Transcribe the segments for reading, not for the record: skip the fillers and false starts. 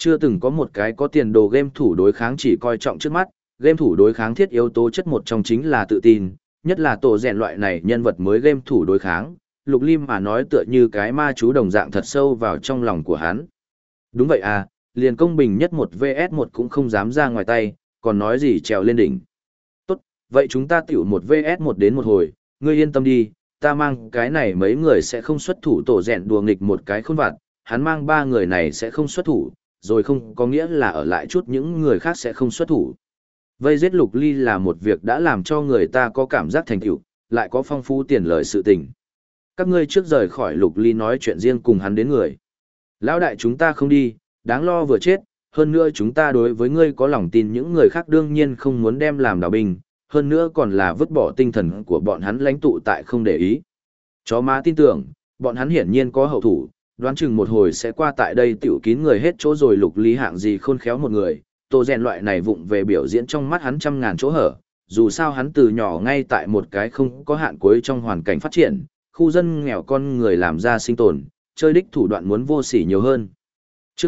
Chưa từng có một cái có tiền đồ game thủ đối kháng chỉ coi trọng trước mắt, game thủ đối kháng thiết yếu tố chất một trong chính là tự tin, nhất là tổ rèn loại này nhân vật mới game thủ đối kháng, Lục Lim mà nói tựa như cái ma chú đồng dạng thật sâu vào trong lòng của hắn. Đúng vậy à, liền công bình nhất một vs một cũng không dám ra ngoài tay, còn nói gì trèo lên đỉnh. Tốt, vậy chúng ta tiểu một vs một đến một hồi, ngươi yên tâm đi, ta mang cái này mấy người sẽ không xuất thủ tổ rèn đùa nghịch một cái khôn vặt, hắn mang 3 người này sẽ không xuất thủ, rồi không có nghĩa là ở lại chút những người khác sẽ không xuất thủ. Vây giết Lục Ly là một việc đã làm cho người ta có cảm giác thành tựu, lại có phong phú tiền lời sự tình. Các ngươi trước rời khỏi Lục Ly nói chuyện riêng cùng hắn đến người. Lão đại chúng ta không đi, đáng lo vừa chết, hơn nữa chúng ta đối với ngươi có lòng tin những người khác đương nhiên không muốn đem làm đào binh, hơn nữa còn là vứt bỏ tinh thần của bọn hắn lãnh tụ tại không để ý. Chó má tin tưởng, bọn hắn hiển nhiên có hậu thủ, đoán chừng một hồi sẽ qua tại đây tiểu kín người hết chỗ rồi. Lục Ly hạng gì khôn khéo một người, Tô rèn loại này vụng về biểu diễn trong mắt hắn trăm ngàn chỗ hở, dù sao hắn từ nhỏ ngay tại một cái không có hạn cuối trong hoàn cảnh phát triển, khu dân nghèo con người làm ra sinh tồn, chơi đích thủ đoạn muốn vô sỉ nhiều hơn. Chương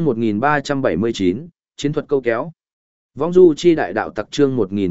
1379, chiến thuật câu kéo. Vong du chi đại đạo tặc chương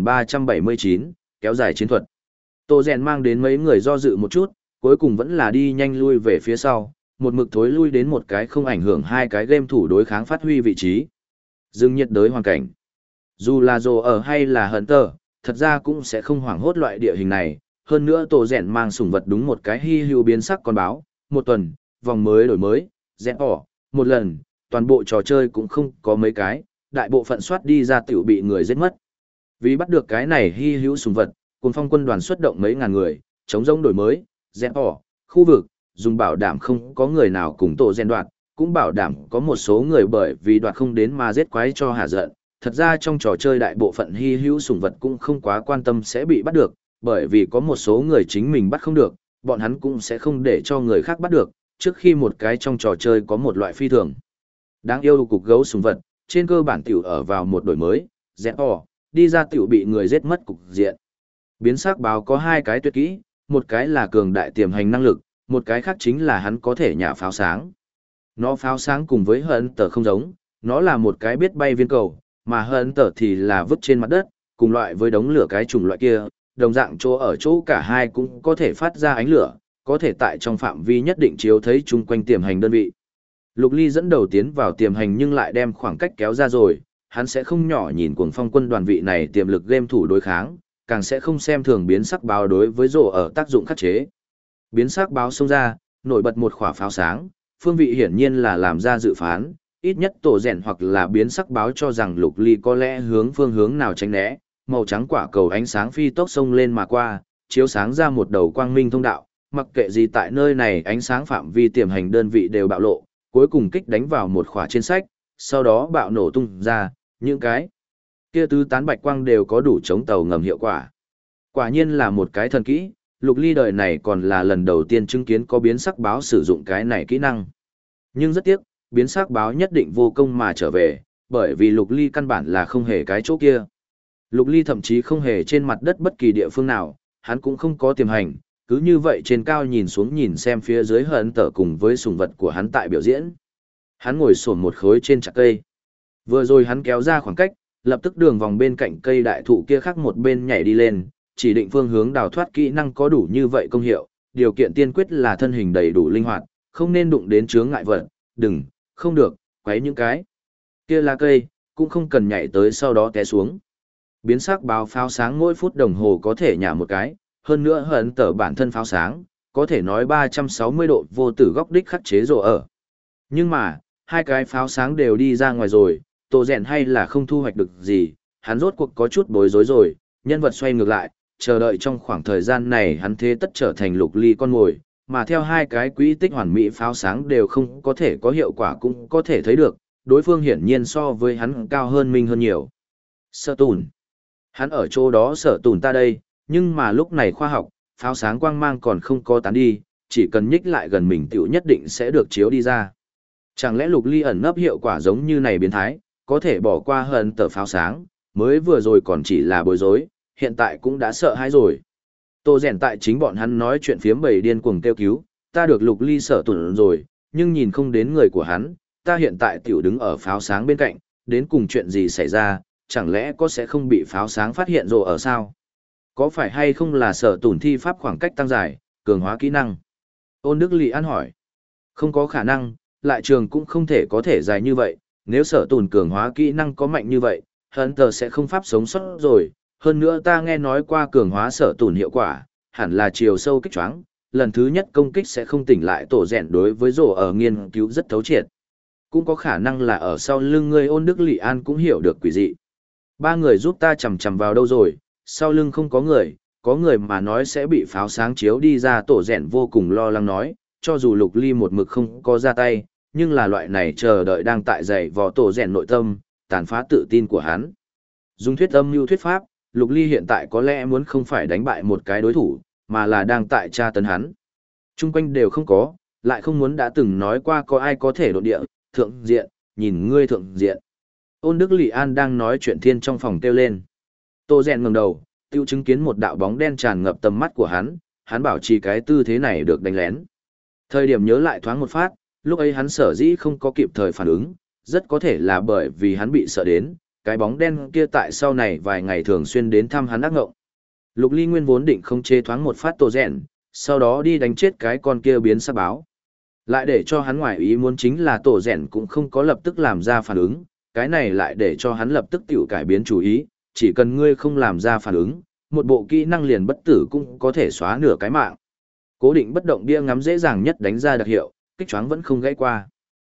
1379, kéo dài chiến thuật. Tô rèn mang đến mấy người do dự một chút, cuối cùng vẫn là đi nhanh lui về phía sau, một mực thối lui đến một cái không ảnh hưởng hai cái game thủ đối kháng phát huy vị trí. Dừng nhiệt đới hoàn cảnh. Dù là rồ ở hay là Hunter, thật ra cũng sẽ không hoảng hốt loại địa hình này, hơn nữa tổ rèn mang sủng vật đúng một cái hy hữu biến sắc con báo, một tuần, vòng mới đổi mới, rẽn ỏ, một lần, toàn bộ trò chơi cũng không có mấy cái, đại bộ phận soát đi ra tiểu bị người giết mất. Vì bắt được cái này hy hữu sủng vật, Cuồng Phong quân đoàn xuất động mấy ngàn người, chống rông đổi mới, rẽn ỏ, khu vực, dùng bảo đảm không có người nào cùng tổ rèn đoạt, cũng bảo đảm có một số người bởi vì đoạt không đến mà giết quái cho hả giận. Thật ra trong trò chơi đại bộ phận hy hữu sủng vật cũng không quá quan tâm sẽ bị bắt được, bởi vì có một số người chính mình bắt không được, bọn hắn cũng sẽ không để cho người khác bắt được, trước khi một cái trong trò chơi có một loại phi thường đáng yêu cục gấu sủng vật, trên cơ bản tiểu ở vào một đổi mới, ZO, đi ra tiểu bị người giết mất cục diện. Biến sắc báo có hai cái tuyệt kỹ, một cái là cường đại tiềm hành năng lực, một cái khác chính là hắn có thể nhả pháo sáng. Nó pháo sáng cùng với Hunter không giống, nó là một cái biết bay viên cầu, mà Hunter thì là vứt trên mặt đất, cùng loại với đống lửa cái chủng loại kia, đồng dạng chỗ ở chỗ cả hai cũng có thể phát ra ánh lửa, có thể tại trong phạm vi nhất định chiếu thấy chung quanh tiềm hành đơn vị. Lục Ly dẫn đầu tiến vào tiềm hành nhưng lại đem khoảng cách kéo ra rồi, hắn sẽ không nhỏ nhìn Cuồng Phong quân đoàn vị này tiềm lực game thủ đối kháng, càng sẽ không xem thường biến sắc báo đối với rổ ở tác dụng khắc chế. Biến sắc báo xông ra, nổi bật một quả pháo sáng, phương vị hiển nhiên là làm ra dự phán, ít nhất tổ rèn hoặc là biến sắc báo cho rằng Lục Ly có lẽ hướng phương hướng nào tránh né, màu trắng quả cầu ánh sáng phi tốc xông lên mà qua, chiếu sáng ra một đầu quang minh thông đạo, mặc kệ gì tại nơi này ánh sáng phạm vi tiềm hành đơn vị đều bạo lộ, cuối cùng kích đánh vào một khỏa trên sách, sau đó bạo nổ tung ra, những cái kia tứ tán bạch quang đều có đủ chống tàu ngầm hiệu quả. Quả nhiên là một cái thần kỹ, Lục Ly đời này còn là lần đầu tiên chứng kiến có biến sắc báo sử dụng cái này kỹ năng. Nhưng rất tiếc, biến sắc báo nhất định vô công mà trở về, bởi vì Lục Ly căn bản là không hề cái chỗ kia. Lục Ly thậm chí không hề trên mặt đất bất kỳ địa phương nào, hắn cũng không có tiềm hành, cứ như vậy trên cao nhìn xuống nhìn xem phía dưới Hunter cùng với sủng vật của hắn tại biểu diễn. Hắn ngồi xổm một khối trên chặt cây. Vừa rồi hắn kéo ra khoảng cách, lập tức đường vòng bên cạnh cây đại thụ kia khác một bên nhảy đi lên, chỉ định phương hướng đào thoát kỹ năng có đủ như vậy công hiệu, điều kiện tiên quyết là thân hình đầy đủ linh hoạt, không nên đụng đến chướng ngại vật, đừng, không được, quấy những cái kia lá cây, cũng không cần nhảy tới sau đó té xuống. Biến sắc báo pháo sáng mỗi phút đồng hồ có thể nhả một cái, hơn nữa Hunter bản thân pháo sáng, có thể nói 360 độ vô tử góc đích khắc chế rồ ở. Nhưng mà, hai cái pháo sáng đều đi ra ngoài rồi, tổ rèn hay là không thu hoạch được gì, hắn rốt cuộc có chút bối rối rồi, nhân vật xoay ngược lại, chờ đợi trong khoảng thời gian này hắn thế tất trở thành Lục Ly con mồi, mà theo hai cái quỹ tích hoàn mỹ pháo sáng đều không có thể có hiệu quả cũng có thể thấy được, đối phương hiển nhiên so với hắn cao hơn mình hơn nhiều. Sở tùn. Hắn ở chỗ đó sở tùn ta đây, nhưng mà lúc này khoa học, pháo sáng quang mang còn không có tán đi, chỉ cần nhích lại gần mình tiểu nhất định sẽ được chiếu đi ra. Chẳng lẽ Lục Ly ẩn nấp hiệu quả giống như này biến thái, có thể bỏ qua hơn tờ pháo sáng, mới vừa rồi còn chỉ là bối rối, hiện tại cũng đã sợ hãi rồi. Tô rèn tại chính bọn hắn nói chuyện phiếm bầy điên cuồng kêu cứu, ta được Lục Ly sợ tủn rồi, nhưng nhìn không đến người của hắn, ta hiện tại tiểu đứng ở pháo sáng bên cạnh, đến cùng chuyện gì xảy ra, chẳng lẽ có sẽ không bị pháo sáng phát hiện rồi ở sao? Có phải hay không là sở tủn thi pháp khoảng cách tăng dài, cường hóa kỹ năng? Ôn Đức Lị An hỏi. Không có khả năng, lại trường cũng không thể có thể dài như vậy, nếu sở tủn cường hóa kỹ năng có mạnh như vậy, Hunter sẽ không pháp sống sót rồi. Hơn nữa ta nghe nói qua cường hóa sở tủn hiệu quả, hẳn là chiều sâu kích choáng, lần thứ nhất công kích sẽ không tỉnh lại tổ rèn đối với rổ ở nghiên cứu rất thấu triệt. Cũng có khả năng là ở sau lưng ngươi. Ôn Đức Lị An cũng hiểu được quỷ dị. Ba người giúp ta chầm chầm vào đâu rồi, sau lưng không có người mà nói sẽ bị pháo sáng chiếu đi ra. Tổ rèn vô cùng lo lắng nói, cho dù Lục Ly một mực không có ra tay, nhưng là loại này chờ đợi đang tại dày vò tổ rèn nội tâm, tàn phá tự tin của hắn. Dùng thuyết âm mưu thuyết pháp, Lục Ly hiện tại có lẽ muốn không phải đánh bại một cái đối thủ, mà là đang tại tra tấn hắn. Trung quanh đều không có, lại không muốn đã từng nói qua có ai có thể đột địa, thượng diện, nhìn ngươi thượng diện. Ôn Đức Lị An đang nói chuyện thiên trong phòng kêu lên. Tô Rèn ngẩng đầu, tiêu chứng kiến một đạo bóng đen tràn ngập tầm mắt của hắn bảo trì cái tư thế này được đánh lén. Thời điểm nhớ lại thoáng một phát, lúc ấy hắn sở dĩ không có kịp thời phản ứng, rất có thể là bởi vì hắn bị sợ đến, cái bóng đen kia tại sau này vài ngày thường xuyên đến thăm hắn ác ngộng. Lục Ly nguyên vốn định không chế thoáng một phát Tô Rèn, sau đó đi đánh chết cái con kia biến sắc báo. Lại để cho hắn ngoài ý muốn chính là Tô Rèn cũng không có lập tức làm ra phản ứng, cái này lại để cho hắn lập tức tiểu cải biến chủ ý, chỉ cần ngươi không làm ra phản ứng, một bộ kỹ năng liền bất tử cũng có thể xóa nửa cái mạng. Cố định bất động bia ngắm dễ dàng nhất đánh ra đặc hiệu, kích choáng vẫn không gãy qua.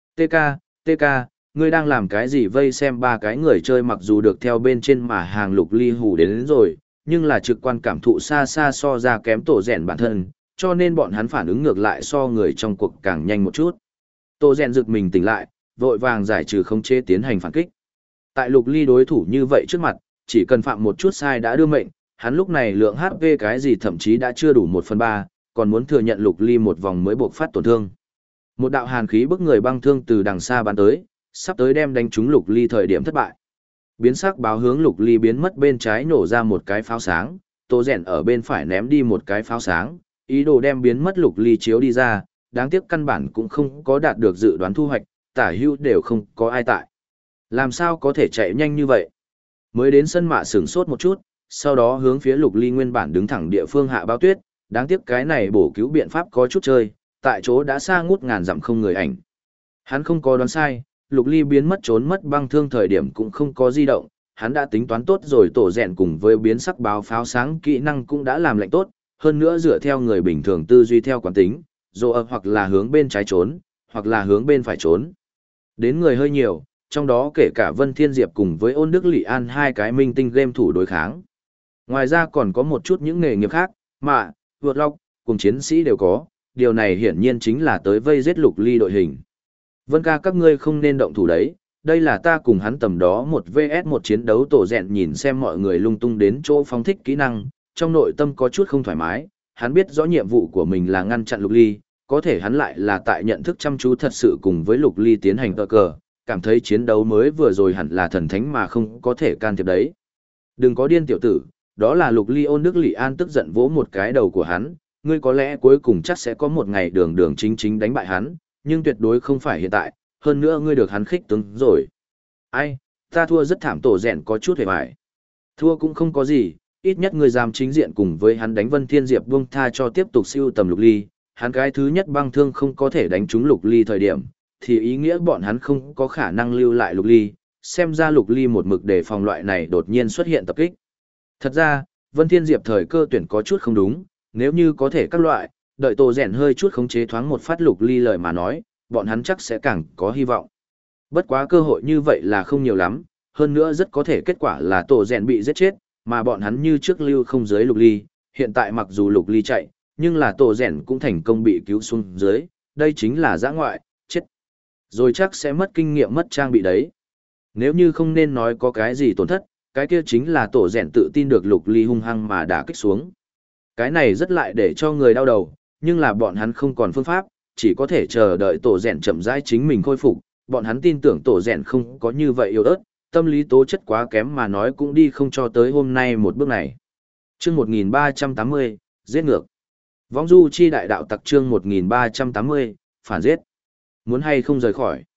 TK, ngươi đang làm cái gì? Vây xem ba cái người chơi mặc dù được theo bên trên mà hàng Lục Ly hù đến rồi, nhưng là trực quan cảm thụ xa xa so ra kém Tổ Rèn bản thân, cho nên bọn hắn phản ứng ngược lại so người trong cuộc càng nhanh một chút. Tổ Rèn giật mình tỉnh lại, vội vàng giải trừ khống chế tiến hành phản kích. Tại Lục Ly đối thủ như vậy trước mặt, chỉ cần phạm một chút sai đã đưa mệnh, hắn lúc này lượng HP cái gì thậm chí đã chưa đủ 1/3, còn muốn thừa nhận Lục Ly một vòng mới buộc phát tổn thương. Một đạo hàn khí bức người băng thương từ đằng xa bắn tới, sắp tới đem đánh trúng Lục Ly thời điểm thất bại. Biến sắc báo hướng Lục Ly biến mất bên trái nổ ra một cái pháo sáng, Tô Rèn ở bên phải ném đi một cái pháo sáng, ý đồ đem biến mất Lục Ly chiếu đi ra, đáng tiếc căn bản cũng không có đạt được dự đoán thu hoạch, tả hữu đều không có ai tại. Làm sao có thể chạy nhanh như vậy? Mới đến sân mạ sửng sốt một chút, sau đó hướng phía Lục Ly nguyên bản đứng thẳng địa phương hạ bao tuyết, đáng tiếc cái này bổ cứu biện pháp có chút chơi, tại chỗ đã xa ngút ngàn dặm không người ảnh. Hắn không có đoán sai, Lục Ly biến mất trốn mất băng thương thời điểm cũng không có di động, hắn đã tính toán tốt rồi. Tổ rèn cùng với biến sắc báo pháo sáng kỹ năng cũng đã làm lệnh tốt, hơn nữa dựa theo người bình thường tư duy theo quán tính, dù hoặc là hướng bên trái trốn, hoặc là hướng bên phải trốn. Đến người hơi nhiều, trong đó kể cả Vân Thiên Diệp cùng với Ôn Đức Lị An hai cái minh tinh game thủ đối kháng. Ngoài ra còn có một chút những nghề nghiệp khác, mà, vượt lọc, cùng chiến sĩ đều có, điều này hiển nhiên chính là tới vây giết Lục Ly đội hình. Vân ca các ngươi không nên động thủ đấy, đây là ta cùng hắn tầm đó một vs một chiến đấu. Tổ rèn nhìn xem mọi người lung tung đến chỗ phóng thích kỹ năng, trong nội tâm có chút không thoải mái, hắn biết rõ nhiệm vụ của mình là ngăn chặn Lục Ly, có thể hắn lại là tại nhận thức chăm chú thật sự cùng với Lục Ly tiến hành cờ, cảm thấy chiến đấu mới vừa rồi hẳn là thần thánh mà không có thể can thiệp đấy. Đừng có điên tiểu tử, đó là Lục Ly. Ôn Đức Lị An tức giận vỗ một cái đầu của hắn, ngươi có lẽ cuối cùng chắc sẽ có một ngày đường đường chính chính đánh bại hắn, nhưng tuyệt đối không phải hiện tại, hơn nữa ngươi được hắn khích tướng rồi. Ai, ta thua rất thảm. Tổ rèn có chút hề bại. Thua cũng không có gì, ít nhất ngươi dám chính diện cùng với hắn đánh. Vân Thiên Diệp buông tha cho tiếp tục siêu tầm Lục Ly, hắn cái thứ nhất băng thương không có thể đánh trúng Lục Ly thời điểm, thì ý nghĩa bọn hắn không có khả năng lưu lại Lục Ly, xem ra Lục Ly một mực để phòng loại này đột nhiên xuất hiện tập kích. Thật ra, Vân Thiên Diệp thời cơ tuyển có chút không đúng, nếu như có thể các loại, đợi Tổ rèn hơi chút khống chế thoáng một phát Lục Ly lời mà nói, bọn hắn chắc sẽ càng có hy vọng. Bất quá cơ hội như vậy là không nhiều lắm, hơn nữa rất có thể kết quả là Tổ rèn bị giết chết, mà bọn hắn như trước lưu không dưới Lục Ly, hiện tại mặc dù Lục Ly chạy, nhưng là Tổ rèn cũng thành công bị cứu xuống dưới, đây chính là dã ngoại, chết. Rồi chắc sẽ mất kinh nghiệm mất trang bị đấy. Nếu như không nên nói có cái gì tổn thất, cái kia chính là Tổ rèn tự tin được Lục Ly hung hăng mà đả kích xuống. Cái này rất lại để cho người đau đầu, nhưng là bọn hắn không còn phương pháp, chỉ có thể chờ đợi Tổ rèn chậm rãi chính mình khôi phục. Bọn hắn tin tưởng Tổ rèn không có như vậy yếu ớt, tâm lý tố chất quá kém mà nói cũng đi không cho tới hôm nay một bước này. Chương 1380, giết ngược. Vong du chi đại đạo tặc. Chương 1380, phản giết. Muốn hay không rời khỏi?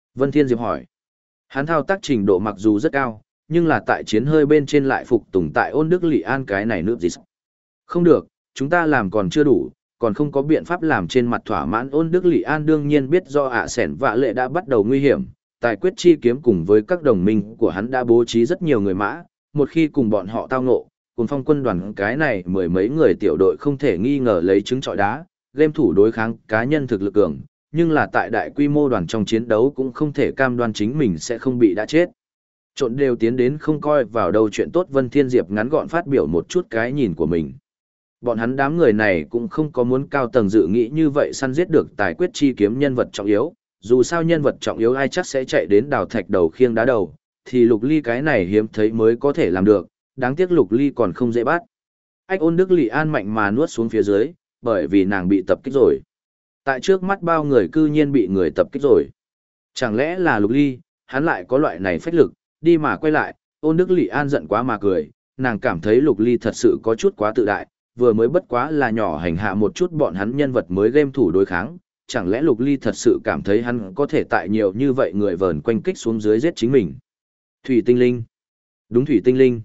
Vân Thiên Diệp hỏi. Hắn thao tác trình độ mặc dù rất cao, nhưng là tại chiến hơi bên trên lại phục tùng tại ôn đức lị an cái này nước gì. Không được, chúng ta làm còn chưa đủ, còn không có biện pháp làm trên mặt thỏa mãn. Ôn đức lị an đương nhiên biết do ạ sẻn vạ lệ đã bắt đầu nguy hiểm, tài quyết chi kiếm cùng với các đồng minh của hắn đã bố trí rất nhiều người mã, một khi cùng bọn họ tao ngộ, cùng phong quân đoàn cái này mười mấy người tiểu đội không thể nghi ngờ lấy trứng trọi đá, game thủ đối kháng cá nhân thực lực cường, nhưng là tại đại quy mô đoàn trong chiến đấu cũng không thể cam đoan chính mình sẽ không bị đã chết. Trộn đều tiến đến không coi vào đâu chuyện tốt. Vân Thiên Diệp ngắn gọn phát biểu một chút cái nhìn của mình. Bọn hắn đám người này cũng không có muốn cao tầng dự nghĩ như vậy săn giết được tài quyết chi kiếm nhân vật trọng yếu, dù sao nhân vật trọng yếu ai chắc sẽ chạy đến đào thạch đầu khiêng đá đầu, thì Lục Ly cái này hiếm thấy mới có thể làm được, đáng tiếc Lục Ly còn không dễ bắt. Ách ôn đức lị an mạnh mà nuốt xuống phía dưới, bởi vì nàng bị tập kích rồi. Tại trước mắt bao người cư nhiên bị người tập kích rồi. Chẳng lẽ là Lục Ly, hắn lại có loại này phách lực, đi mà quay lại, ôn đức lị an giận quá mà cười, nàng cảm thấy Lục Ly thật sự có chút quá tự đại, vừa mới bất quá là nhỏ hành hạ một chút bọn hắn nhân vật mới game thủ đối kháng, chẳng lẽ Lục Ly thật sự cảm thấy hắn có thể tại nhiều như vậy người vờn quanh kích xuống dưới giết chính mình. Thủy tinh linh. Đúng, thủy tinh linh.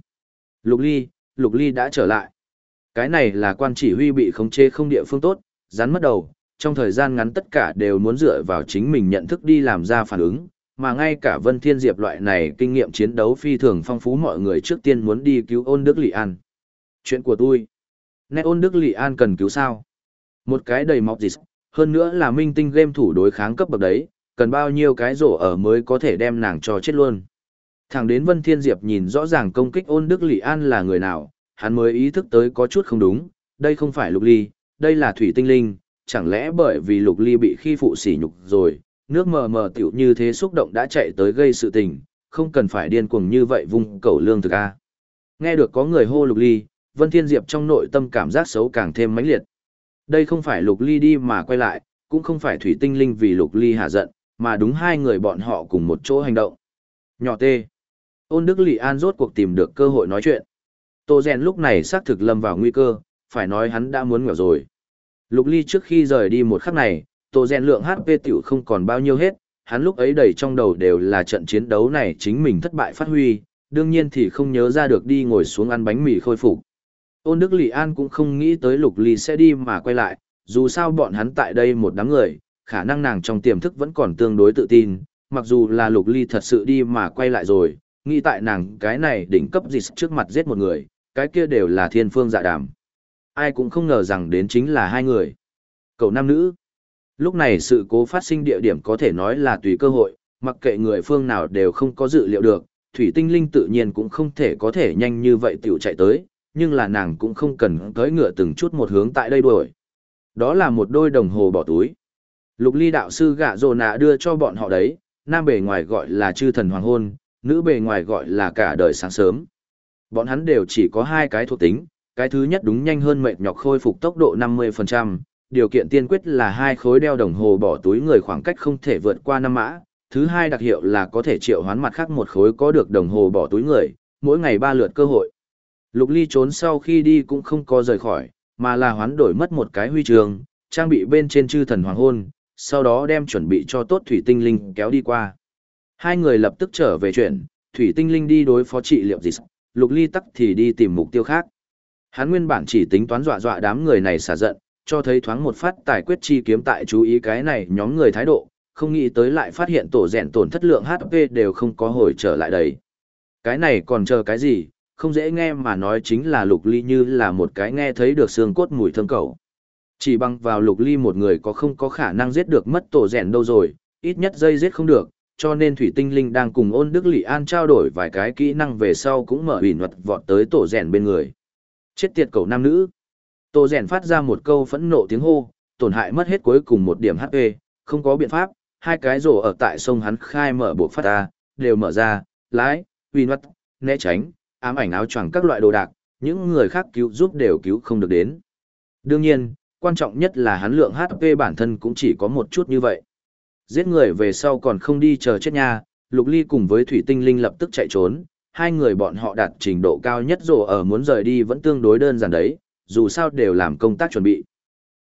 Lục Ly đã trở lại. Cái này là quan chỉ huy bị khống chế không địa phương tốt, rắn mất đầu, trong thời gian ngắn tất cả đều muốn dựa vào chính mình nhận thức đi làm ra phản ứng, mà ngay cả Vân Thiên Diệp loại này kinh nghiệm chiến đấu phi thường phong phú mọi người trước tiên muốn đi cứu ôn đức lị an. Chuyện của tôi. Nét ôn đức lị an cần cứu sao? Một cái đầy mọc gì, hơn nữa là minh tinh game thủ đối kháng cấp bậc đấy, cần bao nhiêu cái rổ ở mới có thể đem nàng cho chết luôn. Thẳng đến Vân Thiên Diệp nhìn rõ ràng công kích ôn đức lị an là người nào, hắn mới ý thức tới có chút không đúng, đây không phải Lục Ly, đây là thủy tinh linh, chẳng lẽ bởi vì Lục Ly bị khi phụ sỉ nhục rồi, nước mờ mờ tiểu như thế xúc động đã chạy tới gây sự tình, không cần phải điên cuồng như vậy vung cẩu lương thực a. Nghe được có người hô Lục Ly, Vân Thiên Diệp trong nội tâm cảm giác xấu càng thêm mãnh liệt. Đây không phải Lục Ly đi mà quay lại, cũng không phải thủy tinh linh vì Lục Ly hạ giận, mà đúng hai người bọn họ cùng một chỗ hành động. Nhỏ tê. Ôn đức lị an rốt cuộc tìm được cơ hội nói chuyện. Tô Rèn lúc này xác thực lâm vào nguy cơ, phải nói hắn đã muốn nghèo rồi. Lục Ly trước khi rời đi một khắc này, Tô Rèn lượng HP tiểu không còn bao nhiêu hết, hắn lúc ấy đầy trong đầu đều là trận chiến đấu này chính mình thất bại phát huy, đương nhiên thì không nhớ ra được đi ngồi xuống ăn bánh mì khôi phục. Ôn đức lị an cũng không nghĩ tới Lục Ly sẽ đi mà quay lại, dù sao bọn hắn tại đây một đám người, khả năng nàng trong tiềm thức vẫn còn tương đối tự tin, mặc dù là Lục Ly thật sự đi mà quay lại rồi, nghĩ tại nàng cái này đỉnh cấp dịch trước mặt giết một người, cái kia đều là thiên phương dạ đàm. Ai cũng không ngờ rằng đến chính là hai người. Cậu nam nữ. Lúc này sự cố phát sinh địa điểm có thể nói là tùy cơ hội, mặc kệ người phương nào đều không có dự liệu được, thủy tinh linh tự nhiên cũng không thể có thể nhanh như vậy tiểu chạy tới, nhưng là nàng cũng không cần cưỡi ngựa từng chút một hướng tại đây đuổi. Đó là một đôi đồng hồ bỏ túi. Lục Ly đạo sư gạ rồ nạ đưa cho bọn họ đấy, nam bề ngoài gọi là chư thần hoàng hôn, nữ bề ngoài gọi là cả đời sáng sớm. Bọn hắn đều chỉ có hai cái thuộc tính, cái thứ nhất đúng nhanh hơn mệt nhọc khôi phục tốc độ 50%, điều kiện tiên quyết là hai khối đeo đồng hồ bỏ túi người khoảng cách không thể vượt qua 5 mã, thứ hai đặc hiệu là có thể triệu hoán mặt khác một khối có được đồng hồ bỏ túi người, mỗi ngày 3 lượt cơ hội. Lục Ly trốn sau khi đi cũng không có rời khỏi, mà là hoán đổi mất một cái huy chương, trang bị bên trên chư thần hoàng hôn, sau đó đem chuẩn bị cho tốt thủy tinh linh kéo đi qua. Hai người lập tức trở về chuyện, thủy tinh linh đi đối phó trị liệu gì, Lục Ly tắc thì đi tìm mục tiêu khác. Hắn nguyên bản chỉ tính toán dọa dọa đám người này xả giận, cho thấy thoáng một phát tài quyết chi kiếm tại chú ý cái này nhóm người thái độ, không nghĩ tới lại phát hiện tổ rèn tổn thất lượng HP đều không có hồi trở lại đấy. Cái này còn chờ cái gì, không dễ nghe mà nói chính là Lục Ly như là một cái nghe thấy được xương cốt mùi thơm cẩu. Chỉ bằng vào Lục Ly một người có không có khả năng giết được mất tổ rèn đâu rồi, ít nhất giây giết không được, cho nên Thủy Tinh Linh đang cùng Ôn Đức Lị An trao đổi vài cái kỹ năng về sau cũng mở ủy luật vọt tới tổ rèn bên người. Chết tiệt cẩu nam nữ. Tổ rèn phát ra một câu phẫn nộ tiếng hô, tổn hại mất hết cuối cùng một điểm HP, không có biện pháp, hai cái rổ ở tại sông hắn khai mở buộc phát ra, đều mở ra, lái, ủy luật, né tránh, ám ảnh áo choàng các loại đồ đạc, những người khác cứu giúp đều cứu không được đến. Đương nhiên, quan trọng nhất là hắn lượng HP bản thân cũng chỉ có một chút như vậy. Giết người về sau còn không đi chờ chết nha, Lục Ly cùng với Thủy Tinh Linh lập tức chạy trốn, hai người bọn họ đạt trình độ cao nhất rồi ở muốn rời đi vẫn tương đối đơn giản đấy, dù sao đều làm công tác chuẩn bị.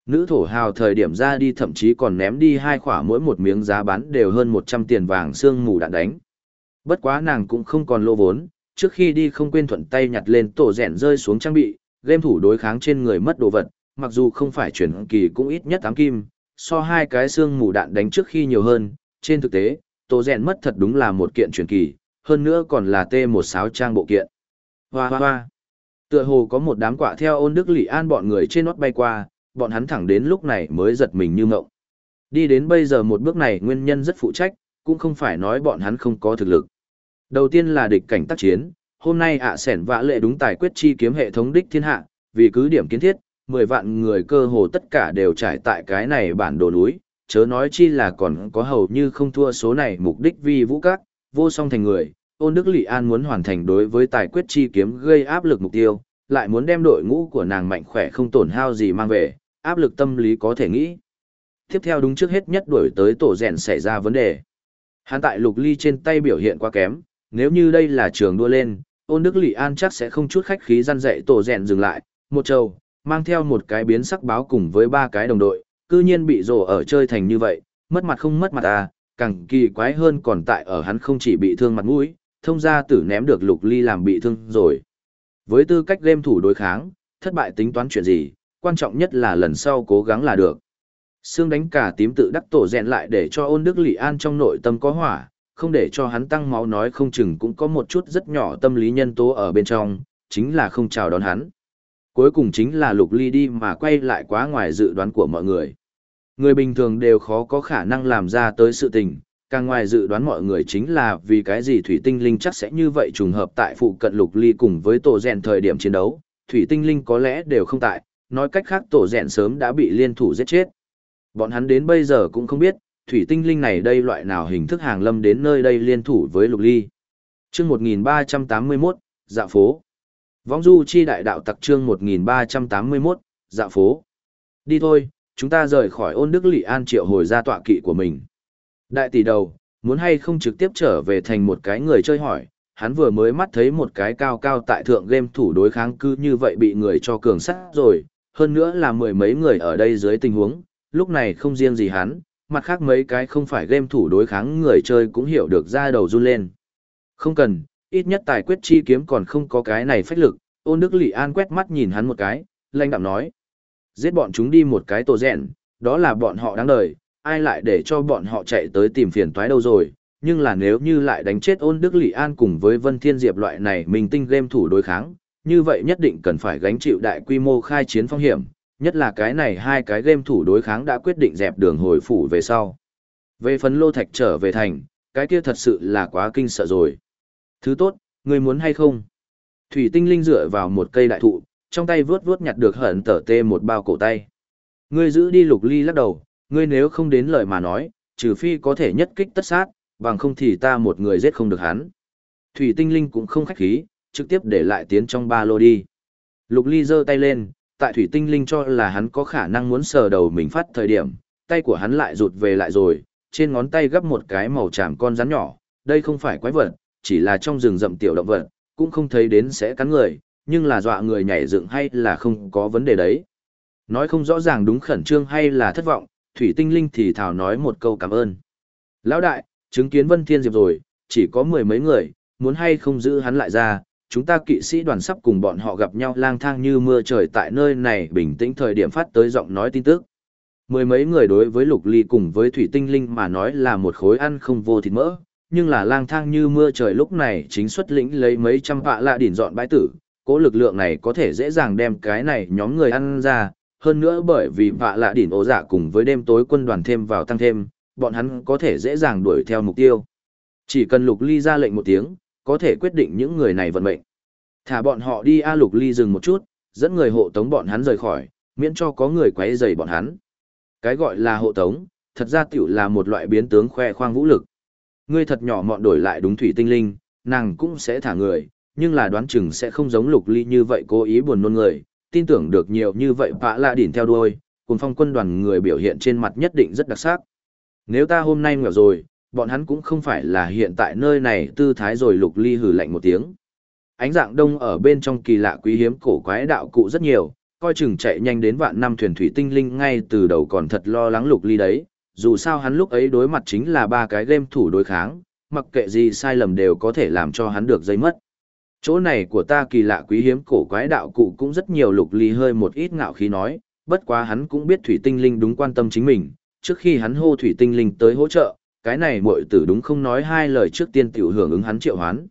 Nữ thổ hào thời điểm ra đi thậm chí còn ném đi 2 khỏa mỗi một miếng giá bán đều hơn 100 tiền vàng xương mù đạn đánh. Bất quá nàng cũng không còn lỗ vốn, trước khi đi không quên thuận tay nhặt lên tổ rèn rơi xuống trang bị, game thủ đối kháng trên người mất đồ vật, mặc dù không phải chuyển kỳ cũng ít nhất 8 kim, so 2 cái xương mù đạn đánh trước khi nhiều hơn, trên thực tế, tổ rèn mất thật đúng là một kiện chuyển kỳ, hơn nữa còn là T16 trang bộ kiện. Hoa hoa hoa. Tựa hồ có một đám quạ theo Ôn Đức Lị An bọn người trên nót bay qua, bọn hắn thẳng đến lúc này mới giật mình như ngộng. Đi đến bây giờ một bước này nguyên nhân rất phụ trách, cũng không phải nói bọn hắn không có thực lực. Đầu tiên là địch cảnh tác chiến, hôm nay sẻn vã lệ đúng tài quyết chi kiếm hệ thống đích thiên hạ, vì cứ điểm kiến thiết, 10 vạn người cơ hồ tất cả đều trải tại cái này bản đồ núi, chớ nói chi là còn có hầu như không thua số này mục đích vi vũ các, vô song thành người. Ôn Đức Lị An muốn hoàn thành đối với tài quyết chi kiếm gây áp lực mục tiêu, lại muốn đem đội ngũ của nàng mạnh khỏe không tổn hao gì mang về, áp lực tâm lý có thể nghĩ. Tiếp theo đúng trước hết nhất đuổi tới tổ rèn xảy ra vấn đề. Hắn tại Lục Ly trên tay biểu hiện quá kém, nếu như đây là trường đua lên, Ôn Đức Lị An chắc sẽ không chút khách khí răn dạy tổ rèn dừng lại, một trâu, mang theo một cái biến sắc báo cùng với 3 cái đồng đội, cư nhiên bị rồ ở chơi thành như vậy, mất mặt không mất mặt à, càng kỳ quái hơn còn tại ở hắn không chỉ bị thương mặt mũi, thông gia tử ném được Lục Ly làm bị thương rồi. Với tư cách game thủ đối kháng, thất bại tính toán chuyện gì, quan trọng nhất là lần sau cố gắng là được. Sương đánh cả tím tự đắc tổ rèn lại để cho Ôn Đức Lị An trong nội tâm có hỏa, không để cho hắn tăng máu nói không chừng cũng có một chút rất nhỏ tâm lý nhân tố ở bên trong, chính là không chào đón hắn. Cuối cùng chính là Lục Ly đi mà quay lại quá ngoài dự đoán của mọi người. Người bình thường đều khó có khả năng làm ra tới sự tình, càng ngoài dự đoán mọi người chính là vì cái gì Thủy Tinh Linh chắc sẽ như vậy trùng hợp tại phụ cận Lục Ly cùng với tổ rèn thời điểm chiến đấu, Thủy Tinh Linh có lẽ đều không tại, nói cách khác tổ rèn sớm đã bị liên thủ giết chết. Bọn hắn đến bây giờ cũng không biết, Thủy Tinh Linh này đây loại nào hình thức hàng lâm đến nơi đây liên thủ với Lục Ly. Chương 1381, Dạo phố. Võng du chi đại đạo tặc chương 1381, Dạo phố. Đi thôi, chúng ta rời khỏi Ôn Đức Lị An triệu hồi ra tọa kỵ của mình. Đại tỷ đầu, muốn hay không trực tiếp trở về thành một cái người chơi hỏi, hắn vừa mới mắt thấy một cái cao cao tại thượng game thủ đối kháng cứ như vậy bị người cho cường sát rồi, hơn nữa là 10 mấy người ở đây dưới tình huống, lúc này không riêng gì hắn, mặt khác mấy cái không phải game thủ đối kháng người chơi cũng hiểu được ra đầu run lên. Không cần, ít nhất tài quyết chi kiếm còn không có cái này phách lực, Ôn Đức Lị An quét mắt nhìn hắn một cái, lãnh đạm nói. Giết bọn chúng đi một cái tổ rèn, đó là bọn họ đáng đời, ai lại để cho bọn họ chạy tới tìm phiền toái đâu rồi, nhưng là nếu như lại đánh chết Ôn Đức Lị An cùng với Vân Thiên Diệp loại này mình tinh game thủ đối kháng, như vậy nhất định cần phải gánh chịu đại quy mô khai chiến phong hiểm, nhất là cái này 2 cái game thủ đối kháng đã quyết định dẹp đường hồi phủ về sau. Về phần Lô Thạch trở về thành, cái kia thật sự là quá kinh sợ rồi. Thứ tốt, người muốn hay không? Thủy Tinh Linh dựa vào một cây đại thụ, trong tay vướt vướt nhặt được hận tở tê một bao cổ tay. Ngươi giữ đi. Lục Ly lắc đầu, ngươi nếu không đến lời mà nói, trừ phi có thể nhất kích tất sát, bằng không thì ta một người giết không được hắn. Thủy Tinh Linh cũng không khách khí, trực tiếp để lại tiến trong ba lô đi. Lục Ly giơ tay lên, tại Thủy Tinh Linh cho là hắn có khả năng muốn sờ đầu mình phát thời điểm, tay của hắn lại rụt về lại rồi, trên ngón tay gấp một cái màu tràm con rắn nhỏ, đây không phải quái vật, chỉ là trong rừng rậm tiểu động vật, cũng không thấy đến sẽ cắn người, nhưng là dọa người nhảy dựng hay là không có vấn đề đấy. Nói không rõ ràng đúng khẩn trương hay là thất vọng, Thủy Tinh Linh thì thào nói một câu cảm ơn. Lão đại, chứng kiến Vân Thiên Diệp rồi, chỉ có 10 mấy người, muốn hay không giữ hắn lại ra, chúng ta kỵ sĩ đoàn sắp cùng bọn họ gặp nhau lang thang như mưa trời tại nơi này bình tĩnh thời điểm phát tới giọng nói tin tức. 10 mấy người đối với Lục Ly cùng với Thủy Tinh Linh mà nói là một khối ăn không vô thịt mỡ, nhưng là lang thang như mưa trời lúc này chính xuất lĩnh lấy mấy trăm vạ lạ đỉn dọn bãi tử, cố lực lượng này có thể dễ dàng đem cái này nhóm người ăn ra, hơn nữa bởi vì vạ lạ đỉn ố dạ cùng với đêm tối quân đoàn thêm vào tăng thêm, bọn hắn có thể dễ dàng đuổi theo mục tiêu. Chỉ cần Lục Ly ra lệnh một tiếng, có thể quyết định những người này vận mệnh. Thả bọn họ đi. Lục Ly dừng một chút, dẫn người hộ tống bọn hắn rời khỏi, miễn cho có người quấy rầy bọn hắn. Cái gọi là hộ tống, thật ra tiểu là một loại biến tướng khoe khoang vũ lực. Ngươi thật nhỏ mọn đổi lại đúng Thủy Tinh Linh, nàng cũng sẽ thả người, nhưng là đoán chừng sẽ không giống Lục Ly như vậy cố ý buồn nôn người, tin tưởng được nhiều như vậy vạ lạ đỉn theo đuôi, cùng phong quân đoàn người biểu hiện trên mặt nhất định rất đặc sắc. Nếu ta hôm nay nghèo rồi, bọn hắn cũng không phải là hiện tại nơi này tư thái rồi. Lục Ly hừ lạnh một tiếng. Ánh dạng đông ở bên trong kỳ lạ quý hiếm cổ quái đạo cụ rất nhiều, coi chừng chạy nhanh đến vạn năm thuyền thủy tinh linh ngay từ đầu còn thật lo lắng Lục Ly đấy, dù sao hắn lúc ấy đối mặt chính là ba cái game thủ đối kháng, mặc kệ gì sai lầm đều có thể làm cho hắn được dây mất. Chỗ này của ta kỳ lạ quý hiếm cổ quái đạo cụ cũng rất nhiều. Lục Ly hơi một ít ngạo khí nói, bất quá hắn cũng biết thủy tinh linh đúng quan tâm chính mình, trước khi hắn hô thủy tinh linh tới hỗ trợ, cái này muội tử đúng không nói hai lời trước tiên tiểu hưởng ứng hắn triệu hoán.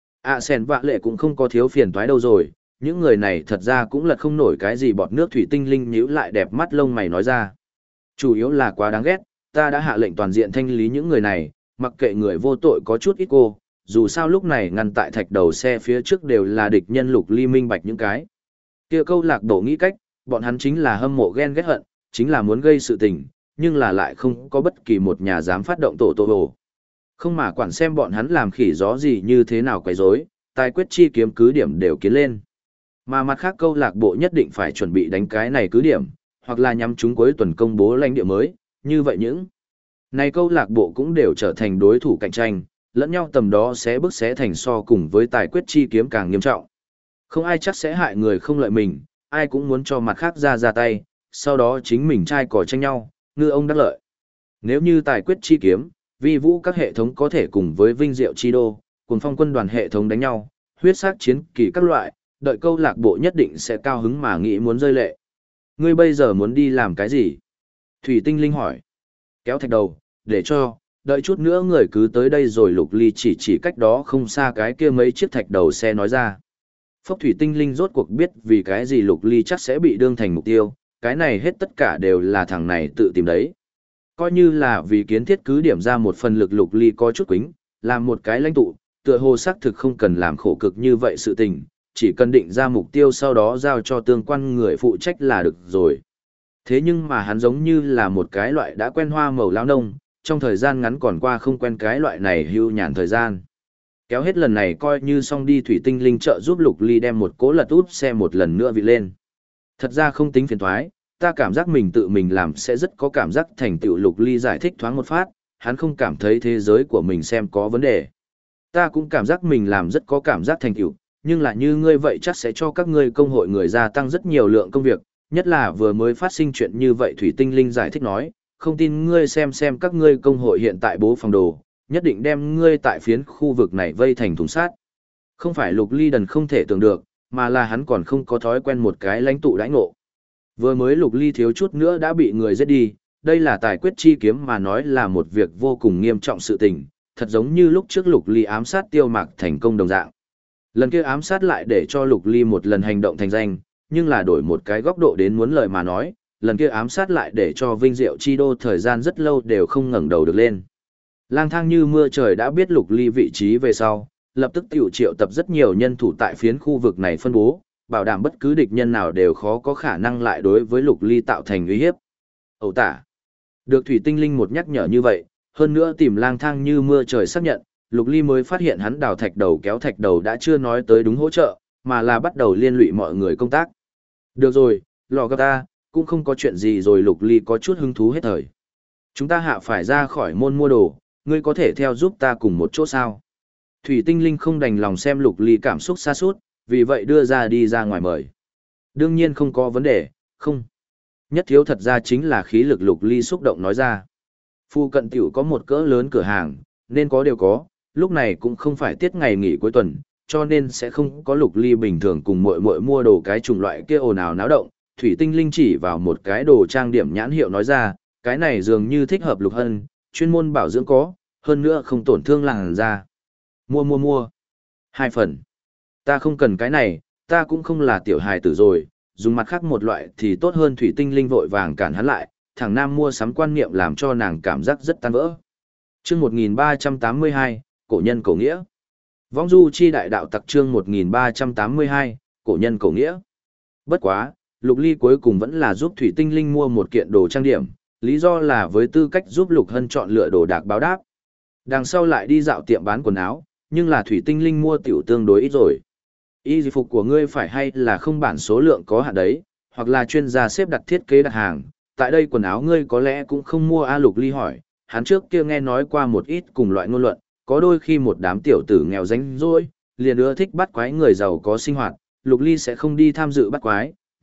Sen vạ lệ cũng không có thiếu phiền toái đâu rồi, những người này thật ra cũng lật không nổi cái gì bọt nước. Thủy tinh linh nhíu lại đẹp mắt lông mày nói ra. Chủ yếu là quá đáng ghét, ta đã hạ lệnh toàn diện thanh lý những người này, mặc kệ người vô tội có chút ít cô, dù sao lúc này ngăn tại thạch đầu xe phía trước đều là địch nhân. Lục Ly minh bạch những cái kia câu lạc bộ nghĩ cách, bọn hắn chính là hâm mộ ghen ghét hận, chính là muốn gây sự tình, nhưng là lại không có bất kỳ một nhà dám phát động tổ hồ. Không mà quản xem bọn hắn làm khỉ gió gì như thế nào quấy rối, tài quyết chi kiếm cứ điểm đều kiến lên. Mà mặt khác câu lạc bộ nhất định phải chuẩn bị đánh cái này cứ điểm, hoặc là nhắm chúng cuối tuần công bố lãnh địa mới, như vậy những này câu lạc bộ cũng đều trở thành đối thủ cạnh tranh, lẫn nhau tầm đó sẽ bước xé thành so cùng với tài quyết chi kiếm càng nghiêm trọng. Không ai chắc sẽ hại người không lợi mình, ai cũng muốn cho mặt khác ra tay, sau đó chính mình trai cò tranh nhau, ngư ông đắc lợi. Nếu như tài quyết chi kiếm, vi vũ các hệ thống có thể cùng với vinh diệu chi đô, cùng phong quân đoàn hệ thống đánh nhau, huyết sát chiến kỳ các loại, đợi câu lạc bộ nhất định sẽ cao hứng mà nghĩ muốn rơi lệ. Ngươi bây giờ muốn đi làm cái gì? Thủy tinh linh hỏi. Kéo thạch đầu, để cho, đợi chút nữa người cứ tới đây rồi. Lục Ly chỉ cách đó không xa cái kia mấy chiếc thạch đầu xe nói ra. Phốc thủy tinh linh rốt cuộc biết vì cái gì Lục Ly chắc sẽ bị đương thành mục tiêu, cái này hết tất cả đều là thằng này tự tìm đấy. Coi như là vì kiến thiết cứ điểm ra một phần lực. Lục Ly có chút quính, làm một cái lãnh tụ, tựa hồ xác thực không cần làm khổ cực như vậy sự tình, chỉ cần định ra mục tiêu sau đó giao cho tương quan người phụ trách là được rồi. Thế nhưng mà hắn giống như là một cái loại đã quen hoa màu lao nông, trong thời gian ngắn còn qua không quen cái loại này hưu nhàn thời gian. Kéo hết lần này coi như xong đi. Thủy tinh linh trợ giúp Lục Ly đem một cỗ lật úp xe một lần nữa vị lên. Thật ra không tính phiền thoái, ta cảm giác mình tự mình làm sẽ rất có cảm giác thành tựu. Lục Ly giải thích thoáng một phát, hắn không cảm thấy thế giới của mình xem có vấn đề. Ta cũng cảm giác mình làm rất có cảm giác thành tựu, nhưng là như ngươi vậy chắc sẽ cho các ngươi công hội người gia tăng rất nhiều lượng công việc, nhất là vừa mới phát sinh chuyện như vậy. Thủy tinh linh giải thích nói, không tin ngươi xem các ngươi công hội hiện tại bố phòng đồ, nhất định đem ngươi tại phiến khu vực này vây thành thùng sát. Không phải Lục Ly đần không thể tưởng được, mà là hắn còn không có thói quen một cái lãnh tụ đãi ngộ. Vừa mới Lục Ly thiếu chút nữa đã bị người giết đi, đây là tài quyết chi kiếm mà nói là một việc vô cùng nghiêm trọng sự tình, thật giống như lúc trước Lục Ly ám sát Tiêu Mạc thành công đồng dạng. Lần kia ám sát lại để cho Lục Ly một lần hành động thành danh, nhưng là đổi một cái góc độ đến muốn lời mà nói, lần kia ám sát lại để cho vinh diệu chi đô thời gian rất lâu đều không ngẩng đầu được lên. Lang thang như mưa trời đã biết Lục Ly vị trí về sau, lập tức tiểu triệu tập rất nhiều nhân thủ tại phiến khu vực này phân bố, bảo đảm bất cứ địch nhân nào đều khó có khả năng lại đối với Lục Ly tạo thành uy hiếp. Ẩu tả. Được thủy tinh linh một nhắc nhở như vậy, hơn nữa tìm lang thang như mưa trời xác nhận, Lục Ly mới phát hiện hắn đào thạch đầu kéo thạch đầu đã chưa nói tới đúng hỗ trợ, mà là bắt đầu liên lụy mọi người công tác. Được rồi, lò gặp ta, cũng không có chuyện gì rồi. Lục Ly có chút hứng thú hết thời. Chúng ta hạ phải ra khỏi môn mua đồ, ngươi có thể theo giúp ta cùng một chỗ sao? Thủy tinh linh không đành lòng xem Lục Ly cảm xúc xa sút, vì vậy đưa ra đi ra ngoài mời. Đương nhiên không có vấn đề, không. Nhất thiếu thật ra chính là khí lực. Lục Ly xúc động nói ra. Phu cận tiểu có một cỡ lớn cửa hàng, nên có đều có, lúc này cũng không phải tiết ngày nghỉ cuối tuần, cho nên sẽ không có Lục Ly bình thường cùng muội muội mua đồ cái chủng loại kia ồn ào náo động. Thủy tinh linh chỉ vào một cái đồ trang điểm nhãn hiệu nói ra, cái này dường như thích hợp Lục Hân, chuyên môn bảo dưỡng có, hơn nữa không tổn thương làn da. Mua. 2 phần. Ta không cần cái này, ta cũng không là tiểu hài tử rồi, dùng mặt khác một loại thì tốt hơn. Thủy tinh linh vội vàng cản hắn lại, thằng nam mua sắm quan niệm làm cho nàng cảm giác rất tan vỡ. Chương 1382, cổ nhân cổ nghĩa. Vong du chi đại đạo tặc. Chương 1382, cổ nhân cổ nghĩa. Bất quá, Lục Ly cuối cùng vẫn là giúp thủy tinh linh mua một kiện đồ trang điểm, lý do là với tư cách giúp Lục Hân chọn lựa đồ đạc báo đáp. Đằng sau lại đi dạo tiệm bán quần áo, nhưng là thủy tinh linh mua tiểu tương đối ít rồi. Y phục của ngươi phải hay là không bản số lượng có hạn đấy, hoặc là chuyên gia xếp đặt thiết kế đặt hàng, tại đây quần áo ngươi có lẽ cũng không mua a. Lục Ly hỏi, hắn trước kia nghe nói qua một ít cùng loại ngôn luận, có đôi khi một đám tiểu tử nghèo ránh rỗi, liền ưa thích bắt quái người giàu có sinh hoạt, Lục Ly sẽ không đi tham dự bắt quái,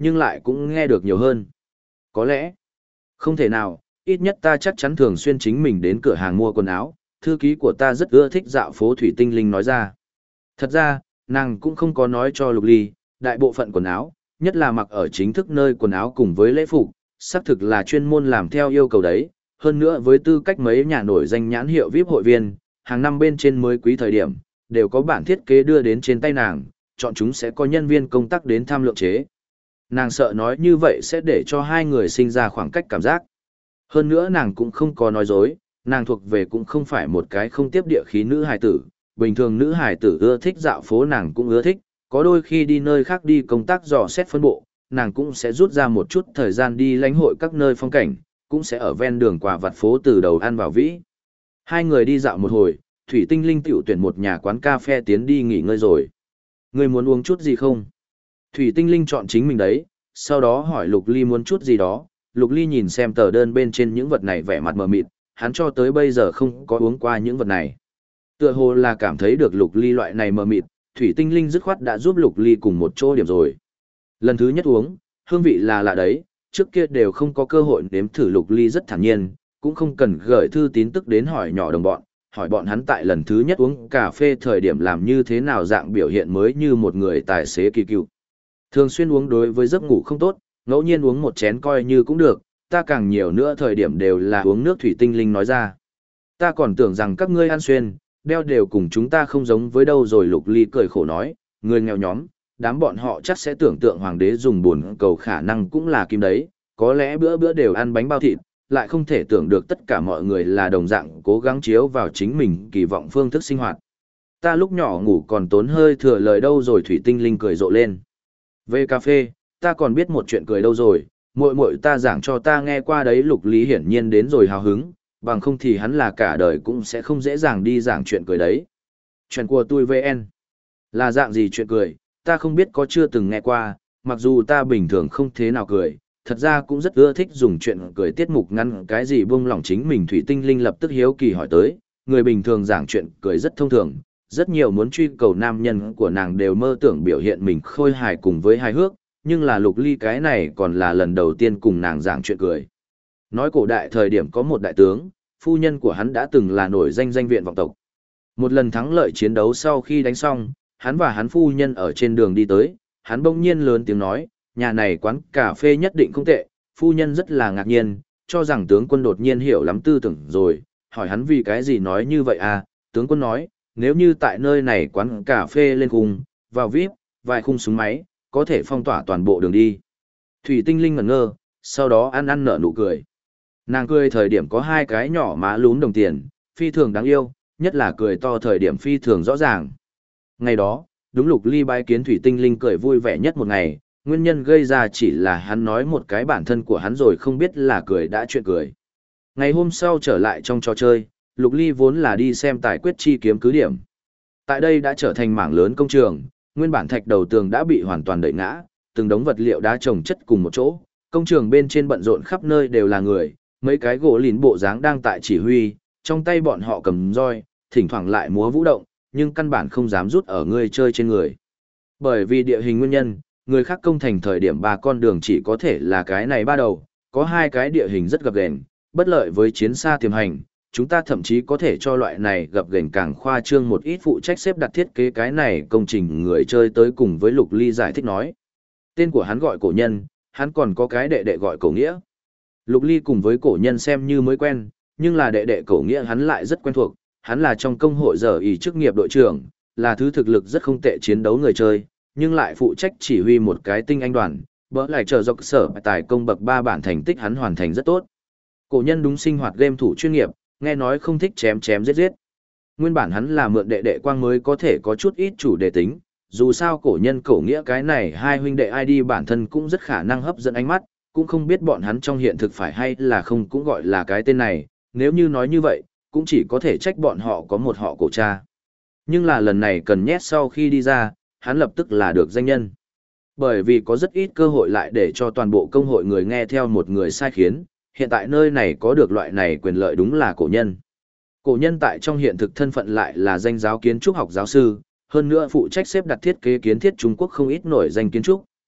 nhưng lại cũng nghe được nhiều hơn. Có lẽ, không thể nào, ít nhất ta chắc chắn thường xuyên chính mình đến cửa hàng mua quần áo, thư ký của ta rất ưa thích dạo phố Thủy Tinh Linh nói ra. Thật ra, nàng cũng không có nói cho Lục Ly, đại bộ phận quần áo, nhất là mặc ở chính thức nơi quần áo cùng với lễ phục, xác thực là chuyên môn làm theo yêu cầu đấy, hơn nữa với tư cách mấy nhà nổi danh nhãn hiệu VIP hội viên, hàng năm bên trên mới quý thời điểm, đều có bản thiết kế đưa đến trên tay nàng, chọn chúng sẽ có nhân viên công tác đến tham lượng chế. Nàng sợ nói như vậy sẽ để cho hai người sinh ra khoảng cách cảm giác. Hơn nữa nàng cũng không có nói dối, nàng thuộc về cũng không phải một cái không tiếp địa khí nữ hài tử, bình thường nữ hài tử ưa thích dạo phố nàng cũng ưa thích, có đôi khi đi nơi khác đi công tác dò xét phân bộ, nàng cũng sẽ rút ra một chút thời gian đi lãnh hội các nơi phong cảnh, cũng sẽ ở ven đường quà vặt phố từ đầu ăn vào vĩ. Hai người đi dạo một hồi, Thủy Tinh Linh tiểu tuyển một nhà quán cà phê tiến đi nghỉ ngơi rồi. Người muốn uống chút gì không? Thủy Tinh Linh chọn chính mình đấy, sau đó hỏi Lục Ly muốn chút gì đó. Lục Ly nhìn xem tờ đơn bên trên những vật này vẻ mặt mờ mịt, hắn cho tới bây giờ không có uống qua những vật này. Tựa hồ là cảm thấy được Lục Ly loại này mờ mịt, Thủy Tinh Linh dứt khoát đã giúp Lục Ly cùng một chỗ điểm rồi. Lần thứ nhất uống, hương vị là lạ đấy, trước kia đều không có cơ hội nếm thử. Lục Ly rất thản nhiên, cũng không cần gửi thư tín tức đến hỏi nhỏ đồng bọn, hỏi bọn hắn tại lần thứ nhất uống cà phê thời điểm làm như thế nào dạng biểu hiện mới như một người tài xế kỳ cựu. Thường xuyên uống đối với giấc ngủ không tốt, ngẫu nhiên uống một chén coi như cũng được, ta càng nhiều nữa thời điểm đều là uống nước. Thủy Tinh Linh nói ra. Ta còn tưởng rằng các ngươi ăn xuyên, đeo đều cùng chúng ta không giống với đâu rồi. Lục Ly cười khổ nói, người nghèo nhóm, đám bọn họ chắc sẽ tưởng tượng hoàng đế dùng buồn cầu khả năng cũng là kim đấy, có lẽ bữa bữa đều ăn bánh bao thịt, lại không thể tưởng được tất cả mọi người là đồng dạng cố gắng chiếu vào chính mình kỳ vọng phương thức sinh hoạt. Ta lúc nhỏ ngủ còn tốn hơi thừa lời đâu rồi. Thủy Tinh Linh cười rộ lên. Về cà phê, ta còn biết một chuyện cười đâu rồi, muội muội ta giảng cho ta nghe qua đấy. Lục Lý hiển nhiên đến rồi hào hứng, bằng không thì hắn là cả đời cũng sẽ không dễ dàng đi giảng chuyện cười đấy. Chuyện của tôi VN. Là dạng gì chuyện cười, ta không biết, có chưa từng nghe qua, mặc dù ta bình thường không thế nào cười, thật ra cũng rất ưa thích dùng chuyện cười tiết mục ngăn cái gì buông lỏng chính mình. Thủy Tinh Linh lập tức hiếu kỳ hỏi tới, người bình thường giảng chuyện cười rất thông thường, rất nhiều muốn truy cầu nam nhân của nàng đều mơ tưởng biểu hiện mình khôi hài cùng với hài hước, nhưng là Lục Ly cái này còn là lần đầu tiên cùng nàng giảng chuyện cười. Nói cổ đại thời điểm có một đại tướng, phu nhân của hắn đã từng là nổi danh danh viện vọng tộc. Một lần thắng lợi chiến đấu sau khi đánh xong, hắn và hắn phu nhân ở trên đường đi tới, hắn bỗng nhiên lớn tiếng nói, nhà này quán cà phê nhất định không tệ. Phu nhân rất là ngạc nhiên, cho rằng tướng quân đột nhiên hiểu lắm tư tưởng rồi, hỏi hắn vì cái gì nói như vậy à. Tướng quân nói, nếu như tại nơi này quán cà phê lên khung, vào VIP, vài khung súng máy, có thể phong tỏa toàn bộ đường đi. Thủy Tinh Linh ngẩn ngơ, sau đó ăn nở nụ cười. Nàng cười thời điểm có hai cái nhỏ má lún đồng tiền, phi thường đáng yêu, nhất là cười to thời điểm phi thường rõ ràng. Ngày đó, đúng Lục Ly bái kiến Thủy Tinh Linh cười vui vẻ nhất một ngày, nguyên nhân gây ra chỉ là hắn nói một cái bản thân của hắn rồi không biết là cười đã chuyện cười. Ngày hôm sau trở lại trong trò chơi, Lục Ly vốn là đi xem tài quyết chi kiếm cứ điểm. Tại đây đã trở thành mảng lớn công trường, nguyên bản thạch đầu tường đã bị hoàn toàn đẩy ngã, từng đống vật liệu đá chồng chất cùng một chỗ, công trường bên trên bận rộn khắp nơi đều là người, mấy cái gỗ lìn bộ dáng đang tại chỉ huy, trong tay bọn họ cầm roi, thỉnh thoảng lại múa vũ động, nhưng căn bản không dám rút ở người chơi trên người. Bởi vì địa hình nguyên nhân, người khác công thành thời điểm ba con đường chỉ có thể là cái này ba đầu, có hai cái địa hình rất gập ghềnh, bất lợi với chiến xa tiềm hành. Chúng ta thậm chí có thể cho loại này gập ghềnh càng khoa trương một ít phụ trách xếp đặt thiết kế cái này công trình người chơi tới. Cùng với Lục Ly giải thích nói, tên của hắn gọi Cổ Nhân, hắn còn có cái đệ đệ gọi Cổ Nghĩa. Lục Ly cùng với Cổ Nhân xem như mới quen, nhưng là đệ đệ Cổ Nghĩa hắn lại rất quen thuộc, hắn là trong công hội giờ ý chức nghiệp đội trưởng, là thứ thực lực rất không tệ chiến đấu người chơi, nhưng lại phụ trách chỉ huy một cái tinh anh đoàn, bỡ lại chờ dọc sở tài công bậc 3 bản thành tích hắn hoàn thành rất tốt. Cổ Nhân đúng sinh hoạt game thủ chuyên nghiệp, nghe nói không thích chém chém giết giết. Nguyên bản hắn là mượn đệ đệ quang mới có thể có chút ít chủ đề tính, dù sao Cổ Nhân Cổ Nghĩa cái này hai huynh đệ ID bản thân cũng rất khả năng hấp dẫn ánh mắt, cũng không biết bọn hắn trong hiện thực phải hay là không cũng gọi là cái tên này, nếu như nói như vậy, cũng chỉ có thể trách bọn họ có một họ cổ cha. Nhưng là lần này cần nhét sau khi đi ra, hắn lập tức là được danh nhân. Bởi vì có rất ít cơ hội lại để cho toàn bộ công hội người nghe theo một người sai khiến, hiện tại nơi này có được loại này quyền lợi đúng là Cổ Nhân. Cổ Nhân tại trong hiện thực thân phận lại là danh giáo kiến trúc học giáo sư, hơn nữa phụ trách xếp đặt thiết kế kiến thiết Trung Quốc không ít nổi danh kiến trúc,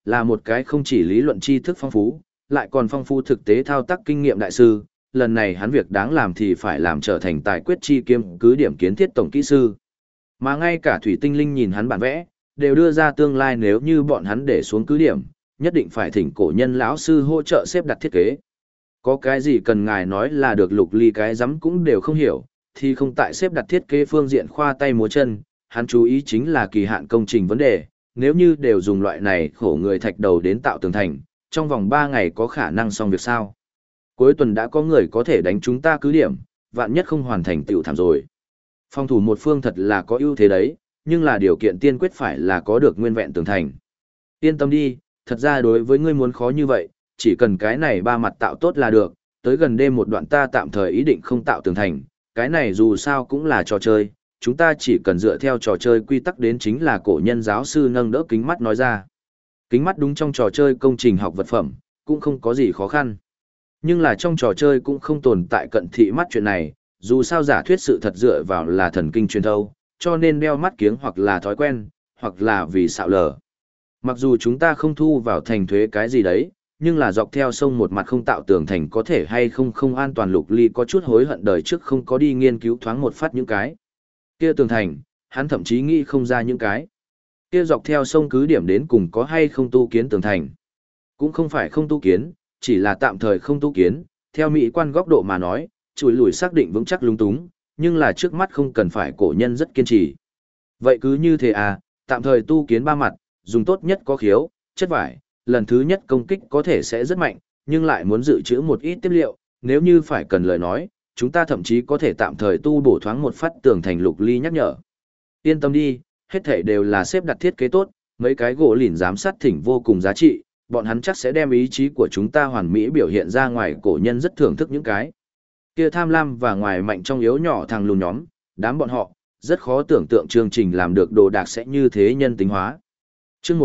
là một cái không chỉ lý luận tri thức phong phú, lại còn phong phú thực tế thao tác kinh nghiệm đại sư, lần này hắn việc đáng làm thì phải làm trở thành tài quyết chi kiêm cứ điểm kiến thiết tổng kỹ sư. Mà ngay cả Thủy Tinh Linh nhìn hắn bản vẽ, đều đưa ra tương lai nếu như bọn hắn để xuống cứ điểm, nhất định phải thỉnh cổ nhân lão sư hỗ trợ xếp đặt thiết kế. Có cái gì cần ngài nói là được. Lục Ly cái rắm cũng đều không hiểu, thì không tại xếp đặt thiết kế phương diện khoa tay múa chân, hắn chú ý chính là kỳ hạn công trình vấn đề, nếu như đều dùng loại này khổ người thạch đầu đến tạo tường thành, trong vòng 3 ngày có khả năng xong việc sao? Cuối tuần đã có người có thể đánh chúng ta cứ điểm, vạn nhất không hoàn thành tiểu thảm rồi. Phòng thủ một phương thật là có ưu thế đấy, nhưng là điều kiện tiên quyết phải là có được nguyên vẹn tường thành. Yên tâm đi, thật ra đối với ngươi muốn khó như vậy, chỉ cần cái này 3 mặt tạo tốt là được, tới gần đêm một đoạn ta tạm thời ý định không tạo tường thành, cái này dù sao cũng là trò chơi, chúng ta chỉ cần dựa theo trò chơi quy tắc đến. Chính là cổ nhân giáo sư nâng đỡ kính mắt nói ra. Kính mắt đúng trong trò chơi công trình học vật phẩm, cũng không có gì khó khăn. Nhưng là trong trò chơi cũng không tồn tại cận thị mắt chuyện này, dù sao giả thuyết sự thật dựa vào là thần kinh truyền thâu, cho nên đeo mắt kiếng hoặc là thói quen, hoặc là vì xạo lờ. Mặc dù chúng ta không thu vào thành thuế cái gì đấy, nhưng là dọc theo sông một mặt không tạo tường thành có thể hay không an toàn. Lục Ly có chút hối hận đời trước không có đi nghiên cứu thoáng một phát những cái kia tường thành, hắn thậm chí nghĩ không ra những cái kia dọc theo sông cứ điểm đến cùng có hay không tu kiến tường thành. Cũng không phải không tu kiến, chỉ là tạm thời không tu kiến, theo mỹ quan góc độ mà nói, chùi lùi xác định vững chắc lung túng, nhưng là trước mắt không cần phải cổ nhân rất kiên trì. Vậy cứ như thế à, tạm thời tu kiến 3 mặt, dùng tốt nhất có khiếu, chất vải, lần thứ nhất công kích có thể sẽ rất mạnh, nhưng lại muốn dự trữ một ít tiếp liệu, nếu như phải cần lời nói, chúng ta thậm chí có thể tạm thời tu bổ thoáng một phát tường thành. Lục Ly nhắc nhở. Yên tâm đi, hết thảy đều là xếp đặt thiết kế tốt, mấy cái gỗ lìn giám sát thỉnh vô cùng giá trị, bọn hắn chắc sẽ đem ý chí của chúng ta hoàn mỹ biểu hiện ra ngoài. Cổ nhân rất thưởng thức những cái kia tham lam và ngoài mạnh trong yếu nhỏ thằng lùn nhóm, đám bọn họ, rất khó tưởng tượng chương trình làm được đồ đạc sẽ như thế nhân tính hóa. Chương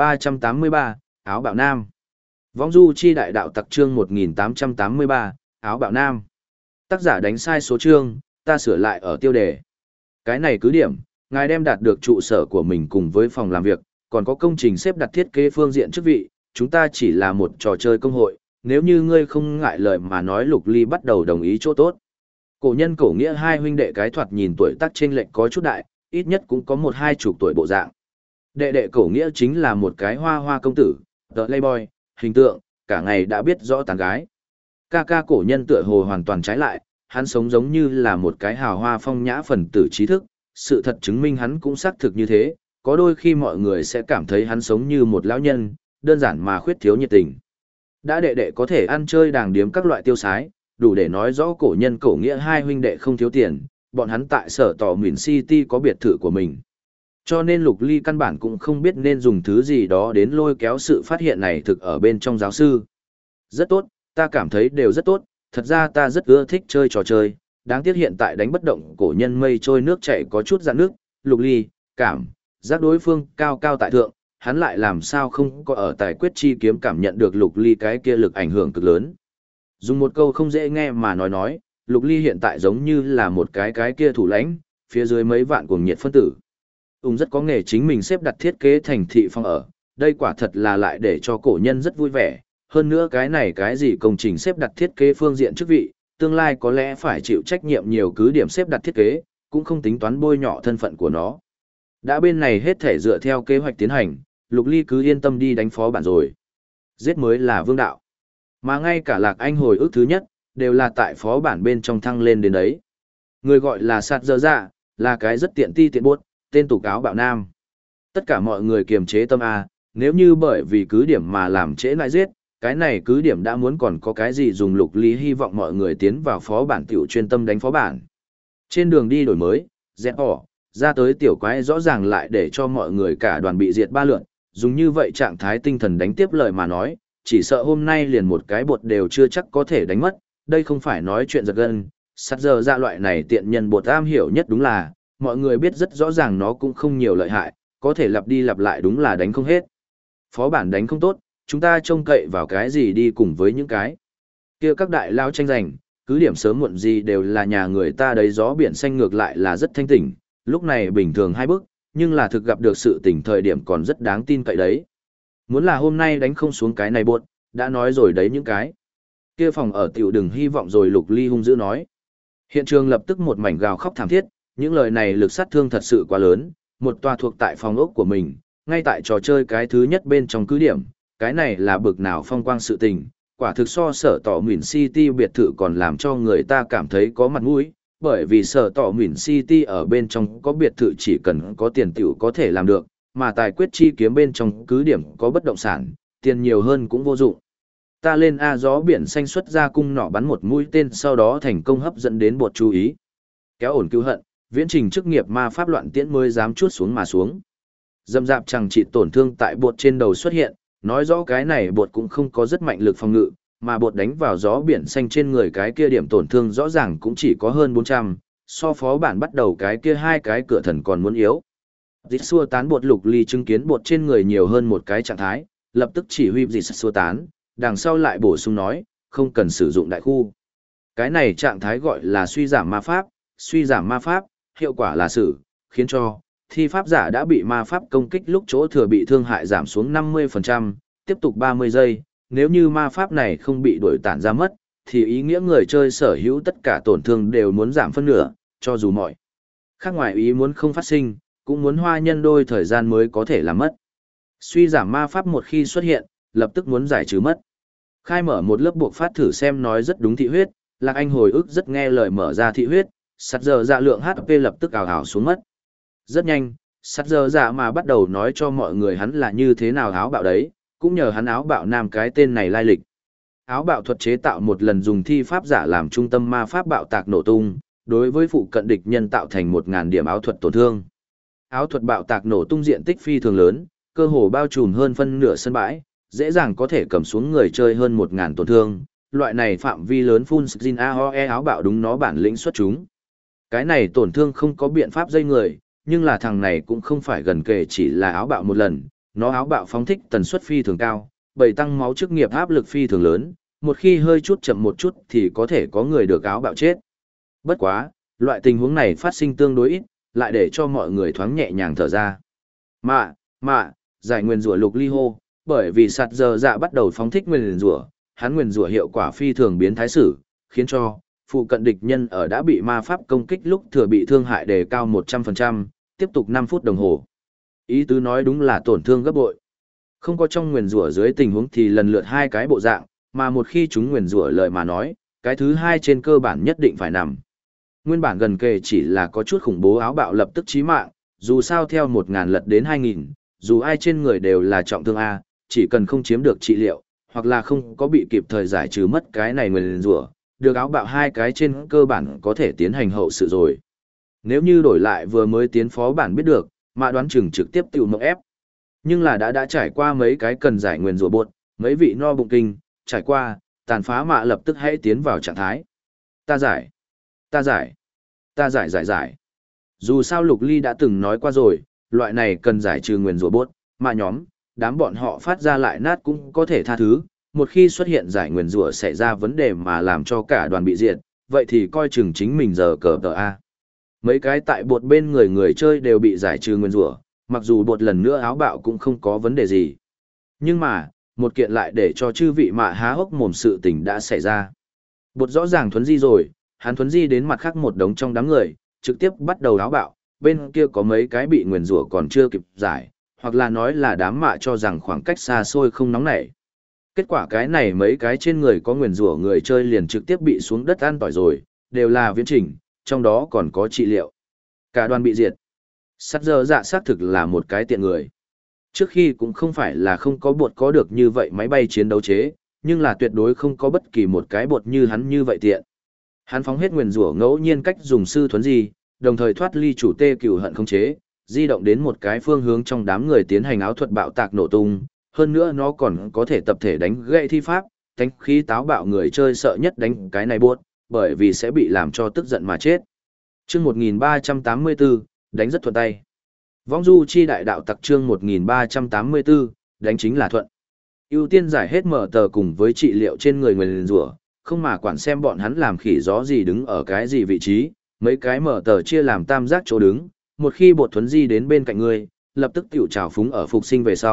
1383, Áo Bạo Nam. Vong du chi đại đạo tặc chương 1883, Áo Bạo Nam. Tác giả đánh sai số chương, ta sửa lại ở tiêu đề. Cái này cứ điểm, ngài đem đạt được trụ sở của mình cùng với phòng làm việc, còn có công trình xếp đặt thiết kế phương diện chức vị, chúng ta chỉ là một trò chơi công hội, nếu như ngươi không ngại lời mà nói. Lục Ly bắt đầu đồng ý chỗ tốt. Cổ nhân cổ nghĩa hai huynh đệ cái thoạt nhìn tuổi tác chênh lệch có chút đại, ít nhất cũng có 1-2 tuổi bộ dạng. Đệ đệ cổ nghĩa chính là một cái hoa hoa công tử, the playboy, hình tượng, cả ngày đã biết rõ tán gái. Ca ca cổ nhân tựa hồ hoàn toàn trái lại, hắn sống giống như là một cái hào hoa phong nhã phần tử trí thức, sự thật chứng minh hắn cũng xác thực như thế, có đôi khi mọi người sẽ cảm thấy hắn sống như một lão nhân, đơn giản mà khuyết thiếu nhiệt tình. Đã đệ đệ có thể ăn chơi đàng điếm các loại tiêu sái, đủ để nói rõ cổ nhân cổ nghĩa hai huynh đệ không thiếu tiền, bọn hắn tại sở tỏ Mìn City có biệt thự của mình. Cho nên Lục Ly căn bản cũng không biết nên dùng thứ gì đó đến lôi kéo sự phát hiện này thực ở bên trong giáo sư. Rất tốt, ta cảm thấy đều rất tốt, thật ra ta rất ưa thích chơi trò chơi, đáng tiếc hiện tại đánh bất động cổ nhân mây trôi nước chảy có chút dạn nước. Lục Ly, cảm giác đối phương cao cao tại thượng, hắn lại làm sao không có ở tài quyết chi kiếm cảm nhận được Lục Ly cái kia lực ảnh hưởng cực lớn. Dùng một câu không dễ nghe mà nói, Lục Ly hiện tại giống như là một cái kia thủ lãnh, phía dưới mấy vạn cuồng nhiệt phân tử. Rất có nghề chính mình xếp đặt thiết kế thành thị phong ở, đây quả thật là lại để cho cổ nhân rất vui vẻ. Hơn nữa cái này cái gì công trình xếp đặt thiết kế phương diện chức vị, tương lai có lẽ phải chịu trách nhiệm nhiều cứ điểm xếp đặt thiết kế, cũng không tính toán bôi nhọ thân phận của nó. Đã bên này hết thể dựa theo kế hoạch tiến hành, Lục Ly cứ yên tâm đi đánh phó bản rồi. Giết mới là vương đạo. Mà ngay cả Lạc Anh hồi ức thứ nhất, đều là tại phó bản bên trong thăng lên đến đấy. Người gọi là Sạt Dơ Dạ, là cái rất tiện ti tiện buốt, tên tục áo bạo nam. Tất cả mọi người kiềm chế tâm A, nếu như bởi vì cứ điểm mà làm trễ lại giết, cái này cứ điểm đã muốn còn có cái gì dùng. Lục Ly hy vọng mọi người tiến vào phó bản tiểu chuyên tâm đánh phó bản. Trên đường đi đổi mới, dẹp ỏ, ra tới tiểu quái rõ ràng lại để cho mọi người cả đoàn bị diệt 3 lượt, dùng như vậy trạng thái tinh thần đánh tiếp lời mà nói, chỉ sợ hôm nay liền một cái bột đều chưa chắc có thể đánh mất, đây không phải nói chuyện giật gân. Sắt giờ ra loại này tiện nhân bột am hiểu nhất đúng là, mọi người biết rất rõ ràng nó cũng không nhiều lợi hại, có thể lặp đi lặp lại đúng là đánh không hết. Phó bản đánh không tốt, chúng ta trông cậy vào cái gì đi cùng với những cái kia các đại lao tranh giành, cứ điểm sớm muộn gì đều là nhà người ta đấy. Gió biển xanh ngược lại là rất thanh tỉnh, lúc này bình thường 2 bước, nhưng là thực gặp được sự tỉnh thời điểm còn rất đáng tin cậy đấy. Muốn là hôm nay đánh không xuống cái này buột, đã nói rồi đấy những cái. Kia phòng ở tiểu đừng hy vọng rồi Lục Ly hung dữ nói. Hiện trường lập tức một mảnh gào khóc thảm thiết, những lời này lực sát thương thật sự quá lớn, một tòa thuộc tại phòng ốc của mình, ngay tại trò chơi cái thứ nhất bên trong cứ điểm, cái này là bực nào phong quang sự tình, quả thực so sở tỏ Muyển City biệt thự còn làm cho người ta cảm thấy có mặt mũi, bởi vì sở tỏ Muyển City ở bên trong có biệt thự chỉ cần có tiền tiểu có thể làm được, mà tài quyết chi kiếm bên trong cứ điểm có bất động sản, tiền nhiều hơn cũng vô dụng. Ta lên A gió biển xanh xuất ra cung nỏ bắn một mũi tên sau đó thành công hấp dẫn đến bột chú ý. Kéo ổn cứu hận, viễn trình chức nghiệp ma pháp loạn tiễn mới dám chuốt xuống mà xuống. Dâm dạp chẳng chỉ tổn thương tại bột trên đầu xuất hiện, nói rõ cái này bột cũng không có rất mạnh lực phòng ngự, mà bột đánh vào gió biển xanh trên người cái kia điểm tổn thương rõ ràng cũng chỉ có hơn 400, so phó bản bắt đầu cái kia hai cái cửa thần còn muốn yếu. Dịch xua tán bột Lục Ly chứng kiến bột trên người nhiều hơn một cái trạng thái, lập tức chỉ huy dịch xua tán, đằng sau lại bổ sung nói, không cần sử dụng đại khu. Cái này trạng thái gọi là suy giảm ma pháp, hiệu quả là sử, khiến cho thi pháp giả đã bị ma pháp công kích lúc chỗ thừa bị thương hại giảm xuống 50%, tiếp tục 30 giây, nếu như ma pháp này không bị đuổi tản ra mất, thì ý nghĩa người chơi sở hữu tất cả tổn thương đều muốn giảm phân nửa, cho dù mọi khác ngoài ý muốn không phát sinh, cũng muốn hoa nhân đôi thời gian mới có thể làm mất. Suy giảm ma pháp một khi xuất hiện, lập tức muốn giải trừ mất. Khai mở một lớp buộc phát thử xem nói rất đúng thị huyết, Lạc Anh hồi ức rất nghe lời mở ra thị huyết, sắt giờ dạ lượng HP lập tức ảo ảo xuống mất. Rất nhanh, sắt giờ dạ mà bắt đầu nói cho mọi người hắn là như thế nào áo bạo đấy, cũng nhờ hắn áo bạo nam cái tên này lai lịch. Áo bạo thuật chế tạo một lần dùng thi pháp giả làm trung tâm ma pháp bạo tạc nổ tung, đối với phụ cận địch nhân tạo thành 1000 điểm áo thuật tổn thương. Áo thuật bạo tạc nổ tung diện tích phi thường lớn, cơ hồ bao trùm hơn phân nửa sân bãi, dễ dàng có thể cầm xuống người chơi hơn 1000 tổn thương. Loại này phạm vi lớn full skin AOE áo bạo đúng nó bản lĩnh xuất chúng. Cái này tổn thương không có biện pháp dây người, nhưng là thằng này cũng không phải gần kề chỉ là áo bạo một lần, nó áo bạo phóng thích tần suất phi thường cao, bởi tăng máu chức nghiệp áp lực phi thường lớn, một khi hơi chút chậm một chút thì có thể có người được áo bạo chết. Bất quá, loại tình huống này phát sinh tương đối ít, lại để cho mọi người thoáng nhẹ nhàng thở ra. Giải nguyền rủa Lục Ly hô, bởi vì sạt giờ dạ bắt đầu phóng thích nguyền rủa, hắn nguyền rủa hiệu quả phi thường biến thái sử, khiến cho phụ cận địch nhân ở đã bị ma pháp công kích lúc thừa bị thương hại đề cao 100%, tiếp tục 5 phút đồng hồ. Ý tứ nói đúng là tổn thương gấp bội. Không có trong nguyền rủa dưới tình huống thì lần lượt hai cái bộ dạng, mà một khi chúng nguyền rủa lời mà nói, cái thứ hai trên cơ bản nhất định phải nằm. Nguyên bản gần kề chỉ là có chút khủng bố áo bạo lập tức chí mạng, dù sao theo 1000 lật đến 2000, dù ai trên người đều là trọng thương A, chỉ cần không chiếm được trị liệu, hoặc là không có bị kịp thời giải trừ mất cái này nguyền rủa, được áo bạo hai cái trên cơ bản có thể tiến hành hậu sự rồi. Nếu như đổi lại vừa mới tiến phó bản biết được, mà đoán chừng trực tiếp tiêu mộng ép. Nhưng là đã trải qua mấy cái cần giải nguyền rủa bột, mấy vị no bụng kinh, trải qua, tàn phá mạ lập tức hãy tiến vào trạng thái. Ta giải. Dù sao Lục Ly đã từng nói qua rồi, loại này cần giải trừ nguyền rủa bột, mà nhóm, đám bọn họ phát ra lại nát cũng có thể tha thứ, một khi xuất hiện giải nguyền rủa xảy ra vấn đề mà làm cho cả đoàn bị diệt, vậy thì coi chừng chính mình giờ cờ tờ A. Mấy cái tại bột bên người chơi đều bị giải trừ nguyền rủa, mặc dù bột lần nữa áo bạo cũng không có vấn đề gì. Nhưng mà, một kiện lại để cho chư vị mạ há hốc mồm sự tình đã xảy ra. Bột rõ ràng thuấn di rồi, hắn thuấn di đến mặt khác một đống trong đám người, trực tiếp bắt đầu áo bạo, bên kia có mấy cái bị nguyền rủa còn chưa kịp giải, hoặc là nói là đám mạ cho rằng khoảng cách xa xôi không nóng nảy. Kết quả cái này mấy cái trên người có nguyền rủa người chơi liền trực tiếp bị xuống đất ăn tỏi rồi, đều là viễn trình, trong đó còn có trị liệu. Cả đoàn bị diệt. Sắt giờ dạ xác thực là một cái tiện người. Trước khi cũng không phải là không có bột có được như vậy máy bay chiến đấu chế, nhưng là tuyệt đối không có bất kỳ một cái bột như hắn như vậy tiện. Hắn phóng hết nguyền rủa ngẫu nhiên cách dùng sư thuấn di, đồng thời thoát ly chủ tê cửu hận không chế, di động đến một cái phương hướng trong đám người tiến hành áo thuật bạo tạc nổ tung, hơn nữa nó còn có thể tập thể đánh gãy thi pháp, đánh khí táo bạo người chơi sợ nhất đánh cái này buốt, bởi vì sẽ bị làm cho tức giận mà chết. Chương 1384, đánh rất thuận tay. Vong du chi đại đạo tặc chương 1384, đánh chính là thuận. Ưu tiên giải hết mở tờ cùng với trị liệu trên người nguyền rủa, không mà quản xem bọn hắn làm khỉ gió gì đứng ở cái gì vị trí, mấy cái mở tờ chia làm tam giác chỗ đứng, một khi bột thuấn di đến bên cạnh ngươi, lập tức tiểu trào phúng ở phục sinh về sau,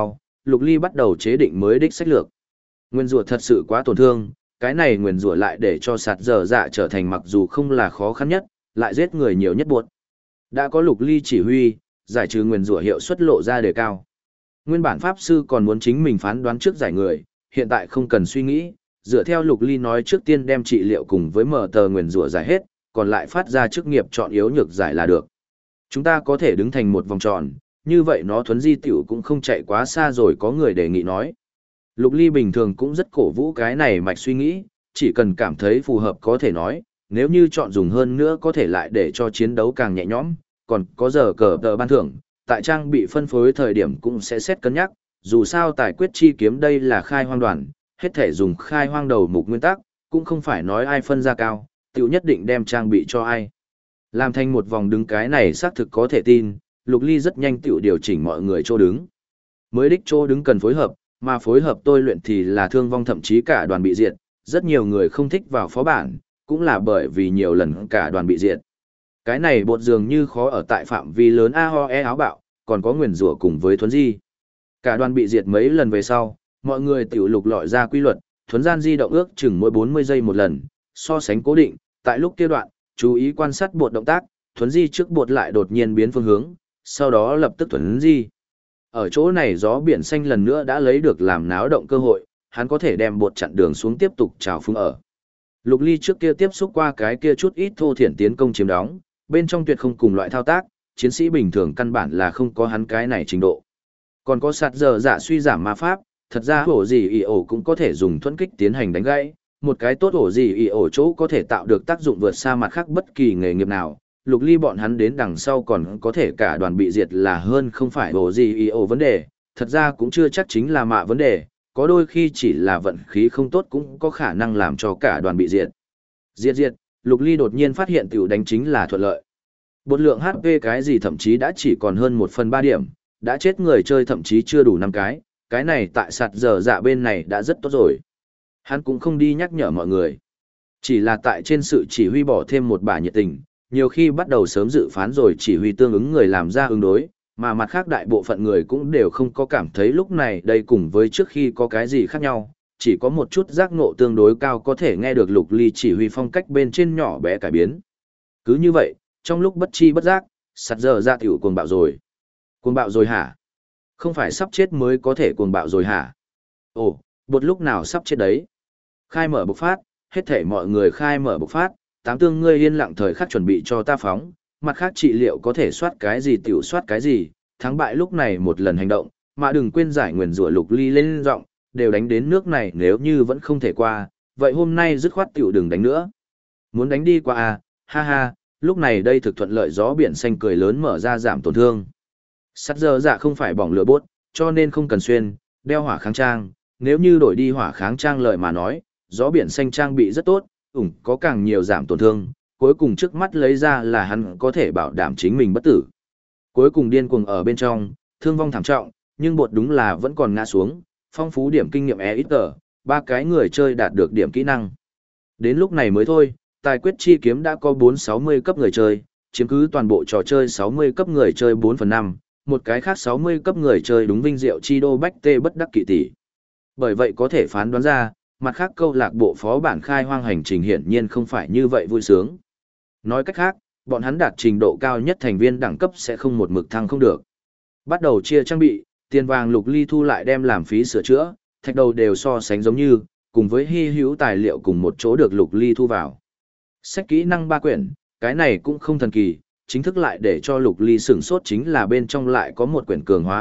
Lục Ly bắt đầu chế định mới đích sách lược. Nguyên rủa thật sự quá tổn thương, cái này nguyên rủa lại để cho sạt dở dạ trở thành mặc dù không là khó khăn nhất, lại giết người nhiều nhất buộc. Đã có Lục Ly chỉ huy, giải trừ nguyên rủa hiệu suất lộ ra đề cao. Nguyên bản pháp sư còn muốn chính mình phán đoán trước giải người, hiện tại không cần suy nghĩ, dựa theo Lục Ly nói trước tiên đem trị liệu cùng với mở tờ nguyên rủa giải hết, còn lại phát ra chức nghiệp chọn yếu nhược giải là được. Chúng ta có thể đứng thành một vòng tròn, như vậy nó thuấn di tiểu cũng không chạy quá xa rồi, có người đề nghị nói. Lục Ly bình thường cũng rất cổ vũ cái này mạch suy nghĩ, chỉ cần cảm thấy phù hợp có thể nói, nếu như chọn dùng hơn nữa có thể lại để cho chiến đấu càng nhẹ nhõm, còn có giờ cờ tờ ban thưởng, tại trang bị phân phối thời điểm cũng sẽ xét cân nhắc, dù sao tài quyết chi kiếm đây là khai hoang đoàn, hết thể dùng khai hoang đầu mục nguyên tắc, cũng không phải nói ai phân ra cao, tiểu nhất định đem trang bị cho ai. Làm thành một vòng đứng cái này xác thực có thể tin, Lục Ly rất nhanh tiểu điều chỉnh mọi người chỗ đứng. Mới đích chỗ đứng cần phối hợp, mà phối hợp tôi luyện thì là thương vong thậm chí cả đoàn bị diệt, rất nhiều người không thích vào phó bản, cũng là bởi vì nhiều lần cả đoàn bị diệt. Cái này bột dường như khó ở tại phạm vi lớn AOE áo bạo, còn có nguyền rủa cùng với thuấn di. Cả đoàn bị diệt mấy lần về sau, mọi người tiểu lục lọi ra quy luật, thuấn gian di động ước chừng mỗi 40 giây một lần, so sánh cố định, tại lúc kia đoạn, chú ý quan sát bột động tác, thuấn di trước bột lại đột nhiên biến phương hướng, sau đó lập tức thuấn di. Ở chỗ này gió biển xanh lần nữa đã lấy được làm náo động cơ hội, hắn có thể đem bột chặn đường xuống tiếp tục trào phúng ở. Lục Ly trước kia tiếp xúc qua cái kia chút ít thô thiển tiến công chiếm đóng, bên trong tuyệt không cùng loại thao tác, chiến sĩ bình thường căn bản là không có hắn cái này trình độ. Còn có sạt dở dạ suy giảm ma pháp, thật ra ổ gì ỉ ổ cũng có thể dùng thuẫn kích tiến hành đánh gãy, một cái tốt ổ gì ỉ ổ chỗ có thể tạo được tác dụng vượt xa mặt khác bất kỳ nghề nghiệp nào. Lục Ly bọn hắn đến đằng sau còn có thể cả đoàn bị diệt là hơn không phải ổ gì ỉ ổ vấn đề, thật ra cũng chưa chắc chính là mạ vấn đề, có đôi khi chỉ là vận khí không tốt cũng có khả năng làm cho cả đoàn bị diệt. Diệt, Lục Ly đột nhiên phát hiện tiểu đánh chính là thuận lợi. Bột lượng HP cái gì thậm chí đã chỉ còn hơn 1/3 điểm, đã chết người chơi thậm chí chưa đủ 5 cái này tại sạt dở dạ bên này đã rất tốt rồi. Hắn cũng không đi nhắc nhở mọi người. Chỉ là tại trên sự chỉ huy bỏ thêm một bả nhiệt tình, nhiều khi bắt đầu sớm dự phán rồi chỉ huy tương ứng người làm ra ứng đối, mà mặt khác đại bộ phận người cũng đều không có cảm thấy lúc này đây cùng với trước khi có cái gì khác nhau, chỉ có một chút giác ngộ tương đối cao có thể nghe được Lục Ly chỉ huy phong cách bên trên nhỏ bé cải biến. Cứ như vậy, trong lúc bất chi bất giác, sạt dở dạ tiểu cuồng bạo rồi. Cuồng bạo rồi hả? Không phải sắp chết mới có thể cuồng bạo rồi hả? Ồ, bột lúc nào sắp chết đấy? Khai mở bộc phát, hết thể mọi người khai mở bộc phát, tám tương ngươi yên lặng thời khắc chuẩn bị cho ta phóng, mặt khác trị liệu có thể soát cái gì tiểu soát cái gì, thắng bại lúc này một lần hành động, mà đừng quên giải nguyền rủa Lục Ly lên giọng, đều đánh đến nước này nếu như vẫn không thể qua, vậy hôm nay dứt khoát tiểu đừng đánh nữa. Muốn đánh đi qua à, ha ha, lúc này đây thực thuận lợi gió biển xanh cười lớn mở ra giảm tổn thương. Sắt dơ dạ không phải bỏng lửa bốt, cho nên không cần xuyên, đeo hỏa kháng trang, nếu như đổi đi hỏa kháng trang lợi mà nói, gió biển xanh trang bị rất tốt, có càng nhiều giảm tổn thương, cuối cùng trước mắt lấy ra là hắn có thể bảo đảm chính mình bất tử. Cuối cùng điên cuồng ở bên trong, thương vong thảm trọng, nhưng bột đúng là vẫn còn ngã xuống, phong phú điểm kinh nghiệm ít tờ, 3 cái người chơi đạt được điểm kỹ năng. Đến lúc này mới thôi, tài quyết chi kiếm đã có 460 cấp người chơi, chiếm cứ toàn bộ trò chơi 60 cấp người chơi 4/5, một cái khác 60 cấp người chơi đúng vinh diệu chi đô bách tê bất đắc kỵ tỷ. Bởi vậy có thể phán đoán ra, mặt khác câu lạc bộ phó bản khai hoang hành trình hiển nhiên không phải như vậy vui sướng. Nói cách khác, bọn hắn đạt trình độ cao nhất thành viên đẳng cấp sẽ không một mực thăng không được. Bắt đầu chia trang bị, tiền vàng Lục Ly thu lại đem làm phí sửa chữa, thạch đầu đều so sánh giống như, cùng với hy hữu tài liệu cùng một chỗ được Lục Ly thu vào. Sách kỹ năng 3 quyển, cái này cũng không thần kỳ, chính thức lại để cho Lục Ly sửng sốt chính là bên trong lại có một quyển cường hóa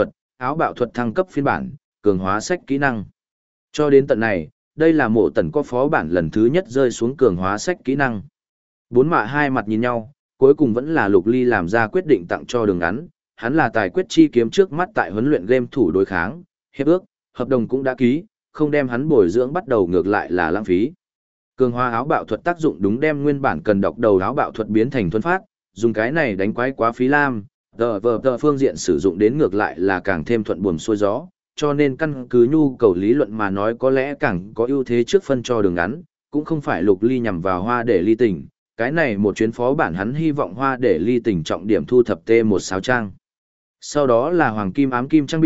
áo bạo thuật thăng cấp phiên bản, cường hóa sách kỹ năng. Cho đến tận này, đây là mộ tần có phó bản lần thứ nhất rơi xuống cường hóa sách kỹ năng. Bốn mạ hai mặt nhìn nhau, cuối cùng vẫn là Lục Ly làm ra quyết định tặng cho đường ngắn, hắn là tài quyết chi kiếm trước mắt tại huấn luyện game thủ đối kháng, hiệp ước, hợp đồng cũng đã ký, không đem hắn bồi dưỡng bắt đầu ngược lại là lãng phí. Cường hóa áo bạo thuật tác dụng đúng đem nguyên bản cần đọc đầu áo bạo thuật biến thành thuần phát, dùng cái này đánh quái quá phí lam, tờ phương diện sử dụng đến ngược lại là càng thêm thuận buồm xuôi gió, cho nên căn cứ nhu cầu lý luận mà nói có lẽ càng có ưu thế trước phân cho đường ngắn, cũng không phải Lục Ly nhằm vào hoa để ly tình, cái này một chuyến phó bản hắn hy vọng hoa để ly tình trọng điểm thu thập T1 sáo trang. Sau đó là hoàng kim ám kim trang bị,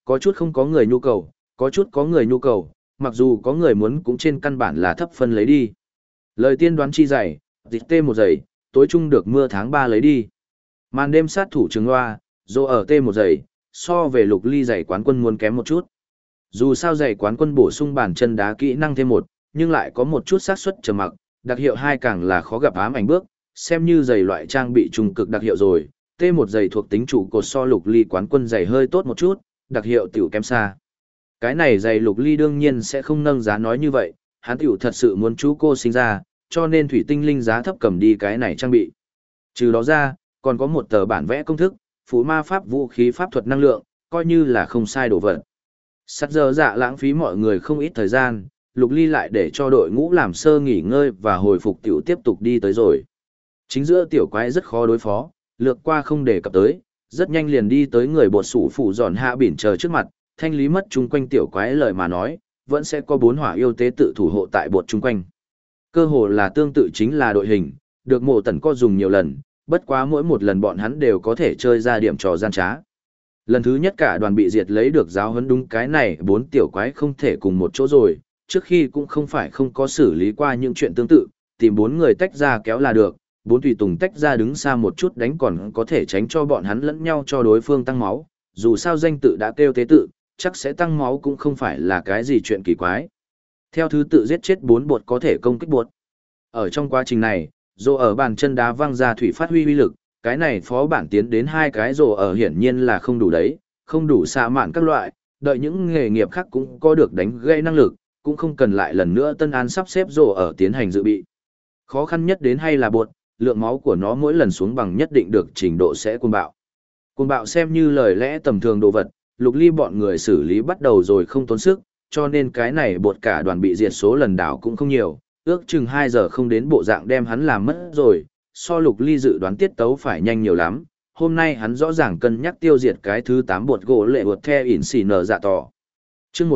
Có chút không có người nhu cầu, có chút có người nhu cầu, mặc dù có người muốn cũng trên căn bản là thấp phân lấy đi. Lời tiên đoán chi dày, dịch tê một giày, tối trung được mưa tháng 3 lấy đi. Màn đêm sát thủ trường loa, dô ở tê một giày, so về lục ly giày quán quân muốn kém một chút. Dù sao giày quán quân bổ sung bản chân đá kỹ năng thêm một, nhưng lại có một chút xác suất trầm mặc, đặc hiệu 2 càng là khó gặp ám ảnh bước, xem như giày loại trang bị trung cực đặc hiệu rồi. T1 giày thuộc tính trụ cột so lục ly quán quân giày hơi tốt một chút, đặc hiệu tiểu kém xa. Cái này giày lục ly đương nhiên sẽ không nâng giá nói như vậy, hắn tiểu thật sự muốn chú cô sinh ra, cho nên thủy tinh linh giá thấp cầm đi cái này trang bị. Trừ đó ra, còn có một tờ bản vẽ công thức, phú ma pháp vũ khí pháp thuật năng lượng, coi như là không sai đồ vật. Sắt giờ dạ lãng phí mọi người không ít thời gian, lục ly lại để cho đội ngũ làm sơ nghỉ ngơi và hồi phục tiểu tiếp tục đi tới rồi. Chính giữa tiểu quái rất khó đối phó, lược qua không đề cập tới, rất nhanh liền đi tới người bột sủ phủ giòn hạ bỉn chờ trước mặt, thanh lý mất chung quanh tiểu quái lời mà nói, vẫn sẽ có 4 hỏa yêu tế tự thủ hộ tại bột chung quanh. Cơ hồ là tương tự chính là đội hình, được mộ tần co dùng nhiều lần, bất quá mỗi một lần bọn hắn đều có thể chơi ra điểm trò gian trá. Lần thứ nhất cả đoàn bị diệt lấy được giáo huấn đúng cái này 4 tiểu quái không thể cùng một chỗ rồi, trước khi cũng không phải không có xử lý qua những chuyện tương tự, tìm 4 người tách ra kéo là được, 4 tùy tùng tách ra đứng xa một chút đánh còn có thể tránh cho bọn hắn lẫn nhau cho đối phương tăng máu, dù sao danh tự đã kêu tế tự, chắc sẽ tăng máu cũng không phải là cái gì chuyện kỳ quái. Theo thứ tự giết chết 4 bột có thể công kích bột. Ở trong quá trình này, rồ ở bàn chân đá văng ra thủy phát huy uy lực, cái này phó bản tiến đến 2 cái rồ ở hiển nhiên là không đủ đấy, không đủ xạ mạn các loại, đợi những nghề nghiệp khác cũng có được đánh gây năng lực, cũng không cần lại lần nữa Tân An sắp xếp rồ ở tiến hành dự bị. Khó khăn nhất đến hay là bột, lượng máu của nó mỗi lần xuống bằng nhất định được trình độ sẽ cuồng bạo. Cuồng bạo xem như lời lẽ tầm thường đồ vật, lục ly bọn người xử lý bắt đầu rồi không tốn sức, cho nên cái này bột cả đoàn bị diệt số lần đảo cũng không nhiều, ước chừng 2 giờ không đến bộ dạng đem hắn làm mất rồi, so lục ly dự đoán tiết tấu phải nhanh nhiều lắm. Hôm nay hắn rõ ràng cân nhắc tiêu diệt cái thứ 8 bột gỗ lệ bột the ỉn xì nở dạ tỏ. Chương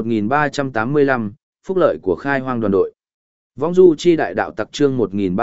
1385, phúc lợi của khai hoang đoàn đội. Vong du chi đại đạo tặc chương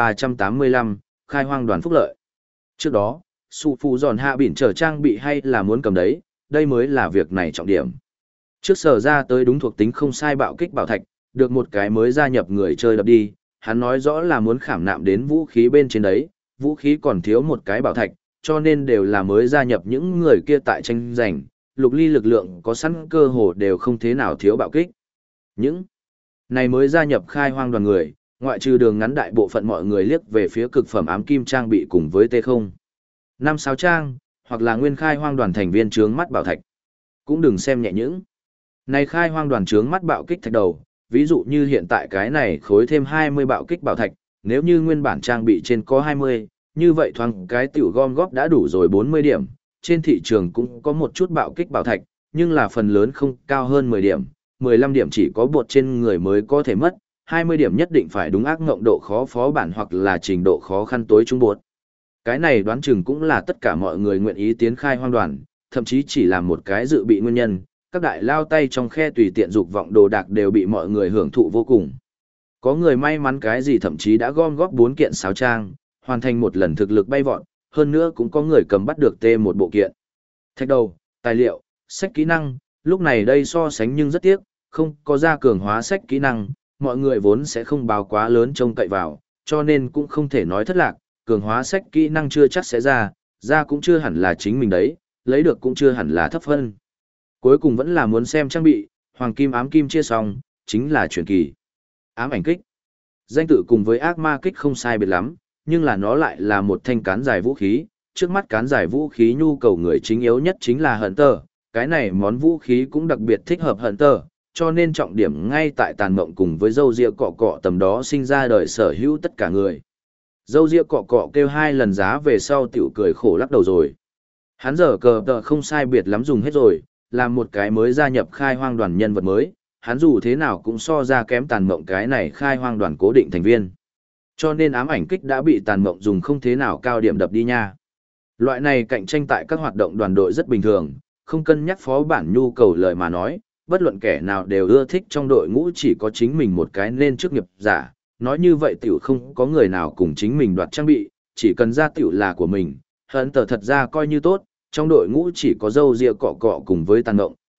1385, khai hoang đoàn phúc lợi. Trước đó, su phụ giòn hạ bỉn trở trang bị hay là muốn cầm đấy, đây mới là việc này trọng điểm. Trước sở ra tới đúng thuộc tính không sai bạo kích bảo thạch, được một cái mới gia nhập người chơi đập đi, hắn nói rõ là muốn khảm nạm đến vũ khí bên trên đấy, vũ khí còn thiếu một cái bảo thạch, cho nên đều là mới gia nhập những người kia tại tranh giành, lục ly lực lượng có sẵn cơ hồ đều không thế nào thiếu bạo kích. Những này mới gia nhập khai hoang đoàn người, ngoại trừ đường ngắn đại bộ phận mọi người liếc về phía cực phẩm ám kim trang bị cùng với T0. 5-6 trang, hoặc là nguyên khai hoang đoàn thành viên trướng mắt bảo thạch. Cũng đừng xem nhẹ những này khai hoang đoàn trướng mắt bạo kích thạch đầu, ví dụ như hiện tại cái này khối thêm 20 bạo kích bảo thạch, nếu như nguyên bản trang bị trên có 20, như vậy thoáng cái tiểu gom góp đã đủ rồi 40 điểm, trên thị trường cũng có một chút bạo kích bảo thạch, nhưng là phần lớn không cao hơn 10 điểm, 15 điểm chỉ có bột trên người mới có thể mất, 20 điểm nhất định phải đúng ác ngộng độ khó phó bản hoặc là trình độ khó khăn tối trung bột. Cái này đoán chừng cũng là tất cả mọi người nguyện ý tiến khai hoang đoàn, thậm chí chỉ là một cái dự bị nguyên nhân, các đại lao tay trong khe tùy tiện dục vọng đồ đạc đều bị mọi người hưởng thụ vô cùng. Có người may mắn cái gì thậm chí đã gom góp 4 kiện sáo trang, hoàn thành một lần thực lực bay vọt, hơn nữa cũng có người cầm bắt được T1 bộ kiện. Thạch đầu, tài liệu, sách kỹ năng, lúc này đây so sánh nhưng rất tiếc, không có ra cường hóa sách kỹ năng, mọi người vốn sẽ không báo quá lớn trông cậy vào, cho nên cũng không thể nói thất lạc, cường hóa sách kỹ năng chưa chắc sẽ ra cũng chưa hẳn là chính mình đấy, lấy được cũng chưa hẳn là thấp phân. Cuối cùng vẫn là muốn xem trang bị, hoàng kim ám kim chia xong, chính là truyền kỳ. Ám ảnh kích. Danh tự cùng với ác ma kích không sai biệt lắm, nhưng là nó lại là một thanh cán dài vũ khí, trước mắt cán dài vũ khí nhu cầu người chính yếu nhất chính là Hunter, cái này món vũ khí cũng đặc biệt thích hợp Hunter, cho nên trọng điểm ngay tại tàn mộng cùng với dâu ria cọ cọ tầm đó sinh ra đời sở hữu tất cả người. Dâu ria cọ cọ kêu 2 lần giá về sau tiểu cười khổ lắc đầu rồi. Hắn giờ cờ tờ không sai biệt lắm dùng hết rồi, là một cái mới gia nhập khai hoang đoàn nhân vật mới, hắn dù thế nào cũng so ra kém tàn mộng cái này khai hoang đoàn cố định thành viên. Cho nên ám ảnh kích đã bị tàn mộng dùng không thế nào cao điểm đập đi nha. Loại này cạnh tranh tại các hoạt động đoàn đội rất bình thường, không cân nhắc phó bản nhu cầu lời mà nói, bất luận kẻ nào đều ưa thích trong đội ngũ chỉ có chính mình một cái nên chức nghiệp giả, nói như vậy tiểu không có người nào cùng chính mình đoạt trang bị, chỉ cần ra tiểu là của mình, hận tờ thật ra coi như tốt, trong đội ngũ chỉ có dâu ria cọ cọ cùng với tàn ngộng,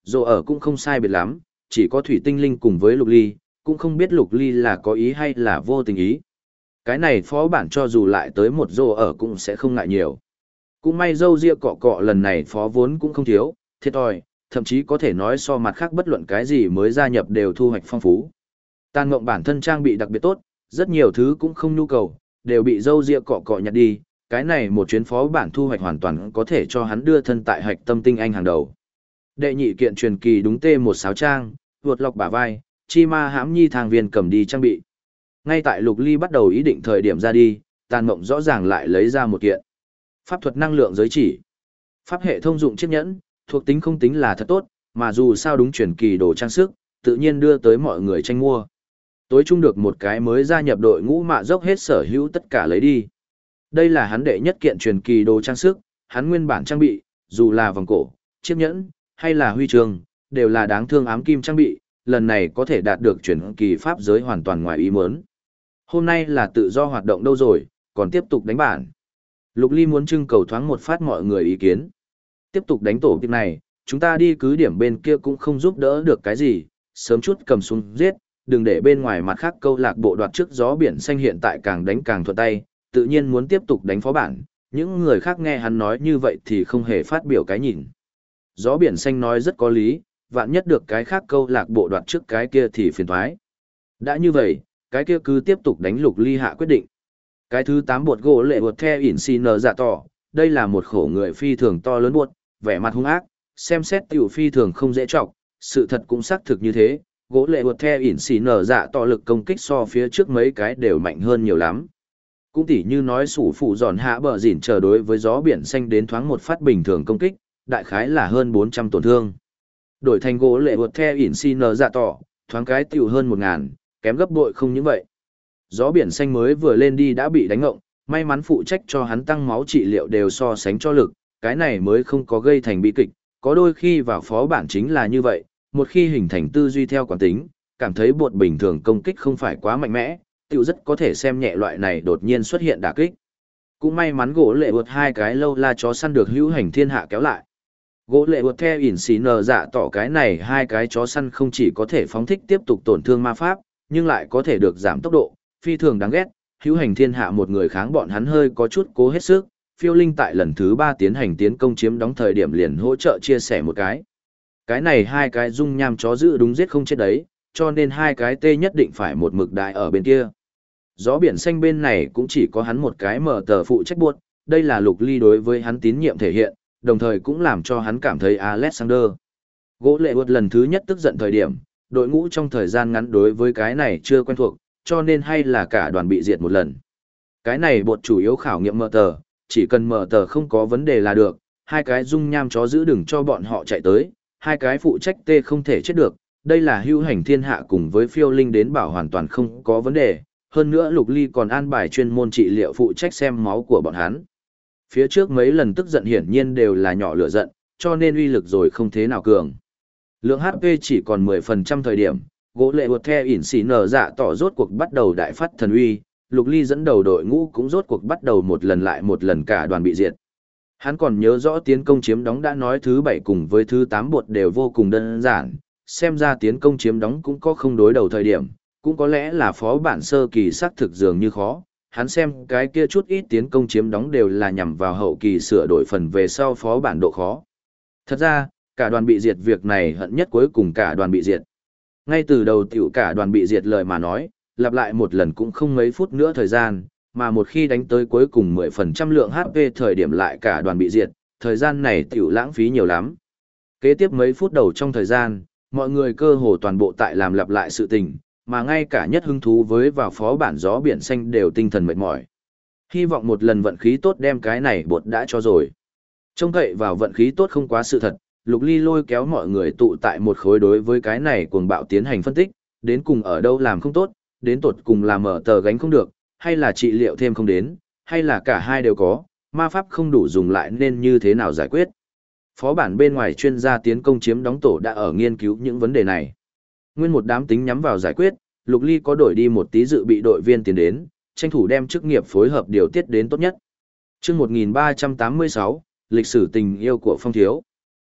Dù ở cũng không sai biệt lắm, chỉ có thủy tinh linh cùng với lục ly, cũng không biết lục ly là có ý hay là vô tình ý. Cái này phó bản cho dù lại tới một dù ở cũng sẽ không ngại nhiều. Cũng may dâu ria cọ cọ lần này phó vốn cũng không thiếu, thiệt thòi, thậm chí có thể nói so mặt khác bất luận cái gì mới gia nhập đều thu hoạch phong phú. Tàn Ngộng bản thân trang bị đặc biệt tốt, rất nhiều thứ cũng không nhu cầu, đều bị dâu ria cọ cọ nhặt đi, cái này một chuyến phó bản thu hoạch hoàn toàn có thể cho hắn đưa thân tại hạch tâm tinh anh hàng đầu. Đệ nhị kiện truyền kỳ đúng T1 sáo trang, vượt lọc bả vai, chi ma hãm nhi thang viên cầm đi trang bị. Ngay tại Lục Ly bắt đầu ý định thời điểm ra đi, Tàn Ngộng rõ ràng lại lấy ra một kiện. Pháp thuật năng lượng giới chỉ. Pháp hệ thông dụng chiếc nhẫn, thuộc tính không tính là thật tốt, mà dù sao đúng truyền kỳ đồ trang sức, tự nhiên đưa tới mọi người tranh mua. Tối chung được một cái mới gia nhập đội ngũ mạ dốc hết sở hữu tất cả lấy đi. Đây là hắn đệ nhất kiện truyền kỳ đồ trang sức, hắn nguyên bản trang bị, dù là vòng cổ, chiếc nhẫn, hay là huy chương, đều là đáng thương ám kim trang bị, lần này có thể đạt được truyền kỳ pháp giới hoàn toàn ngoài ý muốn. Hôm nay là tự do hoạt động đâu rồi, còn tiếp tục đánh bản. Lục Ly muốn trưng cầu thoáng một phát mọi người ý kiến. Tiếp tục đánh tổ việc này, chúng ta đi cứ điểm bên kia cũng không giúp đỡ được cái gì, sớm chút cầm súng giết, đừng để bên ngoài mặt khác câu lạc bộ đoạt trước gió biển xanh hiện tại càng đánh càng thuận tay, tự nhiên muốn tiếp tục đánh phó bản, những người khác nghe hắn nói như vậy thì không hề phát biểu cái nhìn. Gió biển xanh nói rất có lý, vạn nhất được cái khác câu lạc bộ đoạt trước cái kia thì phiền thoái. Đã như vậy, cái kia cứ tiếp tục đánh Lục Ly hạ quyết định. Cái thứ 8 bột gỗ lệ bột the ỉn xì nở dạ tỏ, đây là một khổ người phi thường to lớn buột, vẻ mặt hung ác, xem xét tiểu phi thường không dễ trọng, sự thật cũng xác thực như thế, gỗ lệ bột the ỉn xì nở dạ tỏ lực công kích so phía trước mấy cái đều mạnh hơn nhiều lắm. Cũng tỉ như nói sủ phụ giòn hạ bờ dỉn chờ đối với gió biển xanh đến thoáng một phát bình thường công kích, đại khái là hơn 400 tổn thương. Đổi thành gỗ lệ bột the ỉn xì nở dạ tỏ, thoáng cái tiểu hơn 1000, kém gấp bội không những vậy. Gió biển xanh mới vừa lên đi đã bị đánh ngộng, may mắn phụ trách cho hắn tăng máu trị liệu đều so sánh cho lực, cái này mới không có gây thành bi kịch, có đôi khi vào phó bản chính là như vậy, một khi hình thành tư duy theo quán tính, cảm thấy bột bình thường công kích không phải quá mạnh mẽ, tiểu rất có thể xem nhẹ loại này đột nhiên xuất hiện đả kích. Cũng may mắn gỗ lệ bột hai cái lâu la chó săn được hữu hành thiên hạ kéo lại. Gỗ lệ bột theo ỉn xí nờ dạ tỏ cái này hai cái chó săn không chỉ có thể phóng thích tiếp tục tổn thương ma pháp, nhưng lại có thể được giảm tốc độ, phi thường đáng ghét, hữu hành thiên hạ một người kháng bọn hắn hơi có chút cố hết sức, phiêu linh tại lần thứ 3 tiến hành tiến công chiếm đóng thời điểm liền hỗ trợ chia sẻ một cái. Cái này hai cái dung nham chó giữ đúng giết không chết đấy, cho nên hai cái tê nhất định phải một mực đại ở bên kia. Gió biển xanh bên này cũng chỉ có hắn một cái mở tờ phụ trách buộc, đây là Lục Ly đối với hắn tín nhiệm thể hiện, đồng thời cũng làm cho hắn cảm thấy Alexander. Gỗ lệ buộc lần thứ nhất tức giận thời điểm, đội ngũ trong thời gian ngắn đối với cái này chưa quen thuộc, cho nên hay là cả đoàn bị diệt một lần. Cái này bột chủ yếu khảo nghiệm mở tờ, chỉ cần mở tờ không có vấn đề là được, hai cái dung nham chó giữ đừng cho bọn họ chạy tới, hai cái phụ trách tê không thể chết được, đây là hưu hành thiên hạ cùng với phiêu linh đến bảo hoàn toàn không có vấn đề, hơn nữa Lục Ly còn an bài chuyên môn trị liệu phụ trách xem máu của bọn hắn. Phía trước mấy lần tức giận hiển nhiên đều là nhỏ lửa giận, cho nên uy lực rồi không thế nào cường. Lượng HP chỉ còn 10% thời điểm, gỗ lệ bột the ỉn xỉ nở dạ tỏ rốt cuộc bắt đầu đại phát thần uy, Lục Ly dẫn đầu đội ngũ cũng rốt cuộc bắt đầu một lần lại một lần cả đoàn bị diệt. Hắn còn nhớ rõ tiến công chiếm đóng đã nói thứ 7 cùng với thứ 8 bột đều vô cùng đơn giản, xem ra tiến công chiếm đóng cũng có không đối đầu thời điểm, cũng có lẽ là phó bản sơ kỳ xác thực dường như khó. Hắn xem cái kia chút ít tiến công chiếm đóng đều là nhằm vào hậu kỳ sửa đổi phần về sau phó bản độ khó. Thật ra, cả đoàn bị diệt việc này hận nhất cuối cùng cả đoàn bị diệt. Ngay từ đầu tiểu cả đoàn bị diệt lời mà nói, lặp lại một lần cũng không mấy phút nữa thời gian, mà một khi đánh tới cuối cùng 10% lượng HP thời điểm lại cả đoàn bị diệt, thời gian này tiểu lãng phí nhiều lắm. Kế tiếp mấy phút đầu trong thời gian, mọi người cơ hồ toàn bộ tại làm lặp lại sự tình, mà ngay cả nhất hứng thú với vào phó bản gió biển xanh đều tinh thần mệt mỏi. Hy vọng một lần vận khí tốt đem cái này bột đã cho rồi. Trông cậy vào vận khí tốt không quá sự thật, Lục Ly lôi kéo mọi người tụ tại một khối đối với cái này cuồng bạo tiến hành phân tích, đến cùng ở đâu làm không tốt, đến tột cùng là mở tờ gánh không được, hay là trị liệu thêm không đến, hay là cả hai đều có, ma pháp không đủ dùng lại nên như thế nào giải quyết. Phó bản bên ngoài chuyên gia tiến công chiếm đóng tổ đã ở nghiên cứu những vấn đề này. Nguyên một đám tính nhắm vào giải quyết, Lục Ly có đổi đi một tí dự bị đội viên tiến đến, tranh thủ đem chức nghiệp phối hợp điều tiết đến tốt nhất. Chương 1386, lịch sử tình yêu của Phong thiếu.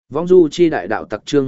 Vong du chi đại đạo tặc chương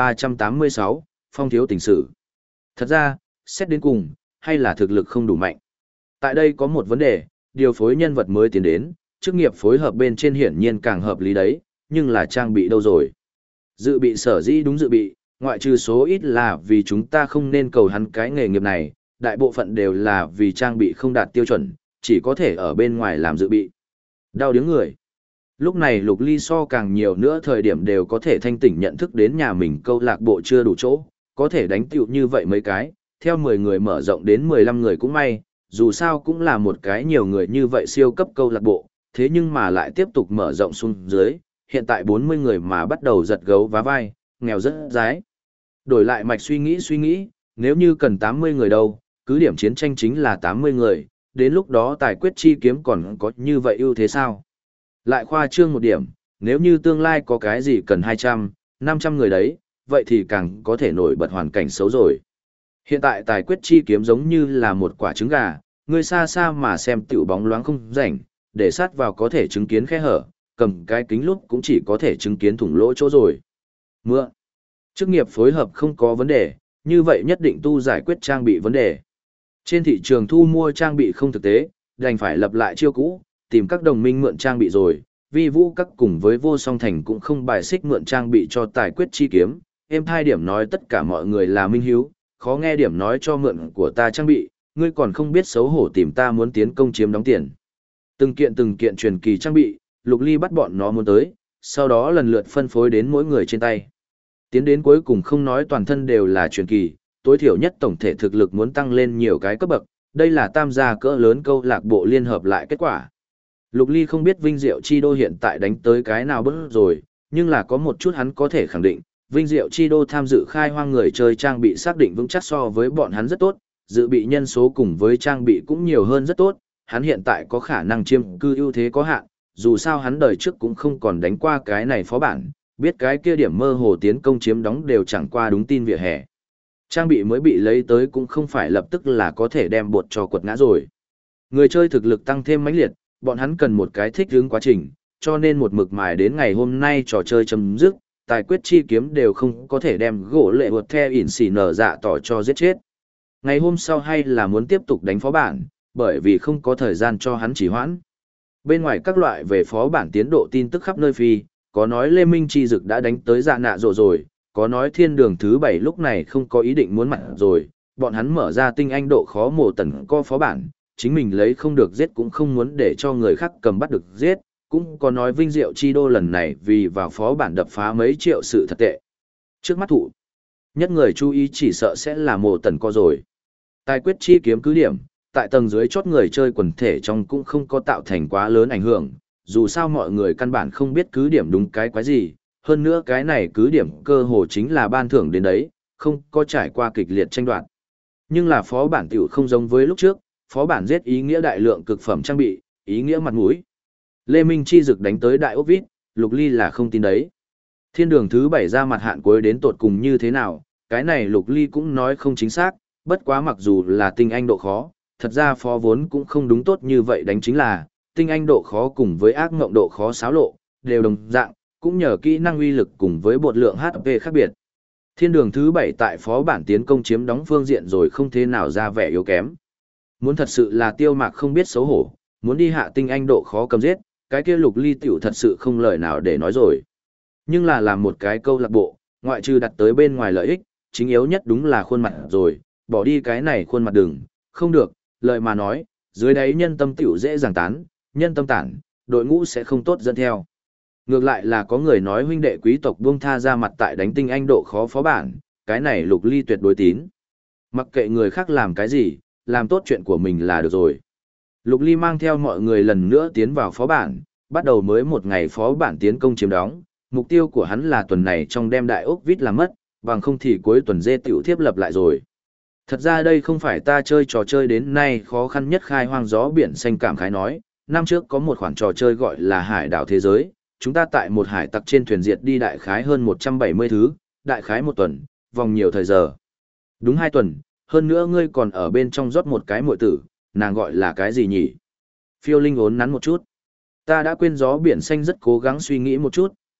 1386, phong thiếu tình sử. Thật ra, xét đến cùng, hay là thực lực không đủ mạnh. Tại đây có một vấn đề, điều phối nhân vật mới tiến đến, chức nghiệp phối hợp bên trên hiển nhiên càng hợp lý đấy, nhưng là trang bị đâu rồi. Dự bị sở dĩ đúng dự bị, ngoại trừ số ít là vì chúng ta không nên cầu hắn cái nghề nghiệp này, đại bộ phận đều là vì trang bị không đạt tiêu chuẩn, chỉ có thể ở bên ngoài làm dự bị. Đau điếng người. Lúc này Lục Ly so càng nhiều nữa thời điểm đều có thể thanh tỉnh nhận thức đến nhà mình câu lạc bộ chưa đủ chỗ, có thể đánh tựu như vậy mấy cái, theo 10 người mở rộng đến 15 người cũng may, dù sao cũng là một cái nhiều người như vậy siêu cấp câu lạc bộ, thế nhưng mà lại tiếp tục mở rộng xuống dưới, hiện tại 40 người mà bắt đầu giật gấu vá vai, nghèo rất dái. Đổi lại mạch suy nghĩ, nếu như cần 80 người đâu, cứ điểm chiến tranh chính là 80 người, đến lúc đó tài quyết chi kiếm còn có như vậy ưu thế sao? Lại khoa trương một điểm, nếu như tương lai có cái gì cần 200, 500 người đấy, vậy thì càng có thể nổi bật hoàn cảnh xấu rồi. Hiện tại tài quyết chi kiếm giống như là một quả trứng gà, người xa xa mà xem tiểu bóng loáng không rảnh, để sát vào có thể chứng kiến khe hở, cầm cái kính lúp cũng chỉ có thể chứng kiến thủng lỗ chỗ rồi. Mưa. Chức nghiệp phối hợp không có vấn đề, như vậy nhất định tu giải quyết trang bị vấn đề. Trên thị trường thu mua trang bị không thực tế, đành phải lập lại chiêu cũ, tìm các đồng minh mượn trang bị rồi. Vi vũ các cùng với vô song thành cũng không bài xích mượn trang bị cho tài quyết chi kiếm. Em hai điểm nói tất cả mọi người là minh hiếu, khó nghe điểm nói cho mượn của ta trang bị, ngươi còn không biết xấu hổ tìm ta muốn tiến công chiếm đóng tiền. Từng kiện truyền kỳ trang bị, Lục Ly bắt bọn nó muốn tới, sau đó lần lượt phân phối đến mỗi người trên tay. Tiến đến cuối cùng không nói toàn thân đều là truyền kỳ, tối thiểu nhất tổng thể thực lực muốn tăng lên nhiều cái cấp bậc, đây là tam gia cỡ lớn câu lạc bộ liên hợp lại kết quả. Lục Ly không biết Vinh Diệu Chi Đô hiện tại đánh tới cái nào bớt rồi, nhưng là có một chút hắn có thể khẳng định, Vinh Diệu Chi Đô tham dự khai hoang người chơi trang bị xác định vững chắc so với bọn hắn rất tốt, dự bị nhân số cùng với trang bị cũng nhiều hơn rất tốt, hắn hiện tại có khả năng chiếm cư ưu thế có hạn, dù sao hắn đời trước cũng không còn đánh qua cái này phó bản, biết cái kia điểm mơ hồ tiến công chiếm đóng đều chẳng qua đúng tin vỉa hè. Trang bị mới bị lấy tới cũng không phải lập tức là có thể đem bột cho quật ngã rồi. Người chơi thực lực tăng thêm mãnh liệt, bọn hắn cần một cái thích ứng quá trình, cho nên một mực mài đến ngày hôm nay trò chơi chấm dứt, tài quyết chi kiếm đều không có thể đem gỗ lệ vượt theo ỉn xỉ nở dạ tỏ cho giết chết. Ngày hôm sau hay là muốn tiếp tục đánh phó bản, bởi vì không có thời gian cho hắn chỉ hoãn. Bên ngoài các loại về phó bản tiến độ tin tức khắp nơi phi, có nói Lê Minh Chi Dực đã đánh tới dạ nạ rồi, có nói thiên đường thứ 7 lúc này không có ý định muốn mặt rồi, bọn hắn mở ra tinh anh độ khó mổ tần co phó bản, chính mình lấy không được giết cũng không muốn để cho người khác cầm bắt được giết, cũng có nói Vinh Diệu Chi Đô lần này vì vào phó bản đập phá mấy triệu sự thật tệ. Trước mắt thụ, nhất người chú ý chỉ sợ sẽ là mổ tần co rồi. Tài quyết chi kiếm cứ điểm, tại tầng dưới chót người chơi quần thể trong cũng không có tạo thành quá lớn ảnh hưởng, dù sao mọi người căn bản không biết cứ điểm đúng cái quái gì, hơn nữa cái này cứ điểm cơ hồ chính là ban thưởng đến đấy, không có trải qua kịch liệt tranh đoạt. Nhưng là phó bản tiểu không giống với lúc trước, phó bản giết ý nghĩa đại lượng cực phẩm trang bị, ý nghĩa mặt mũi. Lê Minh Chi Dực đánh tới đại ốc vít, Lục Ly là không tin đấy. Thiên đường thứ 7 ra mặt hạn cuối đến tột cùng như thế nào, cái này Lục Ly cũng nói không chính xác, bất quá mặc dù là tinh anh độ khó, thật ra phó vốn cũng không đúng tốt như vậy đánh chính là, tinh anh độ khó cùng với ác ngộng độ khó xáo lộ, đều đồng dạng, cũng nhờ kỹ năng uy lực cùng với bột lượng HP khác biệt. Thiên đường thứ 7 tại phó bản tiến công chiếm đóng phương diện rồi không thế nào ra vẻ yếu kém. Muốn thật sự là tiêu mạc không biết xấu hổ, muốn đi hạ tinh anh độ khó cầm giết, cái kia Lục Ly tiểu thật sự không lời nào để nói rồi. Nhưng là làm một cái câu lạc bộ, ngoại trừ đặt tới bên ngoài lợi ích, chính yếu nhất đúng là khuôn mặt rồi, bỏ đi cái này khuôn mặt đừng, không được, lời mà nói, dưới đáy nhân tâm tiểu dễ dàng tán, nhân tâm tản, đội ngũ sẽ không tốt dẫn theo. Ngược lại là có người nói huynh đệ quý tộc buông tha ra mặt tại đánh tinh anh độ khó phó bản, cái này Lục Ly tuyệt đối tín. Mặc kệ người khác làm cái gì, làm tốt chuyện của mình là được rồi. Lục Ly mang theo mọi người lần nữa tiến vào phó bản, bắt đầu mới một ngày phó bản tiến công chiếm đóng, mục tiêu của hắn là tuần này trong đem đại ốc vít làm mất, bằng không thì cuối tuần dê tiểu thiếp lập lại rồi. Thật ra đây không phải ta chơi trò chơi đến nay khó khăn nhất khai hoang gió biển xanh cảm khái nói, năm trước có một khoản trò chơi gọi là hải đảo thế giới, chúng ta tại một hải tặc trên thuyền diệt đi đại khái hơn 170 thứ, đại khái một tuần, vòng nhiều thời giờ. Đúng 2 tuần, hơn nữa ngươi còn ở bên trong rót một cái muội tử, nàng gọi là cái gì nhỉ? Phiêu Linh ốn nắn một chút. Ta đã quên gió biển xanh rất cố gắng suy nghĩ một chút,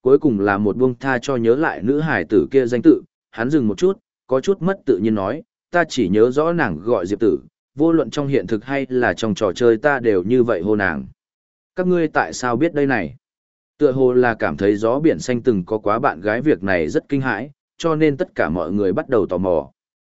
cuối cùng là một buông tha cho nhớ lại nữ hải tử kia danh tự, hắn dừng một chút, có chút mất tự nhiên nói, ta chỉ nhớ rõ nàng gọi Diệp Tử, vô luận trong hiện thực hay là trong trò chơi ta đều như vậy hô nàng. Các ngươi tại sao biết đây này? Tựa hồ là cảm thấy gió biển xanh từng có quá bạn gái việc này rất kinh hãi, cho nên tất cả mọi người bắt đầu tò mò.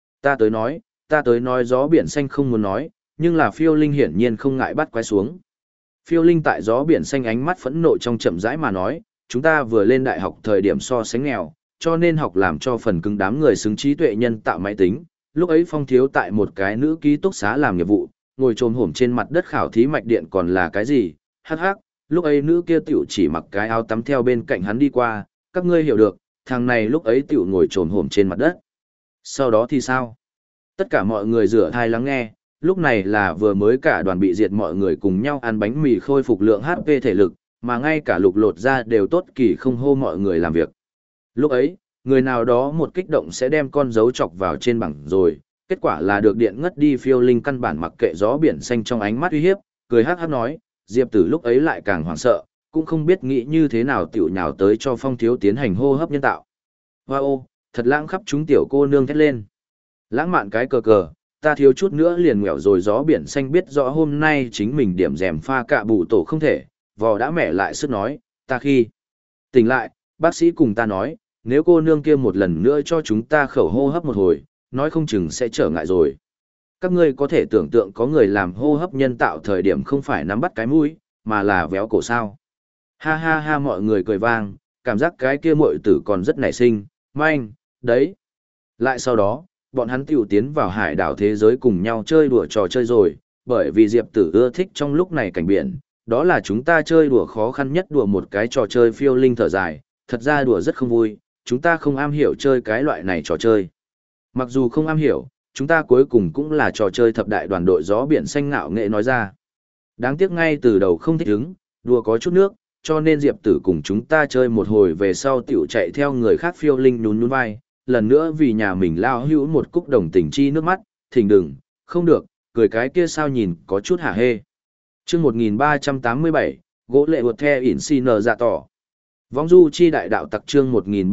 Ta tới nói gió biển xanh không muốn nói, nhưng là phiêu linh hiển nhiên không ngại bắt quái xuống. Phiêu linh tại gió biển xanh ánh mắt phẫn nộ trong chậm rãi mà nói, chúng ta vừa lên đại học thời điểm so sánh nghèo, cho nên học làm cho phần cứng đám người xứng trí tuệ nhân tạo máy tính. Lúc ấy Phong thiếu tại một cái nữ ký túc xá làm nghiệp vụ, ngồi trồm hổm trên mặt đất khảo thí mạch điện còn là cái gì, hắc hắc, lúc ấy nữ kia tiểu chỉ mặc cái áo tắm theo bên cạnh hắn đi qua, các ngươi hiểu được, thằng này lúc ấy tiểu ngồi trồm hổm trên mặt đất. Sau đó thì sao? Tất cả mọi người rửa thai lắng nghe, lúc này là vừa mới cả đoàn bị diệt mọi người cùng nhau ăn bánh mì khôi phục lượng HP thể lực, mà ngay cả lục lột ra đều tốt kỳ không hô mọi người làm việc. Lúc ấy, người nào đó một kích động sẽ đem con dấu chọc vào trên bảng rồi, kết quả là được điện ngất đi. Phiêu linh căn bản mặc kệ gió biển xanh trong ánh mắt uy hiếp, cười hắc hắc nói, Diệp Tử lúc ấy lại càng hoảng sợ, cũng không biết nghĩ như thế nào tiểu nhào tới cho Phong thiếu tiến hành hô hấp nhân tạo. Wow, thật lãng khắp chúng tiểu cô nương thét lên. Lãng mạn cái cờ cờ, ta thiếu chút nữa liền nghèo rồi. Gió biển xanh biết rõ hôm nay chính mình điểm rèm pha cạ bù tổ không thể, vò đã mẹ lại sức nói, ta khi tỉnh lại, bác sĩ cùng ta nói, nếu cô nương kia một lần nữa cho chúng ta khẩu hô hấp một hồi, nói không chừng sẽ trở ngại rồi. Các ngươi có thể tưởng tượng có người làm hô hấp nhân tạo thời điểm không phải nắm bắt cái mũi, mà là véo cổ sao. Ha ha ha, mọi người cười vang, cảm giác cái kia muội tử còn rất nảy sinh, manh, đấy. Lại sau đó, bọn hắn tiểu tiến vào hải đảo thế giới cùng nhau chơi đùa trò chơi rồi, bởi vì Diệp Tử ưa thích trong lúc này cảnh biển, đó là chúng ta chơi đùa khó khăn nhất, đùa một cái trò chơi. Phiêu linh thở dài, thật ra đùa rất không vui, chúng ta không am hiểu chơi cái loại này trò chơi. Mặc dù không am hiểu, chúng ta cuối cùng cũng là trò chơi thập đại đoàn đội. Gió biển xanh ngạo nghệ nói ra. Đáng tiếc ngay từ đầu không thích ứng, đùa có chút nước, cho nên Diệp Tử cùng chúng ta chơi một hồi về sau tiểu chạy theo người khác. Phiêu linh nhún nhún vai, lần nữa vì nhà mình lao hữu một cúc đồng tình chi nước mắt, thỉnh đừng, không được, cười cái kia sao nhìn có chút hả hê. Chương 1387, gỗ lệ vượt the ỉn si nờ dạ tỏ. Vong du chi đại đạo tặc. Chương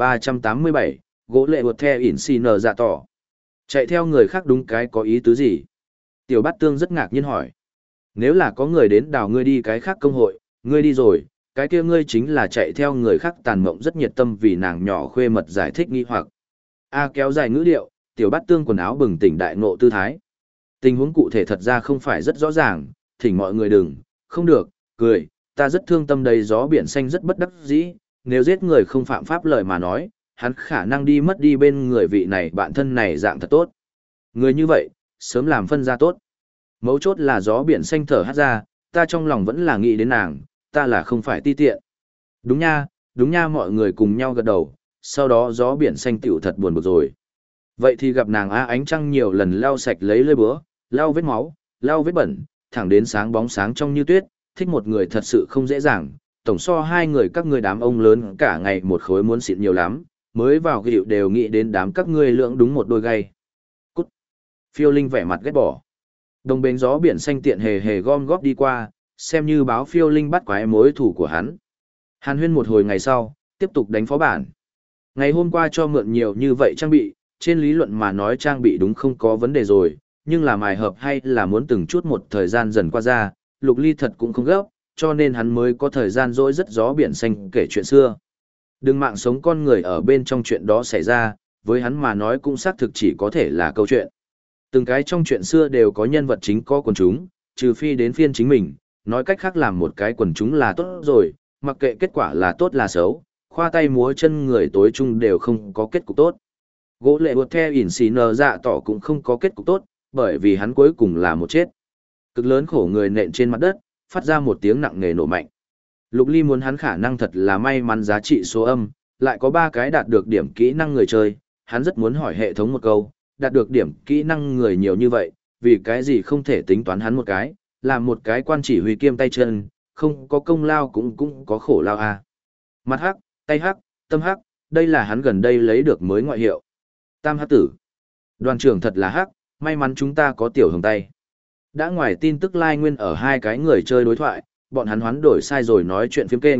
1387, gỗ lệ vượt the ỉn si nờ dạ tỏ. Chạy theo người khác đúng cái có ý tứ gì? Tiểu Bát Tương rất ngạc nhiên hỏi. Nếu là có người đến đào ngươi đi cái khác công hội, ngươi đi rồi, cái kia ngươi chính là chạy theo người khác. Tàn Mộng rất nhiệt tâm vì nàng nhỏ khuê mật giải thích nghi hoặc. A kéo dài ngữ điệu, Tiểu Bát Tương quần áo bừng tỉnh đại ngộ tư thái. Tình huống cụ thể thật ra không phải rất rõ ràng, thỉnh mọi người đừng, không được, cười, ta rất thương tâm đây. Gió biển xanh rất bất đắc dĩ, nếu giết người không phạm pháp lời mà nói, hắn khả năng đi mất đi bên người vị này bạn thân này dạng thật tốt. Người như vậy, sớm làm phân ra tốt. Mấu chốt là gió biển xanh thở hát ra, ta trong lòng vẫn là nghĩ đến nàng, ta là không phải ti tiện. Đúng nha, mọi người cùng nhau gật đầu, sau đó gió biển xanh tiểu thật buồn bực rồi. Vậy thì gặp nàng á ánh trăng nhiều lần lau sạch lấy lưỡi búa, lau vết máu, lau vết bẩn, thẳng đến sáng bóng sáng trong như tuyết, thích một người thật sự không dễ dàng. Tổng so hai người các ngươi đám ông lớn cả ngày một khối muốn xịn nhiều lắm, mới vào gịu đều nghĩ đến đám các ngươi lưỡng đúng một đôi gay. Cút. Phiêu linh vẻ mặt ghét bỏ. Đồng bến gió biển xanh tiện hề hề gom góp đi qua, xem như báo phiêu linh bắt quái mối thủ của hắn. Hàn huyên một hồi ngày sau, tiếp tục đánh phó bản. Ngày hôm qua cho mượn nhiều như vậy trang bị, trên lý luận mà nói trang bị đúng không có vấn đề rồi, nhưng là mài hợp hay là muốn từng chút một thời gian dần qua ra, Lục Ly thật cũng không gấp, cho nên hắn mới có thời gian dỗi rất gió biển xanh kể chuyện xưa. Đừng mạng sống con người ở bên trong chuyện đó xảy ra, với hắn mà nói cũng xác thực chỉ có thể là câu chuyện. Từng cái trong chuyện xưa đều có nhân vật chính có quần chúng, trừ phi đến phiên chính mình, nói cách khác làm một cái quần chúng là tốt rồi, mặc kệ kết quả là tốt là xấu, khoa tay múa chân người tối chung đều không có kết cục tốt. Gỗ lệ vượt theo ỉn xì nờ dạ tỏ cũng không có kết cục tốt, bởi vì hắn cuối cùng là một chết. Cực lớn khổ người nện trên mặt đất, phát ra một tiếng nặng nề nổ mạnh. Lục Ly muốn hắn khả năng thật là may mắn giá trị số âm, lại có 3 cái đạt được điểm kỹ năng người chơi, hắn rất muốn hỏi hệ thống một câu, đạt được điểm kỹ năng người nhiều như vậy, vì cái gì không thể tính toán hắn một cái, làm một cái quan chỉ huy kiêm tay chân, không có công lao cũng có khổ lao à. Mặt hắc, tay hắc, tâm hắc, đây là hắn gần đây lấy được mới ngoại hiệu. Tam hắc tử. Đoàn trưởng thật là hắc, may mắn chúng ta có tiểu hồng tay. Đã ngoài tin tức lai nguyên ở 2 cái người chơi đối thoại, bọn hắn hoán đổi sai rồi nói chuyện phiếm kênh,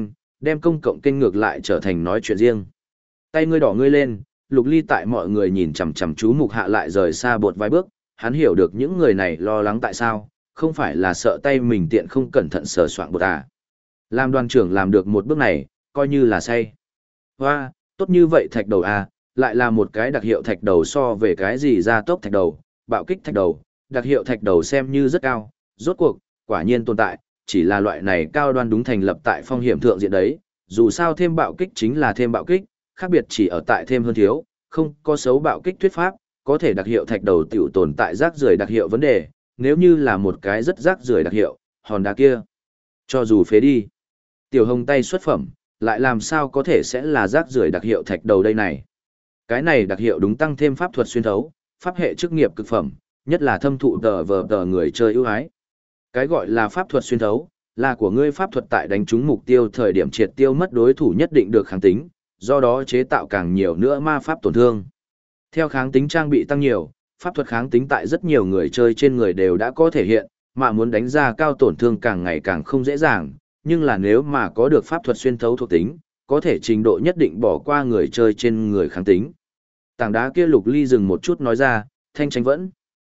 đem công cộng kênh ngược lại trở thành nói chuyện riêng. Tay ngươi đỏ ngươi lên, Lục Ly tại mọi người nhìn chằm chằm chú mục hạ lại rời xa bột vài bước, hắn hiểu được những người này lo lắng tại sao, không phải là sợ tay mình tiện không cẩn thận sờ soạng bột à. Làm đoàn trưởng làm được một bước này, coi như là say. Hoa, tốt như vậy thạch đầu à, lại là một cái đặc hiệu thạch đầu so về cái gì gia tốc thạch đầu, bạo kích thạch đầu, đặc hiệu thạch đầu xem như rất cao, rốt cuộc, quả nhiên tồn tại, chỉ là loại này cao đoan đúng thành lập tại phong hiểm thượng diện đấy, dù sao thêm bạo kích chính là thêm bạo kích, khác biệt chỉ ở tại thêm hơn thiếu, không có xấu bạo kích thuyết pháp, có thể đặc hiệu thạch đầu tiểu tồn tại rác rưởi đặc hiệu vấn đề, nếu như là một cái rất rác rưởi đặc hiệu, hòn đá kia, cho dù phế đi, tiểu hồng tay xuất phẩm, lại làm sao có thể sẽ là rác rưởi đặc hiệu thạch đầu đây này. Cái này đặc hiệu đúng tăng thêm pháp thuật xuyên thấu, pháp hệ chức nghiệp cực phẩm, nhất là thâm thụ tờ người chơi ưu ái. Cái gọi là pháp thuật xuyên thấu, là của ngươi pháp thuật tại đánh trúng mục tiêu thời điểm triệt tiêu mất đối thủ nhất định được kháng tính, do đó chế tạo càng nhiều nữa ma pháp tổn thương. Theo kháng tính trang bị tăng nhiều, pháp thuật kháng tính tại rất nhiều người chơi trên người đều đã có thể hiện, mà muốn đánh ra cao tổn thương càng ngày càng không dễ dàng, nhưng là nếu mà có được pháp thuật xuyên thấu thuộc tính, có thể trình độ nhất định bỏ qua người chơi trên người kháng tính. Tảng đá kia Lục Ly dừng một chút nói ra, Thanh Tranh vẫn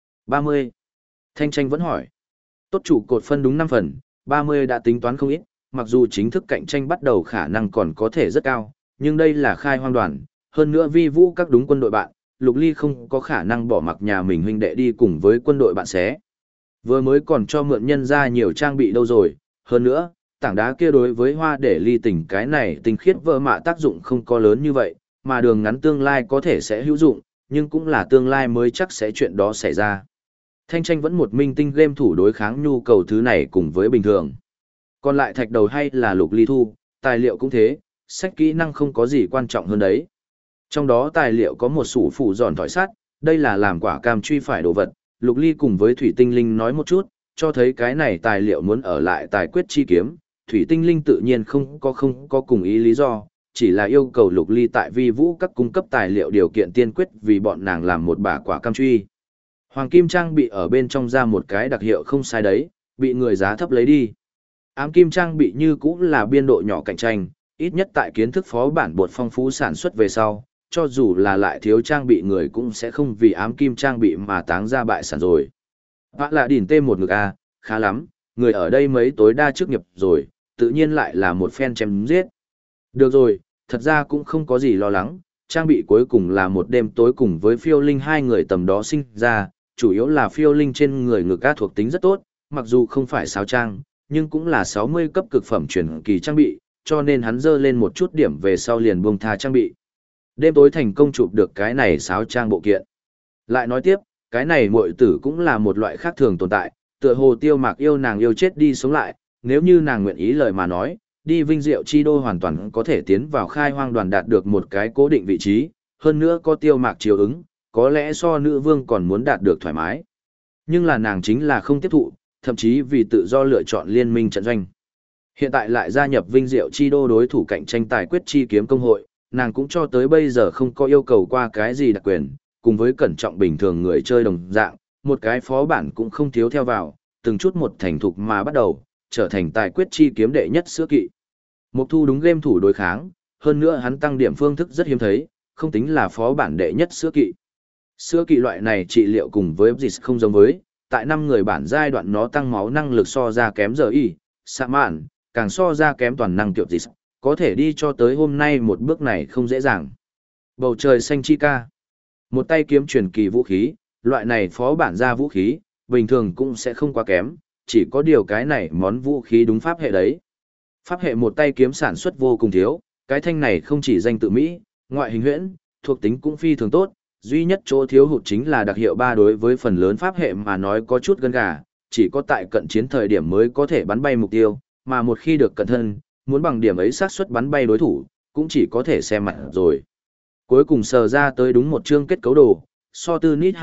30. Thanh Tranh vẫn hỏi. Tốt chủ cột phân đúng 5 phần, 30 đã tính toán không ít, mặc dù chính thức cạnh tranh bắt đầu khả năng còn có thể rất cao, nhưng đây là khai hoang đoàn, hơn nữa vi vũ các đúng quân đội bạn, Lục Ly không có khả năng bỏ mặc nhà mình huynh đệ đi cùng với quân đội bạn xé. Vừa mới còn cho mượn nhân ra nhiều trang bị đâu rồi, hơn nữa, tảng đá kia đối với hoa để ly tình cái này tinh khiết vỡ mạ tác dụng không có lớn như vậy, mà đường ngắn tương lai có thể sẽ hữu dụng, nhưng cũng là tương lai mới chắc sẽ chuyện đó xảy ra. Thanh Tranh vẫn một minh tinh game thủ đối kháng nhu cầu thứ này cùng với bình thường. Còn lại thạch đầu hay là Lục Ly thu, tài liệu cũng thế, sách kỹ năng không có gì quan trọng hơn đấy. Trong đó tài liệu có một sủ phủ giòn thỏi sắt, đây là làm quả cam truy phải đồ vật, Lục Ly cùng với Thủy Tinh Linh nói một chút, cho thấy cái này tài liệu muốn ở lại tài quyết chi kiếm, Thủy Tinh Linh tự nhiên không có cùng ý lý do, chỉ là yêu cầu Lục Ly tại vi vũ các cung cấp tài liệu điều kiện tiên quyết vì bọn nàng làm một bả quả cam truy. Hoàng kim trang bị ở bên trong ra một cái đặc hiệu không sai đấy, bị người giá thấp lấy đi. Ám kim trang bị như cũng là biên độ nhỏ cạnh tranh, ít nhất tại kiến thức phó bản bột phong phú sản xuất về sau, cho dù là lại thiếu trang bị người cũng sẽ không vì ám kim trang bị mà táng ra bại sản rồi. Vã là đỉn tê một ngực A, khá lắm, người ở đây mấy tối đa chức nghiệp rồi, tự nhiên lại là một phen chém giết. Được rồi, thật ra cũng không có gì lo lắng, trang bị cuối cùng là một đêm tối cùng với phiêu linh hai người tầm đó sinh ra, chủ yếu là phiêu linh trên người ngực A thuộc tính rất tốt, mặc dù không phải sao trang, nhưng cũng là 60 cấp cực phẩm truyền kỳ trang bị, cho nên hắn dơ lên một chút điểm về sau liền buông tha trang bị. Đêm tối thành công chụp được cái này sáo trang bộ kiện. Lại nói tiếp, cái này muội tử cũng là một loại khác thường tồn tại, tựa hồ Tiêu Mạc yêu nàng yêu chết đi sống lại, nếu như nàng nguyện ý lời mà nói, đi Vinh Diệu Chi Đô hoàn toàn có thể tiến vào khai hoang đoàn đạt được một cái cố định vị trí, hơn nữa có Tiêu Mạc chiếu ứng, có lẽ so nữ vương còn muốn đạt được thoải mái. Nhưng là nàng chính là không tiếp thụ, thậm chí vì tự do lựa chọn liên minh trận doanh. Hiện tại lại gia nhập Vinh Diệu Chi Đô đối thủ cạnh tranh tài quyết chi kiếm công hội, nàng cũng cho tới bây giờ không có yêu cầu qua cái gì đặc quyền, cùng với cẩn trọng bình thường người chơi đồng dạng, một cái phó bản cũng không thiếu theo vào, từng chút một thành thục mà bắt đầu, trở thành tài quyết chi kiếm đệ nhất sữa kỵ. Mục Thu đúng game thủ đối kháng, hơn nữa hắn tăng điểm phương thức rất hiếm thấy, không tính là phó bản đệ nhất sữa kỵ. Sữa kỵ loại này trị liệu cùng với dịch không giống với, tại 5 người bản giai đoạn nó tăng máu năng lực so ra kém giờ y, xạ mạn, càng so ra kém toàn năng tiểu dịch, có thể đi cho tới hôm nay một bước này không dễ dàng. Bầu trời xanh chi ca. Một tay kiếm truyền kỳ vũ khí, loại này phó bản ra vũ khí, bình thường cũng sẽ không quá kém, chỉ có điều cái này món vũ khí đúng pháp hệ đấy. Pháp hệ một tay kiếm sản xuất vô cùng thiếu, cái thanh này không chỉ danh tự Mỹ, ngoại hình huyễn, thuộc tính cũng phi thường tốt, duy nhất chỗ thiếu hụt chính là đặc hiệu 3 đối với phần lớn pháp hệ mà nói có chút gân gà, chỉ có tại cận chiến thời điểm mới có thể bắn bay mục tiêu, mà một khi được cận thân, muốn bằng điểm ấy xác suất bắn bay đối thủ, cũng chỉ có thể xem mặt rồi. Cuối cùng sờ ra tới đúng một chương kết cấu đồ, so tư nít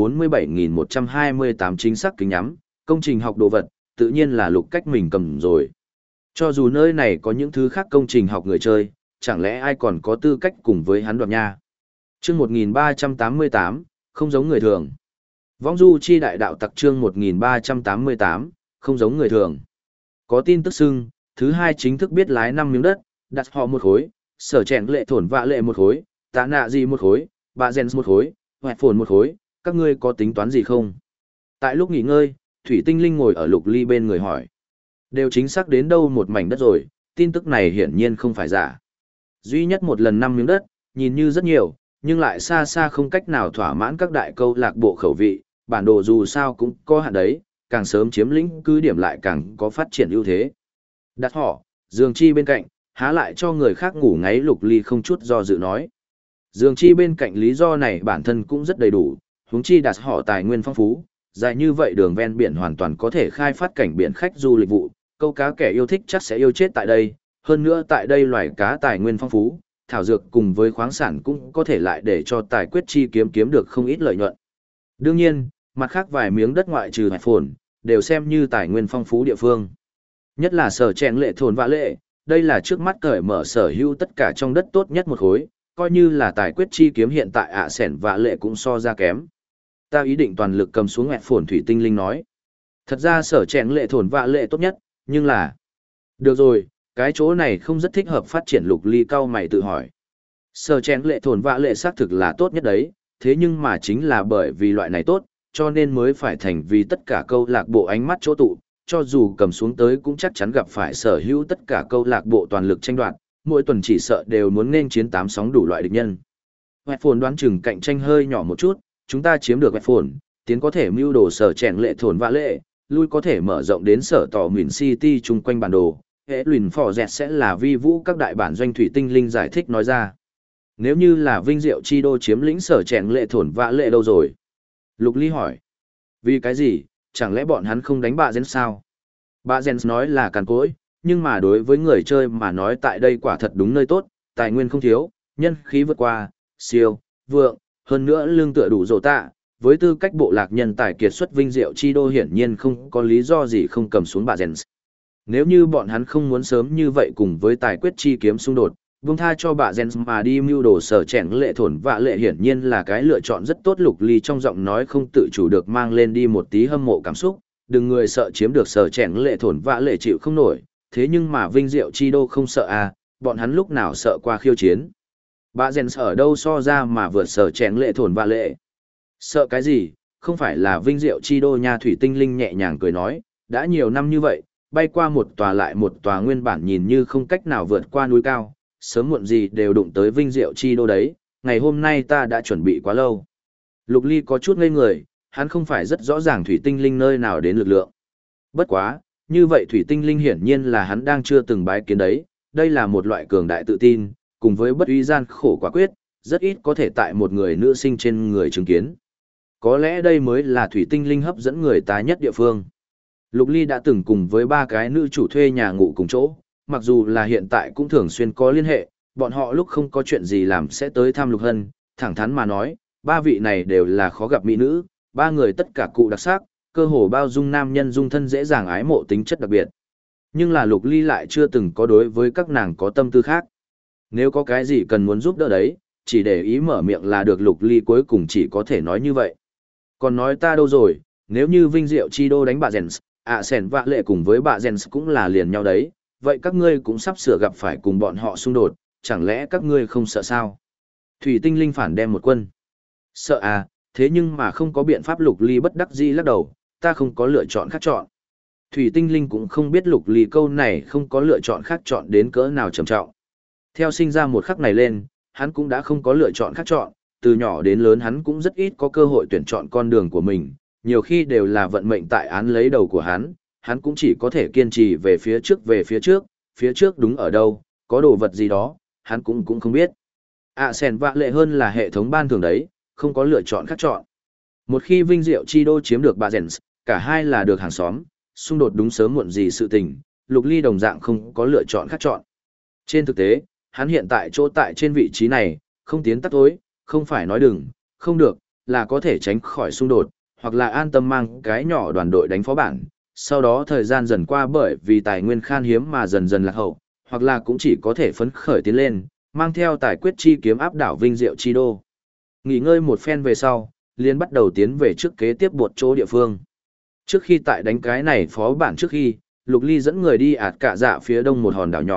247.128 chính xác kính nhắm, công trình học đồ vật, tự nhiên là Lục Cách mình cầm rồi. Cho dù nơi này có những thứ khác công trình học người chơi, chẳng lẽ ai còn có tư cách cùng với hắn đoạt nha. Chương 1388, không giống người thường. Vong du chi đại đạo tặc chương 1388, không giống người thường. Có tin tức xưng, thứ hai chính thức biết lái 5 miếng đất, Đặt họ một khối, sở chèn lệ thổn vạ lệ một khối, tạ nạ gì một khối, bà gen một khối, hoẹt phồn một khối, các ngươi có tính toán gì không? Tại lúc nghỉ ngơi, Thủy Tinh Linh ngồi ở Lục Ly bên người hỏi. Đều chính xác đến đâu một mảnh đất rồi, tin tức này hiển nhiên không phải giả. Duy nhất một lần 5 miếng đất, nhìn như rất nhiều, nhưng lại xa xa không cách nào thỏa mãn các đại câu lạc bộ khẩu vị, bản đồ dù sao cũng có hạn đấy, càng sớm chiếm lĩnh cứ điểm lại càng có phát triển ưu thế. Đặt họ, Dương Chi bên cạnh, há lại cho người khác ngủ ngáy. Lục Ly không chút do dự nói. Dương Chi bên cạnh lý do này bản thân cũng rất đầy đủ, huống chi đặt họ tài nguyên phong phú, dài như vậy đường ven biển hoàn toàn có thể khai phát cảnh biển khách du lịch vụ, câu cá kẻ yêu thích chắc sẽ yêu chết tại đây, hơn nữa tại đây loài cá tài nguyên phong phú, thảo dược cùng với khoáng sản cũng có thể lại để cho tài quyết chi kiếm được không ít lợi nhuận. Đương nhiên, mặt khác vài miếng đất ngoại trừ hải phồn, đều xem như tài nguyên phong phú địa phương. Nhất là sở chèn lệ thôn vạ lệ, đây là trước mắt cởi mở sở hữu tất cả trong đất tốt nhất một khối, coi như là tài quyết chi kiếm hiện tại ạ sẻn vạ lệ cũng so ra kém. Ta ý định toàn lực cầm xuống hẹn phồn. Thủy Tinh Linh nói. Thật ra sở chèn lệ thôn vạ lệ tốt nhất, nhưng là... Được rồi, cái chỗ này không rất thích hợp phát triển. Lục Ly cao mày tự hỏi. Sở chèn lệ thôn vạ lệ xác thực là tốt nhất đấy, thế nhưng mà chính là bởi vì loại này tốt, cho nên mới phải thành vì tất cả câu lạc bộ ánh mắt chỗ tụ, cho dù cầm xuống tới cũng chắc chắn gặp phải sở hữu tất cả câu lạc bộ toàn lực tranh đoạt, mỗi tuần chỉ sợ đều muốn nên chiến 8 sóng đủ loại địch nhân. Hoẹt phồn đoán chừng cạnh tranh hơi nhỏ một chút, chúng ta chiếm được hoẹt phồn, tiến có thể mưu đồ sở chèn lệ thôn vạ lệ, lui có thể mở rộng đến sở tỏ Mìn City chung quanh bản đồ, hệ lùn phò dẹt sẽ là vi vũ các đại bản doanh. Thủy Tinh Linh giải thích nói ra. Nếu như là Vinh Diệu Chi Đô chiếm lĩnh sở chèn lệ thôn vạ lệ đâu rồi? Lục Ly hỏi. Vì cái gì, chẳng lẽ bọn hắn không đánh bạ Gen sao? Bạ Gen nói là càn cỗi, nhưng mà đối với người chơi mà nói tại đây quả thật đúng nơi tốt, tài nguyên không thiếu, nhân khí vượt qua, siêu, vượng, hơn nữa lương tựa đủ rổ tạ. Với tư cách bộ lạc nhân tài kiệt xuất Vinh Diệu Chi Đô hiển nhiên không có lý do gì không cầm xuống bạ Gen. Nếu như bọn hắn không muốn sớm như vậy cùng với tài quyết chi kiếm xung đột, buông tha cho bạ Gen mà đi mưu đồ sở chèn lệ thổn vạ lệ hiển nhiên là cái lựa chọn rất tốt. Lục Ly trong giọng nói không tự chủ được mang lên đi một tí hâm mộ cảm xúc, đừng người sợ chiếm được sở chèn lệ thổn vạ lệ chịu không nổi, thế nhưng mà Vinh Diệu Chi Đô không sợ à, bọn hắn lúc nào sợ qua khiêu chiến. Bạ Gen ở đâu so ra mà vượt sở chèn lệ thổn vạ lệ? Sợ cái gì, không phải là Vinh Diệu Chi Đô nha. Thủy Tinh Linh nhẹ nhàng cười nói, đã nhiều năm như vậy, bay qua một tòa lại một tòa nguyên bản nhìn như không cách nào vượt qua núi cao, sớm muộn gì đều đụng tới Vinh Diệu Chi Đô đấy, ngày hôm nay ta đã chuẩn bị quá lâu. Lục Ly có chút ngây người, hắn không phải rất rõ ràng Thủy Tinh Linh nơi nào đến lực lượng. Bất quá, như vậy Thủy Tinh Linh hiển nhiên là hắn đang chưa từng bái kiến đấy, đây là một loại cường đại tự tin, cùng với bất uy gian khổ quả quyết, rất ít có thể tại một người nữ sinh trên người chứng kiến. Có lẽ đây mới là Thủy Tinh Linh hấp dẫn người ta nhất địa phương. Lục Ly đã từng cùng với 3 cái nữ chủ thuê nhà ngủ cùng chỗ, mặc dù là hiện tại cũng thường xuyên có liên hệ, bọn họ lúc không có chuyện gì làm sẽ tới thăm Lục Hân, thẳng thắn mà nói, 3 vị này đều là khó gặp mỹ nữ, 3 người tất cả cụ đặc sắc, cơ hồ bao dung nam nhân dung thân dễ dàng ái mộ tính chất đặc biệt. Nhưng là Lục Ly lại chưa từng có đối với các nàng có tâm tư khác. Nếu có cái gì cần muốn giúp đỡ đấy, chỉ để ý mở miệng là được. Lục Ly cuối cùng chỉ có thể nói như vậy. Còn nói ta đâu rồi, nếu như Vinh Diệu Chi Đô đánh bạ Jens, sẻn vạ lệ cùng với bạ Jens cũng là liền nhau đấy, vậy các ngươi cũng sắp sửa gặp phải cùng bọn họ xung đột, chẳng lẽ các ngươi không sợ sao? Thủy Tinh Linh phản đem một quân. Sợ à, thế nhưng mà không có biện pháp. Lục Ly bất đắc dĩ lắc đầu, ta không có lựa chọn khác chọn. Thủy Tinh Linh cũng không biết Lục Ly câu này không có lựa chọn khác chọn đến cỡ nào trầm trọng. Theo sinh ra một khắc này lên, hắn cũng đã không có lựa chọn khác chọn, từ nhỏ đến lớn hắn cũng rất ít có cơ hội tuyển chọn con đường của mình, nhiều khi đều là vận mệnh tại án lấy đầu của hắn cũng chỉ có thể kiên trì về phía trước đúng ở đâu, có đồ vật gì đó, hắn cũng không biết. Sẻn vạ lệ hơn là hệ thống ban thường đấy, không có lựa chọn khác chọn. Một khi Vinh Diệu Chi Đô chiếm được bà Jens, cả hai là được hàng xóm, xung đột đúng sớm muộn gì sự tình, Lục Ly đồng dạng không có lựa chọn khác chọn. Trên thực tế, hắn hiện tại chỗ tại trên vị trí này, không tiến tắt tối, không phải nói đừng, không được, là có thể tránh khỏi xung đột, hoặc là an tâm mang cái nhỏ đoàn đội đánh phó bản. Sau đó thời gian dần qua bởi vì tài nguyên khan hiếm mà dần dần lạc hậu, hoặc là cũng chỉ có thể phấn khởi tiến lên, mang theo tài quyết chi kiếm áp đảo Vinh Diệu Chi Đô. Nghỉ ngơi một phen về sau, liền bắt đầu tiến về trước kế tiếp một chỗ địa phương. Trước khi tại đánh cái này phó bản trước khi, Lục Ly dẫn người đi ạt cả dạ phía đông một hòn đảo nhỏ,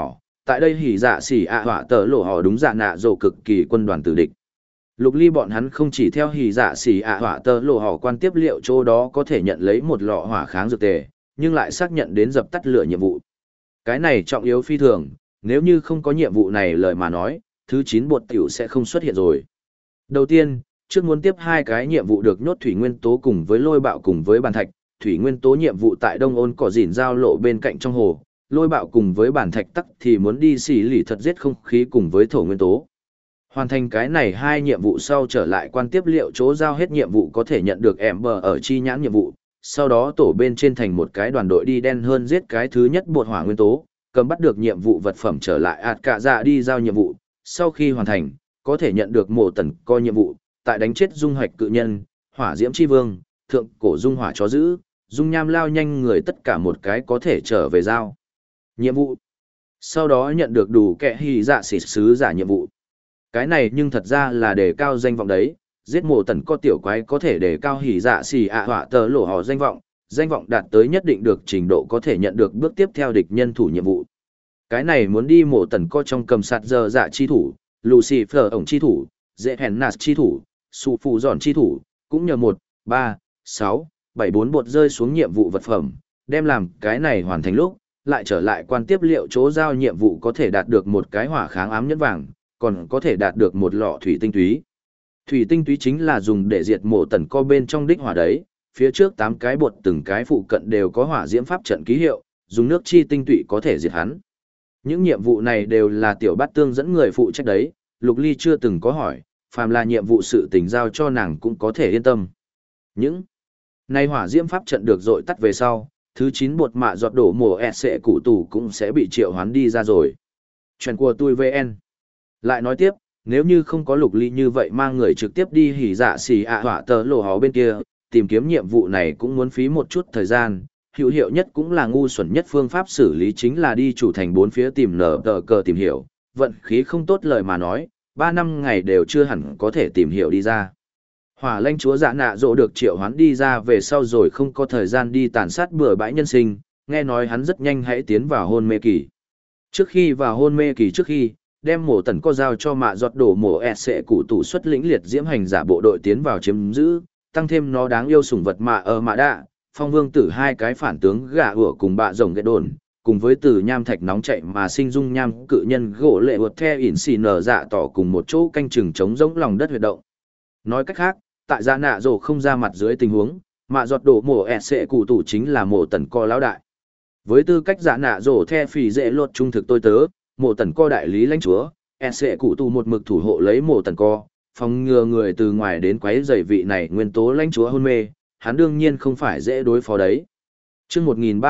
tại đây hỉ dạ xỉ ạ họa tờ lộ họ đúng dạ nạ rổ cực kỳ quân đoàn tử địch. Lục ly bọn hắn không chỉ theo hỉ dạ xỉ ạ họa tờ lộ họ quan tiếp liệu chỗ đó có thể nhận lấy một lọ hỏa kháng dược tề, nhưng lại xác nhận đến dập tắt lửa nhiệm vụ. Cái này trọng yếu phi thường, nếu như không có nhiệm vụ này lời mà nói, thứ 9 bột tiểu sẽ không xuất hiện rồi. Đầu tiên, trước muốn tiếp 2 cái nhiệm vụ được nhốt thủy nguyên tố cùng với lôi bạo cùng với bàn thạch, thủy nguyên tố nhiệm vụ tại Đông Ôn cỏ dỉn giao lộ bên cạnh trong hồ, lôi bạo cùng với bàn thạch tắc thì muốn đi xỉ lì thật giết không khí cùng với thổ nguyên tố. Hoàn thành cái này 2 nhiệm vụ sau trở lại quan tiếp liệu chỗ giao hết nhiệm vụ có thể nhận được bờ ở chi nhãn nhiệm vụ, sau đó tổ bên trên thành một cái đoàn đội đi đen hơn giết cái thứ nhất bột hỏa nguyên tố, cầm bắt được nhiệm vụ vật phẩm trở lại ạt cả dạ đi giao nhiệm vụ, sau khi hoàn thành, có thể nhận được mộ tần coi nhiệm vụ, tại đánh chết dung hoạch cự nhân, hỏa diễm chi vương, thượng cổ dung hỏa chó giữ, dung nham lao nhanh người tất cả một cái có thể trở về giao. Nhiệm vụ. Sau đó nhận được đủ kẻ hì dạ xỉ sứ giả nhiệm vụ. Cái này nhưng thật ra là đề cao danh vọng đấy, giết mộ tần có tiểu quái có thể đề cao hỉ dạ xỉ ạ họa tờ lộ họ danh vọng đạt tới nhất định được trình độ có thể nhận được bước tiếp theo địch nhân thủ nhiệm vụ. Cái này muốn đi mộ tần co trong cầm sạt giờ dạ chi thủ, Lucifer ổng chi thủ, dễ hèn nạt chi thủ, su phụ giòn chi thủ, cũng nhờ 1, 3, 6, 7 4 bột rơi xuống nhiệm vụ vật phẩm, đem làm cái này hoàn thành lúc, lại trở lại quan tiếp liệu chỗ giao nhiệm vụ có thể đạt được một cái hỏa kháng ám nhẫn vàng, còn có thể đạt được một lọ thủy tinh túy. Thủy tinh túy chính là dùng để diệt mộ tần co bên trong đích hỏa đấy, phía trước 8 cái bột từng cái phụ cận đều có hỏa diễm pháp trận ký hiệu, dùng nước chi tinh tụy có thể diệt hắn. Những nhiệm vụ này đều là tiểu bát tương dẫn người phụ trách đấy, Lục Ly chưa từng có hỏi, phàm là nhiệm vụ sự tình giao cho nàng cũng có thể yên tâm. Những này hỏa diễm pháp trận được dội tắt về sau, thứ 9 bột mạ giọt đổ mồ sẽ cụ tủ cũng sẽ bị triệu hoán đi ra rồi. Chuyện của tôi VN. Lại nói tiếp, nếu như không có Lục Ly như vậy mang người trực tiếp đi hỉ dạ xì ạ hỏa tờ lộ hó bên kia, tìm kiếm nhiệm vụ này cũng muốn phí một chút thời gian, hữu hiệu nhất cũng là ngu xuẩn nhất phương pháp xử lý chính là đi chủ thành 4 phía tìm nở tờ cờ tìm hiểu, vận khí không tốt lời mà nói, 3 năm ngày đều chưa hẳn có thể tìm hiểu đi ra. Hỏa lãnh chúa dạ nạ dỗ được triệu hoán đi ra về sau rồi không có thời gian đi tàn sát bừa bãi nhân sinh, nghe nói hắn rất nhanh hãy tiến vào hôn mê kỳ. Trước khi vào hôn mê kỳ trước khi, đem mổ tần co giao cho mạ giọt đổ mổ sẽ cụ tủ xuất lĩnh liệt diễm hành giả bộ đội tiến vào chiếm giữ, tăng thêm nó đáng yêu sủng vật mạ ở mạ đạ, phong vương tử 2 cái phản tướng gà ủa cùng bạ rồng ghệ đồn, cùng với từ nham thạch nóng chạy mà sinh dung nham cự nhân gỗ lệ vượt the ỉn xì nở dạ tỏ cùng một chỗ canh chừng chống giống lòng đất huyệt động. Nói cách khác, tại dạ nạ rổ không ra mặt dưới tình huống, mạ giọt đổ mổ sẽ cụ tủ chính là mổ tần co lão đại. Với tư cách dạ nạ rổ the phì dễ lột trung thực tôi tớ, mổ tần co đại lý lãnh chúa, sẽ cụ tù một mực thủ hộ lấy mổ tần co, phòng ngừa người từ ngoài đến quấy rầy vị này nguyên tố lãnh chúa hôn mê, hắn đương nhiên không phải dễ đối phó đấy. Chương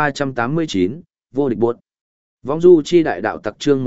1389, vô địch buốt. Vong du chi đại đạo tặc chương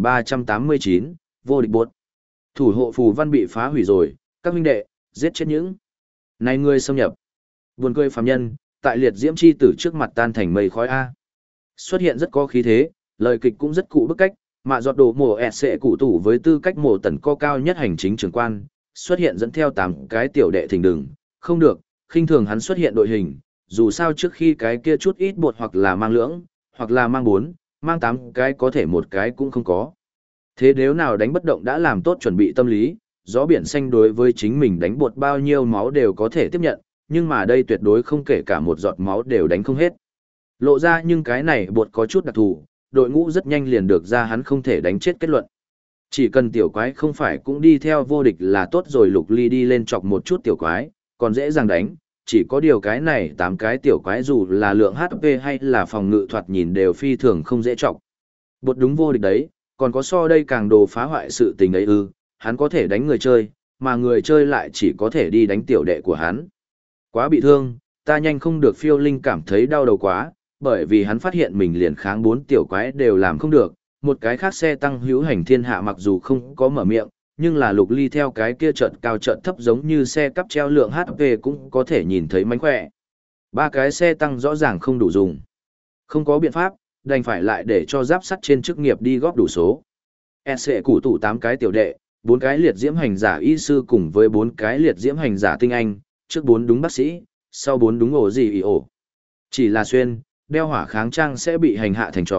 1389, vô địch buốt. Thủ hộ phù văn bị phá hủy rồi, các huynh đệ, giết chết những này ngươi xâm nhập. Buồn cười phàm nhân, tại liệt diễm chi tử trước mặt tan thành mây khói a. Xuất hiện rất có khí thế, lời kịch cũng rất cụ bức cách, mạ giọt đồ mổ sẽ cụ tủ với tư cách mổ tần co cao nhất hành chính trưởng quan, xuất hiện dẫn theo 8 cái tiểu đệ thình đừng, không được, khinh thường hắn xuất hiện đội hình, dù sao trước khi cái kia chút ít bột hoặc là mang lưỡng, hoặc là mang 4, mang 8 cái có thể một cái cũng không có. Thế nếu nào đánh bất động đã làm tốt chuẩn bị tâm lý, gió biển xanh đối với chính mình đánh bột bao nhiêu máu đều có thể tiếp nhận, nhưng mà đây tuyệt đối không kể cả một giọt máu đều đánh không hết. Lộ ra nhưng cái này bột có chút đặc thù, đội ngũ rất nhanh liền được ra hắn không thể đánh chết kết luận. Chỉ cần tiểu quái không phải cũng đi theo vô địch là tốt rồi. Lục Ly đi lên chọc một chút tiểu quái, còn dễ dàng đánh, chỉ có điều cái này 8 cái tiểu quái dù là lượng HP hay là phòng ngự thoạt nhìn đều phi thường không dễ chọc. Bột đúng vô địch đấy, còn có so đây càng đồ phá hoại sự tình ấy ư, hắn có thể đánh người chơi, mà người chơi lại chỉ có thể đi đánh tiểu đệ của hắn. Quá bị thương, ta nhanh không được phiêu linh cảm thấy đau đầu quá, bởi vì hắn phát hiện mình liền kháng 4 tiểu quái đều làm không được, một cái khác xe tăng hữu hành thiên hạ mặc dù không có mở miệng, nhưng là Lục Ly theo cái kia trận cao trận thấp giống như xe cắp treo lượng HP cũng có thể nhìn thấy mánh khỏe. 3 cái xe tăng rõ ràng không đủ dùng. Không có biện pháp, đành phải lại để cho giáp sắt trên chức nghiệp đi góp đủ số. Sẽ củ tủ 8 cái tiểu đệ, 4 cái liệt diễm hành giả y sư cùng với 4 cái liệt diễm hành giả tinh anh, trước 4 đúng bác sĩ, sau 4 đúng ổ gì ổ. Chỉ là xuyên, đeo hỏa kháng trang sẽ bị hành hạ thành chó,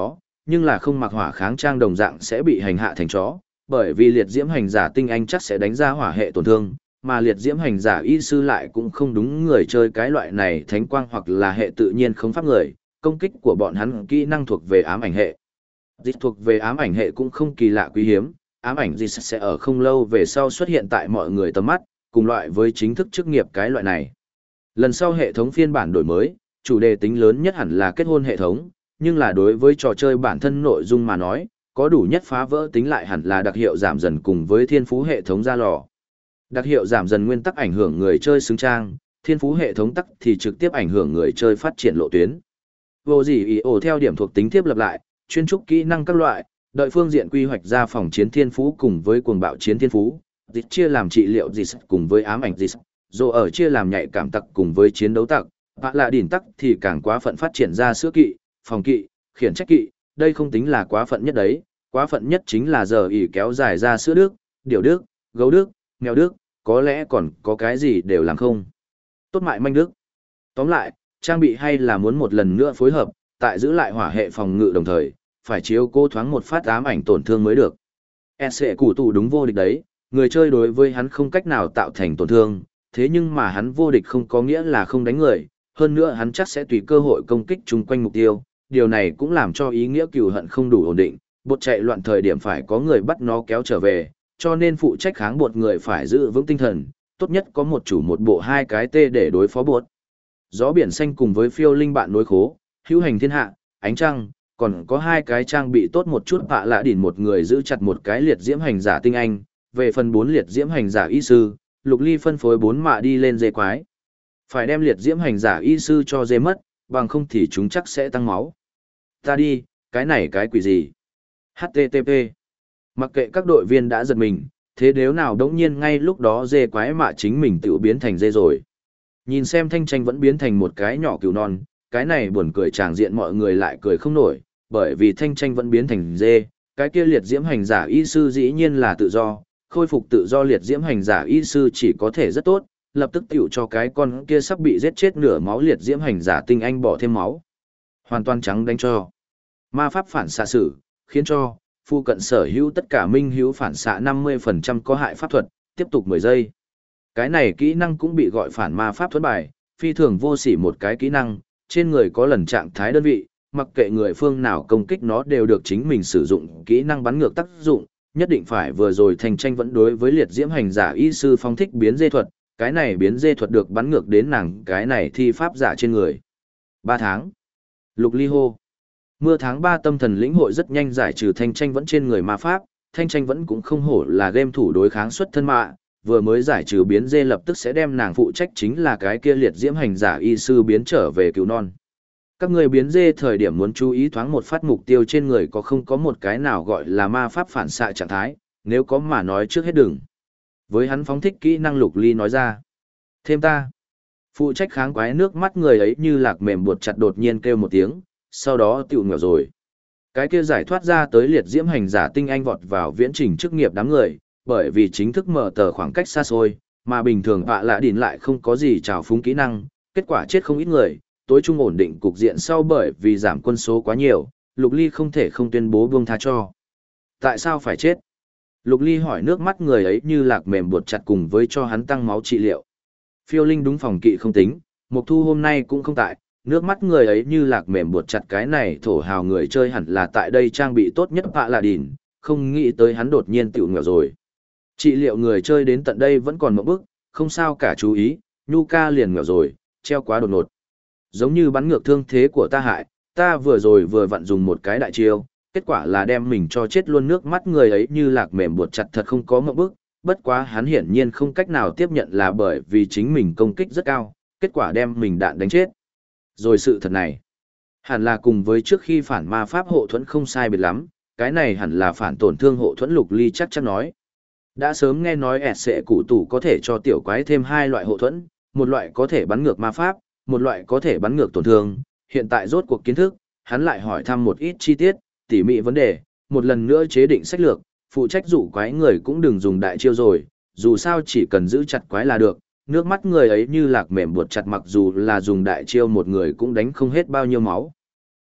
nhưng là không mặc hỏa kháng trang đồng dạng sẽ bị hành hạ thành chó, bởi vì liệt diễm hành giả tinh anh chắc sẽ đánh ra hỏa hệ tổn thương, mà liệt diễm hành giả y sư lại cũng không đúng người chơi cái loại này thánh quang hoặc là hệ tự nhiên không pháp người, công kích của bọn hắn kỹ năng thuộc về ám ảnh hệ. Dịch thuộc về ám ảnh hệ cũng không kỳ lạ quý hiếm, ám ảnh dịch sẽ ở không lâu về sau xuất hiện tại mọi người tầm mắt, cùng loại với chính thức chức nghiệp cái loại này. Lần sau hệ thống phiên bản đổi mới, chủ đề tính lớn nhất hẳn là kết hôn hệ thống, nhưng là đối với trò chơi bản thân nội dung mà nói, có đủ nhất phá vỡ tính lại hẳn là đặc hiệu giảm dần cùng với thiên phú hệ thống ra lò. Đặc hiệu giảm dần nguyên tắc ảnh hưởng người chơi xứng trang, thiên phú hệ thống tắc thì trực tiếp ảnh hưởng người chơi phát triển lộ tuyến. Vô gì ý ổ theo điểm thuộc tính tiếp lập lại, chuyên trúc kỹ năng các loại, đợi phương diện quy hoạch ra phòng chiến thiên phú cùng với cuồng bạo chiến thiên phú, dịch chia làm trị liệu dịch cùng với ám ảnh dịch, rồi ở chia làm nhạy cảm tặc cùng với chiến đấu tặc, bạ lạ đỉnh tắc thì càng quá phận phát triển ra sữa kỵ, phòng kỵ, khiển trách kỵ, đây không tính là quá phận nhất đấy, quá phận nhất chính là giờ ỉ kéo dài ra sữa đức, điểu đức, gấu đức, mèo đức, có lẽ còn có cái gì đều làm không. Tốt mại manh đức. Tóm lại, trang bị hay là muốn một lần nữa phối hợp, tại giữ lại hỏa hệ phòng ngự đồng thời, phải chiếu cố thoáng một phát ám ảnh tổn thương mới được. SC củ tủ đúng vô địch đấy, người chơi đối với hắn không cách nào tạo thành tổn thương, thế nhưng mà hắn vô địch không có nghĩa là không đánh người, hơn nữa hắn chắc sẽ tùy cơ hội công kích chung quanh mục tiêu, điều này cũng làm cho ý nghĩa cừu hận không đủ ổn định, bột chạy loạn thời điểm phải có người bắt nó kéo trở về, cho nên phụ trách kháng bột người phải giữ vững tinh thần, tốt nhất có một chủ một bộ hai cái tê để đối phó bột. Gió biển xanh cùng với phiêu linh bạn nối khố, hữu hành thiên hạ, ánh trăng, còn có hai cái trang bị tốt một chút bạ lạ đỉn một người giữ chặt một cái liệt diễm hành giả tinh anh, về phần 4 liệt diễm hành giả y sư, Lục Ly phân phối 4 mạ đi lên dê quái. Phải đem liệt diễm hành giả y sư cho dê mất, bằng không thì chúng chắc sẽ tăng máu. Ta đi, cái này cái quỷ gì? HTTP. Mặc kệ các đội viên đã giật mình, thế nếu nào đống nhiên ngay lúc đó dê quái mạ chính mình tự biến thành dê rồi. Nhìn xem Thanh Tranh vẫn biến thành một cái nhỏ cừu non, cái này buồn cười tràng diện mọi người lại cười không nổi, bởi vì Thanh Tranh vẫn biến thành dê, cái kia liệt diễm hành giả y sư dĩ nhiên là tự do, khôi phục tự do liệt diễm hành giả y sư chỉ có thể rất tốt, lập tức tiểu cho cái con kia sắp bị giết chết nửa máu liệt diễm hành giả tinh anh bỏ thêm máu. Hoàn toàn trắng đánh cho. Ma pháp phản xạ sử, khiến cho phu cận sở hữu tất cả minh hữu phản xạ 50% có hại pháp thuật, tiếp tục 10 giây. Cái này kỹ năng cũng bị gọi phản ma pháp thuẫn bài, phi thường vô sỉ một cái kỹ năng, trên người có lần trạng thái đơn vị, mặc kệ người phương nào công kích nó đều được chính mình sử dụng kỹ năng bắn ngược tác dụng, nhất định phải vừa rồi Thanh Tranh vẫn đối với liệt diễm hành giả y sư phong thích biến dê thuật, cái này biến dê thuật được bắn ngược đến nàng cái này thi pháp giả trên người. 3 tháng. Lục Ly hô. Mưa tháng 3 tâm thần lĩnh hội rất nhanh giải trừ Thanh Tranh vẫn trên người ma pháp, Thanh Tranh vẫn cũng không hổ là game thủ đối kháng xuất thân mạ, vừa mới giải trừ biến dê lập tức sẽ đem nàng phụ trách chính là cái kia liệt diễm hành giả y sư biến trở về cứu non. Các người biến dê thời điểm muốn chú ý thoáng một phát mục tiêu trên người có không có một cái nào gọi là ma pháp phản xạ trạng thái, nếu có mà nói trước hết đừng. Với hắn phóng thích kỹ năng Lục Ly nói ra. Thêm ta. Phụ trách kháng quái nước mắt người ấy như lạc mềm buột chặt đột nhiên kêu một tiếng, sau đó tiểu nghèo rồi. Cái kia giải thoát ra tới liệt diễm hành giả tinh anh vọt vào viễn trình chức nghiệp đám người, bởi vì chính thức mở tờ khoảng cách xa xôi, mà bình thường bạ lạ đỉn lại không có gì trào phúng kỹ năng, kết quả chết không ít người, tối trung ổn định cục diện sau bởi vì giảm quân số quá nhiều, Lục Ly không thể không tuyên bố buông tha cho. Tại sao phải chết? Lục Ly hỏi nước mắt người ấy như lạc mềm buột chặt cùng với cho hắn tăng máu trị liệu. Phiêu Linh đúng phòng kỵ không tính, Mộc Thu hôm nay cũng không tại, nước mắt người ấy như lạc mềm buột chặt cái này thổ hào người chơi hẳn là tại đây trang bị tốt nhất bạ lạ đỉn, không nghĩ tới hắn đột nhiên tiểu nghèo rồi. Trị liệu người chơi đến tận đây vẫn còn một bức, không sao cả chú ý, Nhu ca liền nghèo rồi, treo quá đột ngột. Giống như bắn ngược thương thế của ta hại, ta vừa rồi vừa vặn dùng một cái đại chiêu, kết quả là đem mình cho chết luôn nước mắt người ấy như lạc mềm buột chặt thật không có một bức, bất quá hắn hiển nhiên không cách nào tiếp nhận là bởi vì chính mình công kích rất cao, kết quả đem mình đạn đánh chết. Rồi sự thật này, hẳn là cùng với trước khi phản ma pháp hộ thuẫn không sai biệt lắm, cái này hẳn là phản tổn thương hộ thuẫn. Lục Ly chắc chắn nói. Đã sớm nghe nói SC cụ tủ có thể cho tiểu quái thêm 2 loại hộ thuẫn, một loại có thể bắn ngược ma pháp, một loại có thể bắn ngược tổn thương, hiện tại rốt cuộc kiến thức, hắn lại hỏi thăm một ít chi tiết, tỉ mỉ vấn đề, một lần nữa chế định sách lược, phụ trách dụ quái người cũng đừng dùng đại chiêu rồi, dù sao chỉ cần giữ chặt quái là được, nước mắt người ấy như lạc mềm buột chặt mặc dù là dùng đại chiêu một người cũng đánh không hết bao nhiêu máu.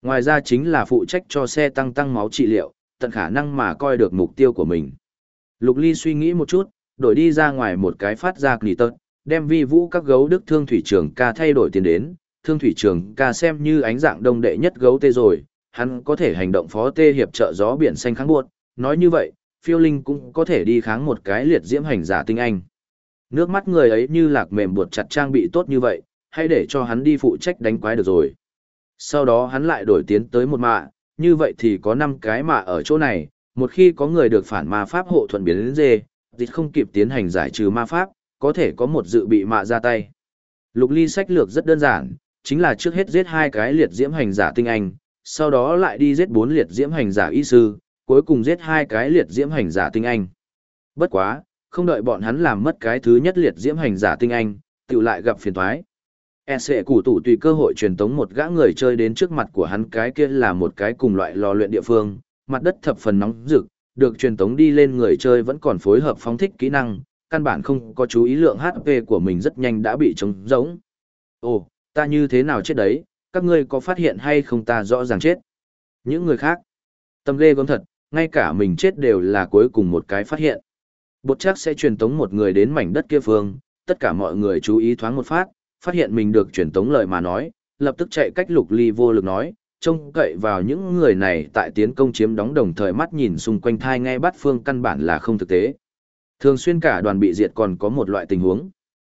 Ngoài ra chính là phụ trách cho xe tăng máu trị liệu, tận khả năng mà coi được mục tiêu của mình. Lục Ly suy nghĩ một chút, đổi đi ra ngoài một cái phát ra nghỉ tật, đem vi vũ các gấu đức thương thủy trường ca thay đổi tiền đến, thương thủy trường ca xem như ánh dạng đông đệ nhất gấu tê rồi, hắn có thể hành động phó tê hiệp trợ gió biển xanh kháng buốt, nói như vậy, phiêu linh cũng có thể đi kháng một cái liệt diễm hành giả tinh anh. Nước mắt người ấy như lạc mềm buộc chặt trang bị tốt như vậy, hãy để cho hắn đi phụ trách đánh quái được rồi. Sau đó hắn lại đổi tiến tới một mạ, như vậy thì có 5 cái mạ ở chỗ này, một khi có người được phản ma pháp hộ thuận biến đến dê, thì không kịp tiến hành giải trừ ma pháp, có thể có một dự bị mạ ra tay. Lục Ly sách lược rất đơn giản, chính là trước hết giết 2 cái liệt diễm hành giả tinh anh, sau đó lại đi giết 4 liệt diễm hành giả y sư, cuối cùng giết 2 cái liệt diễm hành giả tinh anh. Bất quá, không đợi bọn hắn làm mất cái thứ nhất liệt diễm hành giả tinh anh, tự lại gặp phiền toái. Sẽ củ tủ tùy cơ hội truyền tống một gã người chơi đến trước mặt của hắn, cái kia là một cái cùng loại lò luyện địa phương, mặt đất thập phần nóng rực, được truyền tống đi lên người chơi vẫn còn phối hợp phóng thích kỹ năng, căn bản không có chú ý lượng HP của mình rất nhanh đã bị trống rỗng. Ồ, ta như thế nào chết đấy, các ngươi có phát hiện hay không, ta rõ ràng chết. Những người khác, tâm ghê gớm thật, ngay cả mình chết đều là cuối cùng một cái phát hiện. Bột chắc sẽ truyền tống một người đến mảnh đất kia phương, tất cả mọi người chú ý thoáng một phát hiện mình được truyền tống lời mà nói, lập tức chạy cách Lục Ly vô lực nói, trông cậy vào những người này tại tiến công chiếm đóng đồng thời mắt nhìn xung quanh thai nghe bắt phương căn bản là không thực tế. Thường xuyên cả đoàn bị diệt còn có một loại tình huống.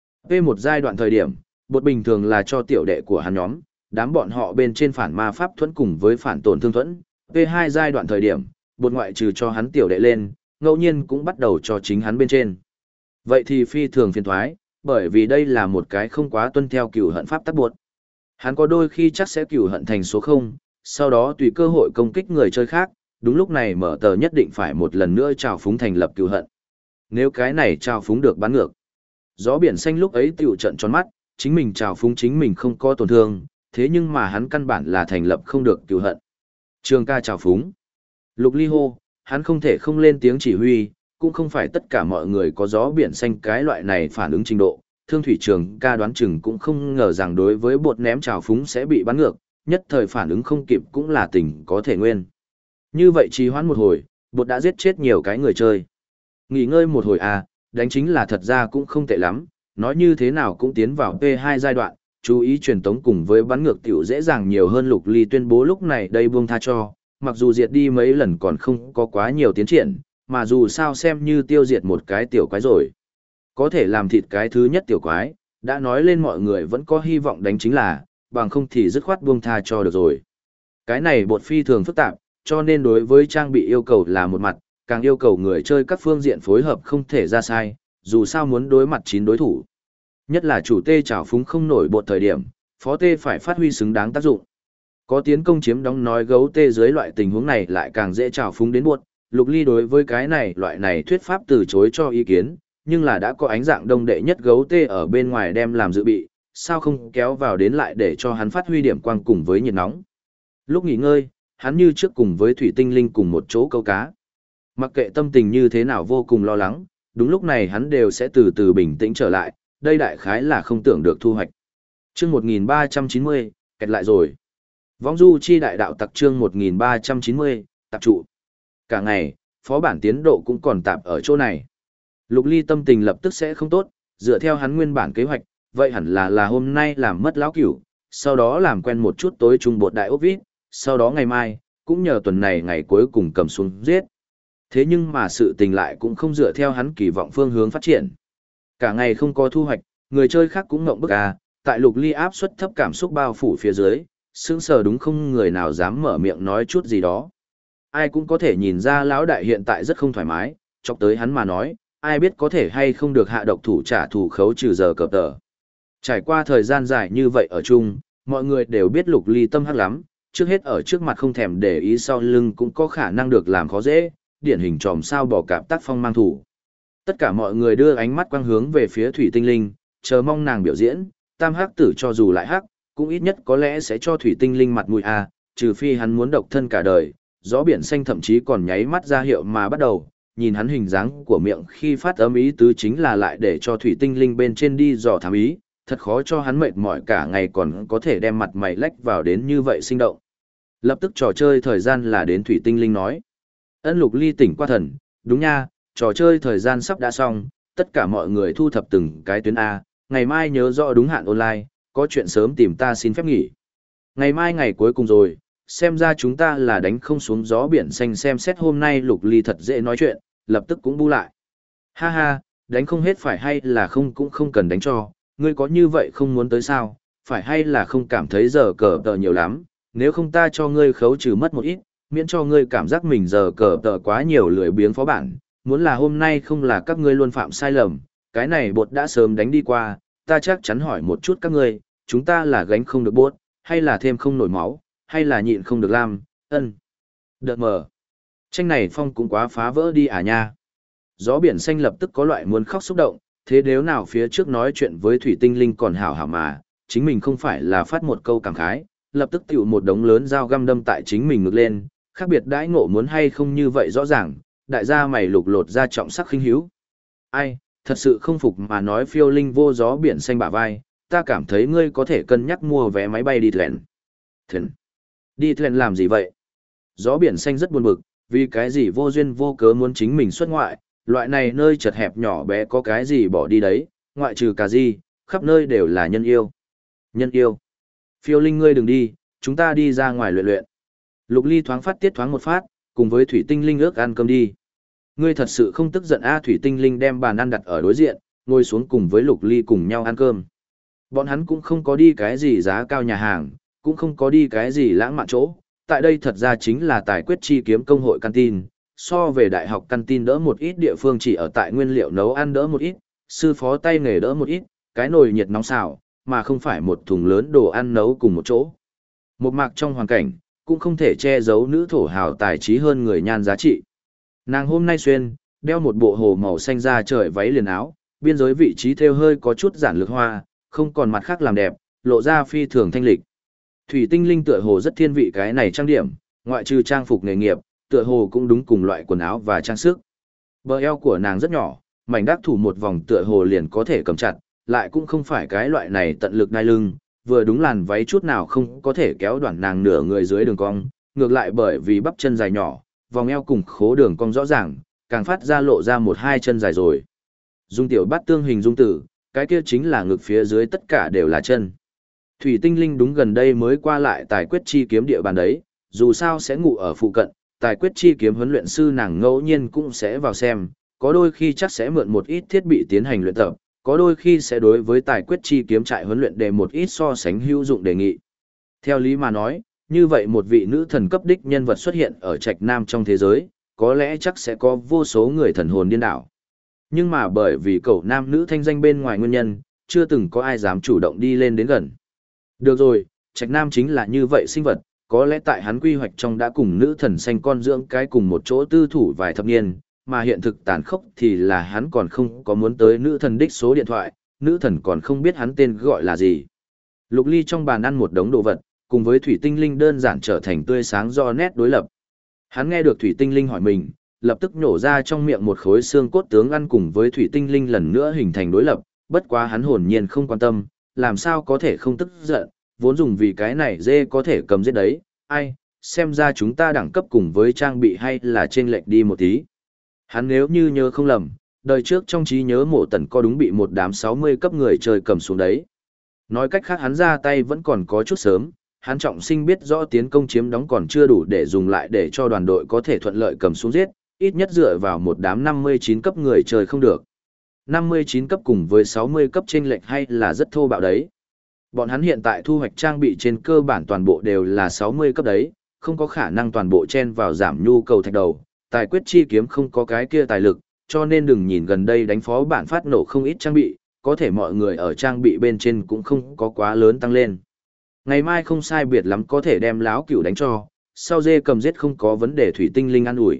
P1 giai đoạn thời điểm, bột bình thường là cho tiểu đệ của hắn nhóm, đám bọn họ bên trên phản ma pháp thuẫn cùng với phản tổn thương thuẫn. P2 giai đoạn thời điểm, bột ngoại trừ cho hắn tiểu đệ lên, ngẫu nhiên cũng bắt đầu cho chính hắn bên trên. Vậy thì phi thường phiền thoái, bởi vì đây là một cái không quá tuân theo cửu hận pháp tắc buộc. Hắn có đôi khi chắc sẽ cửu hận thành số 0, sau đó tùy cơ hội công kích người chơi khác, đúng lúc này mở tờ nhất định phải một lần nữa trào phúng thành lập cửu hận. Nếu cái này trào phúng được bắn ngược, gió biển xanh lúc ấy tiểu trận tròn mắt, chính mình trào phúng chính mình không có tổn thương, thế nhưng mà hắn căn bản là thành lập không được cửu hận. Trường ca trào phúng. Lục Ly hô, hắn không thể không lên tiếng chỉ huy, cũng không phải tất cả mọi người có gió biển xanh cái loại này phản ứng trình độ. Thương thủy trường ca đoán chừng cũng không ngờ rằng đối với bột ném trào phúng sẽ bị bắn ngược, nhất thời phản ứng không kịp cũng là tình có thể nguyên. Như vậy trì hoãn một hồi, bột đã giết chết nhiều cái người chơi. Nghỉ ngơi một hồi à, đánh chính là thật ra cũng không tệ lắm, nói như thế nào cũng tiến vào P2 giai đoạn, chú ý truyền tống cùng với bắn ngược tiểu dễ dàng nhiều hơn. Lục Ly tuyên bố lúc này đây buông tha cho, mặc dù diệt đi mấy lần còn không có quá nhiều tiến triển, mà dù sao xem như tiêu diệt một cái tiểu quái rồi. Có thể làm thịt cái thứ nhất tiểu quái, đã nói lên mọi người vẫn có hy vọng đánh chính là, bằng không thì dứt khoát buông tha cho được rồi. Cái này bột phi thường phức tạp, cho nên đối với trang bị yêu cầu là một mặt, càng yêu cầu người chơi các phương diện phối hợp không thể ra sai, dù sao muốn đối mặt 9 đối thủ. Nhất là chủ tê trào phúng không nổi bột thời điểm, phó tê phải phát huy xứng đáng tác dụng. Có tiến công chiếm đóng nói gấu tê dưới loại tình huống này lại càng dễ trào phúng đến bột. Lục Ly đối với cái này loại này thuyết pháp từ chối cho ý kiến, nhưng là đã có ánh dạng đông đệ nhất gấu tê ở bên ngoài đem làm dự bị, sao không kéo vào đến lại để cho hắn phát huy điểm quang cùng với nhiệt nóng. Lúc nghỉ ngơi, hắn như trước cùng với thủy tinh linh cùng một chỗ câu cá. Mặc kệ tâm tình như thế nào vô cùng lo lắng, đúng lúc này hắn đều sẽ từ từ bình tĩnh trở lại, đây đại khái là không tưởng được thu hoạch. Chương 1390, kẹt lại rồi. Vong du chi đại đạo tặc chương 1390, tạp trụ. Cả ngày, phó bản tiến độ cũng còn tạp ở chỗ này. Lục Ly tâm tình lập tức sẽ không tốt, dựa theo hắn nguyên bản kế hoạch, vậy hẳn là hôm nay làm mất lão cửu, sau đó làm quen một chút tối trung bột đại ốc vít, sau đó ngày mai, cũng nhờ tuần này ngày cuối cùng cầm xuống giết. Thế nhưng mà sự tình lại cũng không dựa theo hắn kỳ vọng phương hướng phát triển. Cả ngày không có thu hoạch, người chơi khác cũng ngộng bức à, tại Lục Ly áp suất thấp cảm xúc bao phủ phía dưới, sững sờ đúng không người nào dám mở miệng nói chút gì đó. Ai cũng có thể nhìn ra lão đại hiện tại rất không thoải mái, chọc tới hắn mà nói, ai biết có thể hay không được hạ độc thủ trả thù khấu trừ giờ cập tờ. Trải qua thời gian dài như vậy ở chung, mọi người đều biết Lục Ly tâm hắc lắm, trước hết ở trước mặt không thèm để ý sau lưng cũng có khả năng được làm khó dễ, điển hình tròm sao bỏ cạp tác phong mang thủ. Tất cả mọi người đưa ánh mắt quang hướng về phía Thủy Tinh Linh, chờ mong nàng biểu diễn, tam hắc tử cho dù lại hắc, cũng ít nhất có lẽ sẽ cho Thủy Tinh Linh mặt mũi à, trừ phi hắn muốn độc thân cả đời. Gió biển xanh thậm chí còn nháy mắt ra hiệu mà bắt đầu, nhìn hắn hình dáng của miệng khi phát ấm ý tứ chính là lại để cho Thủy Tinh Linh bên trên đi dò thám ý, thật khó cho hắn mệt mỏi cả ngày còn có thể đem mặt mày lách vào đến như vậy sinh động. Lập tức trò chơi thời gian là đến Thủy Tinh Linh nói. Ân Lục Ly tỉnh qua thần, đúng nha, trò chơi thời gian sắp đã xong, tất cả mọi người thu thập từng cái tuyến A, ngày mai nhớ rõ đúng hạn online, có chuyện sớm tìm ta xin phép nghỉ. Ngày mai ngày cuối cùng rồi, xem ra chúng ta là đánh không xuống gió biển xanh xem xét hôm nay Lục Ly thật dễ nói chuyện, lập tức cũng bu lại. Ha ha, đánh không hết phải hay là không cũng không cần đánh cho, ngươi có như vậy không muốn tới sao, phải hay là không cảm thấy giờ cờ tờ nhiều lắm, nếu không ta cho ngươi khấu trừ mất một ít, miễn cho ngươi cảm giác mình giờ cờ tờ quá nhiều lười biếng phó bản, muốn là hôm nay không là các ngươi luôn phạm sai lầm, cái này bột đã sớm đánh đi qua, ta chắc chắn hỏi một chút các ngươi, chúng ta là gánh không được bốt, hay là thêm không nổi máu, hay là nhịn không được lam, ân. Đợt mờ. Tranh này phong cũng quá phá vỡ đi à nha. Gió biển xanh lập tức có loại muốn khóc xúc động, thế nếu nào phía trước nói chuyện với Thủy Tinh Linh còn hảo hảo mà, chính mình không phải là phát một câu cảm khái, lập tức tiểu một đống lớn dao găm đâm tại chính mình ngược lên, khác biệt đãi ngộ muốn hay không như vậy rõ ràng, đại gia mày lục lột ra trọng sắc khinh hiếu. Ai, thật sự không phục mà nói phiêu linh vô gió biển xanh bả vai, ta cảm thấy ngươi có thể cân nhắc mua vé máy bay đi thuyền. Thuyền? Đi thuyền làm gì vậy? Gió biển xanh rất buồn bực, vì cái gì vô duyên vô cớ muốn chính mình xuất ngoại, loại này nơi chật hẹp nhỏ bé có cái gì bỏ đi đấy, ngoại trừ cả gì, khắp nơi đều là nhân yêu. Nhân yêu. Phiêu linh ngươi đừng đi, chúng ta đi ra ngoài luyện luyện. Lục Ly thoáng phát tiết thoáng một phát, cùng với Thủy Tinh Linh ước ăn cơm đi. Ngươi thật sự không tức giận a? Thủy Tinh Linh đem bàn ăn đặt ở đối diện, ngồi xuống cùng với Lục Ly cùng nhau ăn cơm. Bọn hắn cũng không có đi cái gì giá cao nhà hàng, cũng không có đi cái gì lãng mạn chỗ. Tại đây thật ra chính là tài quyết chi kiếm công hội canteen, so về đại học canteen đỡ một ít, địa phương chỉ ở tại nguyên liệu nấu ăn đỡ một ít, sư phó tay nghề đỡ một ít, cái nồi nhiệt nóng xào, mà không phải một thùng lớn đồ ăn nấu cùng một chỗ. Một mạc trong hoàn cảnh, cũng không thể che giấu nữ thổ hào tài trí hơn người nhan giá trị. Nàng hôm nay xuyên, đeo một bộ hồ màu xanh da trời váy liền áo, biên giới vị trí thêu hơi có chút giản lược hoa, không còn mặt khác làm đẹp, lộ ra phi thường thanh lịch. Thủy Tinh Linh tựa hồ rất thiên vị cái này trang điểm, ngoại trừ trang phục nghề nghiệp, tựa hồ cũng đúng cùng loại quần áo và trang sức. Bờ eo của nàng rất nhỏ, mảnh đắc thủ một vòng tựa hồ liền có thể cầm chặt, lại cũng không phải cái loại này tận lực đai lưng, vừa đúng làn váy chút nào không có thể kéo đoạn nàng nửa người dưới đường cong, ngược lại bởi vì bắp chân dài nhỏ, vòng eo cùng khố đường cong rõ ràng, càng phát ra lộ ra một hai chân dài rồi. Dung tiểu bát tương hình dung tử, cái kia chính là ngực phía dưới tất cả đều là chân. Thủy Tinh Linh đúng gần đây mới qua lại tài quyết chi kiếm địa bàn đấy, dù sao sẽ ngủ ở phụ cận, tài quyết chi kiếm huấn luyện sư nàng ngẫu nhiên cũng sẽ vào xem, có đôi khi chắc sẽ mượn một ít thiết bị tiến hành luyện tập, có đôi khi sẽ đối với tài quyết chi kiếm trại huấn luyện đề một ít so sánh hữu dụng đề nghị. Theo lý mà nói, như vậy một vị nữ thần cấp đích nhân vật xuất hiện ở trạch nam trong thế giới, có lẽ chắc sẽ có vô số người thần hồn điên đảo. Nhưng mà bởi vì cậu nam nữ thanh danh bên ngoài nguyên nhân, chưa từng có ai dám chủ động đi lên đến gần. Được rồi, trạch nam chính là như vậy sinh vật, có lẽ tại hắn quy hoạch trong đã cùng nữ thần xanh con dưỡng cái cùng một chỗ tư thủ vài thập niên, mà hiện thực tàn khốc thì là hắn còn không có muốn tới nữ thần đích số điện thoại, nữ thần còn không biết hắn tên gọi là gì. Lục Ly trong bàn ăn một đống đồ vật, cùng với Thủy Tinh Linh đơn giản trở thành tươi sáng do nét đối lập. Hắn nghe được Thủy Tinh Linh hỏi mình, lập tức nhổ ra trong miệng một khối xương cốt tướng ăn cùng với Thủy Tinh Linh lần nữa hình thành đối lập, bất quá hắn hồn nhiên không quan tâm, làm sao có thể không tức giận, vốn dùng vì cái này dê có thể cầm giết đấy, ai, xem ra chúng ta đẳng cấp cùng với trang bị hay là chênh lệch đi một tí. Hắn nếu như nhớ không lầm, đời trước trong trí nhớ Mộ Tần có đúng bị một đám 60 cấp người chơi cầm xuống đấy. Nói cách khác hắn ra tay vẫn còn có chút sớm, hắn trọng sinh biết rõ tiến công chiếm đóng còn chưa đủ để dùng lại để cho đoàn đội có thể thuận lợi cầm xuống giết, ít nhất dựa vào một đám 59 cấp người chơi không được. 59 cấp cùng với 60 cấp chênh lệch hay là rất thô bạo đấy. Bọn hắn hiện tại thu hoạch trang bị trên cơ bản toàn bộ đều là 60 cấp đấy, không có khả năng toàn bộ chen vào giảm nhu cầu thạch đầu, tài quyết chi kiếm không có cái kia tài lực, cho nên đừng nhìn gần đây đánh phó bản phát nổ không ít trang bị, có thể mọi người ở trang bị bên trên cũng không có quá lớn tăng lên. Ngày mai không sai biệt lắm có thể đem láo cửu đánh cho, sau dê cầm giết không có vấn đề. Thủy Tinh Linh ăn ủi.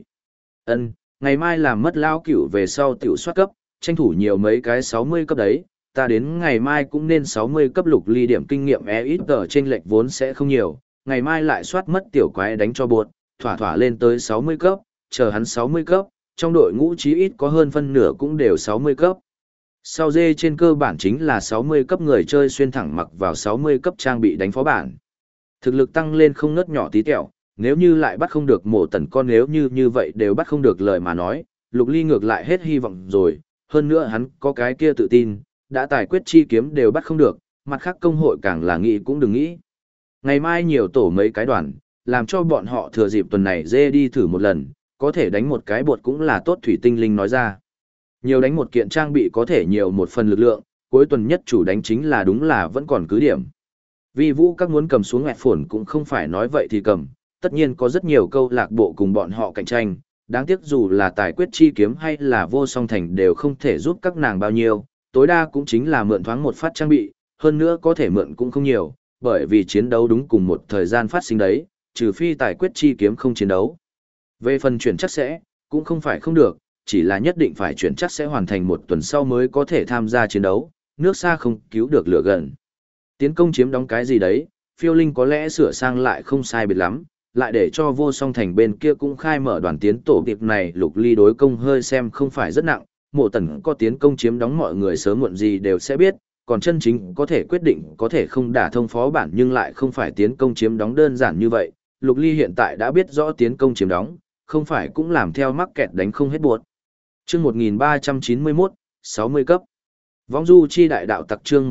Ngày mai làm mất lao cửu về sau tiểu soát cấp, tranh thủ nhiều mấy cái 60 cấp đấy, ta đến ngày mai cũng nên 60 cấp. Lục Ly điểm kinh nghiệm ít tờ trên lệch vốn sẽ không nhiều, ngày mai lại soát mất tiểu quái đánh cho bột, thỏa thỏa lên tới 60 cấp, chờ hắn 60 cấp, trong đội ngũ chí ít có hơn phân nửa cũng đều 60 cấp. Sau dê trên cơ bản chính là 60 cấp người chơi xuyên thẳng mặc vào 60 cấp trang bị đánh phó bản. Thực lực tăng lên không ngớt nhỏ tí tẹo, nếu như lại bắt không được mổ tần con, nếu như vậy đều bắt không được lời mà nói, Lục Ly ngược lại hết hy vọng rồi, hơn nữa hắn có cái kia tự tin, đã tài quyết chi kiếm đều bắt không được, mặt khác công hội càng là nghĩ cũng đừng nghĩ. Ngày mai nhiều tổ mấy cái đoàn, làm cho bọn họ thừa dịp tuần này dê đi thử một lần, có thể đánh một cái bột cũng là tốt. Thủy Tinh Linh nói ra. Nhiều đánh một kiện trang bị có thể nhiều một phần lực lượng, cuối tuần nhất chủ đánh chính là đúng là vẫn còn cứ điểm. Vi Vũ các muốn cầm xuống ngoẹt phồn cũng không phải nói vậy thì cầm, tất nhiên có rất nhiều câu lạc bộ cùng bọn họ cạnh tranh, đáng tiếc dù là tài quyết chi kiếm hay là vô song thành đều không thể giúp các nàng bao nhiêu, tối đa cũng chính là mượn thoáng một phát trang bị, hơn nữa có thể mượn cũng không nhiều, bởi vì chiến đấu đúng cùng một thời gian phát sinh đấy, trừ phi tài quyết chi kiếm không chiến đấu. Về phần chuyển chắc sẽ, cũng không phải không được, chỉ là nhất định phải chuyển chắc sẽ hoàn thành một tuần sau mới có thể tham gia chiến đấu, nước xa không cứu được lửa gần. Tiến công chiếm đóng cái gì đấy, phiêu linh có lẽ sửa sang lại không sai biệt lắm, lại để cho vô song thành bên kia cũng khai mở đoàn tiến tổ tiệp này. Lục Ly đối công hơi xem không phải rất nặng, mộ tần có tiến công chiếm đóng mọi người sớm muộn gì đều sẽ biết, còn chân chính có thể quyết định có thể không đả thông phó bản nhưng lại không phải tiến công chiếm đóng đơn giản như vậy. Lục Ly hiện tại đã biết rõ tiến công chiếm đóng, không phải cũng làm theo mắc kẹt đánh không hết buộc. Chương 1391, 60 cấp. Vong du chi đại đạo tặc chương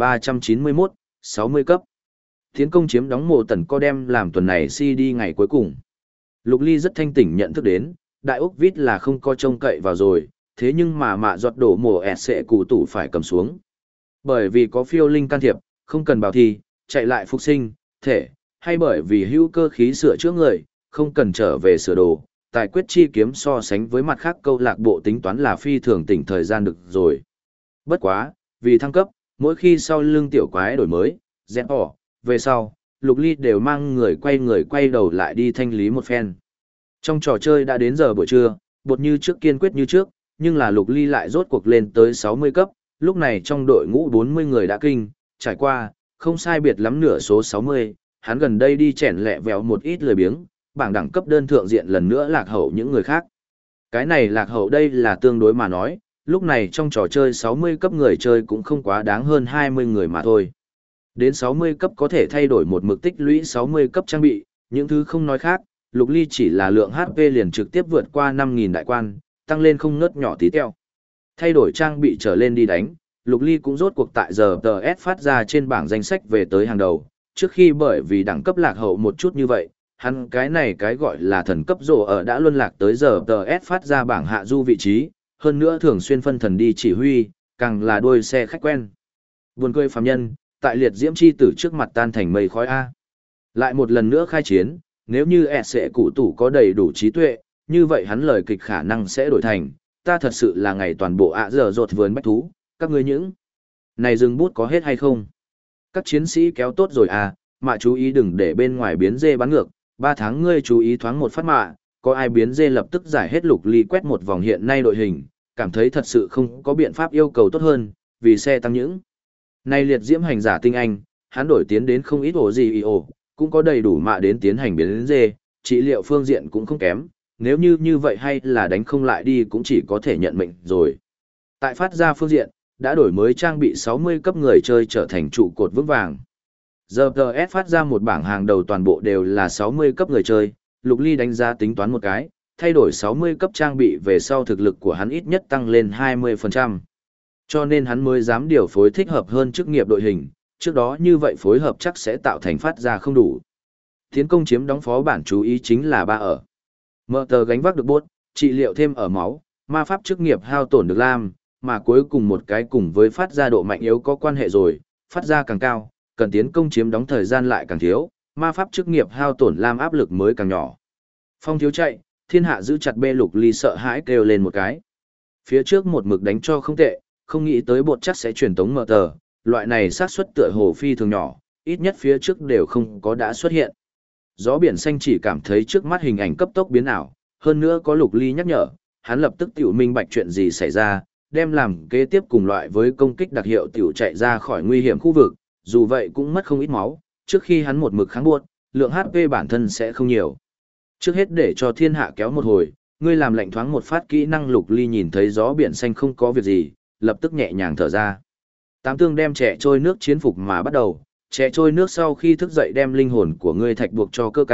1391, 60 cấp. Tiến công chiếm đóng mộ tần co đem làm tuần này CD ngày cuối cùng. Lục Ly rất thanh tỉnh nhận thức đến, đại úc vít là không có trông cậy vào rồi, thế nhưng mà mạ giọt đổ mổ ẹt sẽ cụ tủ phải cầm xuống. Bởi vì có phiêu linh can thiệp, không cần bảo thi, chạy lại phục sinh, thể, hay bởi vì hữu cơ khí sửa chữa người, không cần trở về sửa đồ, tài quyết chi kiếm so sánh với mặt khác câu lạc bộ tính toán là phi thường tỉnh thời gian được rồi. Bất quá, vì thăng cấp, mỗi khi sau lưng tiểu quái đổi mới, dẹp bỏ, về sau, Lục Ly đều mang người quay đầu lại đi thanh lý một phen. Trong trò chơi đã đến giờ buổi trưa, bột như trước kiên quyết như trước, nhưng là Lục Ly lại rốt cuộc lên tới 60 cấp, lúc này trong đội ngũ 40 người đã kinh, trải qua, không sai biệt lắm nửa số 60, hắn gần đây đi chèn lẹ vẹo một ít lười biếng, bảng đẳng cấp đơn thượng diện lần nữa lạc hậu những người khác. Cái này lạc hậu đây là tương đối mà nói, lúc này trong trò chơi 60 cấp người chơi cũng không quá đáng hơn 20 người mà thôi. Đến 60 cấp có thể thay đổi một mực tích lũy 60 cấp trang bị, những thứ không nói khác, Lục Ly chỉ là lượng HP liền trực tiếp vượt qua 5.000 đại quan, tăng lên không ngớt nhỏ tí teo. Thay đổi trang bị trở lên đi đánh, Lục Ly cũng rốt cuộc tại giờ TS phát ra trên bảng danh sách về tới hàng đầu, trước khi bởi vì đẳng cấp lạc hậu một chút như vậy, hắn cái này cái gọi là thần cấp rổ ở đã luân lạc tới giờ TS phát ra bảng hạ du vị trí, hơn nữa thường xuyên phân thần đi chỉ huy, càng là đuôi xe khách quen. Buồn cười phàm nhân, tại liệt diễm chi tử trước mặt tan thành mây khói A. Lại một lần nữa khai chiến, nếu như sẽ cụ tủ có đầy đủ trí tuệ, như vậy hắn lời kịch khả năng sẽ đổi thành, ta thật sự là ngày toàn bộ giờ rột vườn bách thú, các ngươi những này dừng bút có hết hay không? Các chiến sĩ kéo tốt rồi à, mà chú ý đừng để bên ngoài biến dê bắn ngược, 3 tháng ngươi chú ý thoáng một phát mạ, có ai biến dê lập tức giải hết. Lục Ly quét một vòng hiện nay đội hình, cảm thấy thật sự không có biện pháp yêu cầu tốt hơn, vì xe tăng những này liệt diễm hành giả tinh anh, hắn đổi tiến đến không ít ổ gì ổ, cũng có đầy đủ mạ đến tiến hành biến dê, trị liệu phương diện cũng không kém, nếu như vậy hay là đánh không lại đi cũng chỉ có thể nhận mệnh rồi. Tại phát ra phương diện, đã đổi mới trang bị 60 cấp người chơi trở thành trụ cột vững vàng. Giờ TS phát ra một bảng hàng đầu toàn bộ đều là 60 cấp người chơi, Lục Ly đánh giá tính toán một cái, thay đổi 60 cấp trang bị về sau thực lực của hắn ít nhất tăng lên 20%. Cho nên hắn mới dám điều phối thích hợp hơn chức nghiệp đội hình, trước đó như vậy phối hợp chắc sẽ tạo thành phát ra không đủ. Tiến công chiếm đóng phó bản chú ý chính là ba ở. Mở tờ gánh vác được bốt, trị liệu thêm ở máu, ma pháp chức nghiệp hao tổn được lam, mà cuối cùng một cái cùng với phát ra độ mạnh yếu có quan hệ rồi, phát ra càng cao, cần tiến công chiếm đóng thời gian lại càng thiếu, ma pháp chức nghiệp hao tổn lam áp lực mới càng nhỏ. Phong thiếu chạy, thiên hạ giữ chặt bê. Lục Ly sợ hãi kêu lên một cái. Phía trước một mực đánh cho không tệ, không nghĩ tới bột chắc sẽ truyền tống mở tờ, loại này xác suất tựa hồ phi thường nhỏ, ít nhất phía trước đều không có đã xuất hiện. Gió biển xanh chỉ cảm thấy trước mắt hình ảnh cấp tốc biến ảo, hơn nữa có Lục Ly nhắc nhở, hắn lập tức tiểu minh bạch chuyện gì xảy ra, đem làm kế tiếp cùng loại với công kích đặc hiệu tiểu chạy ra khỏi nguy hiểm khu vực, dù vậy cũng mất không ít máu, trước khi hắn một mực kháng buốt, lượng HP bản thân sẽ không nhiều. Trước hết để cho thiên hạ kéo một hồi, ngươi làm lệnh thoáng một phát kỹ năng. Lục Ly nhìn thấy gió biển xanh không có việc gì, lập tức nhẹ nhàng thở ra. Tám tương đem trẻ trôi nước chiến phục mà bắt đầu, trẻ trôi nước sau khi thức dậy đem linh hồn của ngươi thạch buộc cho cơ ca,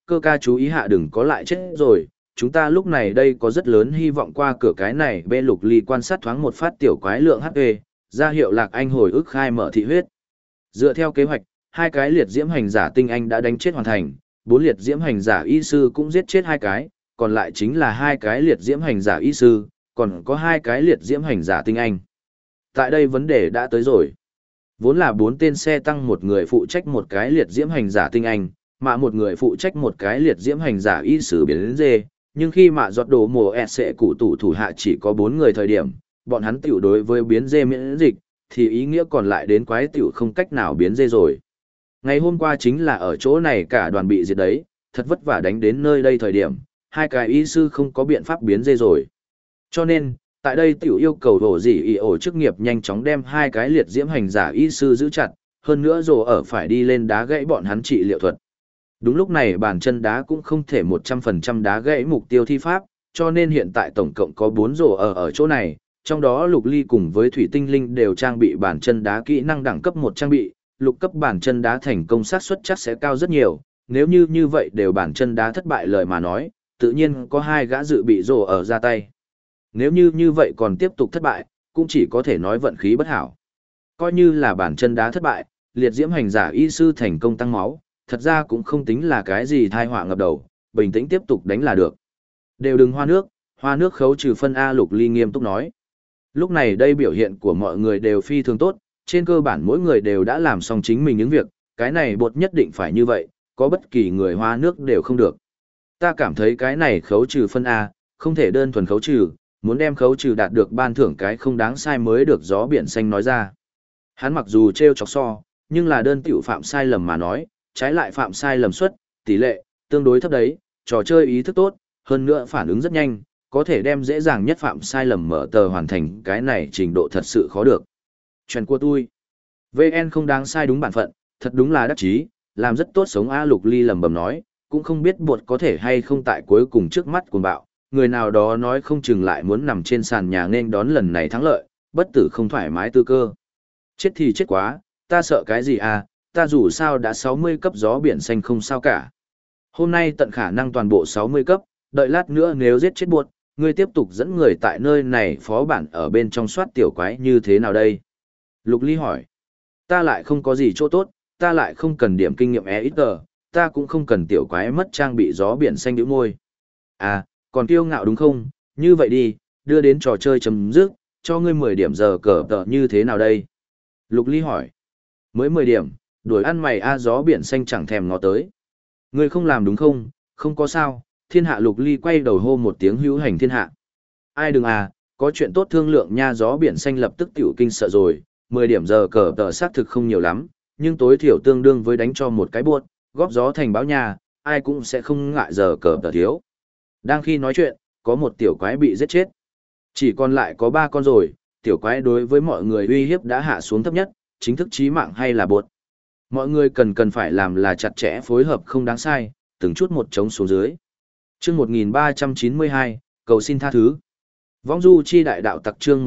cơ ca chú ý hạ đừng có lại chết rồi, chúng ta lúc này đây có rất lớn hy vọng qua cửa cái này. Bê Lục Ly quan sát thoáng một phát tiểu quái lượng HP, ra hiệu Lạc Anh hồi ức khai mở thị huyết. Dựa theo kế hoạch, 2 cái liệt diễm hành giả tinh anh đã đánh chết hoàn thành, 4 liệt diễm hành giả y sư cũng giết chết 2 cái, còn lại chính là 2 cái liệt diễm hành giả y sư, còn có 2 cái liệt diễm hành giả tinh anh. Tại đây vấn đề đã tới rồi. Vốn là 4 tên xe tăng, một người phụ trách một cái liệt diễm hành giả tinh anh, mà một người phụ trách một cái liệt diễm hành giả y sử biến dê, nhưng khi mạ giọt đồ mùa sẽ cụ thủ hạ chỉ có 4 người thời điểm, bọn hắn tiểu đối với biến dê miễn dịch, thì ý nghĩa còn lại đến quái tiểu không cách nào biến dê rồi. Ngày hôm qua chính là ở chỗ này cả đoàn bị diệt đấy, thật vất vả đánh đến nơi đây thời điểm, 2 cái y sư không có biện pháp biến dê rồi. Cho nên, tại đây tiểu yêu cầu rổ gì y ổ chức nghiệp nhanh chóng đem 2 cái liệt diễm hành giả y sư giữ chặt, hơn nữa rổ ở phải đi lên đá gãy bọn hắn trị liệu thuật. Đúng lúc này bàn chân đá cũng không thể 100% đá gãy mục tiêu thi pháp, cho nên hiện tại tổng cộng có 4 rổ ở chỗ này, trong đó Lục Ly cùng với Thủy Tinh Linh đều trang bị bàn chân đá kỹ năng đẳng cấp 1 trang bị, lục cấp bàn chân đá thành công xác suất chắc sẽ cao rất nhiều, nếu như vậy đều bàn chân đá thất bại lời mà nói, tự nhiên có 2 gã dự bị rổ ở ra tay. Nếu như vậy còn tiếp tục thất bại, cũng chỉ có thể nói vận khí bất hảo. Coi như là bàn chân đá thất bại, liệt diễm hành giả y sư thành công tăng máu, thật ra cũng không tính là cái gì tai họa ngập đầu, bình tĩnh tiếp tục đánh là được. Đều đừng hoa nước khấu trừ phân A. Lục Ly nghiêm túc nói. Lúc này đây biểu hiện của mọi người đều phi thường tốt, trên cơ bản mỗi người đều đã làm xong chính mình những việc, cái này bột nhất định phải như vậy, có bất kỳ người hoa nước đều không được. Ta cảm thấy cái này khấu trừ phân A, không thể đơn thuần khấu trừ, muốn đem khấu trừ đạt được ban thưởng cái không đáng sai mới được. Gió biển xanh nói ra. Hắn mặc dù trêu chọc so, nhưng là đơn tiểu phạm sai lầm mà nói, trái lại phạm sai lầm suất, tỷ lệ, tương đối thấp đấy, trò chơi ý thức tốt, hơn nữa phản ứng rất nhanh, có thể đem dễ dàng nhất phạm sai lầm mở tờ hoàn thành, cái này trình độ thật sự khó được. Chuyện của tôi. VN không đáng sai đúng bản phận, thật đúng là đắc chí, làm rất tốt sống A. Lục Ly lầm bầm nói, cũng không biết bột có thể hay không tại cuối cùng trước mắt cuồng bạo, người nào đó nói không chừng lại muốn nằm trên sàn nhà nên đón lần này thắng lợi, bất tử không thoải mái tư cơ. Chết thì chết quá, ta sợ cái gì à, ta dù sao đã 60 cấp gió biển xanh không sao cả. Hôm nay tận khả năng toàn bộ 60 cấp, đợi lát nữa nếu giết chết buộc, ngươi tiếp tục dẫn người tại nơi này phó bản ở bên trong soát tiểu quái như thế nào đây? Lục Ly hỏi. Ta lại không có gì chỗ tốt, ta lại không cần điểm kinh nghiệm EXG, ta cũng không cần tiểu quái mất trang bị gió biển xanh nhíu môi. À, còn kiêu ngạo đúng không? Như vậy đi, đưa đến trò chơi chấm dứt, cho ngươi 10 điểm giờ cờ tờ như thế nào đây? Lục Ly hỏi. Mới 10 điểm, đuổi ăn mày A. Gió biển xanh chẳng thèm ngó tới. Ngươi không làm đúng không? Không có sao. Thiên hạ. Lục Ly quay đầu hô một tiếng hữu hành thiên hạ. Ai đừng à, có chuyện tốt thương lượng nha. Gió biển xanh lập tức tiểu kinh sợ rồi, 10 điểm giờ cờ tờ xác thực không nhiều lắm, nhưng tối thiểu tương đương với đánh cho một cái buốt, góp gió thành báo nha, ai cũng sẽ không ngại giờ cờ tờ thiếu. Đang khi nói chuyện, có một tiểu quái bị giết chết. Chỉ còn lại có 3 con rồi, tiểu quái đối với mọi người uy hiếp đã hạ xuống thấp nhất, chính thức chí mạng hay là buốt. Mọi người cần phải làm là chặt chẽ phối hợp không đáng sai, từng chút một chống xuống dưới. Chương 1392, cầu xin tha thứ. Vong du chi đại đạo tặc chương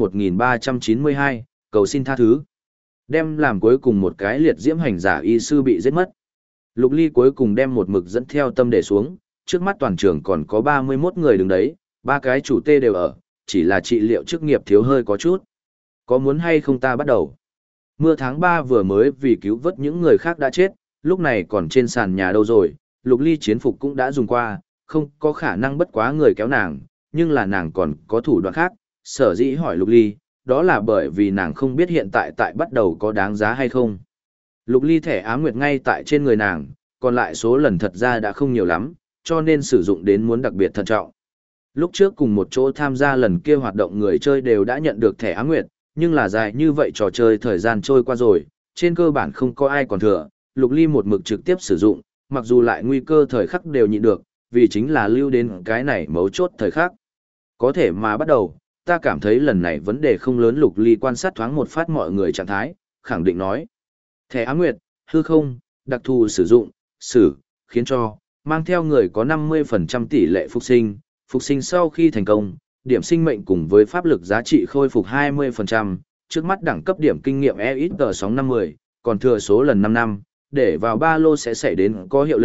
1392, cầu xin tha thứ. Đem làm cuối cùng một cái liệt diễm hành giả y sư bị giết mất. Lục Ly cuối cùng đem một mực dẫn theo tâm để xuống, trước mắt toàn trường còn có 31 người đứng đấy, 3 cái chủ tê đều ở, chỉ là trị liệu chức nghiệp thiếu hơi có chút. Có muốn hay không ta bắt đầu? Mưa tháng 3 vừa mới vì cứu vớt những người khác đã chết, lúc này còn trên sàn nhà đâu rồi, Lục Ly chiến phục cũng đã dùng qua, không có khả năng bất quá người kéo nàng, nhưng là nàng còn có thủ đoạn khác, sở dĩ hỏi Lục Ly, đó là bởi vì nàng không biết hiện tại bắt đầu có đáng giá hay không. Lục Ly thẻ Á Nguyệt ngay tại trên người nàng, còn lại số lần thật ra đã không nhiều lắm, cho nên sử dụng đến muốn đặc biệt thận trọng. Lúc trước cùng một chỗ tham gia lần kia hoạt động người chơi đều đã nhận được thẻ Á Nguyệt, nhưng là dài như vậy trò chơi thời gian trôi qua rồi, trên cơ bản không có ai còn thừa, Lục Ly một mực trực tiếp sử dụng, mặc dù lại nguy cơ thời khắc đều nhịn được, vì chính là lưu đến cái này mấu chốt thời khắc. Có thể mà bắt đầu, ta cảm thấy lần này vấn đề không lớn. Lục Ly quan sát thoáng một phát mọi người trạng thái, khẳng định nói. Thẻ Á Nguyệt, hư không, đặc thù sử dụng, khiến cho, mang theo người có 50% tỷ lệ phục sinh sau khi thành công, điểm sinh mệnh cùng với pháp lực giá trị khôi phục 20%, trước mắt đẳng cấp điểm kinh nghiệm EXG 650, còn thừa số lần 5 năm, để vào ba lô sẽ xảy đến có hiệu lực,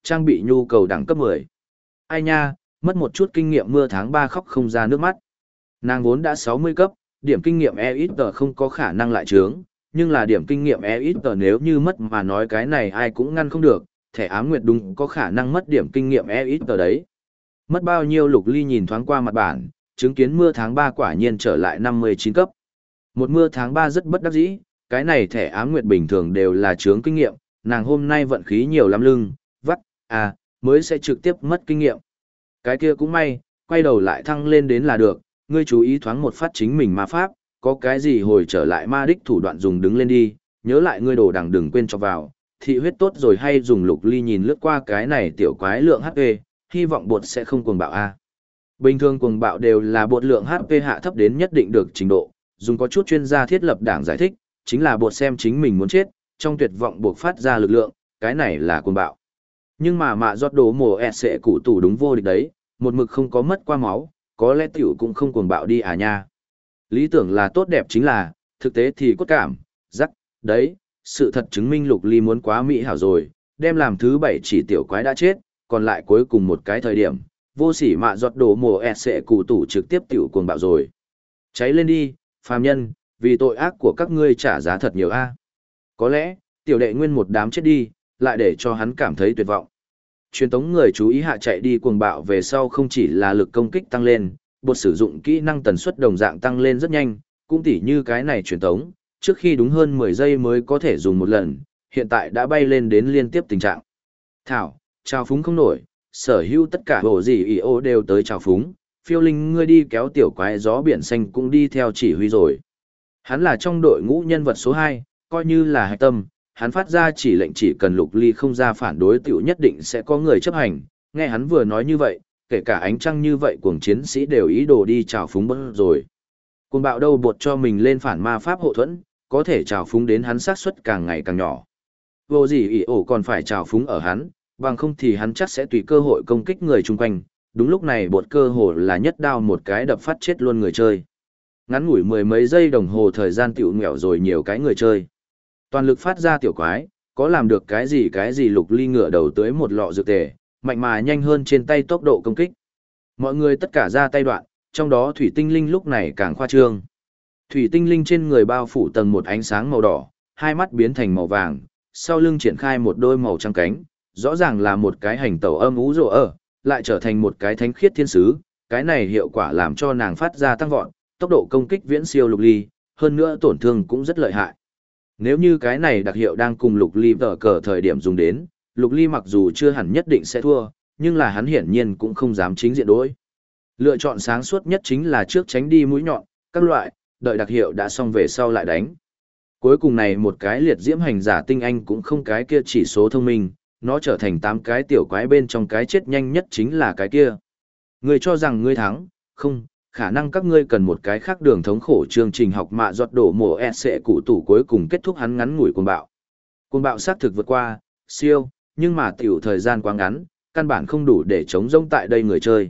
trang bị nhu cầu đẳng cấp 10. Ai nha, mất một chút kinh nghiệm mưa tháng 3 khóc không ra nước mắt. Nàng vốn đã 60 cấp, điểm kinh nghiệm EXP không có khả năng lại trướng, nhưng là điểm kinh nghiệm EXP nếu như mất mà nói cái này ai cũng ngăn không được, thẻ ám nguyệt đúng có khả năng mất điểm kinh nghiệm EXP đấy. Mất bao nhiêu Lục Ly nhìn thoáng qua mặt bản, chứng kiến mưa tháng 3 quả nhiên trở lại 59 cấp. Một mưa tháng 3 rất bất đắc dĩ, cái này thẻ ám nguyệt bình thường đều là trướng kinh nghiệm, nàng hôm nay vận khí nhiều lắm lưng, vắt, mới sẽ trực tiếp mất kinh nghiệm. Cái kia cũng may, quay đầu lại thăng lên đến là được, ngươi chú ý thoáng một phát chính mình ma pháp, có cái gì hồi trở lại ma đích thủ đoạn dùng đứng lên đi, nhớ lại ngươi đồ đằng đừng quên cho vào, thị huyết tốt rồi hay dùng Lục Ly nhìn lướt qua cái này tiểu quái lượng HP, hy vọng bột sẽ không cuồng bạo a. Bình thường cuồng bạo đều là bột lượng HP hạ thấp đến nhất định được trình độ, dùng có chút chuyên gia thiết lập đảng giải thích, chính là bột xem chính mình muốn chết, trong tuyệt vọng buộc phát ra lực lượng, cái này là cuồng bạo. Nhưng mà mạ giọt đổ mồ sẽ cụ tủ đúng vô địch đấy, một mực không có mất qua máu, có lẽ tiểu cũng không cuồng bạo đi à nha. Lý tưởng là tốt đẹp chính là, thực tế thì cốt cảm, rắc, đấy, sự thật chứng minh Lục Ly muốn quá mỹ hảo rồi, đem làm thứ 7 chỉ tiểu quái đã chết, còn lại cuối cùng một cái thời điểm, vô sỉ mạ giọt đổ mồ sẽ cụ tủ trực tiếp tiểu cuồng bạo rồi. Cháy lên đi, phàm nhân, vì tội ác của các ngươi trả giá thật nhiều a. Có lẽ, tiểu đệ nguyên một đám chết đi, lại để cho hắn cảm thấy tuyệt vọng. Truyền tống người chú ý hạ chạy đi cuồng bạo về sau không chỉ là lực công kích tăng lên, bột sử dụng kỹ năng tần suất đồng dạng tăng lên rất nhanh, cũng tỉ như cái này truyền tống, trước khi đúng hơn 10 giây mới có thể dùng một lần, hiện tại đã bay lên đến liên tiếp tình trạng. Thảo, trào phúng không nổi, sở hữu tất cả bộ gì ý ô đều tới trào phúng, phiêu linh ngươi đi kéo tiểu quái gió biển xanh cũng đi theo chỉ huy rồi. Hắn là trong đội ngũ nhân vật số 2, coi như là hạch tâm, hắn phát ra chỉ lệnh chỉ cần Lục Ly không ra phản đối tiểu nhất định sẽ có người chấp hành, nghe hắn vừa nói như vậy, kể cả ánh trăng như vậy cuồng chiến sĩ đều ý đồ đi trào phúng bớt rồi. Cuồng bạo đâu bột cho mình lên phản ma pháp hộ thuẫn, có thể trào phúng đến hắn xác suất càng ngày càng nhỏ. Vô gì ỉ ổ còn phải trào phúng ở hắn, bằng không thì hắn chắc sẽ tùy cơ hội công kích người chung quanh, đúng lúc này bột cơ hội là nhất đao một cái đập phát chết luôn người chơi. Ngắn ngủi mười mấy giây đồng hồ thời gian tiểu nghèo rồi nhiều cái người chơi. Toàn lực phát ra tiểu quái, có làm được cái gì Lục Ly ngửa đầu tới một lọ dược tề, mạnh mà nhanh hơn trên tay tốc độ công kích. Mọi người tất cả ra tay đoạn, trong đó thủy tinh linh lúc này càng khoa trương. Thủy tinh linh trên người bao phủ tầng một ánh sáng màu đỏ, hai mắt biến thành màu vàng, sau lưng triển khai một đôi màu trắng cánh, rõ ràng là một cái hành tẩu âm ú rộ ở, lại trở thành một cái thánh khiết thiên sứ, cái này hiệu quả làm cho nàng phát ra tăng vọt, tốc độ công kích viễn siêu Lục Ly, hơn nữa tổn thương cũng rất lợi hại. Nếu như cái này đặc hiệu đang cùng Lục Ly vở cờ thời điểm dùng đến, Lục Ly mặc dù chưa hẳn nhất định sẽ thua, nhưng là hắn hiển nhiên cũng không dám chính diện đối. Lựa chọn sáng suốt nhất chính là trước tránh đi mũi nhọn, các loại, đợi đặc hiệu đã xong về sau lại đánh. Cuối cùng này một cái liệt diễm hành giả tinh anh cũng không cái kia chỉ số thông minh, nó trở thành 8 cái tiểu quái bên trong cái chết nhanh nhất chính là cái kia. Ngươi cho rằng ngươi thắng, không, khả năng các ngươi cần một cái khác đường thống khổ chương trình học mạ giọt đổ mồ sẽ cụ tủ cuối cùng kết thúc hắn ngắn ngủi cuồng bạo. Cuồng bạo xác thực vượt qua, siêu, nhưng mà tiểu thời gian quá ngắn, căn bản không đủ để chống rông tại đây người chơi.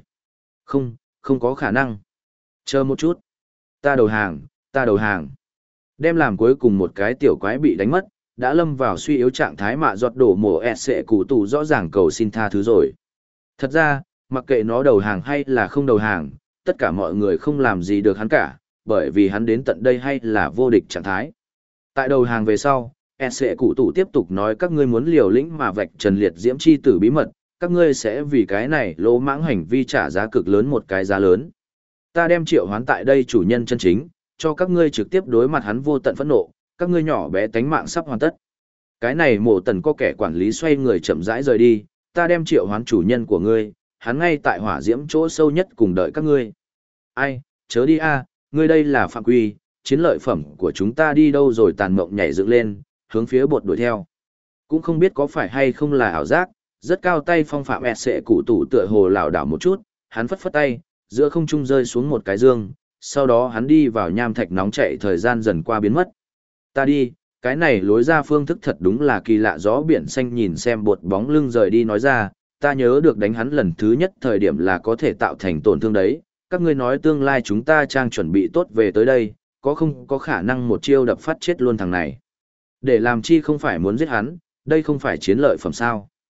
Không có khả năng. Chờ một chút. Ta đầu hàng. Đem làm cuối cùng một cái tiểu quái bị đánh mất, đã lâm vào suy yếu trạng thái mạ giọt đổ mồ sẽ cụ tủ rõ ràng cầu xin tha thứ rồi. Thật ra, mặc kệ nó đầu hàng hay là không đầu hàng, tất cả mọi người không làm gì được hắn cả, bởi vì hắn đến tận đây hay là vô địch trạng thái. Tại đầu hàng về sau, sẽ cụ tủ tiếp tục nói các ngươi muốn liều lĩnh mà vạch trần liệt diễm chi tử bí mật, các ngươi sẽ vì cái này lỗ mãng hành vi trả giá cực lớn một cái giá lớn. Ta đem triệu hoán tại đây chủ nhân chân chính, cho các ngươi trực tiếp đối mặt hắn vô tận phẫn nộ, các ngươi nhỏ bé tánh mạng sắp hoàn tất. Cái này mộ tần có kẻ quản lý xoay người chậm rãi rời đi, ta đem triệu hoán chủ nhân của ngươi, hắn ngay tại hỏa diễm chỗ sâu nhất cùng đợi các ngươi. Ai, chớ đi a, ngươi đây là phạm quy, chiến lợi phẩm của chúng ta đi đâu rồi tàn mộng nhảy dựng lên, hướng phía bột đuổi theo. Cũng không biết có phải hay không là ảo giác, rất cao tay phong phạm sẽ cụ tủ tựa hồ lảo đảo một chút, hắn phất phất tay, giữa không trung rơi xuống một cái dương, sau đó hắn đi vào nham thạch nóng chảy thời gian dần qua biến mất. Ta đi, cái này lối ra phương thức thật đúng là kỳ lạ gió biển xanh nhìn xem bột bóng lưng rời đi nói ra, ta nhớ được đánh hắn lần thứ nhất thời điểm là có thể tạo thành tổn thương đấy, các ngươi nói tương lai chúng ta trang chuẩn bị tốt về tới đây, có không có khả năng một chiêu đập phát chết luôn thằng này. Để làm chi không phải muốn giết hắn, đây không phải chiến lợi phẩm sao.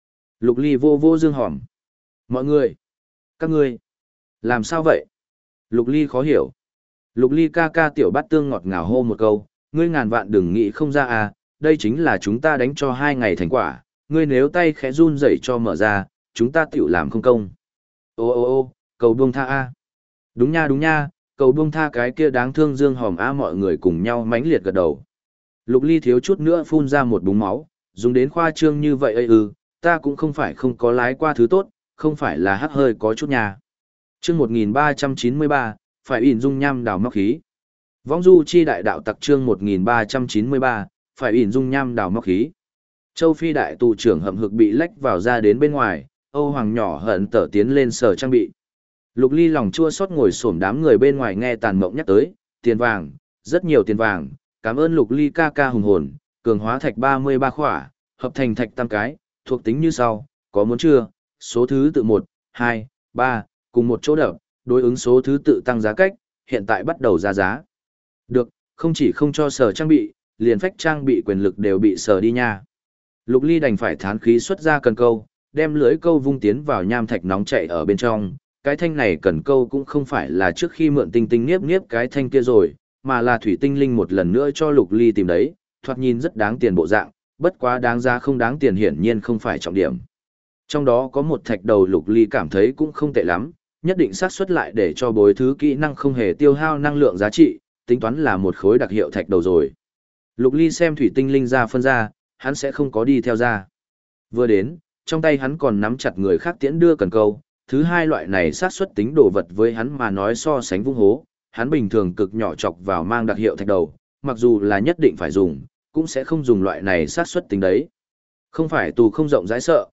Lục Ly vô vô dương hòm. Mọi người, các ngươi, làm sao vậy? Lục Ly khó hiểu. Lục Ly ca ca tiểu bát tương ngọt ngào hô một câu, ngươi ngàn vạn đừng nghĩ không ra à, đây chính là chúng ta đánh cho 2 ngày thành quả, ngươi nếu tay khẽ run rẩy cho mở ra, chúng ta tiểu làm không công. Ô ô ô, cầu buông tha a. Đúng nha, cầu buông tha cái kia đáng thương dương hòm a, mọi người cùng nhau mãnh liệt gật đầu. Lục Ly thiếu chút nữa phun ra một búng máu, dùng đến khoa trương như vậy ư, ta cũng không phải không có lái qua thứ tốt, không phải là hắc hơi có chút nhà. Chương 1393, phải ỉn dung nham đào móc khí. Võng du chi đại đạo tặc chương 1393, phải ỉn dung nham đào móc khí. Châu Phi đại tù trưởng hậm hực bị lách vào ra đến bên ngoài, Âu Hoàng nhỏ hận tở tiến lên sở trang bị. Lục Ly lòng chua xót ngồi xổm đám người bên ngoài nghe tàn mộng nhắc tới, tiền vàng, rất nhiều tiền vàng, cảm ơn Lục Ly ca ca hùng hồn, cường hóa thạch 33 khỏa, hợp thành thạch tam cái, thuộc tính như sau, có muốn chưa, số thứ tự 1, 2, 3, cùng một chỗ đập, đối ứng số thứ tự tăng giá cách, hiện tại bắt đầu ra giá. Được, không chỉ không cho sở trang bị, liền phách trang bị quyền lực đều bị sở đi nha. Lục Ly đành phải thán khí xuất ra cần câu, đem lưới câu vung tiến vào nham thạch nóng chảy ở bên trong. Cái thanh này cần câu cũng không phải là trước khi mượn tinh tinh niếp niếp cái thanh kia rồi, mà là thủy tinh linh một lần nữa cho Lục Ly tìm đấy, thoạt nhìn rất đáng tiền bộ dạng, bất quá đáng giá không đáng tiền hiển nhiên không phải trọng điểm. Trong đó có một thạch đầu Lục Ly cảm thấy cũng không tệ lắm, nhất định xác suất lại để cho bối thứ kỹ năng không hề tiêu hao năng lượng giá trị, tính toán là một khối đặc hiệu thạch đầu rồi. Lục Ly xem thủy tinh linh ra phân ra, hắn sẽ không có đi theo ra. Vừa đến, trong tay hắn còn nắm chặt người khác tiễn đưa cần câu, thứ hai loại này xác suất tính đồ vật với hắn mà nói so sánh vung hố, hắn bình thường cực nhỏ chọc vào mang đặc hiệu thạch đầu, mặc dù là nhất định phải dùng, cũng sẽ không dùng loại này xác suất tính đấy. Không phải tù không rộng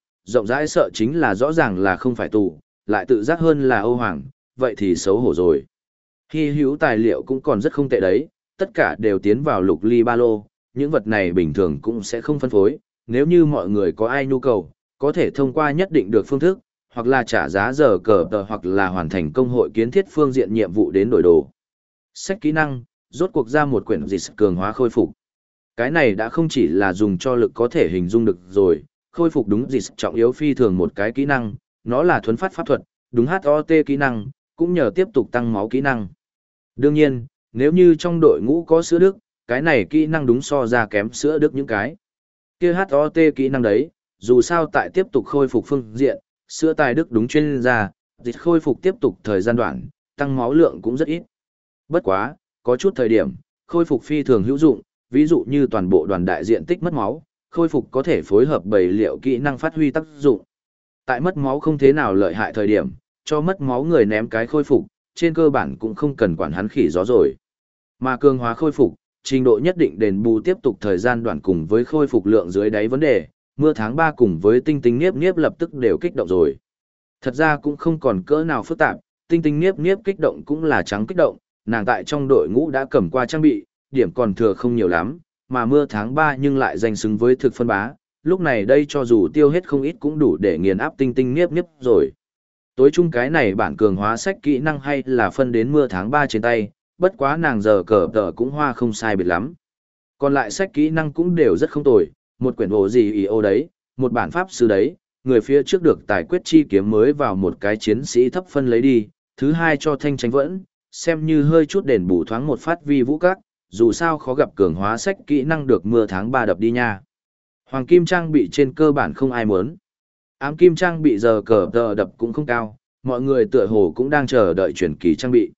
rãi sợ chính là rõ ràng là không phải tù, lại tự giác hơn là Âu Hoàng, vậy thì xấu hổ rồi. Hy hữu tài liệu cũng còn rất không tệ đấy, tất cả đều tiến vào Lục Ly ba lô, những vật này bình thường cũng sẽ không phân phối, nếu như mọi người có ai nhu cầu, có thể thông qua nhất định được phương thức, hoặc là trả giá giờ cờ tờ hoặc là hoàn thành công hội kiến thiết phương diện nhiệm vụ đến đổi đồ. Sách kỹ năng, rốt cuộc ra một quyển dịch cường hóa khôi phục. Cái này đã không chỉ là dùng cho lực có thể hình dung được rồi, khôi phục đúng dịch trọng yếu phi thường một cái kỹ năng, nó là thuấn phát pháp thuật, đúng HOT kỹ năng, cũng nhờ tiếp tục tăng máu kỹ năng. Đương nhiên, nếu như trong đội ngũ có sữa đức, cái này kỹ năng đúng so ra kém sữa đức những cái. Kia HOT kỹ năng đấy, dù sao tại tiếp tục khôi phục phương diện, sữa tài đức đúng chuyên gia, dịch khôi phục tiếp tục thời gian đoạn, tăng máu lượng cũng rất ít. Bất quá, có chút thời điểm, khôi phục phi thường hữu dụng, ví dụ như toàn bộ đoàn đại diện tích mất máu, khôi phục có thể phối hợp bầy liệu kỹ năng phát huy tác dụng. Tại mất máu không thế nào lợi hại thời điểm, cho mất máu người ném cái khôi phục, trên cơ bản cũng không cần quản hắn khỉ gió rồi. Mà cường hóa khôi phục, trình độ nhất định đền bù tiếp tục thời gian đoạn cùng với khôi phục lượng dưới đáy vấn đề, mưa tháng 3 cùng với tinh tinh niếp niếp lập tức đều kích động rồi. Thật ra cũng không còn cỡ nào phức tạp, tinh tinh niếp niếp kích động cũng là trắng kích động, nàng tại trong đội ngũ đã cầm qua trang bị, điểm còn thừa không nhiều lắm, mà mưa tháng 3 nhưng lại danh xứng với thực phân bá, lúc này đây cho dù tiêu hết không ít cũng đủ để nghiền áp tinh tinh niếp niếp rồi. Tối chung cái này bản cường hóa sách kỹ năng hay là phân đến mưa tháng 3 trên tay, bất quá nàng giờ cờ tờ cũng hoa không sai biệt lắm. Còn lại sách kỹ năng cũng đều rất không tồi, một quyển ổ gì ý ô đấy, một bản pháp sư đấy, người phía trước được tài quyết chi kiếm mới vào một cái chiến sĩ thấp phân lấy đi, thứ hai cho thanh tránh vẫn, xem như hơi chút đền bù thoáng một phát vi vũ các, dù sao khó gặp cường hóa sách kỹ năng được mưa tháng 3 đập đi nha. Hoàng kim trang bị trên cơ bản không ai muốn. Ám kim trang bị giờ cờ tờ đập cũng không cao, mọi người tựa hồ cũng đang chờ đợi chuyển kỳ trang bị.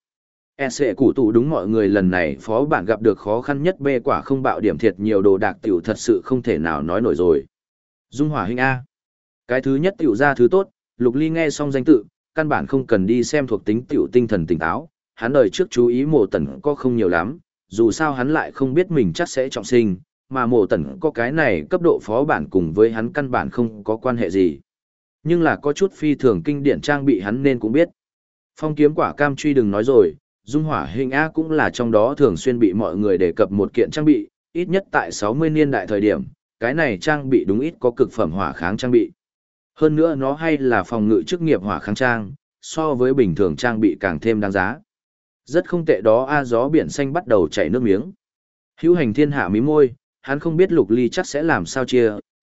EC củ tụ đúng mọi người lần này phó bản gặp được khó khăn nhất bê quả không bạo điểm thiệt nhiều đồ đạc tiểu thật sự không thể nào nói nổi rồi. Dung hỏa hình A. Cái thứ nhất tiểu ra thứ tốt, Lục Ly nghe xong danh tự, căn bản không cần đi xem thuộc tính tiểu tinh thần tỉnh táo, hắn đời trước chú ý mộ tần có không nhiều lắm, dù sao hắn lại không biết mình chắc sẽ trọng sinh, mà mộ tần có cái này cấp độ phó bản cùng với hắn căn bản không có quan hệ gì. Nhưng là có chút phi thường kinh điển trang bị hắn nên cũng biết. Phong kiếm quả cam truy đừng nói rồi, dung hỏa hình A cũng là trong đó thường xuyên bị mọi người đề cập một kiện trang bị, ít nhất tại 60 niên đại thời điểm, cái này trang bị đúng ít có cực phẩm hỏa kháng trang bị. Hơn nữa nó hay là phòng ngự chức nghiệp hỏa kháng trang, so với bình thường trang bị càng thêm đáng giá. Rất không tệ đó a, gió biển xanh bắt đầu chảy nước miếng. Hữu Hành Thiên hạ mí môi, hắn không biết Lục Ly chắc sẽ làm sao chia,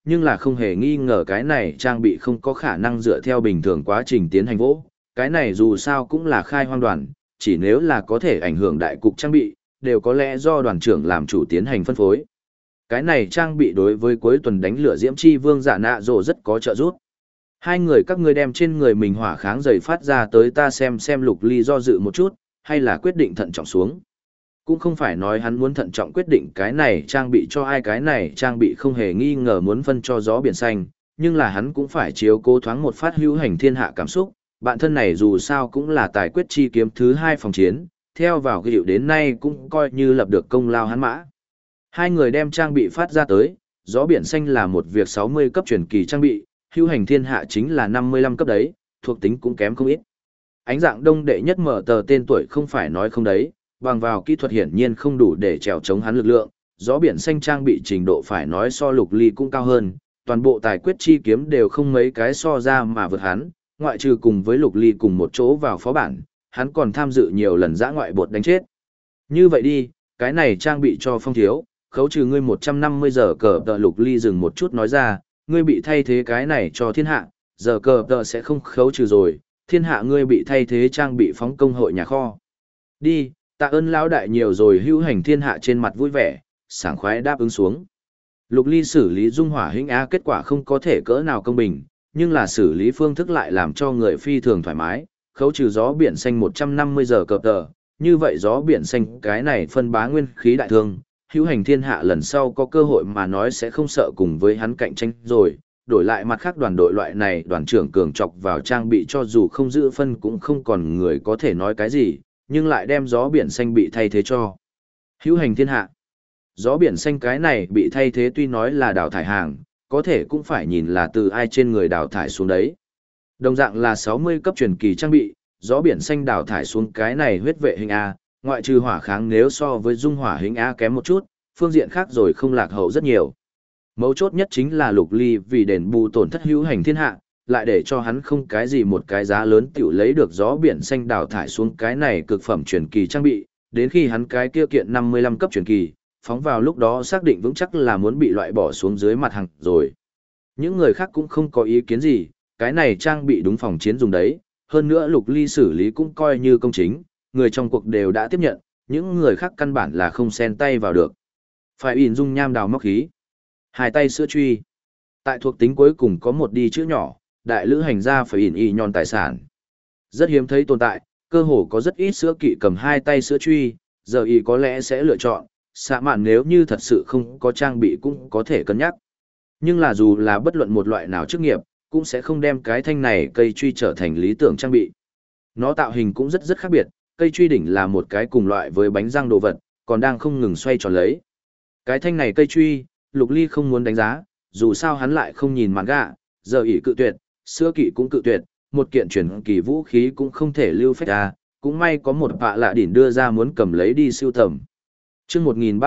nhưng là không hề nghi ngờ cái này trang bị không có khả năng dựa theo bình thường quá trình tiến hành vỗ. Cái này dù sao cũng là khai hoang đoàn, chỉ nếu là có thể ảnh hưởng đại cục trang bị, đều có lẽ do đoàn trưởng làm chủ tiến hành phân phối. Cái này trang bị đối với cuối tuần đánh lửa Diễm Chi Vương Dạ Nạ Rồ rất có trợ giúp. Hai người các ngươi đem trên người mình hỏa kháng dày phát ra tới ta xem Lục Ly do dự một chút, hay là quyết định thận trọng xuống. Cũng không phải nói hắn muốn thận trọng quyết định cái này trang bị cho ai, cái này trang bị không hề nghi ngờ muốn phân cho gió biển xanh, nhưng là hắn cũng phải chiếu cố thoáng một phát hữu hành thiên hạ cảm xúc. Bạn thân này dù sao cũng là tài quyết chi kiếm thứ 2 phòng chiến, theo vào cái hiệu đến nay cũng coi như lập được công lao hắn mã. Hai người đem trang bị phát ra tới, gió biển xanh là một việc 60 cấp truyền kỳ trang bị, hữu hành thiên hạ chính là 55 cấp đấy, thuộc tính cũng kém không ít. Ánh dạng đông đệ nhất mở tờ tên tuổi không phải nói không đấy, bằng vào kỹ thuật hiển nhiên không đủ để trèo chống hắn lực lượng, gió biển xanh trang bị trình độ phải nói so Lục Ly cũng cao hơn, toàn bộ tài quyết chi kiếm đều không mấy cái so ra mà vượt hắn, ngoại trừ cùng với Lục Ly cùng một chỗ vào phó bản, hắn còn tham dự nhiều lần dã ngoại bột đánh chết. Như vậy đi, cái này trang bị cho Phong thiếu, khấu trừ ngươi 150 giờ cờ tờ. Lục Ly dừng một chút nói ra, ngươi bị thay thế cái này cho thiên hạ, giờ cờ tờ sẽ không khấu trừ rồi, thiên hạ ngươi bị thay thế trang bị phóng công hội nhà kho. Đi, tạ ơn lão đại nhiều rồi. Hữu hành thiên hạ trên mặt vui vẻ, sảng khoái đáp ứng xuống. Lục Ly xử lý dung hỏa hĩnh á kết quả không có thể cỡ nào công bình, nhưng là xử lý phương thức lại làm cho người phi thường thoải mái, khấu trừ gió biển xanh 150 giờ cờ tờ, như vậy gió biển xanh cái này phân bá nguyên khí đại thương, hữu hành thiên hạ lần sau có cơ hội mà nói sẽ không sợ cùng với hắn cạnh tranh rồi, đổi lại mặt khác đoàn đội loại này đoàn trưởng cường chọc vào trang bị cho dù không giữ phân cũng không còn người có thể nói cái gì, nhưng lại đem gió biển xanh bị thay thế cho hữu hành thiên hạ. Gió biển xanh cái này bị thay thế tuy nói là đào thải hàng, có thể cũng phải nhìn là từ ai trên người đào thải xuống đấy. Đồng dạng là 60 cấp truyền kỳ trang bị, gió biển xanh đào thải xuống cái này huyết vệ hình A, ngoại trừ hỏa kháng nếu so với dung hỏa hình A kém một chút, phương diện khác rồi không lạc hậu rất nhiều. Mấu chốt nhất chính là Lục Ly vì đền bù tổn thất hữu hành thiên hạ, lại để cho hắn không cái gì một cái giá lớn tiểu lấy được gió biển xanh đào thải xuống cái này cực phẩm truyền kỳ trang bị, đến khi hắn cái kia kiện 55 cấp truyền kỳ, phóng vào lúc đó xác định vững chắc là muốn bị loại bỏ xuống dưới mặt hàng rồi. Những người khác cũng không có ý kiến gì, cái này trang bị đúng phòng chiến dùng đấy, hơn nữa Lục Ly xử lý cũng coi như công chính, người trong cuộc đều đã tiếp nhận, những người khác căn bản là không xen tay vào được. Phải ỉn dung nham đào móc khí, hai tay sữa truy. Tại thuộc tính cuối cùng có một đi chữ nhỏ, đại lữ hành gia phải ỉn y nhòn tài sản. Rất hiếm thấy tồn tại, cơ hồ có rất ít sữa kỵ cầm hai tay sữa truy, giờ y có lẽ sẽ lựa chọn, xạ mạn nếu như thật sự không có trang bị cũng có thể cân nhắc. Nhưng là dù là bất luận một loại nào chức nghiệp, cũng sẽ không đem cái thanh này cây truy trở thành lý tưởng trang bị. Nó tạo hình cũng rất khác biệt, cây truy đỉnh là một cái cùng loại với bánh răng đồ vật, còn đang không ngừng xoay tròn lấy. Cái thanh này cây truy, Lục Ly không muốn đánh giá, dù sao hắn lại không nhìn manga, giờ ỷ cự tuyệt, sữa kỵ cũng cự tuyệt, một kiện truyền kỳ vũ khí cũng không thể lưu phách ra, cũng may có một bạ lạ đỉnh đưa ra muốn cầm lấy đi siêu tầm. Chương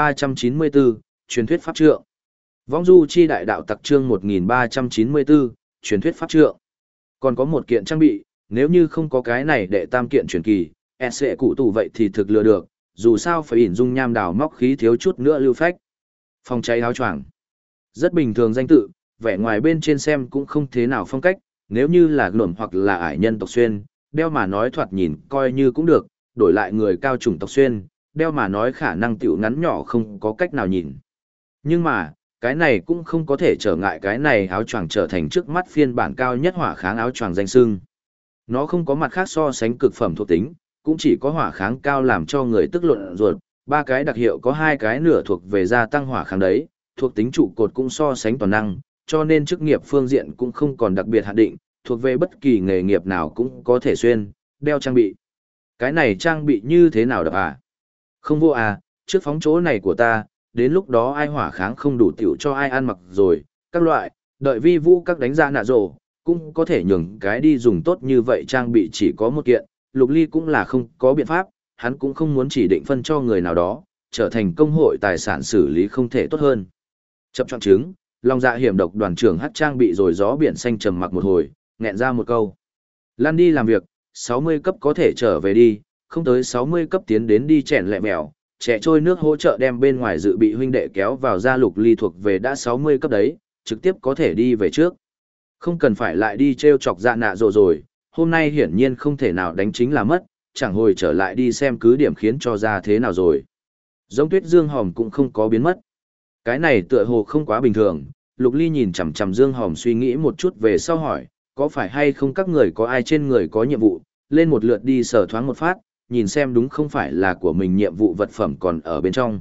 1394, truyền thuyết pháp trượng. Vong du chi đại đạo tặc chương 1394, truyền thuyết pháp trượng. Còn có một kiện trang bị, nếu như không có cái này đệ tam kiện truyền kỳ, sẽ cụ tù vậy thì thực lừa được, dù sao phải ỉn dung nham đào móc khí thiếu chút nữa lưu phách. Phòng cháy áo choàng. Rất bình thường danh tự, vẻ ngoài bên trên xem cũng không thế nào phong cách, nếu như là gnome hoặc là ải nhân tộc xuyên, đeo mà nói thoạt nhìn coi như cũng được, đổi lại người cao chủng tộc xuyên, đeo mà nói khả năng tiểu ngắn nhỏ không có cách nào nhìn. Nhưng mà, cái này cũng không có thể trở ngại cái này áo choàng trở thành trước mắt phiên bản cao nhất hỏa kháng áo choàng danh xưng. Nó không có mặt khác so sánh cực phẩm thuộc tính, cũng chỉ có hỏa kháng cao làm cho người tức luận ruột, ba cái đặc hiệu có hai cái nửa thuộc về gia tăng hỏa kháng đấy, thuộc tính trụ cột cũng so sánh toàn năng, cho nên chức nghiệp phương diện cũng không còn đặc biệt hạn định, thuộc về bất kỳ nghề nghiệp nào cũng có thể xuyên, đeo trang bị. Cái này trang bị như thế nào được à? Không vô à, trước phóng chỗ này của ta, đến lúc đó ai hỏa kháng không đủ tiểu cho ai ăn mặc rồi, các loại, đợi vi vũ các đánh ra nạ rổ, cũng có thể nhường cái đi dùng tốt như vậy trang bị chỉ có một kiện, Lục Ly cũng là không có biện pháp, hắn cũng không muốn chỉ định phân cho người nào đó, trở thành công hội tài sản xử lý không thể tốt hơn. Chập chọn chứng, lòng dạ hiểm độc đoàn trưởng hát trang bị rồi gió biển xanh trầm mặc một hồi, nghẹn ra một câu. Lan đi làm việc, 60 cấp có thể trở về đi, không tới 60 cấp tiến đến đi chèn lẹ mèo, trẻ trôi nước hỗ trợ đem bên ngoài dự bị huynh đệ kéo vào ra. Lục Ly thuộc về đã 60 cấp đấy, trực tiếp có thể đi về trước. Không cần phải lại đi treo chọc dạ nạ rồi, hôm nay hiển nhiên không thể nào đánh chính là mất, chẳng hồi trở lại đi xem cứ điểm khiến cho ra thế nào rồi. Giống Tuyết Dương Hòm cũng không có biến mất. Cái này tựa hồ không quá bình thường, Lục Ly nhìn chằm chằm Dương Hòm suy nghĩ một chút về sau hỏi, có phải hay không các người có ai trên người có nhiệm vụ, lên một lượt đi sờ thoáng một phát, nhìn xem đúng không phải là của mình nhiệm vụ vật phẩm còn ở bên trong.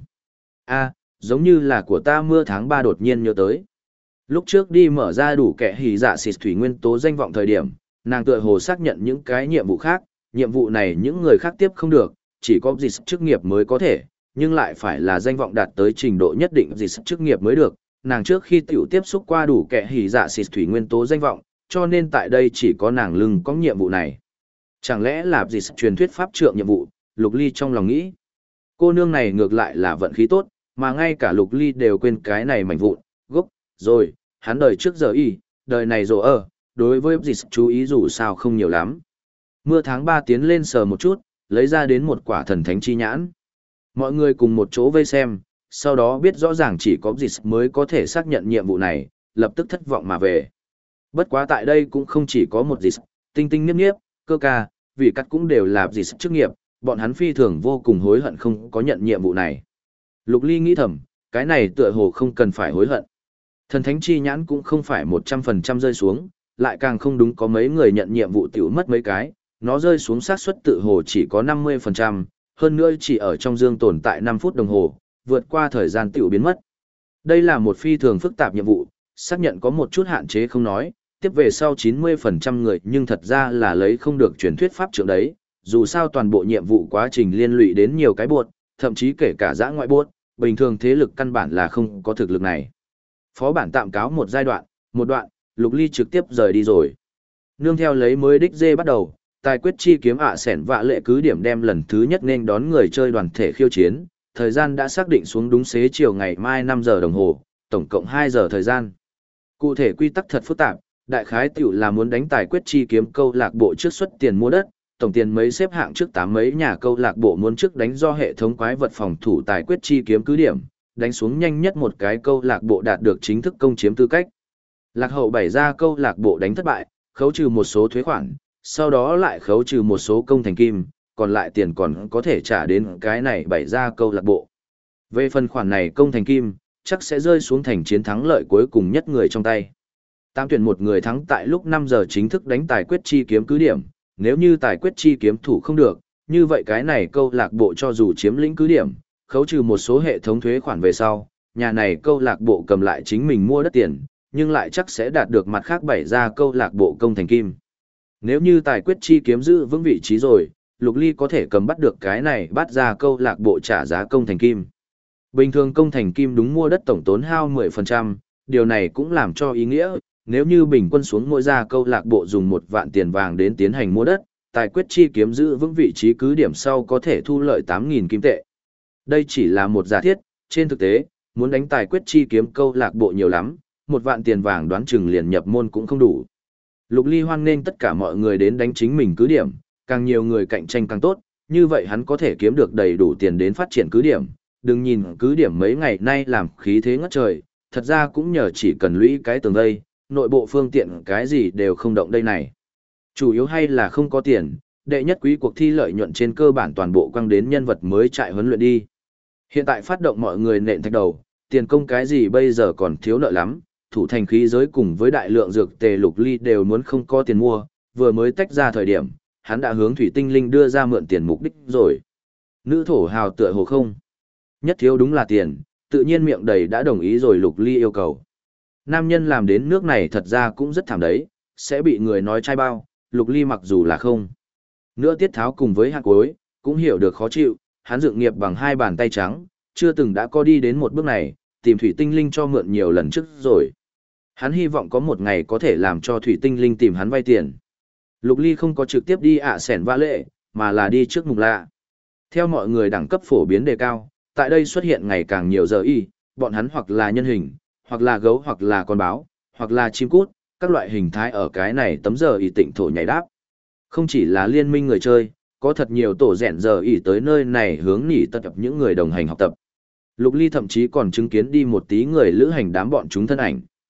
Giống như là của ta mưa tháng 3 đột nhiên nhớ tới. Lúc trước đi mở ra đủ kẻ hỉ dạ xịt thủy nguyên tố danh vọng thời điểm, nàng tựa hồ xác nhận những cái nhiệm vụ khác, nhiệm vụ này những người khác tiếp không được, chỉ có dịch chức nghiệp mới có thể, nhưng lại phải là danh vọng đạt tới trình độ nhất định dịch chức nghiệp mới được. Nàng trước khi tiểu tiếp xúc qua đủ kẻ hỉ dạ xịt thủy nguyên tố danh vọng, cho nên tại đây chỉ có nàng lưng có nhiệm vụ này. Chẳng lẽ là dịch truyền thuyết pháp trượng nhiệm vụ, Lục Ly trong lòng nghĩ. Cô nương này ngược lại là vận khí tốt, mà ngay cả Lục Ly đều quên cái này mảnh vụn, gốc, rồi, hắn đời trước giờ y, đời này rồi đối với dịch chú ý dù sao không nhiều lắm. Mưa tháng 3 tiến lên sờ một chút, lấy ra đến một quả thần thánh chi nhãn. Mọi người cùng một chỗ vây xem, sau đó biết rõ ràng chỉ có dịch mới có thể xác nhận nhiệm vụ này, lập tức thất vọng mà về. Bất quá tại đây cũng không chỉ có một dịch, tinh tinh niếp niếp, cơ ca, vì cắt cũng đều là dịch chức nghiệp, bọn hắn phi thường vô cùng hối hận không có nhận nhiệm vụ này. Lục Ly nghĩ thầm, cái này tựa hồ không cần phải hối hận. Thần thánh chi nhãn cũng không phải 100% rơi xuống, lại càng không đúng có mấy người nhận nhiệm vụ tiểu mất mấy cái, nó rơi xuống xác suất tự hồ chỉ có 50%, hơn nữa chỉ ở trong dương tồn tại 5 phút đồng hồ, vượt qua thời gian tiểu biến mất. Đây là một phi thường phức tạp nhiệm vụ, xác nhận có một chút hạn chế không nói, tiếp về sau 90% người nhưng thật ra là lấy không được truyền thuyết pháp trượng đấy, dù sao toàn bộ nhiệm vụ quá trình liên lụy đến nhiều cái buột, thậm chí kể cả dã ngoại buột, bình thường thế lực căn bản là không có thực lực này. Phó bản tạm cáo một giai đoạn, một đoạn, Lục Ly trực tiếp rời đi rồi. Nương theo lấy mới đích dê bắt đầu, tài quyết chi kiếm sẻn vạ lệ cứ điểm đem lần thứ nhất nên đón người chơi đoàn thể khiêu chiến, thời gian đã xác định xuống đúng xế chiều ngày mai 5 giờ đồng hồ, tổng cộng 2 giờ thời gian. Cụ thể quy tắc thật phức tạp, đại khái tiểu là muốn đánh tài quyết chi kiếm câu lạc bộ trước xuất tiền mua đất, tổng tiền mấy xếp hạng trước 8 mấy nhà câu lạc bộ muốn trước đánh do hệ thống quái vật phòng thủ tài quyết chi kiếm cứ điểm, đánh xuống nhanh nhất một cái câu lạc bộ đạt được chính thức công chiếm tư cách. Lạc hậu 7 ra câu lạc bộ đánh thất bại, khấu trừ một số thuế khoản, sau đó lại khấu trừ một số công thành kim, còn lại tiền còn có thể trả đến cái này 7 ra câu lạc bộ. Về phần khoản này công thành kim, chắc sẽ rơi xuống thành chiến thắng lợi cuối cùng nhất người trong tay. Tam tuyển một người thắng tại lúc 5 giờ chính thức đánh tài quyết chi kiếm cứ điểm, nếu như tài quyết chi kiếm thủ không được, như vậy cái này câu lạc bộ cho dù chiếm lĩnh cứ điểm, khấu trừ một số hệ thống thuế khoản về sau, nhà này câu lạc bộ cầm lại chính mình mua đất tiền, nhưng lại chắc sẽ đạt được mặt khác 7 ra câu lạc bộ công thành kim. Nếu như tài quyết chi kiếm giữ vững vị trí rồi, Lục Ly có thể cầm bắt được cái này bắt ra câu lạc bộ trả giá công thành kim. Bình thường công thành kim đúng mua đất tổng tốn hao 10%, điều này cũng làm cho ý nghĩa, nếu như bình quân xuống mỗi gia câu lạc bộ dùng 1 vạn tiền vàng đến tiến hành mua đất, tài quyết chi kiếm giữ vững vị trí cứ điểm sau có thể thu lợi 8.000 kim tệ. Đây chỉ là một giả thiết, trên thực tế, muốn đánh tài quyết chi kiếm câu lạc bộ nhiều lắm, 1 vạn tiền vàng đoán chừng liền nhập môn cũng không đủ. Lục Ly hoan nghênh tất cả mọi người đến đánh chính mình cứ điểm, càng nhiều người cạnh tranh càng tốt, như vậy hắn có thể kiếm được đầy đủ tiền đến phát triển cứ điểm. Đừng nhìn cứ điểm mấy ngày nay làm khí thế ngất trời, thật ra cũng nhờ chỉ cần lũy cái tường đây, nội bộ phương tiện cái gì đều không động đây này. Chủ yếu hay là không có tiền, đệ nhất quý cuộc thi lợi nhuận trên cơ bản toàn bộ quăng đến nhân vật mới trại huấn luyện đi. Hiện tại phát động mọi người nện thạch đầu, tiền công cái gì bây giờ còn thiếu nợ lắm, thủ thành khí giới cùng với đại lượng dược tề Lục Ly đều muốn không có tiền mua, vừa mới tách ra thời điểm, hắn đã hướng Thủy Tinh Linh đưa ra mượn tiền mục đích rồi. Nữ thổ hào tựa hồ không. Nhất thiếu đúng là tiền, tự nhiên miệng đầy đã đồng ý rồi Lục Ly yêu cầu. Nam nhân làm đến nước này thật ra cũng rất thảm đấy, sẽ bị người nói chai bao, Lục Ly mặc dù là không. Nữa Tiết Tháo cùng với hạt cuối, cũng hiểu được khó chịu, hắn dựng nghiệp bằng 2 bàn tay trắng, chưa từng đã có đi đến một bước này, tìm Thủy Tinh Linh cho mượn nhiều lần trước rồi. Hắn hy vọng có một ngày có thể làm cho Thủy Tinh Linh tìm hắn vay tiền. Lục Ly không có trực tiếp đi sẻn vã lệ, mà là đi trước mục lạ. Theo mọi người đẳng cấp phổ biến đề cao, tại đây xuất hiện ngày càng nhiều giờ y, bọn hắn hoặc là nhân hình, hoặc là gấu hoặc là con báo, hoặc là chim cút, các loại hình thái ở cái này tấm giờ y tịnh thổ nhảy đáp. Không chỉ là liên minh người chơi, có thật nhiều tổ rèn giờ y tới nơi này hướng nỉ tập những người đồng hành học tập. Lục Ly thậm chí còn chứng kiến đi một tí người lữ hành đám bọn chúng thân ảnh.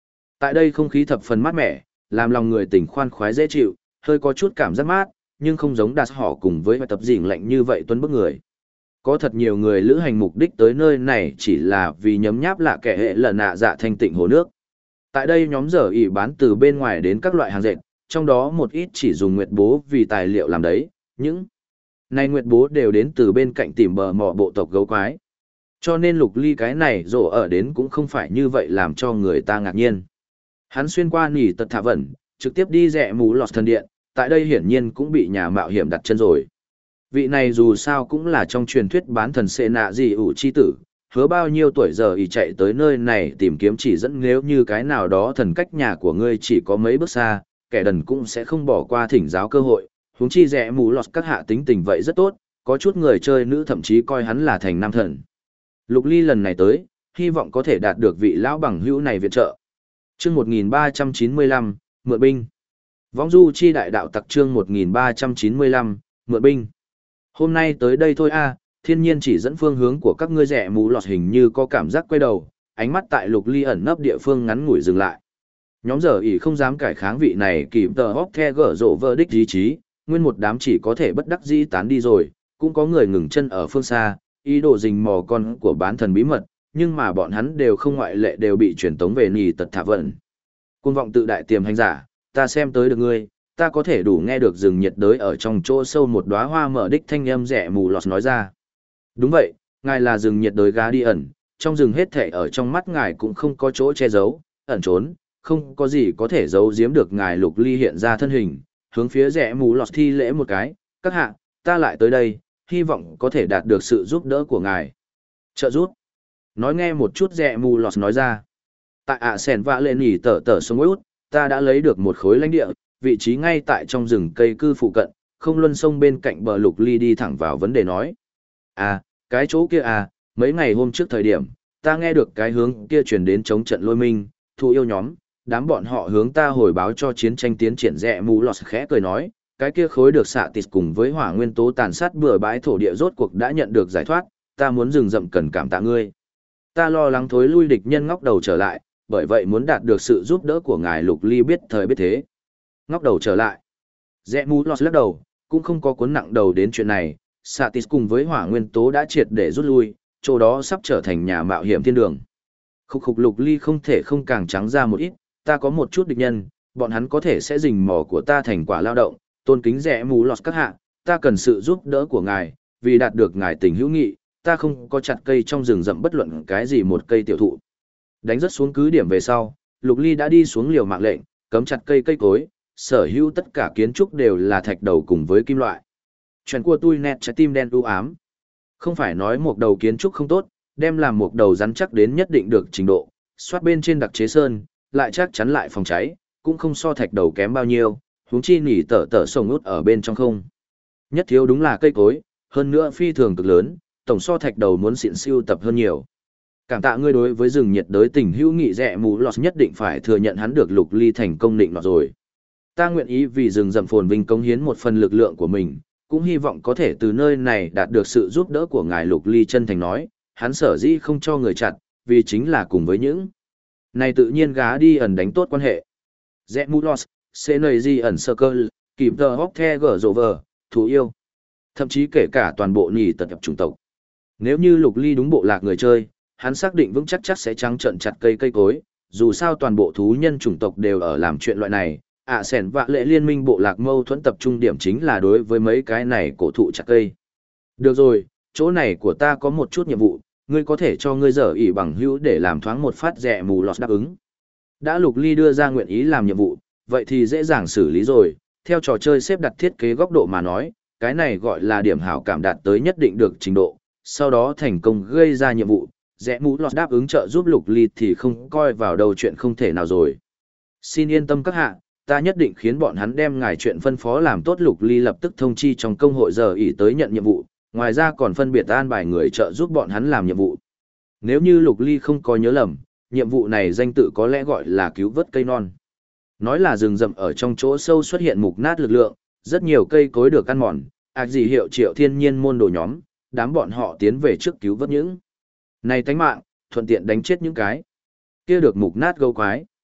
Tại đây không khí thập phần mát mẻ, làm lòng người tỉnh khoan khoái dễ chịu, hơi có chút cảm giác mát, nhưng không giống đạt họ cùng với tập dình lạnh như vậy tuấn bức người. Có thật nhiều người lữ hành mục đích tới nơi này chỉ là vì nhấm nháp lạ kẻ hệ lần nạ dạ thanh tịnh hồ nước. Tại đây nhóm giờ ỉ bán từ bên ngoài đến các loại hàng dệt, trong đó một ít chỉ dùng nguyệt bố vì tài liệu làm đấy, những này nguyệt bố đều đến từ bên cạnh tìm bờ mỏ bộ tộc gấu quái. Cho nên Lục Ly cái này rổ ở đến cũng không phải như vậy làm cho người ta ngạc nhiên. Hắn xuyên qua nỉ tật thả vẩn, trực tiếp đi rẽ mù lọt thần điện, tại đây hiển nhiên cũng bị nhà mạo hiểm đặt chân rồi. Vị này dù sao cũng là trong truyền thuyết bán thần xệ nạ gì ủ chi tử, hứa bao nhiêu tuổi giờ ý chạy tới nơi này tìm kiếm chỉ dẫn, nếu như cái nào đó thần cách nhà của ngươi chỉ có mấy bước xa, kẻ đần cũng sẽ không bỏ qua thỉnh giáo cơ hội, huống chi rẽ mù lọt các hạ tính tình vậy rất tốt, có chút người chơi nữ thậm chí coi hắn là thành nam thần. Lục Ly lần này tới, hy vọng có thể đạt được vị lão bằng hữu này viện trợ. Chương 1395, Mượn binh. Võng du chi đại đạo tặc chương 1395, Mượn binh. Hôm nay tới đây thôi a, thiên nhiên chỉ dẫn phương hướng của các ngươi rẻ mù lọt hình như có cảm giác quay đầu, ánh mắt tại Lục Ly ẩn nấp địa phương ngắn ngủi dừng lại. Nhóm giờ ỉ không dám cải kháng vị này kịp tờ hóc the gở rộ vơ đích ý chí, nguyên một đám chỉ có thể bất đắc dĩ tán đi rồi, cũng có người ngừng chân ở phương xa, ý đồ rình mò con của bán thần bí mật, nhưng mà bọn hắn đều không ngoại lệ đều bị truyền tống về nỉ tật thả vận. Cuồng vọng tự đại tiềm hành giả, ta xem tới được ngươi, ta có thể đủ nghe được rừng nhiệt đới ở trong chỗ sâu một đóa hoa mở đích thanh âm rẻ mù lọt nói ra. Đúng vậy, ngài là rừng nhiệt đới gá đi ẩn, trong rừng hết thảy ở trong mắt ngài cũng không có chỗ che giấu, ẩn trốn, không có gì có thể giấu giếm được ngài. Lục Ly hiện ra thân hình, hướng phía rẻ mù lọt thi lễ một cái, các hạ, ta lại tới đây, hy vọng có thể đạt được sự giúp đỡ của ngài. Trợ giúp. Nói nghe một chút rẻ mù lọt nói ra. Tại ạ sèn vạ lên nhỉ tở sông út, ta đã lấy được một khối lãnh địa, vị trí ngay tại trong rừng cây cư phụ cận, không luân sông bên cạnh bờ. Lục Ly đi thẳng vào vấn đề nói. À, cái chỗ kia à, mấy ngày hôm trước thời điểm, ta nghe được cái hướng kia truyền đến chống trận lôi minh, thù yêu nhóm, đám bọn họ hướng ta hồi báo cho chiến tranh tiến triển. Rẽ mù lọt khẽ cười nói, cái kia khối được xạ tịt cùng với hỏa nguyên tố tàn sát bừa bãi thổ địa rốt cuộc đã nhận được giải thoát, ta muốn rừng rậm cần cảm tạ ngươi. Ta lo lắng thối lui địch nhân ngóc đầu trở lại, bởi vậy muốn đạt được sự giúp đỡ của ngài. Lục Ly biết thời biết thế. Ngóc đầu trở lại. Rẽ mù lọt lắc đầu, cũng không có cuốn nặng đầu đến chuyện này. Satis cùng với hỏa nguyên tố đã triệt để rút lui, chỗ đó sắp trở thành nhà mạo hiểm thiên đường. Khục Lục Ly không thể không càng trắng ra một ít, ta có một chút địch nhân, bọn hắn có thể sẽ rình mò của ta thành quả lao động, tôn kính rẽ mù lọt các hạ, ta cần sự giúp đỡ của ngài, vì đạt được ngài tình hữu nghị, ta không có chặt cây trong rừng rậm bất luận cái gì một cây tiểu thụ. Đánh rất xuống cứ điểm về sau, Lục Ly đã đi xuống liều mạng lệnh, cấm chặt cây cối, sở hữu tất cả kiến trúc đều là thạch đầu cùng với kim loại. Chuyện của tôi nét trái tim đen u ám. Không phải nói một đầu kiến trúc không tốt, đem làm một đầu rắn chắc đến nhất định được trình độ, xoát bên trên đặc chế sơn, lại chắc chắn lại phòng cháy, cũng không so thạch đầu kém bao nhiêu, huống chi nỉ tở sồng út ở bên trong không. Nhất thiếu đúng là cây cối, hơn nữa phi thường cực lớn, tổng so thạch đầu muốn xịn siêu tập hơn nhiều. Cảm tạ ngươi đối với rừng nhiệt đới tình hữu nghị. Rẽ mù lọt nhất định phải thừa nhận hắn được Lục Ly thành công định nọt rồi. Ta nguyện ý vì rừng rậm phồn vinh cống hiến một phần lực lượng của mình, cũng hy vọng có thể từ nơi này đạt được sự giúp đỡ của ngài. Lục Ly chân thành nói, hắn sở dĩ không cho người chặt, vì chính là cùng với những này tự nhiên gá đi ẩn đánh tốt quan hệ. Rẽ mù lọt, Senergy ẩn Circle, kịp tờ hóc the gở rộ vờ, thú yêu. Thậm chí kể cả toàn bộ nỉ tật nhập chủng tộc. Nếu như Lục Ly đúng bộ lạc người chơi, hắn xác định vững chắc sẽ trắng trợn chặt cây cối, dù sao toàn bộ thú nhân chủng tộc đều ở làm chuyện loại này. Sẻn vạ lệ liên minh bộ lạc mâu thuẫn tập trung điểm chính là đối với mấy cái này cổ thụ chặt cây. Được rồi, chỗ này của ta có một chút nhiệm vụ, ngươi có thể cho ngươi dở ỉ bằng hữu để làm thoáng một phát. Rẽ mù lọt đáp ứng. Đã Lục Ly đưa ra nguyện ý làm nhiệm vụ, vậy thì dễ dàng xử lý rồi. Theo trò chơi xếp đặt thiết kế góc độ mà nói, cái này gọi là điểm hảo cảm đạt tới nhất định được trình độ, sau đó thành công gây ra nhiệm vụ. Rẽ mù lọt đáp ứng trợ giúp Lục Ly thì không coi vào đầu chuyện không thể nào rồi. Xin yên tâm các hạ, ta nhất định khiến bọn hắn đem ngài chuyện phân phó làm tốt. Lục Ly lập tức thông chi trong công hội giờ ỉ tới nhận nhiệm vụ, ngoài ra còn phân biệt an bài người trợ giúp bọn hắn làm nhiệm vụ. Nếu như Lục Ly không có nhớ lầm, nhiệm vụ này danh tự có lẽ gọi là cứu vớt cây non. Nói là rừng rậm ở trong chỗ sâu xuất hiện mục nát lực lượng, rất nhiều cây cối được ăn mòn, gì hiệu triệu thiên nhiên môn đồ nhóm, đám bọn họ tiến về trước cứu vớt những này tánh mạng, thuận tiện đánh chết những cái kia được mục nát gấu quái.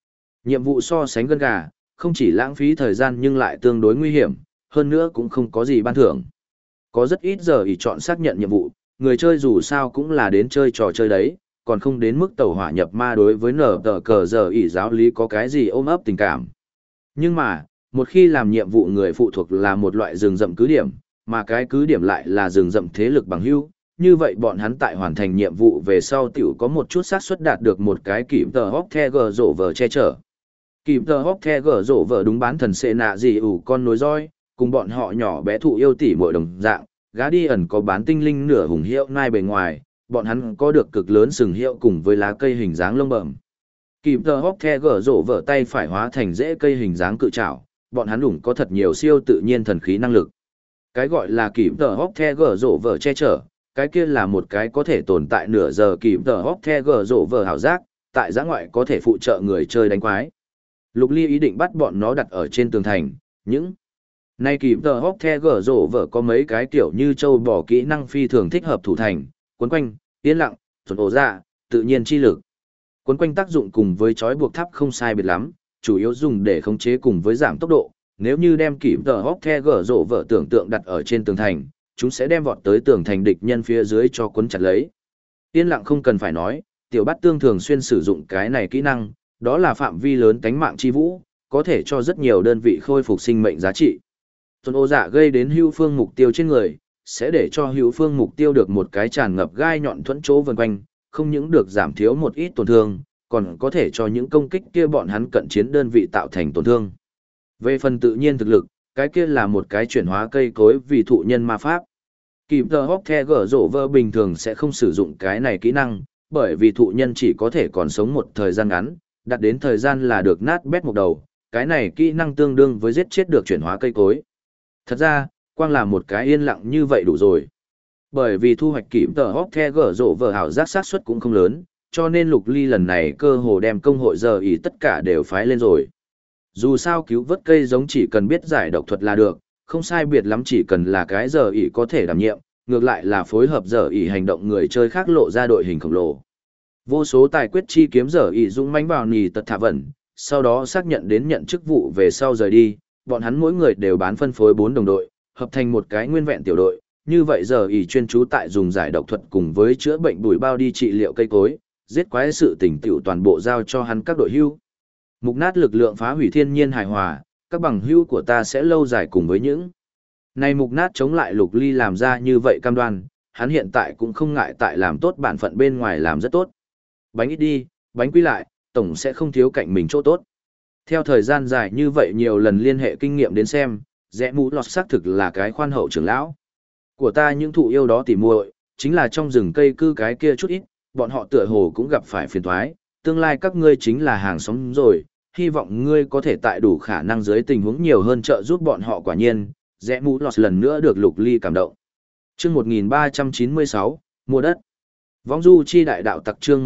Nhiệm vụ so sánh gân gà, không chỉ lãng phí thời gian nhưng lại tương đối nguy hiểm, hơn nữa cũng không có gì ban thưởng. Có rất ít giờ ỷ chọn xác nhận nhiệm vụ, người chơi dù sao cũng là đến chơi trò chơi đấy, còn không đến mức tẩu hỏa nhập ma đối với nở tờ cờ giờ ỷ giáo lý có cái gì ôm ấp tình cảm. Nhưng mà, một khi làm nhiệm vụ người phụ thuộc là một loại rừng rậm cứ điểm, mà cái cứ điểm lại là rừng rậm thế lực bằng hữu, như vậy bọn hắn tại hoàn thành nhiệm vụ về sau tiểu có một chút xác suất đạt được một cái kịp tờ hóc the gờ rổ vờ che chở. Kịp tờ hóc the gờ rổ vờ đúng bán thần xệ nạ gì ủ con nối roi, cùng bọn họ nhỏ bé thụ yêu tỉ muội đồng dạng, gá đi ẩn có bán tinh linh nửa hùng hiệu nai bề ngoài, bọn hắn có được cực lớn sừng hiệu cùng với lá cây hình dáng lông bẩm. Kịp tờ hóc the gở rổ vở tay phải hóa thành rễ cây hình dáng cự trảo, bọn hắn đủng có thật nhiều siêu tự nhiên thần khí năng lực. Cái gọi là kịp tờ hóc the gở rổ vở che chở, cái kia là một cái có thể tồn tại nửa giờ kịp tờ hóc the gở rổ vở hảo giác, tại giã ngoại có thể phụ trợ người chơi đánh quái. Lục Ly ý định bắt bọn nó đặt ở trên tường thành, những nay kịp tờ hóc the gở rổ vở có mấy cái kiểu như châu bò kỹ năng phi thường thích hợp thủ thành, quấn quanh, yên lặng, thuần ổ dạ, tự nhiên chi lực. Quấn quanh tác dụng cùng với chói buộc tháp không sai biệt lắm, chủ yếu dùng để khống chế cùng với giảm tốc độ. Nếu như đem kịp tờ hóc the gở rổ vở tưởng tượng đặt ở trên tường thành, chúng sẽ đem vọt tới tường thành địch nhân phía dưới cho quấn chặt lấy. Yên lặng không cần phải nói, tiểu bát tương thường xuyên sử dụng cái này kỹ năng, đó là phạm vi lớn tánh mạng chi vũ, có thể cho rất nhiều đơn vị khôi phục sinh mệnh giá trị. Tuần ô dạ gây đến hữu phương mục tiêu trên người, sẽ để cho hữu phương mục tiêu được một cái tràn ngập gai nhọn thuẫn chỗ vần quanh, không những được giảm thiếu một ít tổn thương, còn có thể cho những công kích kia bọn hắn cận chiến đơn vị tạo thành tổn thương. Về phần tự nhiên thực lực, cái kia là một cái chuyển hóa cây cối vì thụ nhân ma pháp. Kịp tờ hóc the gở rổ vơ bình thường sẽ không sử dụng cái này kỹ năng, bởi vì thụ nhân chỉ có thể còn sống một thời gian ngắn, đặt đến thời gian là được nát bét một đầu, cái này kỹ năng tương đương với giết chết được chuyển hóa cây cối. Thật ra, quang là một cái yên lặng như vậy đủ rồi. Bởi vì thu hoạch kịp tờ hóc the gở rổ vở hảo giác sát suất cũng không lớn, cho nên Lục Ly lần này cơ hồ đem công hội giờ ý tất cả đều phái lên rồi. Dù sao cứu vớt cây giống chỉ cần biết giải độc thuật là được, không sai biệt lắm chỉ cần là cái giờ ý có thể đảm nhiệm, ngược lại là phối hợp giờ ý hành động người chơi khác lộ ra đội hình khổng lồ. Vô số tài quyết chi kiếm giờ ý dũng mãnh vào nì tật thả vẩn, sau đó xác nhận đến nhận chức vụ về sau rời đi, bọn hắn mỗi người đều bán phân phối 4 đồng đội, hợp thành một cái nguyên vẹn tiểu đội, như vậy giờ ý chuyên chú tại dùng giải độc thuật cùng với chữa bệnh bùi bao đi trị liệu cây cối, giết quái sự tình tiểu toàn bộ giao cho hắn các đội hưu. Mục nát lực lượng phá hủy thiên nhiên hài hòa, các bằng hưu của ta sẽ lâu dài cùng với những. Này mục nát chống lại Lục Ly làm ra như vậy cam đoan, hắn hiện tại cũng không ngại tại làm tốt bản phận bên ngoài làm rất tốt. Bánh ít đi, bánh quy lại, tổng sẽ không thiếu cạnh mình chỗ tốt. Theo thời gian dài như vậy nhiều lần liên hệ kinh nghiệm đến xem, rẽ mũ lọt xác thực là cái khoan hậu trưởng lão. Của ta những thụ yêu đó tỉ muội, chính là trong rừng cây cư cái kia chút ít, bọn họ tựa hồ cũng gặp phải phiền toái, tương lai các ngươi chính là hàng xóm rồi, hy vọng ngươi có thể tại đủ khả năng dưới tình huống nhiều hơn trợ giúp bọn họ quả nhiên, rẽ mũ lọt lần nữa được Lục Ly cảm động. Chương 1396, mua đất. Vong du chi đại đạo tặc chương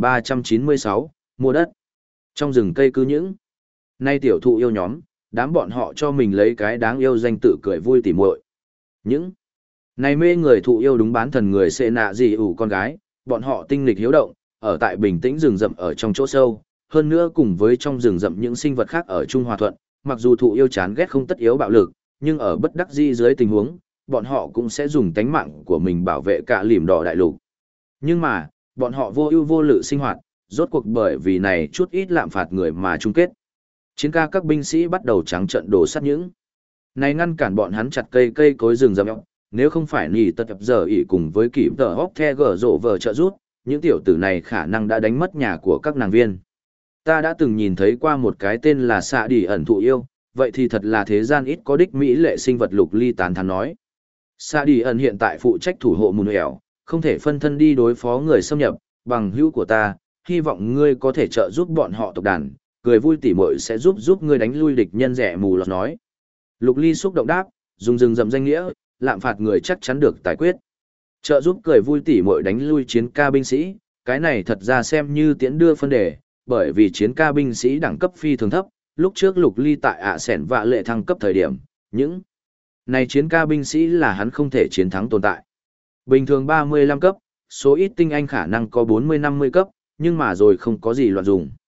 1396, mua đất. Trong rừng cây cứ những nay tiểu thụ yêu nhóm, đám bọn họ cho mình lấy cái đáng yêu danh tự cười vui tỉ muội. Những này mê người thụ yêu đúng bán thần người xệ nạ gì ủ con gái, bọn họ tinh nghịch hiếu động, ở tại bình tĩnh rừng rậm ở trong chỗ sâu, hơn nữa cùng với trong rừng rậm những sinh vật khác ở Trung Hòa Thuận, mặc dù thụ yêu chán ghét không tất yếu bạo lực, nhưng ở bất đắc dĩ dưới tình huống, bọn họ cũng sẽ dùng tánh mạng của mình bảo vệ cả lìm đỏ đại lục. Nhưng mà, bọn họ vô ưu vô lự sinh hoạt, rốt cuộc bởi vì này chút ít lạm phạt người mà chung kết. Chiến ca các binh sĩ bắt đầu trắng trận đổ sát những. Này ngăn cản bọn hắn chặt cây cối rừng rậm, nếu không phải nỉ tật giờ ỉ cùng với kịp tờ hóc the gở rộ vờ trợ rút, những tiểu tử này khả năng đã đánh mất nhà của các nàng viên. Ta đã từng nhìn thấy qua một cái tên là xạ đỉ ẩn thụ yêu, vậy thì thật là thế gian ít có đích mỹ lệ sinh vật. Lục Ly tán thán nói. Xạ đỉ ẩn hiện tại phụ trách thủ hộ mùn hẻo, không thể phân thân đi đối phó người xâm nhập, bằng hữu của ta, hy vọng ngươi có thể trợ giúp bọn họ tộc đàn, cười vui tỉ muội sẽ giúp ngươi đánh lui địch nhân rẻ mù lọt nói. Lục Ly xúc động đáp, dùng rừng rậm danh nghĩa, lạm phạt người chắc chắn được tài quyết. Trợ giúp cười vui tỉ muội đánh lui chiến ca binh sĩ, cái này thật ra xem như tiễn đưa phân đề, bởi vì chiến ca binh sĩ đẳng cấp phi thường thấp, lúc trước Lục Ly tại ạ sẻn vạ lệ thăng cấp thời điểm, những này chiến ca binh sĩ là hắn không thể chiến thắng tồn tại. Bình thường 35 cấp, số ít tinh anh khả năng có 40-50 cấp, nhưng mà rồi không có gì loạn dùng.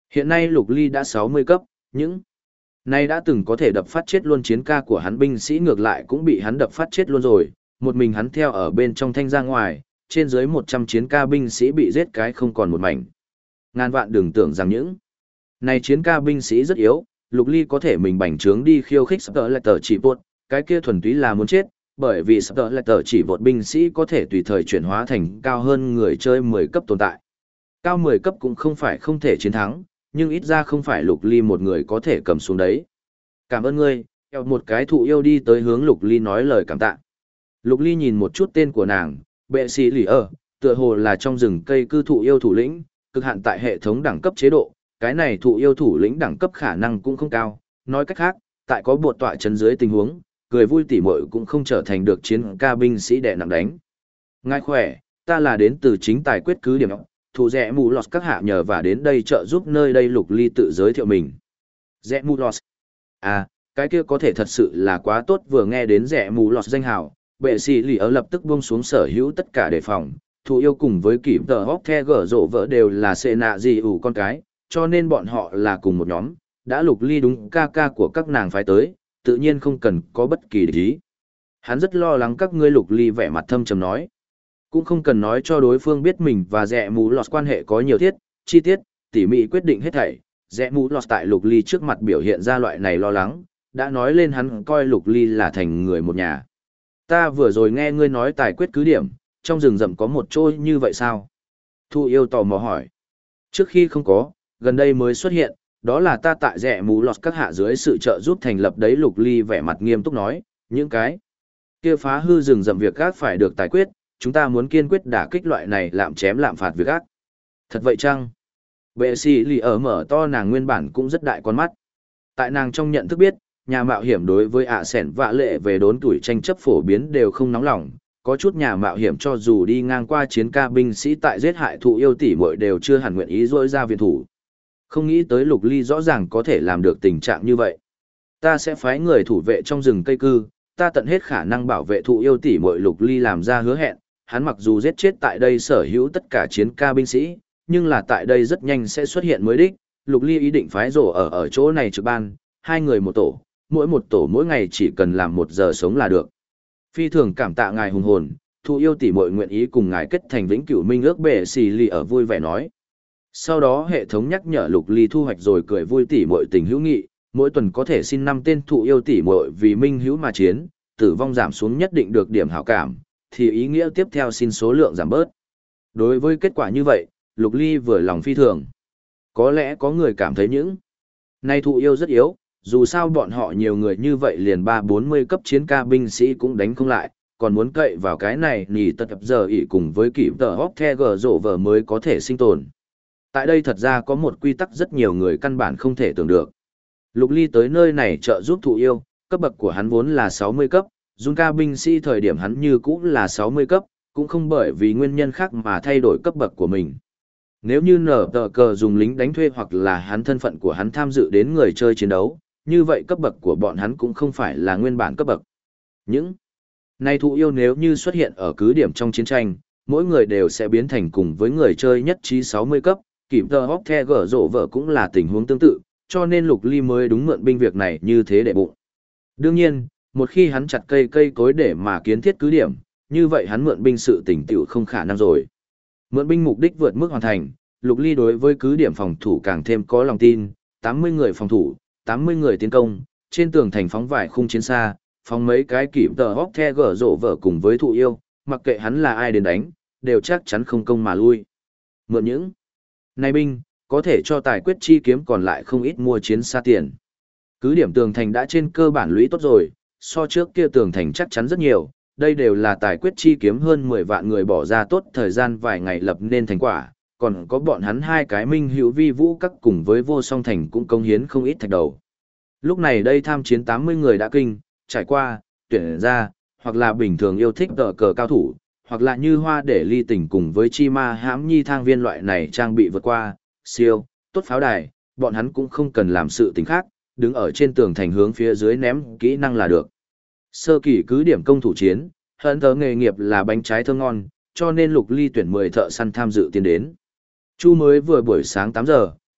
Hiện nay Lục Ly đã 60 cấp, những nay đã từng có thể đập phát chết luôn chiến ca của hắn binh sĩ ngược lại cũng bị hắn đập phát chết luôn rồi, một mình hắn theo ở bên trong thanh ra ngoài, trên dưới 100 chiến ca binh sĩ bị giết cái không còn một mảnh. Ngàn vạn đừng tưởng rằng những này chiến ca binh sĩ rất yếu, Lục Ly có thể mình bành trướng đi khiêu khích Sập Lại Tờ chỉ vột, cái kia thuần túy là muốn chết, bởi vì Sập Lại Tờ chỉ vột binh sĩ có thể tùy thời chuyển hóa thành cao hơn người chơi 10 cấp tồn tại. Cao 10 cấp cũng không phải không thể chiến thắng, nhưng ít ra không phải Lục Ly một người có thể cầm xuống đấy. Cảm ơn ngươi, một cái thụ yêu đi tới hướng Lục Ly nói lời cảm tạ. Lục Ly nhìn một chút tên của nàng, bệ sĩ lì ở, tựa hồ là trong rừng cây cư thụ yêu thủ lĩnh, cực hạn tại hệ thống đẳng cấp chế độ, cái này thụ yêu thủ lĩnh đẳng cấp khả năng cũng không cao, nói cách khác, tại có bột tọa chấn dưới tình huống, cười vui tỉ muội cũng không trở thành được chiến ca binh sĩ đè nặng đánh. Ngài khỏe, ta là đến từ chính tài quyết cứ điểm, thủ rẽ mù lọt các hạ nhờ và đến đây trợ giúp nơi đây. Lục Ly tự giới thiệu mình. Rẽ mù lọt. À, cái kia có thể thật sự là quá tốt, vừa nghe đến rẽ mù lọt danh hào, bệ sĩ lì ở lập tức buông xuống sở hữu tất cả đề phòng. Thụ yêu cùng với kỷ tờ hóc the gở rộ vỡ đều là xệ nạ gì ủ con cái, cho nên bọn họ là cùng một nhóm, đã Lục Ly đúng ca ca của các nàng phái tới, tự nhiên không cần có bất kỳ địch ý. Hắn rất lo lắng các ngươi. Lục Ly vẻ mặt thâm trầm nói. Cũng không cần nói cho đối phương biết mình và rẽ mù lọt quan hệ có nhiều chi tiết, tỉ mỉ quyết định hết thảy. Rẽ mù lọt tại Lục Ly trước mặt biểu hiện ra loại này lo lắng, đã nói lên hắn coi Lục Ly là thành người một nhà. Ta vừa rồi nghe ngươi nói tài quyết cứ điểm, trong rừng rậm có một chỗ như vậy sao? Thu yêu tò mò hỏi. Trước khi không có, gần đây mới xuất hiện, đó là ta tại rẽ mù lọt các hạ dưới sự trợ giúp thành lập đấy. Lục Ly vẻ mặt nghiêm túc nói, những cái kia phá hư rừng rậm việc gác phải được tài quyết, chúng ta muốn kiên quyết đả kích loại này lạm chém lạm phạt việc ác. Thật vậy chăng? Bệ sĩ lì ở mở to nàng nguyên bản cũng rất đại con mắt. Tại nàng trong nhận thức biết, nhà mạo hiểm đối với ạ sẻn vạ lệ về đốn tuổi tranh chấp phổ biến đều không nóng lòng. Có chút nhà mạo hiểm cho dù đi ngang qua chiến ca binh sĩ tại giết hại thụ yêu tỷ muội đều chưa hẳn nguyện ý dỗi ra viện thủ. Không nghĩ tới Lục Ly rõ ràng có thể làm được tình trạng như vậy. Ta sẽ phái người thủ vệ trong rừng cây cư, ta tận hết khả năng bảo vệ thụ yêu tỷ muội. Lục Ly làm ra hứa hẹn, hắn mặc dù giết chết tại đây sở hữu tất cả chiến ca binh sĩ, nhưng là tại đây rất nhanh sẽ xuất hiện mới đích. Lục Ly ý định phái rổ ở chỗ này trực ban, 2 người một tổ, mỗi một tổ mỗi ngày chỉ cần làm 1 giờ sống là được. Phi thường cảm tạ ngài hùng hồn, thụ yêu tỷ muội nguyện ý cùng ngài kết thành vĩnh cửu minh ước. Bệ xì lì ở vui vẻ nói. Sau đó hệ thống nhắc nhở Lục Ly thu hoạch rồi cười vui tỷ muội tình hữu nghị, mỗi tuần có thể xin 5 tên thụ yêu tỷ muội vì minh hữu mà chiến, tử vong giảm xuống nhất định được điểm hảo cảm, thì ý nghĩa tiếp theo xin số lượng giảm bớt. Đối với kết quả như vậy, Lục Ly vừa lòng phi thường. Có lẽ có người cảm thấy những nay thụ yêu rất yếu, dù sao bọn họ nhiều người như vậy liền 30-40 cấp chiến ca binh sĩ cũng đánh không lại, còn muốn cậy vào cái này nỉ tật giờ ỉ cùng với kỷ tờ hóc the gờ rộ vờ mới có thể sinh tồn. Tại đây thật ra có một quy tắc rất nhiều người căn bản không thể tưởng được. Lục Ly tới nơi này trợ giúp thụ yêu, cấp bậc của hắn vốn là 60 cấp, Junka binh sĩ thời điểm hắn như cũng là 60 cấp, cũng không bởi vì nguyên nhân khác mà thay đổi cấp bậc của mình. Nếu như nở tờ cờ dùng lính đánh thuê hoặc là hắn thân phận của hắn tham dự đến người chơi chiến đấu, như vậy cấp bậc của bọn hắn cũng không phải là nguyên bản cấp bậc. Những này thụ yêu nếu như xuất hiện ở cứ điểm trong chiến tranh, mỗi người đều sẽ biến thành cùng với người chơi nhất trí 60 cấp, kịp tờ hóc the gở rộ vợ cũng là tình huống tương tự, cho nên Lục Ly mới đúng mượn binh việc này như thế để bụng. Đương nhiên, một khi hắn chặt cây cối để mà kiến thiết cứ điểm, như vậy hắn mượn binh sự tỉnh tiểu không khả năng rồi. Mượn binh mục đích vượt mức hoàn thành, Lục Ly đối với cứ điểm phòng thủ càng thêm có lòng tin, 80 người phòng thủ, 80 người tiến công, trên tường thành phóng vài khung chiến xa, phóng mấy cái kịp tờ hóc the gở rộ vợ cùng với thụ yêu, mặc kệ hắn là ai đến đánh, đều chắc chắn không công mà lui. Mượn những này binh, có thể cho tài quyết chi kiếm còn lại không ít mua chiến xa tiền. Cứ điểm tường thành đã trên cơ bản lũy tốt rồi, so trước kia tường thành chắc chắn rất nhiều, đây đều là tài quyết chi kiếm hơn 10 vạn người bỏ ra tốt thời gian vài ngày lập nên thành quả, còn có bọn hắn 2 cái minh hữu vi vũ các cùng với vô song thành cũng công hiến không ít thạch đầu. Lúc này đây tham chiến 80 người đã kinh, trải qua, tuyển ra, hoặc là bình thường yêu thích tờ cờ cao thủ, hoặc là như hoa để ly tỉnh cùng với chi ma hãm nhi thang viên loại này trang bị vượt qua, siêu, tốt pháo đài, bọn hắn cũng không cần làm sự tình khác, đứng ở trên tường thành hướng phía dưới ném kỹ năng là được. Sơ kỳ cứ điểm công thủ chiến, hận tớ nghề nghiệp là bánh trái thơm ngon, cho nên Lục Ly tuyển 10 thợ săn tham dự tiến đến. Chu mới vừa buổi sáng 8 giờ,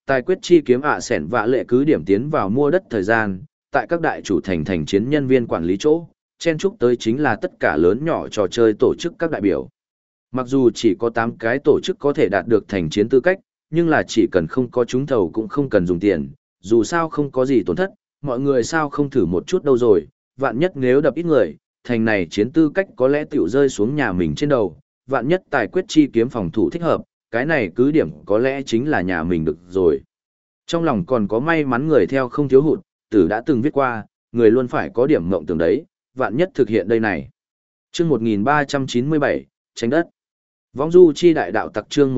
Tài quyết chi kiếm sẻn vạ lệ cứ điểm tiến vào mua đất thời gian, tại các đại chủ thành chiến nhân viên quản lý chỗ, chen chúc tới chính là tất cả lớn nhỏ trò chơi tổ chức các đại biểu. Mặc dù chỉ có 8 cái tổ chức có thể đạt được thành chiến tư cách, nhưng là chỉ cần không có trúng thầu cũng không cần dùng tiền, dù sao không có gì tổn thất, mọi người sao không thử một chút đâu rồi, vạn nhất nếu đập ít người, thành này chiến tư cách có lẽ tiểu rơi xuống nhà mình trên đầu, vạn nhất tài quyết chi kiếm phòng thủ thích hợp, cái này cứ điểm có lẽ chính là nhà mình được rồi. Trong lòng còn có may mắn người theo không thiếu hụt, Tử đã từng viết qua, người luôn phải có điểm mộng tưởng đấy, vạn nhất thực hiện đây này. Chương 1397, tranh đất. Vong du chi đại đạo tặc chương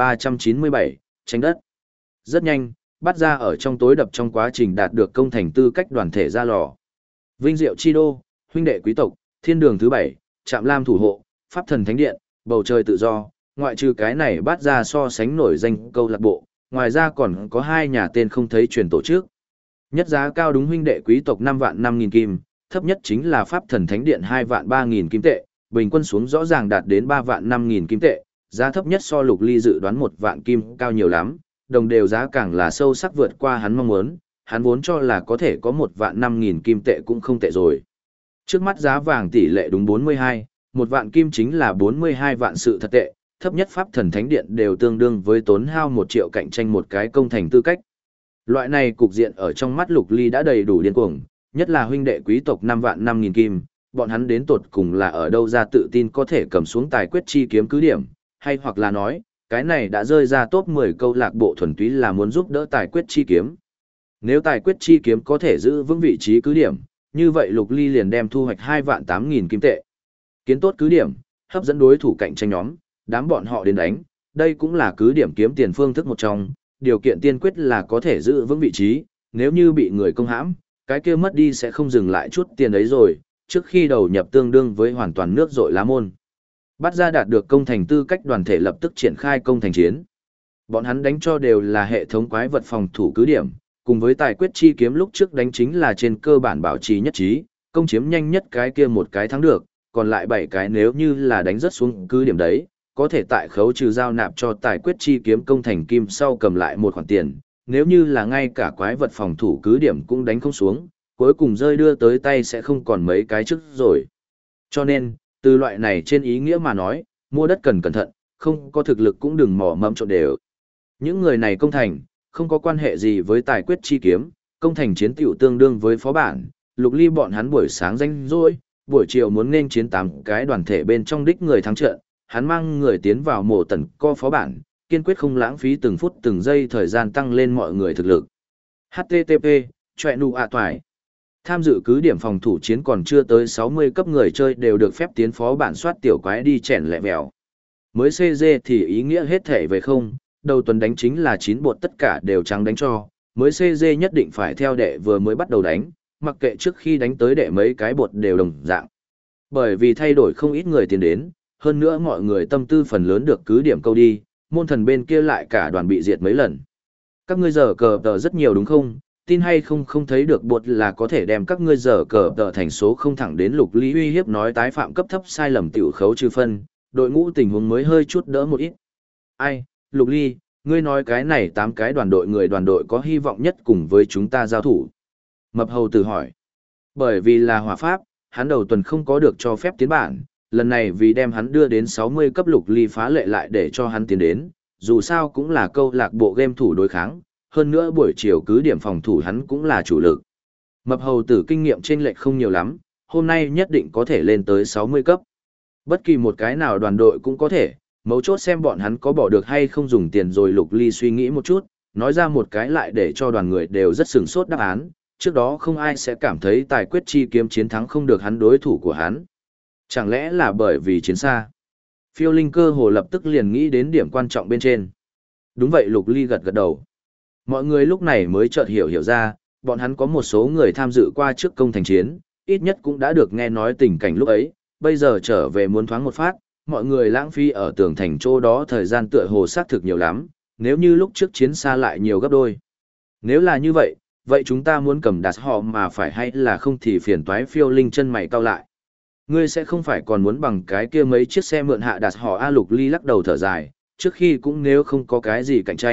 1397, tranh đất. Rất nhanh, bắt ra ở trong tối đập trong quá trình đạt được công thành tư cách đoàn thể ra lò. Vinh diệu chi đô, huynh đệ quý tộc, thiên đường thứ 7, trạm lam thủ hộ, pháp thần thánh điện, bầu trời tự do, ngoại trừ cái này bắt ra so sánh nổi danh câu lạc bộ, ngoài ra còn có 2 nhà tên không thấy truyền tổ chức. Nhất giá cao đúng huynh đệ quý tộc 5 vạn 5.000 kim, thấp nhất chính là pháp thần thánh điện 2 vạn 3.000 kim tệ, bình quân xuống rõ ràng đạt đến 3 vạn 5.000 kim tệ, giá thấp nhất so Lục Ly dự đoán 1 vạn kim cao nhiều lắm, đồng đều giá càng là sâu sắc vượt qua hắn mong muốn, hắn vốn cho là có thể có 1 vạn 5.000 kim tệ cũng không tệ rồi. Trước mắt giá vàng tỷ lệ đúng 42, 1 vạn kim chính là 42 vạn sự thật tệ, thấp nhất pháp thần thánh điện đều tương đương với tốn hao 1 triệu cạnh tranh một cái công thành tư cách. Loại này cục diện ở trong mắt Lục Ly đã đầy đủ điên cuồng, nhất là huynh đệ quý tộc 5 vạn 5.000 kim, bọn hắn đến tột cùng là ở đâu ra tự tin có thể cầm xuống tài quyết chi kiếm cứ điểm, hay hoặc là nói, cái này đã rơi ra top 10 câu lạc bộ thuần túy là muốn giúp đỡ tài quyết chi kiếm. Nếu tài quyết chi kiếm có thể giữ vững vị trí cứ điểm, như vậy Lục Ly liền đem thu hoạch 2 vạn 8.000 kim tệ. Kiến tốt cứ điểm, hấp dẫn đối thủ cạnh tranh nhóm, đám bọn họ đến đánh, đây cũng là cứ điểm kiếm tiền phương thức một trong, điều kiện tiên quyết là có thể giữ vững vị trí, nếu như bị người công hãm, cái kia mất đi sẽ không dừng lại chút tiền ấy rồi, trước khi đầu nhập tương đương với hoàn toàn nước rội lá môn. Bắt ra đạt được công thành tư cách đoàn thể lập tức triển khai công thành chiến. Bọn hắn đánh cho đều là hệ thống quái vật phòng thủ cứ điểm, cùng với tài quyết chi kiếm lúc trước đánh chính là trên cơ bản bảo trì nhất trí, công chiếm nhanh nhất cái kia một cái thắng được, còn lại 7 cái nếu như là đánh rất xuống cứ điểm đấy, có thể tại khấu trừ giao nạp cho tài quyết chi kiếm công thành kim sau cầm lại một khoản tiền, nếu như là ngay cả quái vật phòng thủ cứ điểm cũng đánh không xuống, cuối cùng rơi đưa tới tay sẽ không còn mấy cái trước rồi. Cho nên, từ loại này trên ý nghĩa mà nói, mua đất cần cẩn thận, không có thực lực cũng đừng mò mẫm trộn đều. Những người này công thành, không có quan hệ gì với tài quyết chi kiếm, công thành chiến tiểu tương đương với phó bản, Lục Ly bọn hắn buổi sáng danh rỗi, buổi chiều muốn nên chiến 8 cái đoàn thể bên trong đích người thắng trận, hắn mang người tiến vào mộ tần co phó bản, kiên quyết không lãng phí từng phút từng giây thời gian tăng lên mọi người thực lực. HTTP, chọe nụ toài. Tham dự cứ điểm phòng thủ chiến còn chưa tới 60 cấp người chơi đều được phép tiến phó bản soát tiểu quái đi chèn lẹ vèo. Mới CG thì ý nghĩa hết thể về không, đầu tuần đánh chính là 9 bột tất cả đều trắng đánh cho, mới CG nhất định phải theo đệ vừa mới bắt đầu đánh, mặc kệ trước khi đánh tới đệ mấy cái bột đều đồng dạng. Bởi vì thay đổi không ít người tiến đến, hơn nữa mọi người tâm tư phần lớn được cứ điểm câu đi, môn thần bên kia lại cả đoàn bị diệt mấy lần. Các ngươi giờ cờ tờ rất nhiều đúng không? Tin hay không không thấy được bột là có thể đem các ngươi giờ cờ tờ thành số không thẳng đến Lục Ly uy hiếp nói tái phạm cấp thấp sai lầm tiểu khấu trừ phân, đội ngũ tình huống mới hơi chút đỡ một ít. Ai, Lục Ly, ngươi nói cái này 8 cái đoàn đội có hy vọng nhất cùng với chúng ta giao thủ. Mập Hầu Tử hỏi. Bởi vì là hỏa pháp, hắn đầu tuần không có được cho phép tiến bản, lần này vì đem hắn đưa đến 60 cấp Lục Ly phá lệ lại để cho hắn tiến đến, dù sao cũng là câu lạc bộ game thủ đối kháng, hơn nữa buổi chiều cứ điểm phòng thủ hắn cũng là chủ lực. Mập Hầu Tử kinh nghiệm chênh lệch không nhiều lắm, hôm nay nhất định có thể lên tới 60 cấp. Bất kỳ một cái nào đoàn đội cũng có thể, mấu chốt xem bọn hắn có bỏ được hay không dùng tiền rồi. Lục Ly suy nghĩ một chút, nói ra một cái lại để cho đoàn người đều rất sửng sốt đáp án, trước đó không ai sẽ cảm thấy tài quyết chi kiếm chiến thắng không được hắn đối thủ của hắn. Chẳng lẽ là bởi vì chiến xa? Phiêu Linh cơ hồ lập tức liền nghĩ đến điểm quan trọng bên trên. Đúng vậy, Lục Ly gật gật đầu. Mọi người lúc này mới chợt hiểu ra, bọn hắn có một số người tham dự qua trước công thành chiến, ít nhất cũng đã được nghe nói tình cảnh lúc ấy, bây giờ trở về muốn thoáng một phát, mọi người lãng phí ở tường thành chỗ đó thời gian tựa hồ xác thực nhiều lắm, nếu như lúc trước chiến xa lại nhiều gấp đôi. Nếu là như vậy, vậy chúng ta muốn cầm đặt họ mà phải hay là không thì phiền toái. Phiêu Linh chân mày cau lại. Ngươi sẽ không phải còn muốn bằng cái kia mấy chiếc xe mượn hạ đặt họ. A Lục Ly lắc đầu thở dài, trước khi cũng nếu không có cái gì cạnh tranh,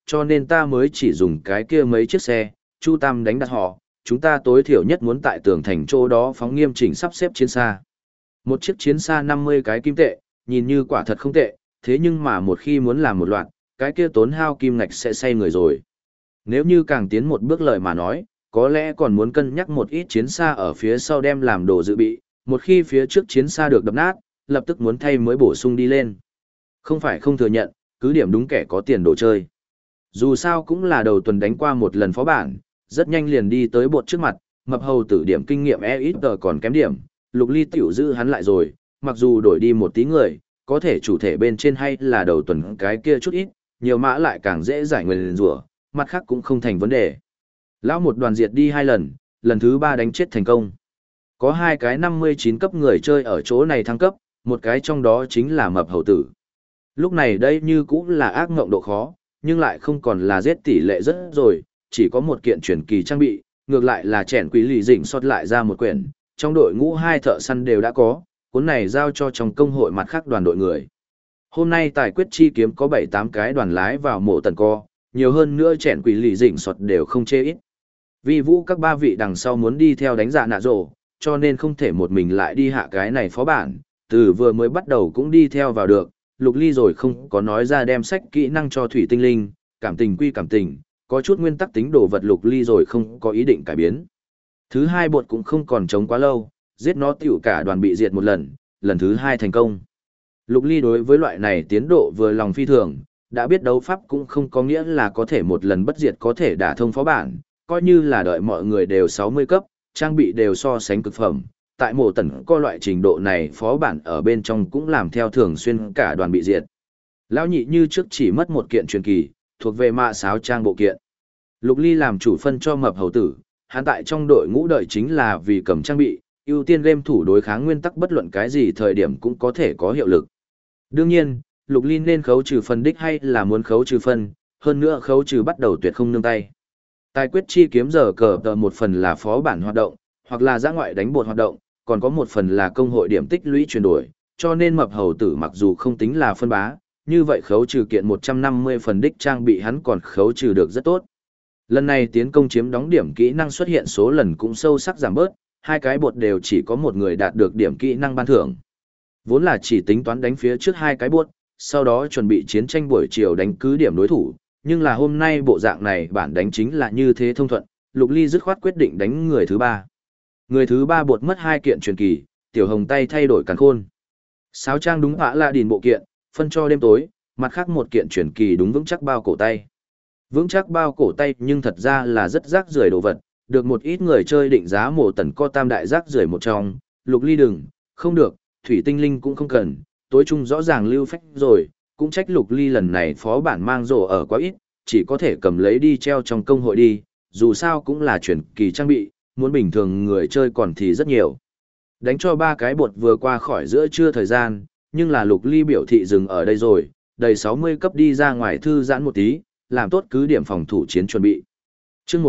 cho nên ta mới chỉ dùng cái kia mấy chiếc xe, Chu Tam đánh đặt họ, chúng ta tối thiểu nhất muốn tại tường thành chỗ đó phóng nghiêm chỉnh sắp xếp chiến xa. Một chiếc chiến xa 50 cái kim tệ, nhìn như quả thật không tệ, thế nhưng mà một khi muốn làm một loạt, cái kia tốn hao kim ngạch sẽ say người rồi. Nếu như càng tiến một bước lời mà nói, có lẽ còn muốn cân nhắc một ít chiến xa ở phía sau đem làm đồ dự bị, một khi phía trước chiến xa được đập nát, lập tức muốn thay mới bổ sung đi lên. Không phải không thừa nhận, cứ điểm đúng kẻ có tiền đồ chơi. Dù sao cũng là đầu tuần đánh qua một lần phó bản, rất nhanh liền đi tới bột trước mặt, mập hầu tử điểm kinh nghiệm ít còn kém điểm, Lục Ly tiểu giữ hắn lại rồi, mặc dù đổi đi một tí người, có thể chủ thể bên trên hay là đầu tuần cái kia chút ít, nhiều mã lại càng dễ giải nguyền rủa, mặt khác cũng không thành vấn đề. Lão một đoàn diệt đi 2 lần, lần thứ 3 đánh chết thành công. Có 2 cái 59 cấp người chơi ở chỗ này thăng cấp, một cái trong đó chính là mập hầu tử. Lúc này đây như cũng là ác ngộng độ khó, nhưng lại không còn là giết tỷ lệ rất rồi, chỉ có một kiện truyền kỳ trang bị, ngược lại là chèn quý lì dỉnh sót lại ra một quyển, trong đội ngũ 2 thợ săn đều đã có, cuốn này giao cho trong công hội mặt khác đoàn đội người. Hôm nay tài quyết chi kiếm có 7-8 cái đoàn lái vào mộ tần co, nhiều hơn nữa chèn quý lì dỉnh sót đều không chê ít. Vì vũ các 3 vị đằng sau muốn đi theo đánh dạ nạ rổ, cho nên không thể một mình lại đi hạ cái này phó bản, từ vừa mới bắt đầu cũng đi theo vào được, Lục Ly rồi không có nói ra đem sách kỹ năng cho thủy tinh linh, cảm tình quy cảm tình, có chút nguyên tắc tính đồ vật Lục Ly rồi không có ý định cải biến. Thứ 2 bột cũng không còn chống quá lâu, giết nó tiểu cả đoàn bị diệt một lần, lần thứ 2 thành công. Lục Ly đối với loại này tiến độ vừa lòng phi thường, đã biết đấu pháp cũng không có nghĩa là có thể một lần bất diệt có thể đả thông phó bản, coi như là đợi mọi người đều 60 cấp, trang bị đều so sánh cực phẩm. Tại mộ tần có loại trình độ này phó bản ở bên trong cũng làm theo thường xuyên cả đoàn bị diệt. Lão nhị như trước chỉ mất một kiện truyền kỳ, thuộc về mạ sáo trang bộ kiện. Lục Ly làm chủ phân cho mập hầu tử, hắn tại trong đội ngũ đợi chính là vì cầm trang bị, ưu tiên game thủ đối kháng nguyên tắc bất luận cái gì thời điểm cũng có thể có hiệu lực. Đương nhiên, Lục Ly nên khấu trừ phân đích hay là muốn khấu trừ phân, hơn nữa khấu trừ bắt đầu tuyệt không nương tay. Tài quyết chi kiếm giờ cờ tờ một phần là phó bản hoạt động, hoặc là giã ngoại đánh bột hoạt động, còn có một phần là công hội điểm tích lũy chuyển đổi, cho nên mập hầu tử mặc dù không tính là phân bá, như vậy khấu trừ kiện 150 phần đích trang bị hắn còn khấu trừ được rất tốt. Lần này tiến công chiếm đóng điểm kỹ năng xuất hiện số lần cũng sâu sắc giảm bớt, 2 cái bột đều chỉ có một người đạt được điểm kỹ năng ban thưởng. Vốn là chỉ tính toán đánh phía trước 2 cái bột, sau đó chuẩn bị chiến tranh buổi chiều đánh cứ điểm đối thủ, nhưng là hôm nay bộ dạng này bản đánh chính là như thế thông thuận, Lục Ly dứt khoát quyết định đánh người thứ 3. Người thứ 3 bột mất 2 kiện truyền kỳ, tiểu hồng tay thay đổi càn khôn. Sáo trang đúng ạ là đìn bộ kiện, phân cho đêm tối, mặt khác một kiện truyền kỳ đúng vững chắc bao cổ tay. Vững chắc bao cổ tay nhưng thật ra là rất rác rưởi đồ vật, được một ít người chơi định giá mổ tần co tam đại rác rưởi một trong, Lục Ly đừng, không được, thủy tinh linh cũng không cần, tối trung rõ ràng lưu phách rồi, cũng trách Lục Ly lần này phó bản mang rổ ở quá ít, chỉ có thể cầm lấy đi treo trong công hội đi, dù sao cũng là truyền kỳ trang bị, muốn bình thường người chơi còn thì rất nhiều. Đánh cho 3 cái bột vừa qua khỏi giữa trưa thời gian, nhưng là Lục Ly biểu thị dừng ở đây rồi, đầy 60 cấp đi ra ngoài thư giãn một tí, làm tốt cứ điểm phòng thủ chiến chuẩn bị. Chương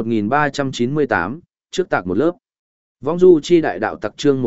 1398, trước tạc một lớp. Vong du chi đại đạo tặc chương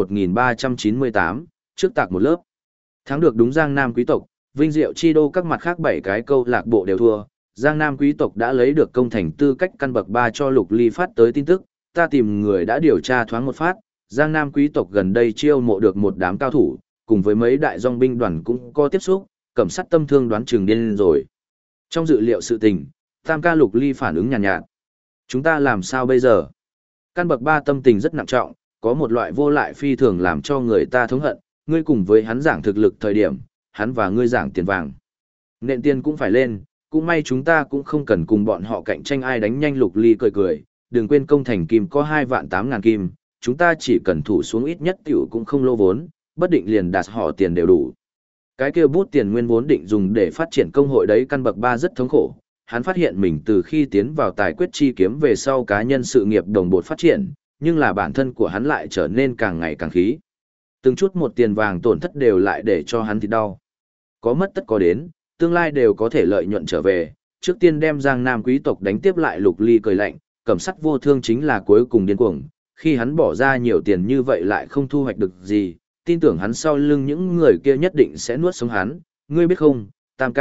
1398, trước tạc một lớp. Thắng được đúng Giang Nam quý tộc, vinh diệu chi đô các mặt khác 7 cái câu lạc bộ đều thua. Giang Nam quý tộc đã lấy được công thành tư cách căn bậc 3 cho Lục Ly phát tới tin tức, ta tìm người đã điều tra thoáng một phát, Giang Nam quý tộc gần đây chiêu mộ được một đám cao thủ, cùng với mấy đại dòng binh đoàn cũng có tiếp xúc, cẩm sắt tâm thương đoán chừng điên rồi. Trong dự liệu sự tình, Tam ca Lục Ly phản ứng nhàn nhạt. Chúng ta làm sao bây giờ? Căn bậc 3 tâm tình rất nặng trọng, có một loại vô lại phi thường làm cho người ta thống hận, ngươi cùng với hắn giảng thực lực thời điểm, hắn và ngươi giảng tiền vàng. Nện tiền cũng phải lên, cũng may chúng ta cũng không cần cùng bọn họ cạnh tranh ai đánh nhanh. Lục Ly cười cười, đừng quên công thành kim có 2.800.000 kim, chúng ta chỉ cần thủ xuống ít nhất tiểu cũng không lô vốn, bất định liền đạt họ tiền đều đủ. Cái kia bút tiền nguyên vốn định dùng để phát triển công hội đấy căn bậc 3 rất thống khổ, hắn phát hiện mình từ khi tiến vào tài quyết chi kiếm về sau cá nhân sự nghiệp đồng bộ phát triển, nhưng là bản thân của hắn lại trở nên càng ngày càng khí. Từng chút một tiền vàng tổn thất đều lại để cho hắn thì đau. Có mất tất có đến, tương lai đều có thể lợi nhuận trở về, trước tiên đem Giang Nam quý tộc đánh tiếp lại. Lục Ly cười lạnh, cẩm sắt vô thương chính là cuối cùng điên cuồng, khi hắn bỏ ra nhiều tiền như vậy lại không thu hoạch được gì, tin tưởng hắn sau lưng những người kia nhất định sẽ nuốt sống hắn, ngươi biết không, Tam ca,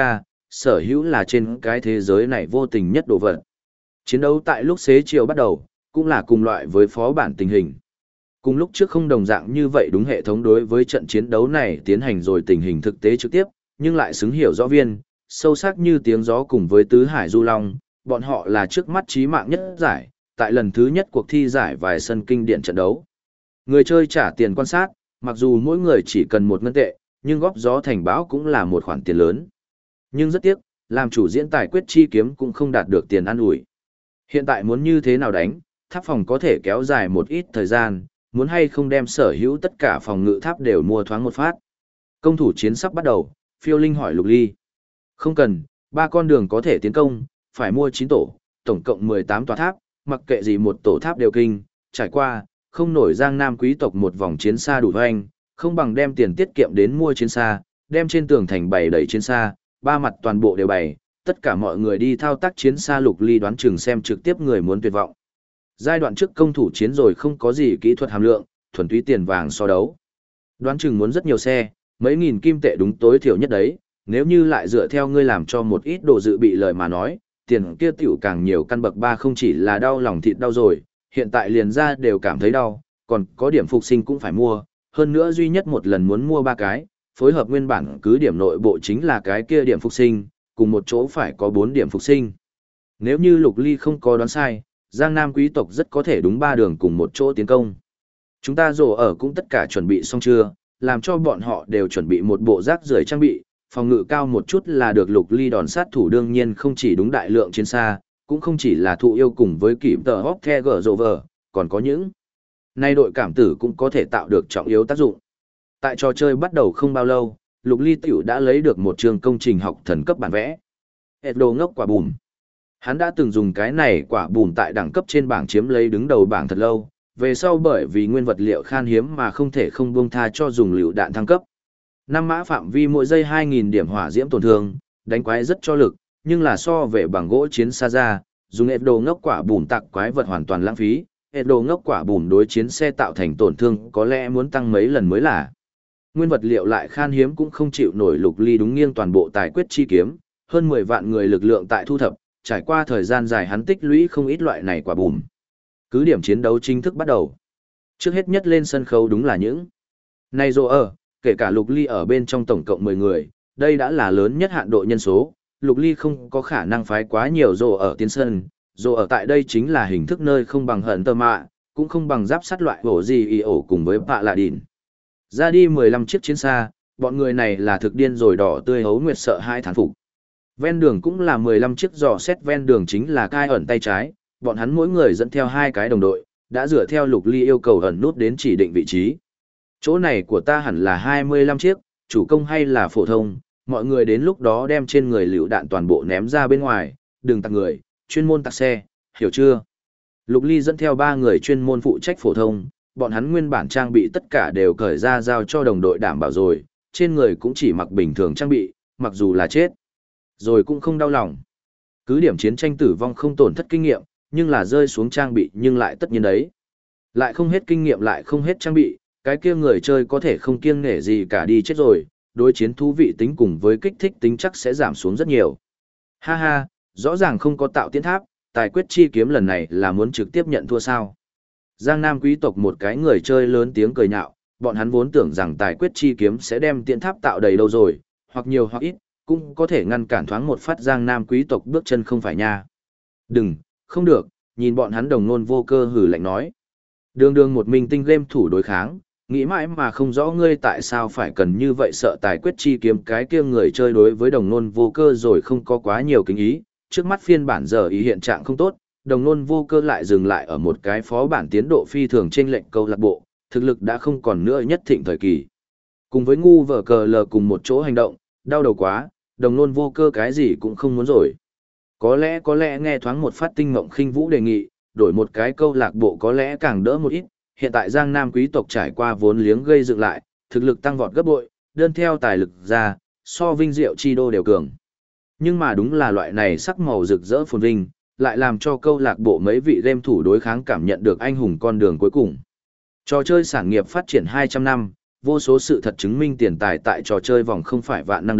sở hữu là trên cái thế giới này vô tình nhất đồ vật. Chiến đấu tại lúc xế chiều bắt đầu, cũng là cùng loại với phó bản tình hình. Cùng lúc trước không đồng dạng như vậy đúng hệ thống đối với trận chiến đấu này tiến hành rồi tình hình thực tế trực tiếp, nhưng lại xứng hiểu rõ viên, sâu sắc như tiếng gió cùng với tứ hải du long, bọn họ là trước mắt chí mạng nhất giải, tại lần thứ nhất cuộc thi giải vài sân kinh điển trận đấu. Người chơi trả tiền quan sát, mặc dù mỗi người chỉ cần 1 ngân tệ, nhưng góp gió thành bão cũng là một khoản tiền lớn. Nhưng rất tiếc, làm chủ diễn tài quyết chi kiếm cũng không đạt được tiền ăn ủi. Hiện tại muốn như thế nào đánh, tháp phòng có thể kéo dài một ít thời gian, muốn hay không đem sở hữu tất cả phòng ngự tháp đều mua thoáng một phát. Công thủ chiến sắp bắt đầu, Phiêu Linh hỏi Lục Ly. Không cần, 3 con đường có thể tiến công, phải mua 9 tổ, tổng cộng 18 tòa tháp, mặc kệ gì một tổ tháp đều kinh, trải qua, không nổi Giang Nam quý tộc một vòng chiến xa đủ hoành, không bằng đem tiền tiết kiệm đến mua chiến xa, đem trên tường thành bày đầy chiến xa, 3 mặt toàn bộ đều bày, tất cả mọi người đi thao tác chiến xa. Lục Ly đoán chừng xem trực tiếp người muốn tuyệt vọng. Giai đoạn trước công thủ chiến rồi không có gì kỹ thuật hàm lượng, thuần túy tiền vàng so đấu. Đoán chừng muốn rất nhiều xe, mấy nghìn kim tệ đúng tối thiểu nhất đấy, nếu như lại dựa theo ngươi làm cho một ít đồ dự bị lời mà nói, tiền kia tiểu càng nhiều. Căn bậc 3 không chỉ là đau lòng thịt đau rồi, hiện tại liền ra đều cảm thấy đau, còn có điểm phục sinh cũng phải mua, hơn nữa duy nhất một lần muốn mua 3 cái, phối hợp nguyên bản cứ điểm nội bộ chính là cái kia điểm phục sinh, cùng một chỗ phải có 4 điểm phục sinh. Nếu như Lục Ly không có đoán sai, Giang Nam quý tộc rất có thể đúng 3 đường cùng một chỗ tiến công. Chúng ta rổ ở cũng tất cả chuẩn bị xong chưa, làm cho bọn họ đều chuẩn bị một bộ rác rưởi trang bị, phòng ngự cao một chút là được. Lục Ly đòn sát thủ đương nhiên không chỉ đúng đại lượng chiến xa, cũng không chỉ là thụ yêu cùng với kịp tờ hóc the gở rộ vờ, còn có những nay đội cảm tử cũng có thể tạo được trọng yếu tác dụng. Tại trò chơi bắt đầu không bao lâu, Lục Ly tiểu đã lấy được một trường công trình học thần cấp bản vẽ. Hệt đồ ngốc quả bùm. Hắn đã từng dùng cái này quả bùm tại đẳng cấp trên bảng chiếm lấy đứng đầu bảng thật lâu, về sau bởi vì nguyên vật liệu khan hiếm mà không thể không buông tha cho dùng lựu đạn thăng cấp. 5 mã phạm vi mỗi giây 2000 điểm hỏa diễm tổn thương, đánh quái rất cho lực, nhưng là so về bằng gỗ chiến xa ra, dùng hệt đồ ngốc quả bùm tạc quái vật hoàn toàn lãng phí. Hệt đồ ngốc quả bùm đối chiến xe tạo thành tổn thương có lẽ muốn tăng mấy lần mới là. Nguyên vật liệu lại khan hiếm cũng không chịu nổi. Lục Ly đúng nghiêng toàn bộ tài quyết chi kiếm, hơn 10 vạn người lực lượng tại thu thập, trải qua thời gian dài hắn tích lũy không ít loại này quả bùm. Cứ điểm chiến đấu chính thức bắt đầu. Trước hết nhất lên sân khấu đúng là những này rồ ở, kể cả Lục Ly ở bên trong tổng cộng 10 người, đây đã là lớn nhất hạn độ nhân số. Lục Ly không có khả năng phái quá nhiều rồ ở tiến sân, rồ ở tại đây chính là hình thức nơi không bằng hận tơ mạ, cũng không bằng giáp sắt loại hổ gì y ổ cùng với bạ lạ đỉn. Ra đi 15 chiếc chiến xa, bọn người này là thực điên rồi đỏ tươi hấu nguyệt sợ hai thán phục. Ven đường cũng là 15 chiếc dò xét ven đường chính là cai ẩn tay trái, bọn hắn mỗi người dẫn theo 2 cái đồng đội, đã dựa theo Lục Ly yêu cầu ẩn nút đến chỉ định vị trí. Chỗ này của ta hẳn là 25 chiếc, chủ công hay là phổ thông, mọi người đến lúc đó đem trên người lựu đạn toàn bộ ném ra bên ngoài, đừng tặc người, chuyên môn tặc xe, hiểu chưa? Lục Ly dẫn theo 3 người chuyên môn phụ trách phổ thông, bọn hắn nguyên bản trang bị tất cả đều cởi ra giao cho đồng đội đảm bảo rồi, trên người cũng chỉ mặc bình thường trang bị, mặc dù là chết, rồi cũng không đau lòng. Cứ điểm chiến tranh tử vong không tổn thất kinh nghiệm, nhưng là rơi xuống trang bị nhưng lại tất nhiên đấy. Lại không hết kinh nghiệm lại không hết trang bị, cái kia người chơi có thể không kiêng nể gì cả đi chết rồi, đối chiến thú vị tính cùng với kích thích tính chắc sẽ giảm xuống rất nhiều. Ha ha, rõ ràng không có tạo tiến tháp, tài quyết chi kiếm lần này là muốn trực tiếp nhận thua sao. Giang Nam quý tộc một cái người chơi lớn tiếng cười nhạo, bọn hắn vốn tưởng rằng tài quyết chi kiếm sẽ đem tiễn tháp tạo đầy đâu rồi, hoặc nhiều hoặc ít, cũng có thể ngăn cản thoáng một phát Giang Nam quý tộc bước chân không phải nha. Đừng, không được, nhìn bọn hắn đồng nôn vô cơ hử lạnh nói. Đường đường một mình tinh game thủ đối kháng, nghĩ mãi mà không rõ ngươi tại sao phải cần như vậy sợ tài quyết chi kiếm cái kia người chơi đối với đồng nôn vô cơ rồi không có quá nhiều kính ý, trước mắt phiên bản giờ ý hiện trạng không tốt, đồng nôn vô cơ lại dừng lại ở một cái phó bản tiến độ phi thường trên lệnh câu lạc bộ, thực lực đã không còn nữa nhất thịnh thời kỳ. Cùng với ngu vở cờ lờ cùng một chỗ hành động, đau đầu quá, đồng nôn vô cơ cái gì cũng không muốn rồi. Có lẽ nghe thoáng một phát tinh mộng khinh vũ đề nghị, đổi một cái câu lạc bộ có lẽ càng đỡ một ít, hiện tại Giang Nam quý tộc trải qua vốn liếng gây dựng lại, thực lực tăng vọt gấp bội, đơn theo tài lực ra, so vinh diệu chi đô đều cường. Nhưng mà đúng là loại này sắc màu rực rỡ phồn vinh, lại làm cho câu lạc bộ mấy vị game thủ đối kháng cảm nhận được anh hùng con đường cuối cùng. Trò chơi sản nghiệp phát triển 200 năm, vô số sự thật chứng minh tiền tài tại trò chơi vòng không phải vạn năm đấy,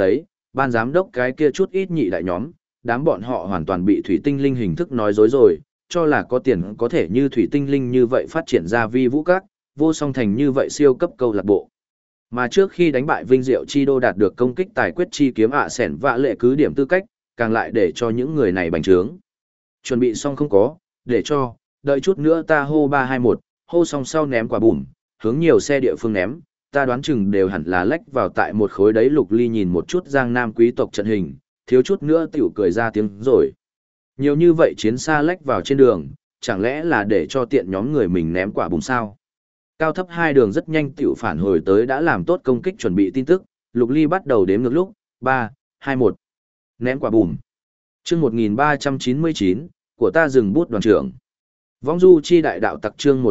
ban giám đốc cái kia chút ít nhị đại nhóm, đám bọn họ hoàn toàn bị thủy tinh linh hình thức nói dối rồi, cho là có tiền có thể như thủy tinh linh như vậy phát triển ra vi vũ các, vô song thành như vậy siêu cấp câu lạc bộ. Mà trước khi đánh bại Vinh Diệu Chi Đô đạt được công kích tài quyết chi kiếm sẻn vạ lệ cứ điểm tư cách, càng lại để cho những người này bành trướng. Chuẩn bị xong không có, để cho, đợi chút nữa ta hô 321, hô xong sau ném quả bùm, hướng nhiều xe địa phương ném, ta đoán chừng đều hẳn là lách vào tại một khối đấy. Lục Ly nhìn một chút Giang Nam quý tộc trận hình, thiếu chút nữa tiểu cười ra tiếng rồi. Nhiều như vậy chiến xa lách vào trên đường, chẳng lẽ là để cho tiện nhóm người mình ném quả bùm sao? Cao thấp hai đường rất nhanh tiểu phản hồi tới đã làm tốt công kích chuẩn bị tin tức, Lục Ly bắt đầu đếm ngược lúc, 3, 2, 1. Ném quả bùm. Chương 1399, của ta dừng bút đoàn trưởng. Vong du chi đại đạo tặc chương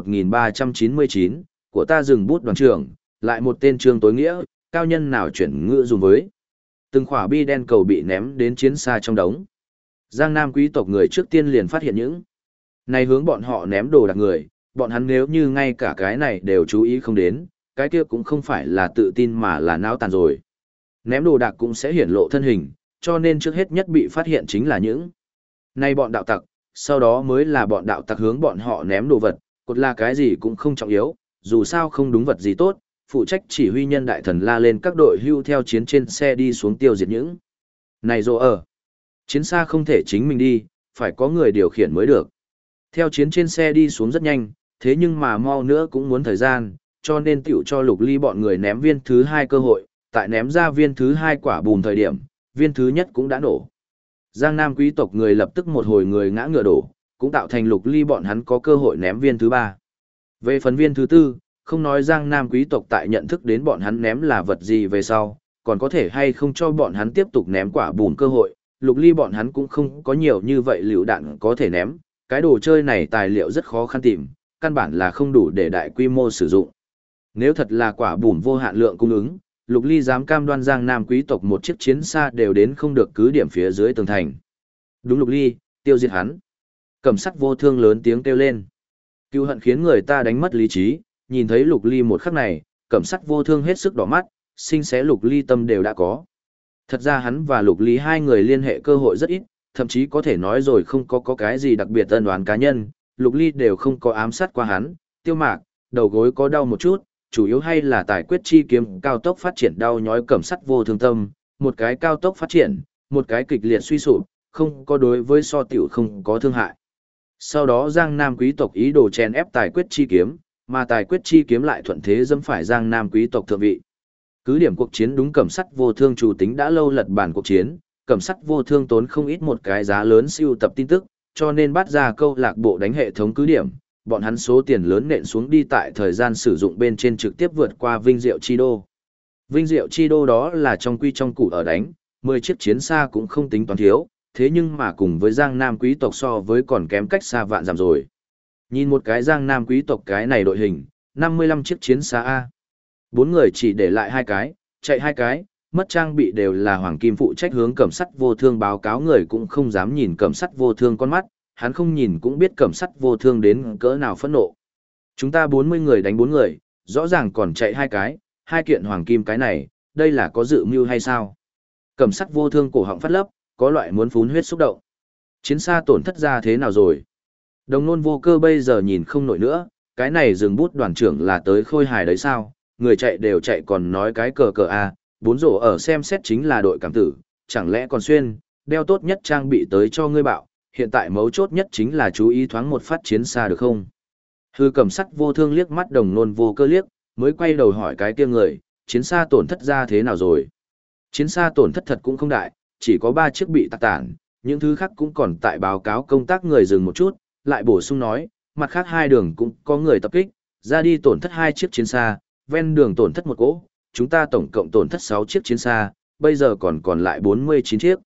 1399, của ta dừng bút đoàn trưởng, lại một tên chương tối nghĩa, cao nhân nào chuyển ngữ dùng với. Từng khỏa bi đen cầu bị ném đến chiến xa trong đống. Giang Nam quý tộc người trước tiên liền phát hiện những này hướng bọn họ ném đồ đặc người, bọn hắn nếu như ngay cả cái này đều chú ý không đến, cái kia cũng không phải là tự tin mà là não tàn rồi. Ném đồ đạc cũng sẽ hiển lộ thân hình, cho nên trước hết nhất bị phát hiện chính là những này bọn đạo tặc, sau đó mới là bọn đạo tặc hướng bọn họ ném đồ vật, cột là cái gì cũng không trọng yếu, dù sao không đúng vật gì tốt, phụ trách chỉ huy nhân đại thần la lên các đội hưu theo chiến trên xe đi xuống tiêu diệt những này rồi ở. Chiến xa không thể chính mình đi, phải có người điều khiển mới được. Theo chiến trên xe đi xuống rất nhanh, thế nhưng mà mau nữa cũng muốn thời gian, cho nên tiểu cho Lục Ly bọn người ném viên thứ 2 cơ hội, tại ném ra viên thứ 2 quả bùm thời điểm, viên thứ nhất cũng đã nổ. Giang Nam quý tộc người lập tức một hồi người ngã ngựa đổ, cũng tạo thành Lục Ly bọn hắn có cơ hội ném viên thứ 3. Về phần viên thứ 4, không nói Giang Nam quý tộc tại nhận thức đến bọn hắn ném là vật gì về sau, còn có thể hay không cho bọn hắn tiếp tục ném quả bùm cơ hội, Lục Ly bọn hắn cũng không có nhiều như vậy lựu đạn có thể ném, cái đồ chơi này tài liệu rất khó khăn tìm, căn bản là không đủ để đại quy mô sử dụng. Nếu thật là quả bùm vô hạn lượng cung ứng, Lục Ly dám cam đoan Giang Nam quý tộc một chiếc chiến xa đều đến không được cứ điểm phía dưới tường thành. Đúng Lục Ly, tiêu diệt hắn. Cẩm sắt vô thương lớn tiếng kêu lên. Cựu hận khiến người ta đánh mất lý trí, nhìn thấy Lục Ly một khắc này, Cẩm sắt vô thương hết sức đỏ mắt, sinh xé Lục Ly tâm đều đã có. Thật ra hắn và Lục Ly hai người liên hệ cơ hội rất ít, thậm chí có thể nói rồi không có cái gì đặc biệt ân oán cá nhân, Lục Ly đều không có ám sát qua hắn, Tiêu Mạc, đầu gối có đau một chút, chủ yếu hay là tài quyết chi kiếm cao tốc phát triển đau nhói Cẩm sắt vô thương tâm, một cái cao tốc phát triển, một cái kịch liệt suy sụp, không có đối với so tiểu không có thương hại. Sau đó Giang Nam quý tộc ý đồ chèn ép tài quyết chi kiếm, mà tài quyết chi kiếm lại thuận thế dẫm phải Giang Nam quý tộc thượng vị. Cứ điểm cuộc chiến đúng Cẩm sắt vô thương chủ tính đã lâu lật bản cuộc chiến, Cẩm sắt vô thương tốn không ít một cái giá lớn siêu tập tin tức, cho nên bắt ra câu lạc bộ đánh hệ thống cứ điểm, bọn hắn số tiền lớn nện xuống đi tại thời gian sử dụng bên trên trực tiếp vượt qua Vinh Diệu Chi Đô. Vinh Diệu Chi Đô đó là trong quy trong củ ở đánh, 10 chiếc chiến xa cũng không tính toán thiếu, thế nhưng mà cùng với Giang Nam quý tộc so với còn kém cách xa vạn dặm rồi. Nhìn một cái Giang Nam quý tộc cái này đội hình, 55 chiếc chiến xa A. 4 người chỉ để lại 2 cái, chạy 2 cái, mất trang bị đều là Hoàng Kim phụ trách hướng Cẩm sắt vô thương báo cáo, người cũng không dám nhìn Cẩm sắt vô thương con mắt, hắn không nhìn cũng biết Cẩm sắt vô thương đến cỡ nào phẫn nộ. Chúng ta 40 người đánh 4 người, rõ ràng còn chạy 2 cái, 2 kiện Hoàng Kim cái này, đây là có dự mưu hay sao? Cẩm sắt vô thương cổ họng phát lấp, có loại muốn phún huyết xúc động. Chiến xa tổn thất ra thế nào rồi? Đồng nôn vô cơ bây giờ nhìn không nổi nữa, cái này dừng bút đoàn trưởng là tới khôi hài đấy sao? Người chạy đều chạy còn nói cái cờ cờ a, 4 rổ ở xem xét chính là đội cảm tử, chẳng lẽ còn xuyên, đeo tốt nhất trang bị tới cho ngươi bạo, hiện tại mấu chốt nhất chính là chú ý thoáng một phát chiến xa được không? Hư Cẩm sắt vô thương liếc mắt đồng nôn vô cơ liếc, mới quay đầu hỏi cái kia người, chiến xa tổn thất ra thế nào rồi? Chiến xa tổn thất thật cũng không đại, chỉ có 3 chiếc bị tạc tản, những thứ khác cũng còn tại báo cáo công tác người dừng một chút, lại bổ sung nói, mặt khác 2 đường cũng có người tập kích, ra đi tổn thất 2 chiếc chiến xa, ven đường tổn thất 1 cỗ, chúng ta tổng cộng tổn thất 6 chiếc chiến xa, bây giờ còn lại 49 chiếc.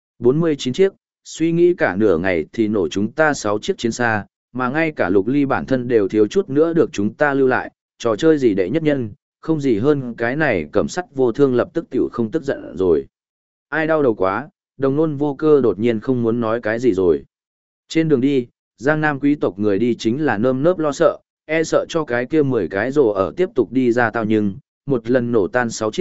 49 chiếc, suy nghĩ cả nửa ngày thì nổ chúng ta 6 chiếc chiến xa, mà ngay cả Lục Ly bản thân đều thiếu chút nữa được chúng ta lưu lại, trò chơi gì đệ nhất nhân, không gì hơn cái này. Cẩm sắt vô thương lập tức tiểu không tức giận rồi. Ai đau đầu quá, đồng nôn vô cơ đột nhiên không muốn nói cái gì rồi. Trên đường đi, Giang Nam quý tộc người đi chính là nơm nớp lo sợ, e sợ cho cái kia 10 cái rồ ở tiếp tục đi ra tao, nhưng một lần nổ tan 6 chiếc,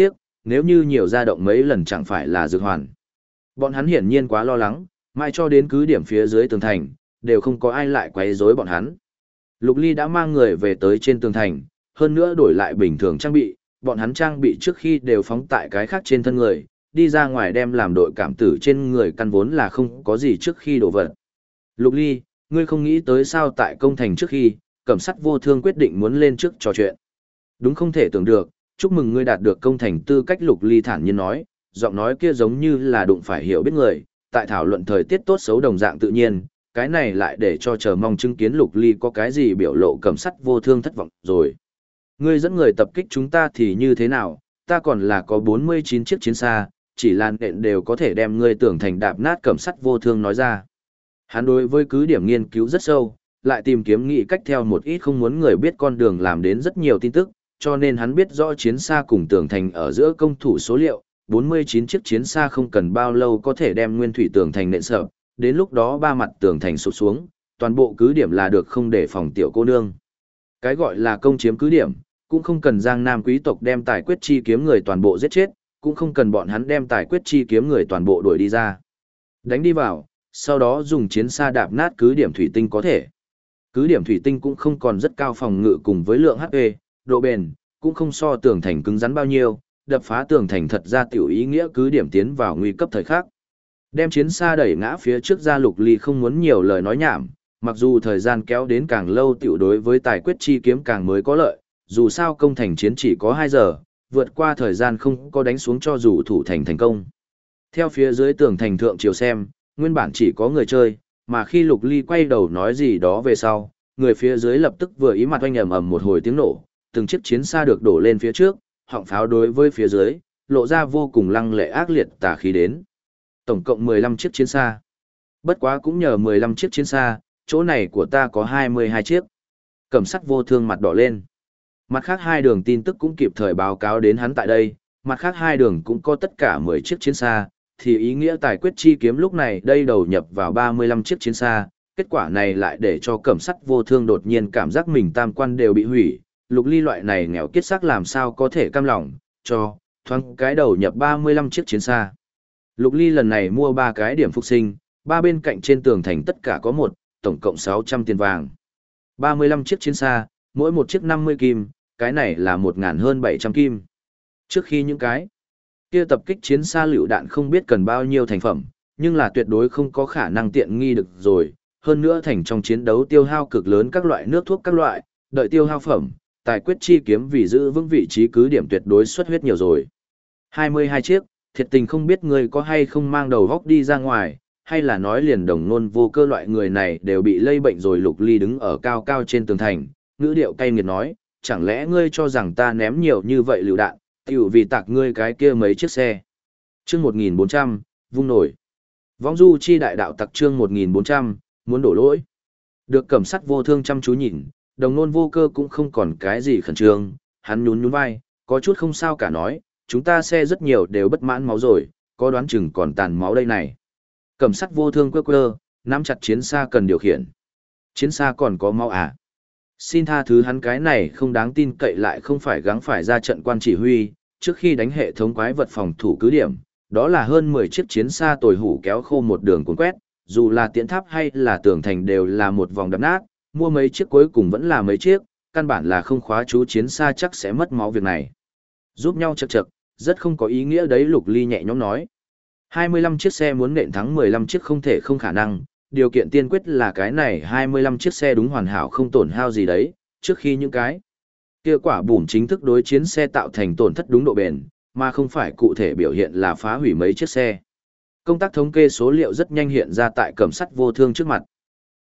nếu như nhiều ra động mấy lần chẳng phải là dược hoàn. Bọn hắn hiển nhiên quá lo lắng, mãi cho đến cứ điểm phía dưới tường thành, đều không có ai lại quấy rối bọn hắn. Lục Ly đã mang người về tới trên tường thành, hơn nữa đổi lại bình thường trang bị, bọn hắn trang bị trước khi đều phóng tại cái khác trên thân người, đi ra ngoài đem làm đội cảm tử trên người căn vốn là không có gì trước khi đổ vật. Lục Ly, ngươi không nghĩ tới sao tại công thành trước khi, Cẩm Sắt Vô Thương quyết định muốn lên trước trò chuyện. Đúng không thể tưởng được, chúc mừng ngươi đạt được công thành tư cách. Lục Ly thản nhiên nói, giọng nói kia giống như là đụng phải hiểu biết người, tại thảo luận thời tiết tốt xấu đồng dạng tự nhiên, cái này lại để cho chờ mong chứng kiến Lục Ly có cái gì biểu lộ. Cẩm Sắt Vô Thương thất vọng rồi. Ngươi dẫn người tập kích chúng ta thì như thế nào, ta còn là có 49 chiếc chiến xa, chỉ là nện đều có thể đem ngươi tưởng thành đạp nát. Cẩm Sắt Vô Thương nói ra. Hắn đối với cứ điểm nghiên cứu rất sâu, lại tìm kiếm nghị cách theo một ít không muốn người biết con đường làm đến rất nhiều tin tức, cho nên hắn biết rõ chiến xa cùng tường thành ở giữa công thủ số liệu, 49 chiếc chiến xa không cần bao lâu có thể đem nguyên thủy tường thành nện sập, đến lúc đó ba mặt tường thành sụp xuống, toàn bộ cứ điểm là được không để phòng tiểu cô nương. Cái gọi là công chiếm cứ điểm, cũng không cần Giang Nam quý tộc đem tài quyết chi kiếm người toàn bộ giết chết, cũng không cần bọn hắn đem tài quyết chi kiếm người toàn bộ đuổi đi ra. Đánh đi vào, sau đó dùng chiến xa đạp nát cứ điểm thủy tinh có thể. Cứ điểm thủy tinh cũng không còn rất cao phòng ngự cùng với lượng HP, độ bền, cũng không so tường thành cứng rắn bao nhiêu, đập phá tường thành thật ra tiểu ý nghĩa cứ điểm tiến vào nguy cấp thời khắc. Đem chiến xa đẩy ngã phía trước ra. Lục Ly không muốn nhiều lời nói nhảm, mặc dù thời gian kéo đến càng lâu tiểu đối với tài quyết chi kiếm càng mới có lợi, dù sao công thành chiến chỉ có 2 giờ, vượt qua thời gian không có đánh xuống cho dù thủ thành thành công. Theo phía dưới tường thành thượng chiều xem, nguyên bản chỉ có người chơi, mà khi Lục Ly quay đầu nói gì đó về sau, người phía dưới lập tức vừa ý mặt oanh ầm ầm một hồi tiếng nổ, từng chiếc chiến xa được đổ lên phía trước, họng pháo đối với phía dưới, lộ ra vô cùng lăng lệ ác liệt tà khí đến. Tổng cộng 15 chiếc chiến xa. Bất quá cũng nhờ 15 chiếc chiến xa, chỗ này của ta có 22 chiếc. Cẩm Sắt Vô Thương mặt đỏ lên. Mặt khác hai đường tin tức cũng kịp thời báo cáo đến hắn tại đây, mặt khác hai đường cũng có tất cả 10 chiếc chiến xa, thì ý nghĩa tài quyết chi kiếm lúc này đây đầu nhập vào 35 chiếc chiến xa, kết quả này lại để cho Cẩm Sắt Vô Thương đột nhiên cảm giác mình tam quan đều bị hủy. Lục Ly loại này nghèo kiết xác làm sao có thể cam lòng, cho, thoáng cái đầu nhập 35 chiếc chiến xa. Lục Ly lần này mua 3 cái điểm phục sinh, 3 bên cạnh trên tường thành tất cả có một, tổng cộng 600 tiền vàng. 35 chiếc chiến xa, mỗi một chiếc 50 kim, cái này là 1.000 hơn 700 kim. Trước khi những cái kia tập kích chiến xa lựu đạn không biết cần bao nhiêu thành phẩm, nhưng là tuyệt đối không có khả năng tiện nghi được rồi. Hơn nữa thành trong chiến đấu tiêu hao cực lớn các loại nước thuốc các loại, đợi tiêu hao phẩm, tài quyết chi kiếm vì giữ vững vị trí cứ điểm tuyệt đối xuất huyết nhiều rồi. 22 chiếc, thiệt tình không biết người có hay không mang đầu góc đi ra ngoài, hay là nói liền đồng nôn vô cơ loại người này đều bị lây bệnh rồi. Lục Ly đứng ở cao cao trên tường thành, ngữ điệu cay nghiệt nói, chẳng lẽ ngươi cho rằng ta ném nhiều như vậy lựu đạn, tiểu vì tạc ngươi cái kia mấy chiếc xe. Chương 1400, vung nổi. Vong du chi đại đạo tặc chương 1400, muốn đổ lỗi. Được Cẩm Sắt Vô Thương chăm chú nhìn, đồng nôn vô cơ cũng không còn cái gì khẩn trương, hắn nhún nhún vai, có chút không sao cả nói, chúng ta xe rất nhiều đều bất mãn máu rồi, có đoán chừng còn tàn máu đây này. Cẩm Sắt Vô Thương quơ quơ, nắm chặt chiến xa cần điều khiển. Chiến xa còn có máu à? Xin tha thứ hắn cái này không đáng tin cậy lại không phải gắng phải ra trận quan chỉ huy, trước khi đánh hệ thống quái vật phòng thủ cứ điểm, đó là hơn 10 chiếc chiến xa tồi hủ kéo khô một đường cuốn quét, dù là tiễn tháp hay là tường thành đều là một vòng đập nát, mua mấy chiếc cuối cùng vẫn là mấy chiếc, căn bản là không khóa chú chiến xa chắc sẽ mất máu việc này. Giúp nhau chật chật, rất không có ý nghĩa đấy. Lục Ly nhẹ nhõm nói. 25 chiếc xe muốn nện thắng 15 chiếc không thể không khả năng, điều kiện tiên quyết là cái này 25 chiếc xe đúng hoàn hảo không tổn hao gì đấy, trước khi những cái kia quả bùm chính thức đối chiến xe tạo thành tổn thất đúng độ bền, mà không phải cụ thể biểu hiện là phá hủy mấy chiếc xe. Công tác thống kê số liệu rất nhanh hiện ra tại Cẩm Sắt Vô Thương trước mặt.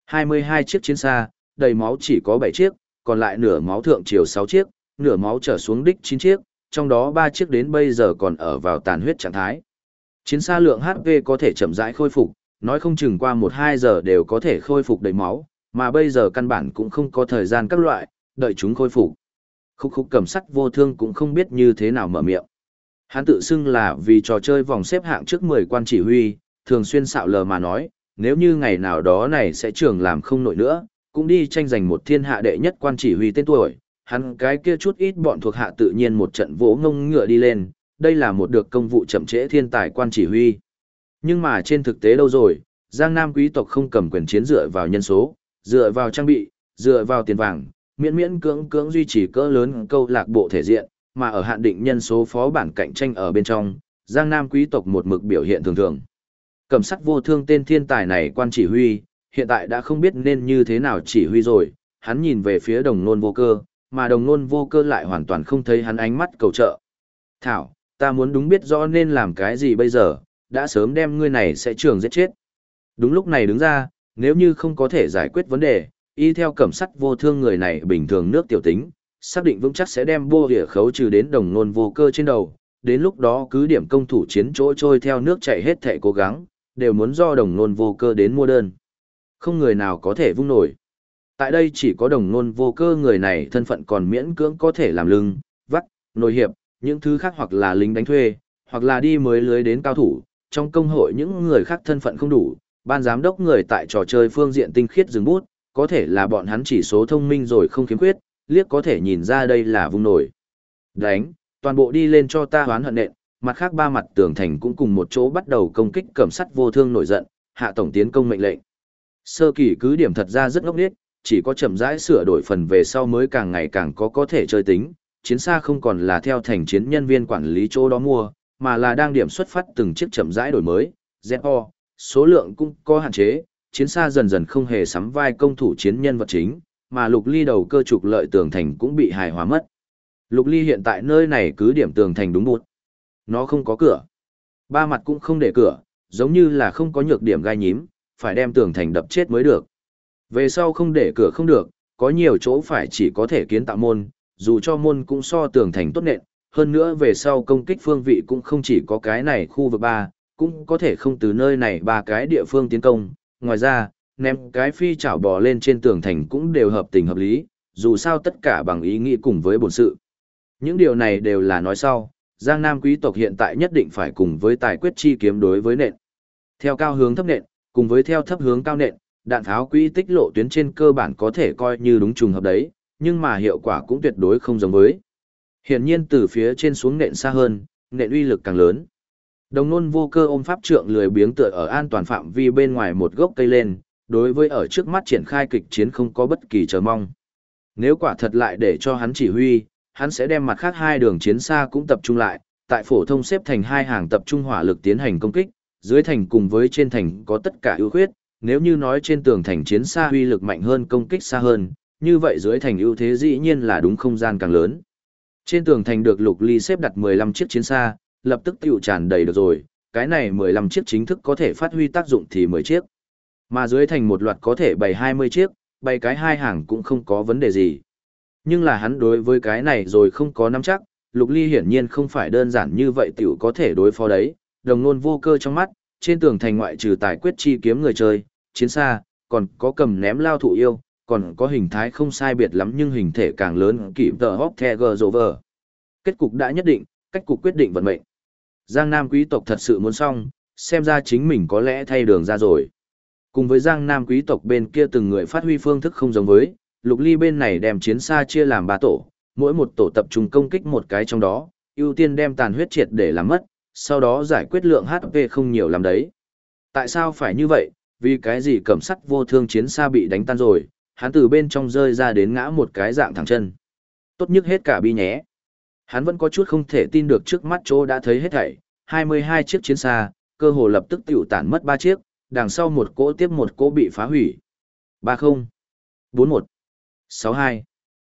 22 chiếc chiến xa, đầy máu chỉ có 7 chiếc, còn lại nửa máu thượng chiều 6 chiếc, nửa máu trở xuống đích 9 chiếc, trong đó 3 chiếc đến bây giờ còn ở vào tàn huyết trạng thái. Chiến xa lượng HP có thể chậm rãi khôi phục, nói không chừng qua 1-2 giờ đều có thể khôi phục đầy máu, mà bây giờ căn bản cũng không có thời gian các loại, đợi chúng khôi phục. Khúc Cẩm Sắt Vô Thương cũng không biết như thế nào mở miệng. Hắn tự xưng là vì trò chơi vòng xếp hạng trước 10 quan chỉ huy, thường xuyên xạo lờ mà nói, nếu như ngày nào đó này sẽ trường làm không nổi nữa, cũng đi tranh giành một thiên hạ đệ nhất quan chỉ huy tên tuổi, hắn cái kia chút ít bọn thuộc hạ tự nhiên một trận vỗ ngông ngựa đi lên, đây là một được công vụ chậm trễ thiên tài quan chỉ huy. Nhưng mà trên thực tế đâu rồi, Giang Nam quý tộc không cầm quyền chiến dựa vào nhân số, dựa vào trang bị, dựa vào tiền vàng, miễn miễn cưỡng cưỡng duy trì cỡ lớn câu lạc bộ thể diện, mà ở hạn định nhân số phó bản cạnh tranh ở bên trong, Giang Nam quý tộc một mực biểu hiện thường thường. Cẩm sắc vô thương tên thiên tài này quan chỉ huy, hiện tại đã không biết nên như thế nào chỉ huy rồi, hắn nhìn về phía đồng nôn vô cơ, mà đồng nôn vô cơ lại hoàn toàn không thấy hắn ánh mắt cầu trợ. Thảo, ta muốn đúng biết rõ nên làm cái gì bây giờ, đã sớm đem ngươi này sẽ trường giết chết. Đúng lúc này đứng ra, nếu như không có thể giải quyết vấn đề, y theo cẩm sắc vô thương người này bình thường nước tiểu tính, xác định vững chắc sẽ đem bô hỉa khấu trừ đến đồng nôn vô cơ trên đầu, đến lúc đó cứ điểm công thủ chiến chỗ trôi theo nước chảy hết thảy cố gắng, đều muốn do đồng nôn vô cơ đến mua đơn. Không người nào có thể vung nổi. Tại đây chỉ có đồng nôn vô cơ người này thân phận còn miễn cưỡng có thể làm lưng, vắt, nồi hiệp, những thứ khác hoặc là lính đánh thuê, hoặc là đi mới lưới đến cao thủ, trong công hội những người khác thân phận không đủ, ban giám đốc người tại trò chơi phương diện tinh khiết dừng bút, có thể là bọn hắn chỉ số thông minh rồi không khiếm khuyết, liếc có thể nhìn ra đây là vung nổi. Đánh, toàn bộ đi lên cho ta hoán hận nện, mặt khác ba mặt tường thành cũng cùng một chỗ bắt đầu công kích cẩm sắt vô thương nổi giận, hạ tổng tiến công mệnh lệnh. Sơ kỳ cứ điểm thật ra rất ngốc nghếch, chỉ có chậm rãi sửa đổi phần về sau mới càng ngày càng có thể chơi tính, chiến xa không còn là theo thành chiến nhân viên quản lý chỗ đó mua, mà là đang điểm xuất phát từng chiếc chậm rãi đổi mới, ZO, số lượng cũng có hạn chế, chiến xa dần dần không hề sắm vai công thủ chiến nhân vật chính, mà Lục Ly đầu cơ trục lợi tường thành cũng bị hài hòa mất. Lục Ly hiện tại nơi này cứ điểm tường thành đúng bụt. Nó không có cửa. Ba mặt cũng không để cửa, giống như là không có nhược điểm gai nhím, phải đem tường thành đập chết mới được. Về sau không để cửa không được, có nhiều chỗ phải chỉ có thể kiến tạo môn, dù cho môn cũng so tường thành tốt nện, hơn nữa về sau công kích phương vị cũng không chỉ có cái này khu vực 3, cũng có thể không từ nơi này ba cái địa phương tiến công. Ngoài ra, ném cái phi chảo bò lên trên tường thành cũng đều hợp tình hợp lý, dù sao tất cả bằng ý nghĩ cùng với bổn sự. Những điều này đều là nói sau, Giang Nam quý tộc hiện tại nhất định phải cùng với tài quyết chi kiếm đối với nện. Theo cao hướng thấp nện, cùng với theo thấp hướng cao nện, đạn pháo quỹ tích lộ tuyến trên cơ bản có thể coi như đúng trùng hợp đấy, nhưng mà hiệu quả cũng tuyệt đối không giống với. Hiển nhiên từ phía trên xuống nện xa hơn, nện uy lực càng lớn. Đồng nôn vô cơ ôm pháp trượng lười biếng tựa ở an toàn phạm vi bên ngoài một gốc cây lên, đối với ở trước mắt triển khai kịch chiến không có bất kỳ chờ mong. Nếu quả thật lại để cho hắn chỉ huy, hắn sẽ đem mặt khác hai đường chiến xa cũng tập trung lại, tại phổ thông xếp thành hai hàng tập trung hỏa lực tiến hành công kích, dưới thành cùng với trên thành có tất cả ưu khuyết, nếu như nói trên tường thành chiến xa uy lực mạnh hơn công kích xa hơn, như vậy dưới thành ưu thế dĩ nhiên là đúng không gian càng lớn. Trên tường thành được Lục Ly xếp đặt 15 chiếc chiến xa, lập tức tiêu tràn đầy được rồi, cái này 15 chiếc chính thức có thể phát huy tác dụng thì 10 chiếc. Mà dưới thành một loạt có thể bày 20 chiếc, bày cái hai hàng cũng không có vấn đề gì. Nhưng là hắn đối với cái này rồi không có nắm chắc, Lục Ly hiển nhiên không phải đơn giản như vậy tiểu có thể đối phó đấy, đồng nôn vô cơ trong mắt, trên tường thành ngoại trừ tài quyết chi kiếm người chơi, chiến xa, còn có cầm ném lao thụ yêu, còn có hình thái không sai biệt lắm nhưng hình thể càng lớn kịp tờ hóc the gờ rộ vờ. Kết cục đã nhất định, cách cục quyết định vận mệnh. Giang Nam quý tộc thật sự muốn xong, xem ra chính mình có lẽ thay đường ra rồi. Cùng với Giang Nam quý tộc bên kia từng người phát huy phương thức không giống với, Lục Ly bên này đem chiến xa chia làm 3 tổ, mỗi một tổ tập trung công kích một cái trong đó, ưu tiên đem tàn huyết triệt để làm mất, sau đó giải quyết lượng HP không nhiều làm đấy. Tại sao phải như vậy? Vì cái gì cẩm sắt vô thương chiến xa bị đánh tan rồi, hắn từ bên trong rơi ra đến ngã một cái dạng thẳng chân. Tốt nhất hết cả bi nhé. Hắn vẫn có chút không thể tin được trước mắt chỗ đã thấy hết thảy, 22 chiếc chiến xa, cơ hồ lập tức tiểu tản mất 3 chiếc, đằng sau một cỗ tiếp một cỗ bị phá hủy. 30, 41, 62,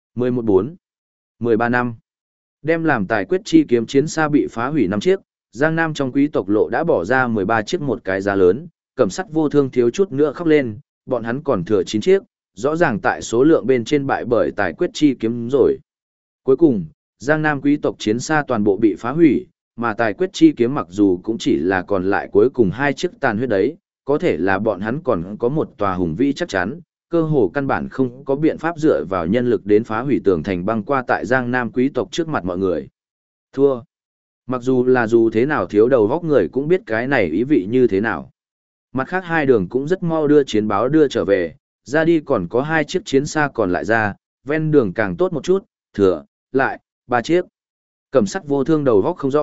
114, 13 năm. Đem làm tài quyết chi kiếm chiến xa bị phá hủy 5 chiếc, Giang Nam trong quý tộc lộ đã bỏ ra 13 chiếc một cái giá lớn, cẩm sắt vô thương thiếu chút nữa khóc lên, bọn hắn còn thừa 9 chiếc, rõ ràng tại số lượng bên trên bại bởi tài quyết chi kiếm rồi. Cuối cùng, Giang Nam quý tộc chiến xa toàn bộ bị phá hủy, mà tài quyết chi kiếm mặc dù cũng chỉ là còn lại cuối cùng 2 chiếc tàn huyết đấy, có thể là bọn hắn còn có một tòa hùng vĩ chắc chắn, cơ hồ căn bản không có biện pháp dựa vào nhân lực đến phá hủy tường thành băng qua tại Giang Nam quý tộc trước mặt mọi người. Thua. Mặc dù là dù thế nào thiếu đầu góc người cũng biết cái này ý vị như thế nào. Mặt khác hai đường cũng rất mau đưa chiến báo đưa trở về, ra đi còn có 2 chiếc chiến xa còn lại ra, ven đường càng tốt một chút, thừa, lại, 3 chiếc. Cẩm sắt vô thương đầu góc không rõ,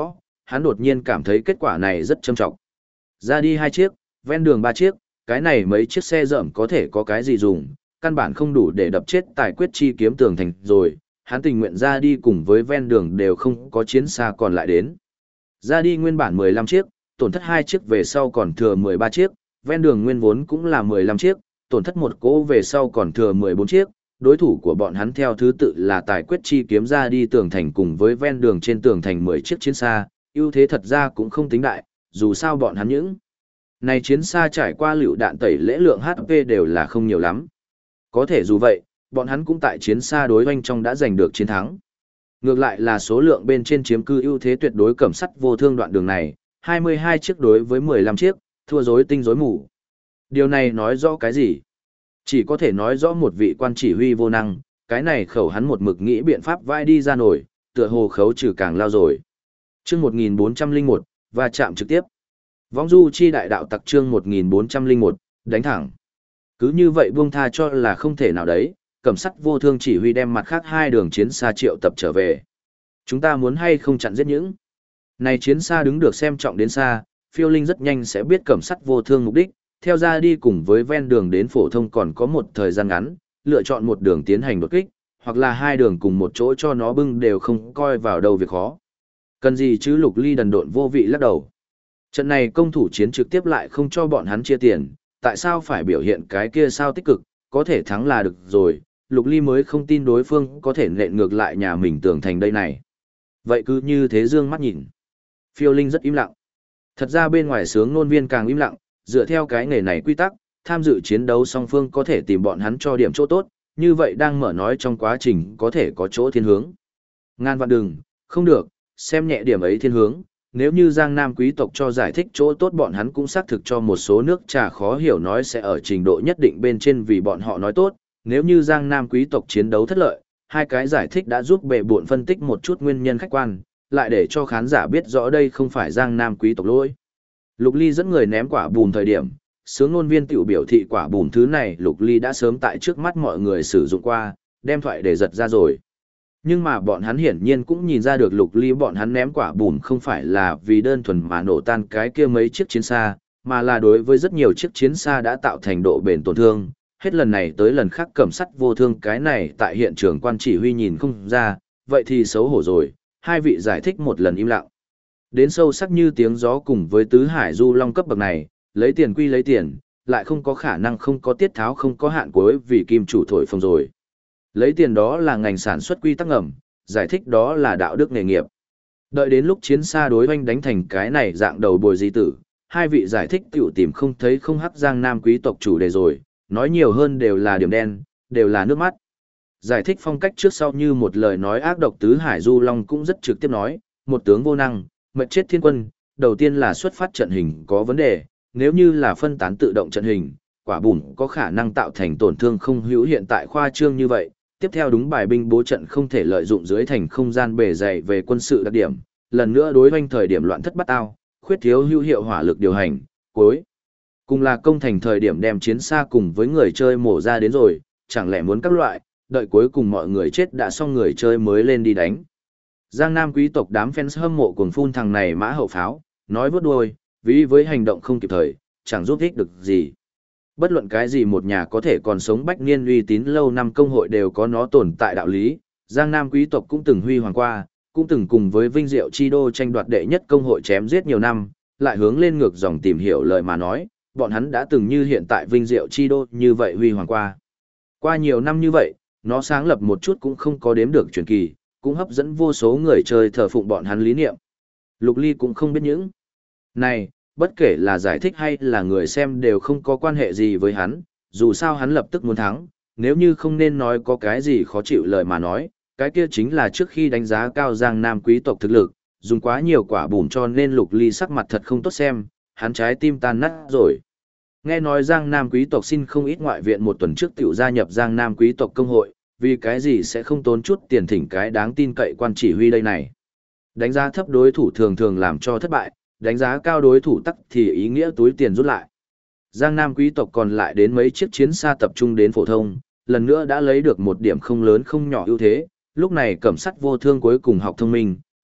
hắn đột nhiên cảm thấy kết quả này rất trầm trọng. Ra đi 2 chiếc, ven đường 3 chiếc, cái này mấy chiếc xe rợm có thể có cái gì dùng, căn bản không đủ để đập chết tài quyết chi kiếm tường thành rồi, hắn tình nguyện ra đi cùng với ven đường đều không có chiến xa còn lại đến. Ra đi nguyên bản 15 chiếc, tổn thất 2 chiếc về sau còn thừa 13 chiếc, ven đường nguyên vốn cũng là 15 chiếc, tổn thất một cỗ về sau còn thừa 14 chiếc, đối thủ của bọn hắn theo thứ tự là tài quyết chi kiếm ra đi tường thành cùng với ven đường trên tường thành 10 chiếc chiến xa, ưu thế thật ra cũng không tính đại, dù sao bọn hắn những này chiến xa trải qua lựu đạn tẩy lễ lượng HP đều là không nhiều lắm. Có thể dù vậy, bọn hắn cũng tại chiến xa đối oanh trong đã giành được chiến thắng. Ngược lại là số lượng bên trên chiếm cư ưu thế tuyệt đối cẩm sắt vô thương đoạn đường này, 22 chiếc đối với 15 chiếc, thua rối tinh rối mù. Điều này nói rõ cái gì? Chỉ có thể nói rõ một vị quan chỉ huy vô năng, cái này khẩu hắn một mực nghĩ biện pháp vai đi ra nổi, tựa hồ khấu trừ càng lao rồi. Chương 1401, và chạm trực tiếp. Võng du chi đại đạo tặc chương 1401, đánh thẳng. Cứ như vậy buông tha cho là không thể nào đấy, cẩm sắt vô thương chỉ huy đem mặt khác 2 đường chiến xa triệu tập trở về. Chúng ta muốn hay không chặn giết những này chiến xa đứng được xem trọng đến xa, phiêu linh rất nhanh sẽ biết cẩm sắt vô thương mục đích, theo ra đi cùng với ven đường đến phổ thông còn có một thời gian ngắn, lựa chọn một đường tiến hành đột kích, hoặc là 2 đường cùng một chỗ cho nó bưng đều không coi vào đâu việc khó. Cần gì chứ Lục Ly đần độn vô vị lắc đầu. Trận này công thủ chiến trực tiếp lại không cho bọn hắn chia tiền, tại sao phải biểu hiện cái kia sao tích cực, có thể thắng là được rồi, Lục Ly mới không tin đối phương có thể nện ngược lại nhà mình tường thành đây này. Vậy cứ như thế dương mắt nhìn. Phiêu Linh rất im lặng. Thật ra bên ngoài sướng nôn viên càng im lặng, dựa theo cái nghề này quy tắc, tham dự chiến đấu song phương có thể tìm bọn hắn cho điểm chỗ tốt, như vậy đang mở nói trong quá trình có thể có chỗ thiên hướng. Ngàn vạn đừng, không được, xem nhẹ điểm ấy thiên hướng, nếu như Giang Nam quý tộc cho giải thích chỗ tốt bọn hắn cũng xác thực cho một số nước trà khó hiểu nói sẽ ở trình độ nhất định bên trên vì bọn họ nói tốt, nếu như Giang Nam quý tộc chiến đấu thất lợi, 2 cái giải thích đã giúp bệ bộn phân tích một chút nguyên nhân khách quan, lại để cho khán giả biết rõ đây không phải Giang Nam quý tộc lỗi. Lục Ly dẫn người ném quả bùm thời điểm, sướng ngôn viên tiểu biểu thị quả bùm thứ này Lục Ly đã sớm tại trước mắt mọi người sử dụng qua, đem thoại để giật ra rồi. Nhưng mà bọn hắn hiển nhiên cũng nhìn ra được Lục Ly bọn hắn ném quả bùm không phải là vì đơn thuần mà nổ tan cái kia mấy chiếc chiến xa, mà là đối với rất nhiều chiếc chiến xa đã tạo thành độ bền tổn thương. Hết lần này tới lần khác cẩm sắt vô thương cái này tại hiện trường quan chỉ huy nhìn không ra, vậy thì xấu hổ rồi, 2 vị giải thích một lần im lặng. Đến sâu sắc như tiếng gió cùng với tứ hải du long cấp bậc này, lấy tiền quy lấy tiền, lại không có khả năng không có tiết tháo không có hạn cuối vì kim chủ thổi phồng rồi. Lấy tiền đó là ngành sản xuất quy tắc ngầm, giải thích đó là đạo đức nghề nghiệp. Đợi đến lúc chiến xa đối oanh đánh thành cái này dạng đầu bồi di tử, 2 vị giải thích tiểu tìm không thấy không hắc Giang Nam quý tộc chủ đề rồi, nói nhiều hơn đều là điểm đen, đều là nước mắt. Giải thích phong cách trước sau như một lời nói ác độc tứ hải du long cũng rất trực tiếp nói, một tướng vô năng, mệt chết thiên quân, đầu tiên là xuất phát trận hình có vấn đề, nếu như là phân tán tự động trận hình, quả bùm có khả năng tạo thành tổn thương không hữu hiện tại khoa trương như vậy. Tiếp theo đúng bài binh bố trận không thể lợi dụng dưới thành không gian bề dày về quân sự đặc điểm, lần nữa đối hoành thời điểm loạn thất bắt ao, khuyết thiếu hữu hiệu hỏa lực điều hành, cuối cùng là công thành thời điểm đem chiến xa cùng với người chơi mổ ra đến rồi, chẳng lẽ muốn các loại, đợi cuối cùng mọi người chết đã xong người chơi mới lên đi đánh. Giang Nam quý tộc đám fans hâm mộ cuồng phun thằng này mã hậu pháo, nói vớt đuôi, vì với hành động không kịp thời, chẳng giúp ích được gì. Bất luận cái gì một nhà có thể còn sống bách niên uy tín lâu năm công hội đều có nó tồn tại đạo lý, Giang Nam quý tộc cũng từng huy hoàng qua, cũng từng cùng với Vinh Diệu Chi Đô tranh đoạt đệ nhất công hội chém giết nhiều năm, lại hướng lên ngược dòng tìm hiểu lời mà nói, bọn hắn đã từng như hiện tại Vinh Diệu Chi Đô như vậy huy hoàng qua. Qua nhiều năm như vậy, nó sáng lập một chút cũng không có đếm được truyền kỳ, cũng hấp dẫn vô số người chơi thờ phụng bọn hắn lý niệm. Lục Ly cũng không biết những này, bất kể là giải thích hay là người xem đều không có quan hệ gì với hắn, dù sao hắn lập tức muốn thắng, nếu như không nên nói có cái gì khó chịu lời mà nói, cái kia chính là trước khi đánh giá cao Giang Nam quý tộc thực lực, dùng quá nhiều quả bùn cho nên Lục Ly sắc mặt thật không tốt xem, hắn trái tim tan nát rồi. Nghe nói Giang Nam quý tộc xin không ít ngoại viện một tuần trước tiểu gia nhập Giang Nam quý tộc công hội, vì cái gì sẽ không tốn chút tiền thỉnh cái đáng tin cậy quan chỉ huy đây này. Đánh giá thấp đối thủ thường thường làm cho thất bại, đánh giá cao đối thủ tắc thì ý nghĩa túi tiền rút lại. Giang Nam quý tộc còn lại đến mấy chiếc chiến xa tập trung đến phổ thông, lần nữa đã lấy được một điểm không lớn không nhỏ ưu thế, lúc này cẩm sắt vô thương cuối cùng học thông minh,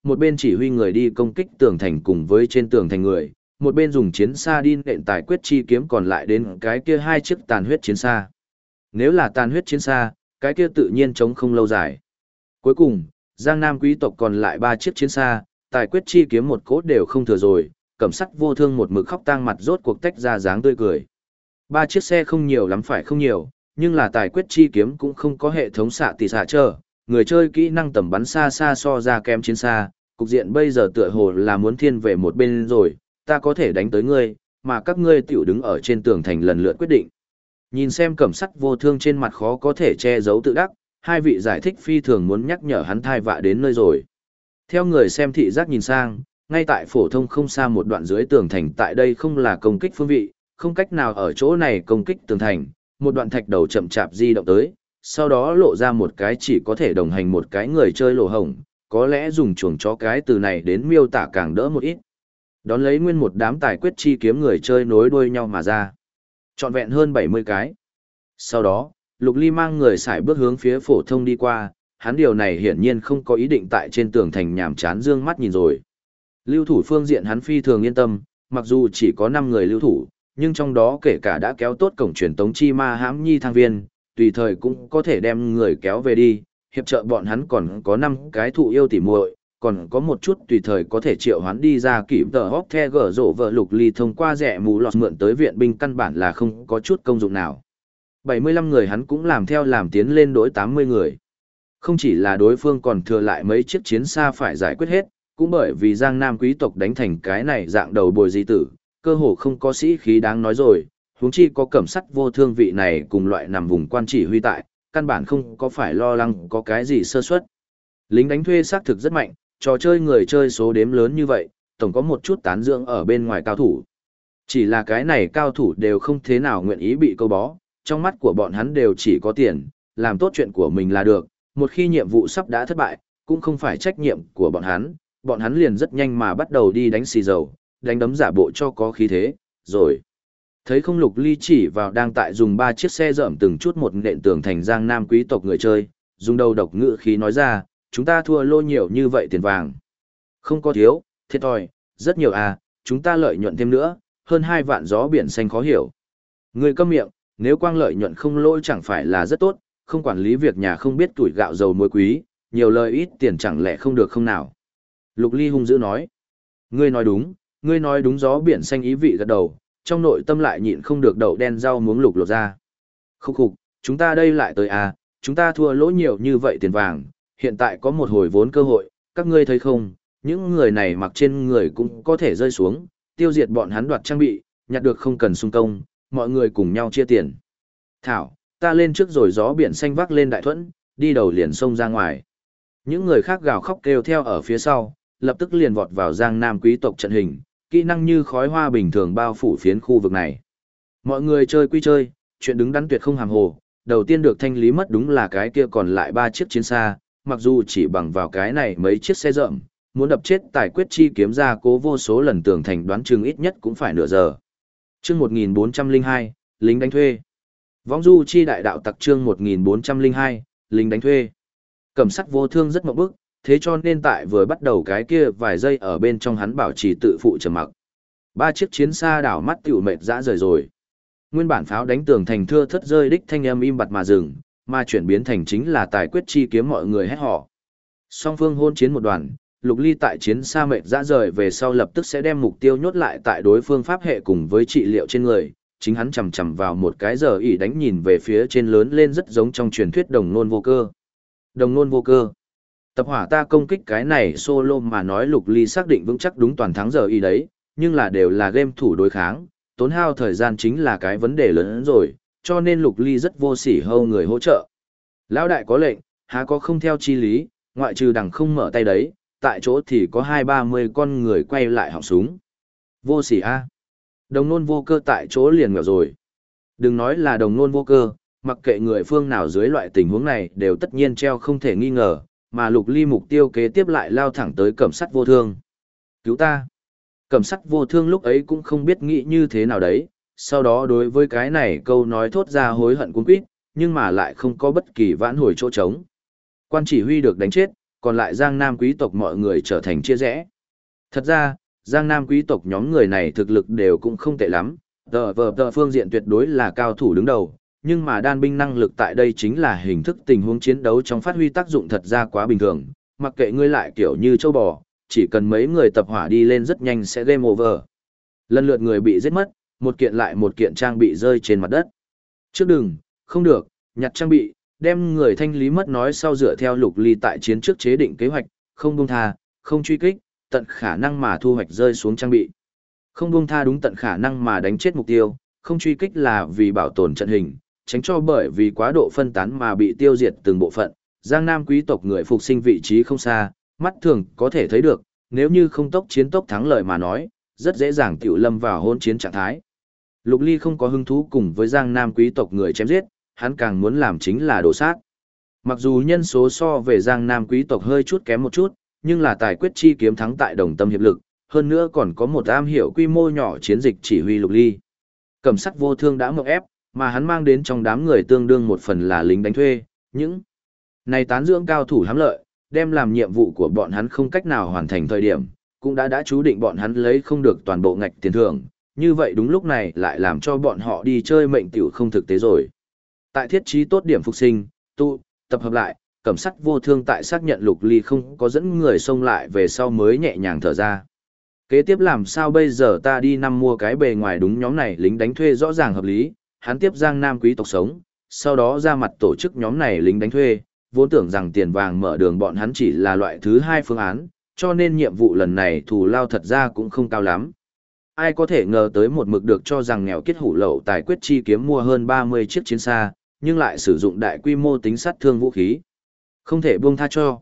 một bên chỉ huy người đi công kích tường thành cùng với trên tường thành người, một bên dùng chiến xa đi nện tài quyết chi kiếm còn lại đến cái kia hai chiếc tàn huyết chiến xa. Nếu là tàn huyết chiến xa, cái kia tự nhiên chống không lâu dài. Cuối cùng, Giang Nam quý tộc còn lại 3 chiếc chiến xa, tài quyết chi kiếm một cốt đều không thừa rồi, Cẩm Sắt Vô Thương một mực khóc tang mặt rốt cuộc tách ra dáng tươi cười. 3 chiếc xe không nhiều lắm phải không nhiều, nhưng là tài quyết chi kiếm cũng không có hệ thống xạ tỷ xạ chờ, người chơi kỹ năng tầm bắn xa xa so ra kém chiến xa, cục diện bây giờ tựa hồ là muốn thiên về một bên rồi, ta có thể đánh tới ngươi, mà các ngươi tiểu đứng ở trên tường thành lần lượt quyết định. Nhìn xem Cẩm Sắt Vô Thương trên mặt khó có thể che giấu tự đắc, hai vị giải thích phi thường muốn nhắc nhở hắn thai vạ đến nơi rồi. Theo người xem thị giác nhìn sang, ngay tại phổ thông không xa một đoạn dưới tường thành tại đây không là công kích phương vị, không cách nào ở chỗ này công kích tường thành, một đoạn thạch đầu chậm chạp di động tới, sau đó lộ ra một cái chỉ có thể đồng hành một cái người chơi lỗ hổng, có lẽ dùng chuồng chó cái từ này đến miêu tả càng đỡ một ít. Đón lấy nguyên một đám tài quyết chi kiếm người chơi nối đuôi nhau mà ra. Trọn vẹn hơn 70 cái. Sau đó, Lục Ly mang người sải bước hướng phía phổ thông đi qua, hắn điều này hiển nhiên không có ý định tại trên tường thành nhàm chán dương mắt nhìn rồi. Lưu thủ phương diện hắn phi thường yên tâm, mặc dù chỉ có 5 người lưu thủ, nhưng trong đó kể cả đã kéo tốt cổng truyền tống chi ma hãm nhi thang viên, tùy thời cũng có thể đem người kéo về đi, hiệp trợ bọn hắn còn có 5 cái thụ yêu tỉ muội, còn có một chút tùy thời có thể triệu hoán đi ra kịp tờ hóc the gở rộ vợ Lục Ly thông qua rẻ mù lọt mượn tới viện binh căn bản là không có chút công dụng nào. 75 người hắn cũng làm theo làm tiến lên đối 80 người. Không chỉ là đối phương còn thừa lại mấy chiếc chiến xa phải giải quyết hết, cũng bởi vì Giang Nam quý tộc đánh thành cái này dạng đầu bồi di tử, cơ hồ không có sĩ khí đáng nói rồi, huống chi có Cẩm Sắt Vô Thương vị này cùng loại nằm vùng quan chỉ huy tại, căn bản không có phải lo lắng có cái gì sơ suất. Lính đánh thuê xác thực rất mạnh, trò chơi người chơi số đếm lớn như vậy, tổng có một chút tán dưỡng ở bên ngoài cao thủ. Chỉ là cái này cao thủ đều không thế nào nguyện ý bị câu bó, trong mắt của bọn hắn đều chỉ có tiền, làm tốt chuyện của mình là được, một khi nhiệm vụ sắp đã thất bại, cũng không phải trách nhiệm của bọn hắn liền rất nhanh mà bắt đầu đi đánh xì dầu, đánh đấm giả bộ cho có khí thế, rồi. Thấy không Lục Ly chỉ vào đang tại dùng 3 chiếc xe rợm từng chút một nện tường thành Giang Nam quý tộc người chơi, dùng đầu độc ngữ khí nói ra, chúng ta thua lô nhiều như vậy tiền vàng. Không có thiếu, thiệt thòi, rất nhiều à, chúng ta lợi nhuận thêm nữa, hơn 2 vạn gió biển xanh khó hiểu. Người câm miệng, nếu quang lợi nhuận không lỗi chẳng phải là rất tốt, không quản lý việc nhà không biết tuổi gạo dầu muối quý, nhiều lời ít tiền chẳng lẽ không được không nào. Lục Ly hung dữ nói. Ngươi nói đúng gió biển xanh ý vị gật đầu, trong nội tâm lại nhịn không được đậu đen rau muống lục lột ra. Khúc khục, chúng ta đây lại tới à, chúng ta thua lỗ nhiều như vậy tiền vàng, hiện tại có một hồi vốn cơ hội, các ngươi thấy không, những người này mặc trên người cũng có thể rơi xuống, tiêu diệt bọn hắn đoạt trang bị, nhặt được không cần xung công, mọi người cùng nhau chia tiền. Thảo, ta lên trước rồi gió biển xanh vác lên đại thuẫn, đi đầu liền xông ra ngoài. Những người khác gào khóc kêu theo ở phía sau, lập tức liền vọt vào Giang Nam quý tộc trận hình, kỹ năng như khói hoa bình thường bao phủ phiến khu vực này. Mọi người chơi quy chơi, chuyện đứng đắn tuyệt không hàm hồ, đầu tiên được thanh lý mất đúng là cái kia còn lại 3 chiếc chiến xa, mặc dù chỉ bằng vào cái này mấy chiếc xe rợm, muốn đập chết tài quyết chi kiếm ra cố vô số lần tường thành đoán chừng ít nhất cũng phải nửa giờ. Chương 1402, lính đánh thuê. Võng du chi đại đạo tặc chương 1402, lính đánh thuê. Cẩm Sắt Vô Thương rất mộng bức, thế cho nên tại vừa bắt đầu cái kia vài giây ở bên trong hắn bảo trì tự phụ trầm mặc. 3 chiếc chiến xa đảo mắt tiểu mệt dã rời rồi. Nguyên bản pháo đánh tường thành thưa thất rơi đích thanh âm im bặt mà dừng, mà chuyển biến thành chính là tài quyết chi kiếm mọi người hét họ. Song phương hôn chiến một đoàn, Lục Ly tại chiến xa mệt dã rời về sau lập tức sẽ đem mục tiêu nhốt lại tại đối phương pháp hệ cùng với trị liệu trên người, chính hắn chầm chầm vào một cái giờ ỉ đánh nhìn về phía trên lớn lên rất giống trong truyền thuyết đồng nôn vô cơ. Đồng nôn vô cơ. Tập hỏa ta công kích cái này solo mà nói Lục Ly xác định vững chắc đúng toàn thắng giờ ỉ đấy, nhưng là đều là game thủ đối kháng, tốn hao thời gian chính là cái vấn đề lớn hơn rồi, cho nên Lục Ly rất vô sỉ hâu người hỗ trợ. Lão đại có lệnh, há có không theo chi lý, ngoại trừ đằng không mở tay đấy, tại chỗ thì có 20-30 con người quay lại họng súng. Vô sỉ a. Đồng nôn vô cơ tại chỗ liền nghèo rồi. Đừng nói là đồng nôn vô cơ, mặc kệ người phương nào dưới loại tình huống này đều tất nhiên treo không thể nghi ngờ, mà Lục Ly mục tiêu kế tiếp lại lao thẳng tới Cẩm Sắt Vô Thương. Cứu ta! Cẩm Sắt Vô Thương lúc ấy cũng không biết nghĩ như thế nào đấy, sau đó đối với cái này câu nói thốt ra hối hận cuống quýt, nhưng mà lại không có bất kỳ vãn hồi chỗ trống. Quan chỉ huy được đánh chết, còn lại Giang Nam quý tộc mọi người trở thành chia rẽ. Thật ra, Giang Nam quý tộc nhóm người này thực lực đều cũng không tệ lắm, tờ phương diện tuyệt đối là cao thủ đứng đầu, nhưng mà đan binh năng lực tại đây chính là hình thức tình huống chiến đấu trong phát huy tác dụng thật ra quá bình thường, mặc kệ ngươi lại kiểu như châu bò, chỉ cần mấy người tập hỏa đi lên rất nhanh sẽ game over. Lần lượt người bị giết mất, một kiện lại một kiện trang bị rơi trên mặt đất. Trước đừng, không được, nhặt trang bị, đem người thanh lý mất nói sau dựa theo Lục Ly tại chiến trước chế định kế hoạch, không buông tha, không truy kích, tận khả năng mà thu hoạch rơi xuống trang bị. Không buông tha đúng tận khả năng mà đánh chết mục tiêu, không truy kích là vì bảo tồn trận hình, tránh cho bởi vì quá độ phân tán mà bị tiêu diệt từng bộ phận. Giang Nam quý tộc người phục sinh vị trí không xa, mắt thường có thể thấy được, nếu như không tốc chiến tốc thắng lợi mà nói, rất dễ dàng tiểu lâm vào hôn chiến trạng thái. Lục Ly không có hứng thú cùng với Giang Nam quý tộc người chém giết, hắn càng muốn làm chính là đổ sát. Mặc dù nhân số so về Giang Nam quý tộc hơi chút kém một chút, nhưng là tài quyết chi kiếm thắng tại đồng tâm hiệp lực, hơn nữa còn có một am hiểu quy mô nhỏ chiến dịch chỉ huy Lục Ly. Cẩm Sắt Vô Thương đã mộng ép, mà hắn mang đến trong đám người tương đương một phần là lính đánh thuê, những này tán dưỡng cao thủ hám lợi, đem làm nhiệm vụ của bọn hắn không cách nào hoàn thành thời điểm, cũng đã chú định bọn hắn lấy không được toàn bộ ngạch tiền thưởng, như vậy đúng lúc này lại làm cho bọn họ đi chơi mệnh tiểu không thực tế rồi. Tại thiết trí tốt điểm phục sinh, tập hợp lại, Cẩm Sắt Vô Thương tại xác nhận Lục Ly không có dẫn người xông lại về sau mới nhẹ nhàng thở ra. Kế tiếp làm sao bây giờ ta đi mua cái bề ngoài đúng nhóm này lính đánh thuê rõ ràng hợp lý, hắn tiếp Giang Nam quý tộc sống, sau đó ra mặt tổ chức nhóm này lính đánh thuê, vốn tưởng rằng tiền vàng mở đường bọn hắn chỉ là loại thứ hai phương án, cho nên nhiệm vụ lần này thù lao thật ra cũng không cao lắm. Ai có thể ngờ tới một mực được cho rằng nghèo kết hủ lậu tài quyết chi kiếm mua hơn 30 chiếc chiến xa, nhưng lại sử dụng đại quy mô tính sát thương vũ khí. Không thể buông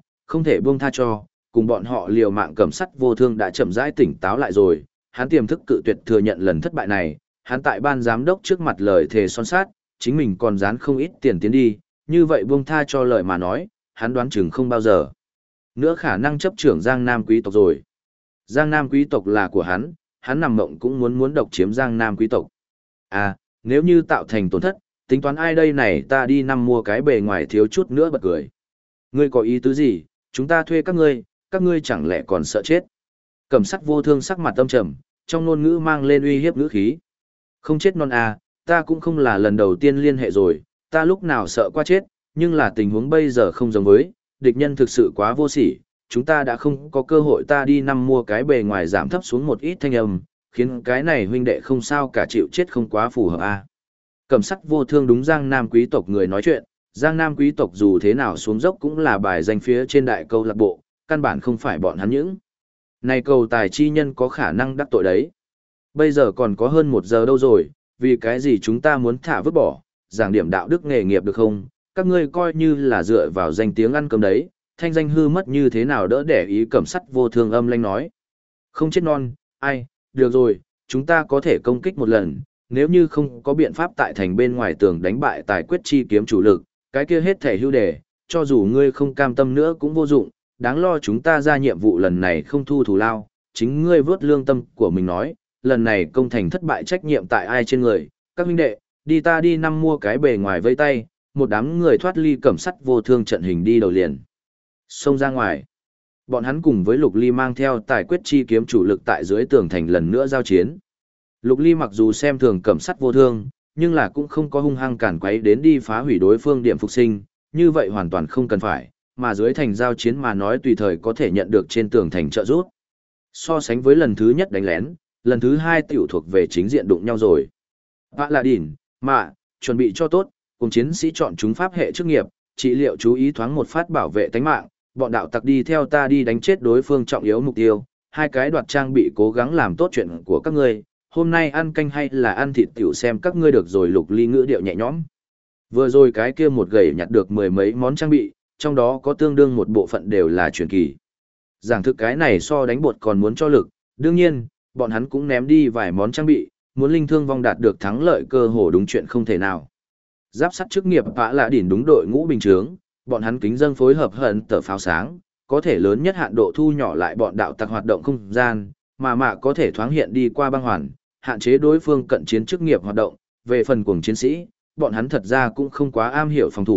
tha cho, cùng bọn họ liều mạng. Cẩm Sắt Vô Thương đã chậm rãi tỉnh táo lại rồi, hắn tiềm thức cự tuyệt thừa nhận lần thất bại này, hắn tại ban giám đốc trước mặt lời thề son sát, chính mình còn dán không ít tiền tiến đi, như vậy buông tha cho lời mà nói, hắn đoán chừng không bao giờ nữa khả năng chấp trưởng Giang Nam quý tộc rồi. Giang Nam quý tộc là của hắn nằm mộng cũng muốn độc chiếm Giang Nam quý tộc. À, nếu như tạo thành tổn thất, tính toán ai đây này, ta đi mua cái bề ngoài thiếu chút nữa bật cười. Ngươi có ý tứ gì, chúng ta thuê các ngươi chẳng lẽ còn sợ chết? Cẩm Sắt Vô Thương sắc mặt âm trầm, trong ngôn ngữ mang lên uy hiếp ngữ khí. Không chết non à, ta cũng không là lần đầu tiên liên hệ rồi, ta lúc nào sợ qua chết, nhưng là tình huống bây giờ không giống với, địch nhân thực sự quá vô sỉ, chúng ta đã không có cơ hội, ta đi mua cái bề ngoài giảm thấp xuống một ít thanh âm, khiến cái này huynh đệ không sao cả chịu chết không quá phù hợp à. Cẩm Sắt Vô Thương đúng Giang Nam quý tộc người nói chuyện, Giang Nam quý tộc dù thế nào xuống dốc cũng là bài danh phía trên đại câu lạc bộ, căn bản không phải bọn hắn những này cầu tài chi nhân có khả năng đắc tội đấy. Bây giờ còn có hơn 1 giờ đâu rồi, vì cái gì chúng ta muốn thả vứt bỏ, giảng điểm đạo đức nghề nghiệp được không? Các ngươi coi như là dựa vào danh tiếng ăn cơm đấy, thanh danh hư mất như thế nào đỡ để ý. Cẩm Sắt Vô Thương âm lãnh nói. Không chết non, ai, được rồi, chúng ta có thể công kích một lần, nếu như không có biện pháp tại thành bên ngoài tường đánh bại tài quyết chi kiếm chủ lực, cái kia hết thể hưu đề, cho dù ngươi không cam tâm nữa cũng vô dụng, đáng lo chúng ta ra nhiệm vụ lần này không thu thù lao, chính ngươi vớt lương tâm của mình nói, lần này công thành thất bại trách nhiệm tại ai trên người, các huynh đệ, đi ta đi mua cái bề ngoài vây tay, một đám người thoát ly Cẩm Sắt Vô Thương trận hình đi đầu liền. Xông ra ngoài. Bọn hắn cùng với Lục Ly mang theo tài quyết chi kiếm chủ lực tại dưới tường thành lần nữa giao chiến. Lục Ly mặc dù xem thường Cẩm Sắt Vô Thương, nhưng là cũng không có hung hăng cản quấy đến đi phá hủy đối phương điểm phục sinh, như vậy hoàn toàn không cần phải, mà dưới thành giao chiến mà nói tùy thời có thể nhận được trên tường thành trợ giúp. So sánh với lần thứ nhất đánh lén, lần thứ hai tiểu thuộc về chính diện đụng nhau rồi. Vạ là đỉn, chuẩn bị cho tốt, cùng chiến sĩ chọn chúng pháp hệ chức nghiệp, trị liệu chú ý thoáng một phát bảo vệ tánh mạng, bọn đạo tặc đi theo ta đi đánh chết đối phương trọng yếu mục tiêu, hai cái đoạt trang bị cố gắng làm tốt chuyện của các ngươi, hôm nay ăn canh hay là ăn thịt tiểu xem các ngươi được rồi. Lục Ly ngữ điệu nhẹ nhõm. Vừa rồi cái kia một gầy nhặt được 10 mấy món trang bị, trong đó có tương đương một bộ phận đều là truyền kỳ. Giảng thực cái này so đánh bột còn muốn cho lực, đương nhiên, bọn hắn cũng ném đi vài món trang bị, muốn linh thương vong đạt được thắng lợi cơ hồ đúng chuyện không thể nào. Giáp sắt chức nghiệp Vạ Lạ Đỉn đúng đội ngũ bình chướng, bọn hắn kính dâng phối hợp hận tờ pháo sáng, có thể lớn nhất hạn độ thu nhỏ lại bọn đạo tặc hoạt động không gian, mà có thể thoáng hiện đi qua băng hoàn, hạn chế đối phương cận chiến chức nghiệp hoạt động. Về phần cuồng chiến sĩ, bọn hắn thật ra cũng không quá am hiểu phòng thủ,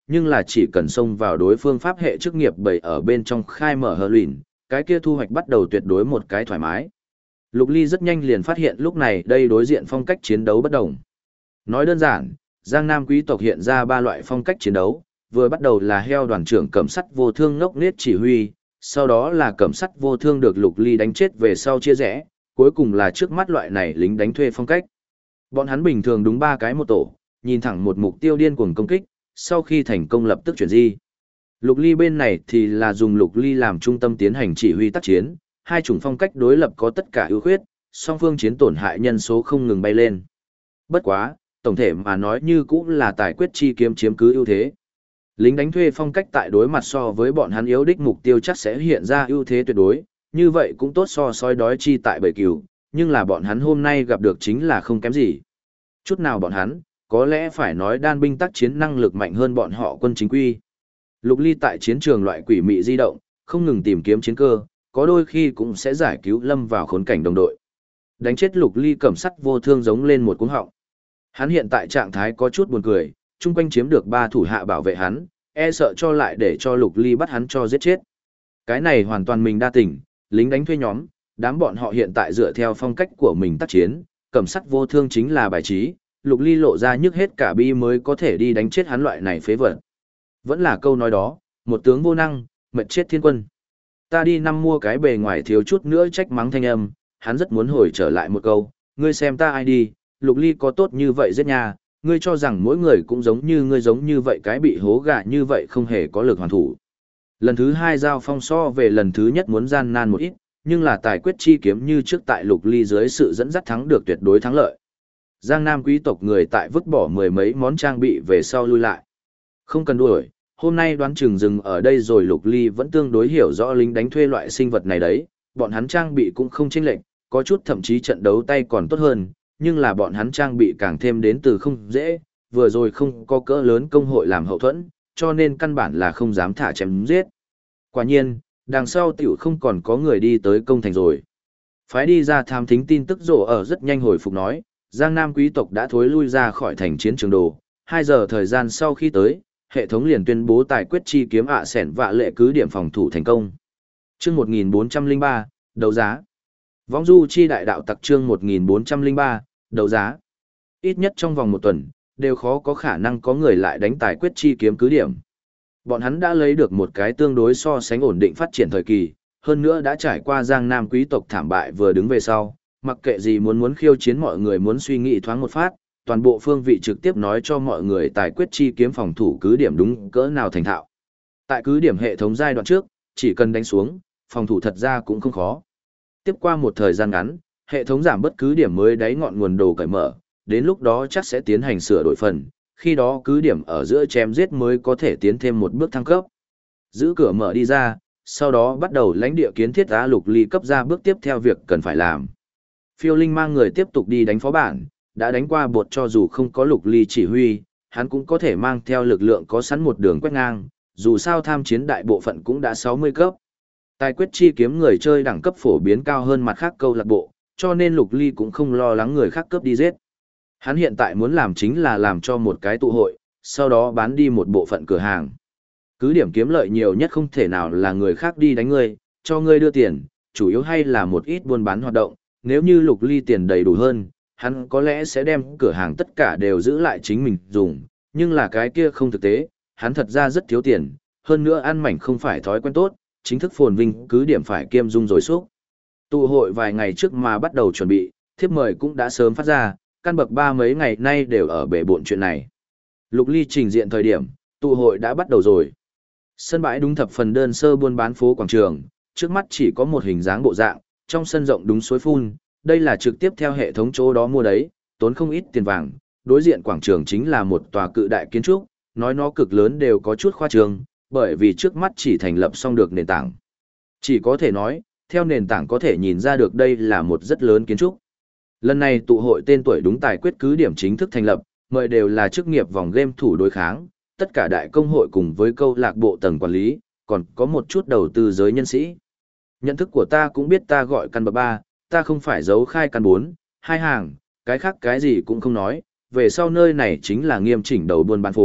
nhưng là chỉ cần xông vào đối phương pháp hệ chức nghiệp bầy ở bên trong khai mở hờ luyện, cái kia thu hoạch bắt đầu tuyệt đối một cái thoải mái. Lục Ly rất nhanh liền phát hiện lúc này đây đối diện phong cách chiến đấu bất đồng. Nói đơn giản, Giang Nam quý tộc hiện ra ba loại phong cách chiến đấu, vừa bắt đầu là heo đoàn trưởng cẩm sắt vô thương ngốc nết chỉ huy, sau đó là cẩm sắt vô thương được Lục Ly đánh chết về sau chia rẽ, cuối cùng là trước mắt loại này lính đánh thuê phong cách. Bọn hắn bình thường đúng ba cái một tổ, nhìn thẳng một mục tiêu điên cuồng công kích, sau khi thành công lập tức chuyển di. Lục Ly bên này thì là dùng Lục Ly làm trung tâm tiến hành chỉ huy tác chiến, hai chủng phong cách đối lập có tất cả ưu khuyết, song phương chiến tổn hại nhân số không ngừng bay lên. Bất quá, tổng thể mà nói như cũng là tài quyết chi kiếm chiếm cứ ưu thế. Lính đánh thuê phong cách tại đối mặt so với bọn hắn yếu đích mục tiêu chắc sẽ hiện ra ưu thế tuyệt đối, như vậy cũng tốt so sói đói chi tại bầy cừu, nhưng là bọn hắn hôm nay gặp được chính là không kém gì. Chút nào bọn hắn, có lẽ phải nói đan binh tác chiến năng lực mạnh hơn bọn họ quân chính quy. Lục Ly tại chiến trường loại quỷ mị di động, không ngừng tìm kiếm chiến cơ, có đôi khi cũng sẽ giải cứu lâm vào khốn cảnh đồng đội. Đánh chết Lục Ly cẩm sắt vô thương giống lên một cuống họng. Hắn hiện tại trạng thái có chút buồn cười, chung quanh chiếm được 3 thủ hạ bảo vệ hắn, e sợ cho lại để cho Lục Ly bắt hắn cho giết chết. Cái này hoàn toàn mình đa tình, lính đánh thuê nhóm, đám bọn họ hiện tại dựa theo phong cách của mình tác chiến, cẩm sắt vô thương chính là bài trí, Lục Ly lộ ra nhức hết cả bi mới có thể đi đánh chết hắn loại này phế vật. Vẫn là câu nói đó, một tướng vô năng, mệt chết thiên quân. Ta đi năm mua cái bề ngoài thiếu chút nữa trách mắng thanh âm, hắn rất muốn hồi trở lại một câu, ngươi xem ta ai đi, Lục Ly có tốt như vậy giết nha, ngươi cho rằng mỗi người cũng giống như ngươi giống như vậy cái bị hố gà như vậy không hề có lực hoàn thủ. Lần thứ 2 giao phong so về lần thứ nhất muốn gian nan một ít, nhưng là tài quyết chi kiếm như trước tại Lục Ly dưới sự dẫn dắt thắng được tuyệt đối thắng lợi. Giang Nam quý tộc người tại vứt bỏ mười mấy món trang bị về sau lui lại. Không cần đuổi, hôm nay đoán chừng dừng ở đây rồi. Lục Ly vẫn tương đối hiểu rõ lính đánh thuê loại sinh vật này đấy, bọn hắn trang bị cũng không chênh lệch, có chút thậm chí trận đấu tay còn tốt hơn, nhưng là bọn hắn trang bị càng thêm đến từ không dễ, vừa rồi không có cỡ lớn công hội làm hậu thuẫn, cho nên căn bản là không dám thả chém giết. Quả nhiên, đằng sau tiểu không còn có người đi tới công thành rồi. Phái đi ra tham thính tin tức rộ ở rất nhanh hồi phục nói, Giang Nam quý tộc đã thối lui ra khỏi thành chiến trường đồ, 2 giờ thời gian sau khi tới, hệ thống liền tuyên bố tài quyết chi kiếm ạ sẻn vạ lệ cứ điểm phòng thủ thành công. Chương 1403, đấu giá. Võng du chi đại đạo tặc chương 1403, đấu giá. Ít nhất trong vòng 1 tuần, đều khó có khả năng có người lại đánh tài quyết chi kiếm cứ điểm. Bọn hắn đã lấy được một cái tương đối so sánh ổn định phát triển thời kỳ, hơn nữa đã trải qua Giang Nam quý tộc thảm bại vừa đứng về sau, mặc kệ gì muốn khiêu chiến mọi người muốn suy nghĩ thoáng một phát, toàn bộ phương vị trực tiếp nói cho mọi người tài quyết chi kiếm phòng thủ cứ điểm đúng cỡ nào thành thạo. Tại cứ điểm hệ thống giai đoạn trước, chỉ cần đánh xuống, phòng thủ thật ra cũng không khó. Tiếp qua một thời gian ngắn, hệ thống giảm bất cứ điểm mới đáy ngọn nguồn đồ cởi mở, đến lúc đó chắc sẽ tiến hành sửa đổi phần, khi đó cứ điểm ở giữa chém giết mới có thể tiến thêm một bước thăng cấp. Giữ cửa mở đi ra, sau đó bắt đầu lãnh địa kiến thiết á. Lục Ly cấp ra bước tiếp theo việc cần phải làm. Phiêu Linh mang người tiếp tục đi đánh phó bản, đã đánh qua bột cho dù không có Lục Ly chỉ huy, hắn cũng có thể mang theo lực lượng có sẵn một đường quét ngang, dù sao tham chiến đại bộ phận cũng đã 60 cấp. Tài quyết chi kiếm người chơi đẳng cấp phổ biến cao hơn mặt khác câu lạc bộ, cho nên Lục Ly cũng không lo lắng người khác cướp đi giết. Hắn hiện tại muốn làm chính là làm cho một cái tụ hội, sau đó bán đi một bộ phận cửa hàng. Cứ điểm kiếm lợi nhiều nhất không thể nào là người khác đi đánh ngươi, cho ngươi đưa tiền, chủ yếu hay là một ít buôn bán hoạt động, nếu như Lục Ly tiền đầy đủ hơn, hắn có lẽ sẽ đem cửa hàng tất cả đều giữ lại chính mình dùng, nhưng là cái kia không thực tế, hắn thật ra rất thiếu tiền, hơn nữa ăn mảnh không phải thói quen tốt, chính thức phồn vinh cứ điểm phải kiêm dung rồi xúc. Tụ hội vài ngày trước mà bắt đầu chuẩn bị, thiếp mời cũng đã sớm phát ra, căn bậc 3 mấy ngày nay đều ở bể bộn chuyện này. Lục Ly trình diện thời điểm, tụ hội đã bắt đầu rồi. Sân bãi đúng thập phần đơn sơ buôn bán phố quảng trường, trước mắt chỉ có một hình dáng bộ dạng, trong sân rộng đúng suối phun, đây là trực tiếp theo hệ thống chỗ đó mua đấy, tốn không ít tiền vàng, đối diện quảng trường chính là một tòa cự đại kiến trúc, nói nó cực lớn đều có chút khoa trương, bởi vì trước mắt chỉ thành lập xong được nền tảng. Chỉ có thể nói, theo nền tảng có thể nhìn ra được đây là một rất lớn kiến trúc. Lần này tụ hội tên tuổi đúng tài quyết cứ điểm chính thức thành lập, mời đều là chức nghiệp vòng game thủ đối kháng, tất cả đại công hội cùng với câu lạc bộ tầng quản lý, còn có một chút đầu tư giới nhân sĩ. Nhận thức của ta cũng biết ta gọi căn bậc 3, ta không phải giấu khai căn 4, 2 hàng, cái khác cái gì cũng không nói, về sau nơi này chính là nghiêm chỉnh đầu buôn bán phố,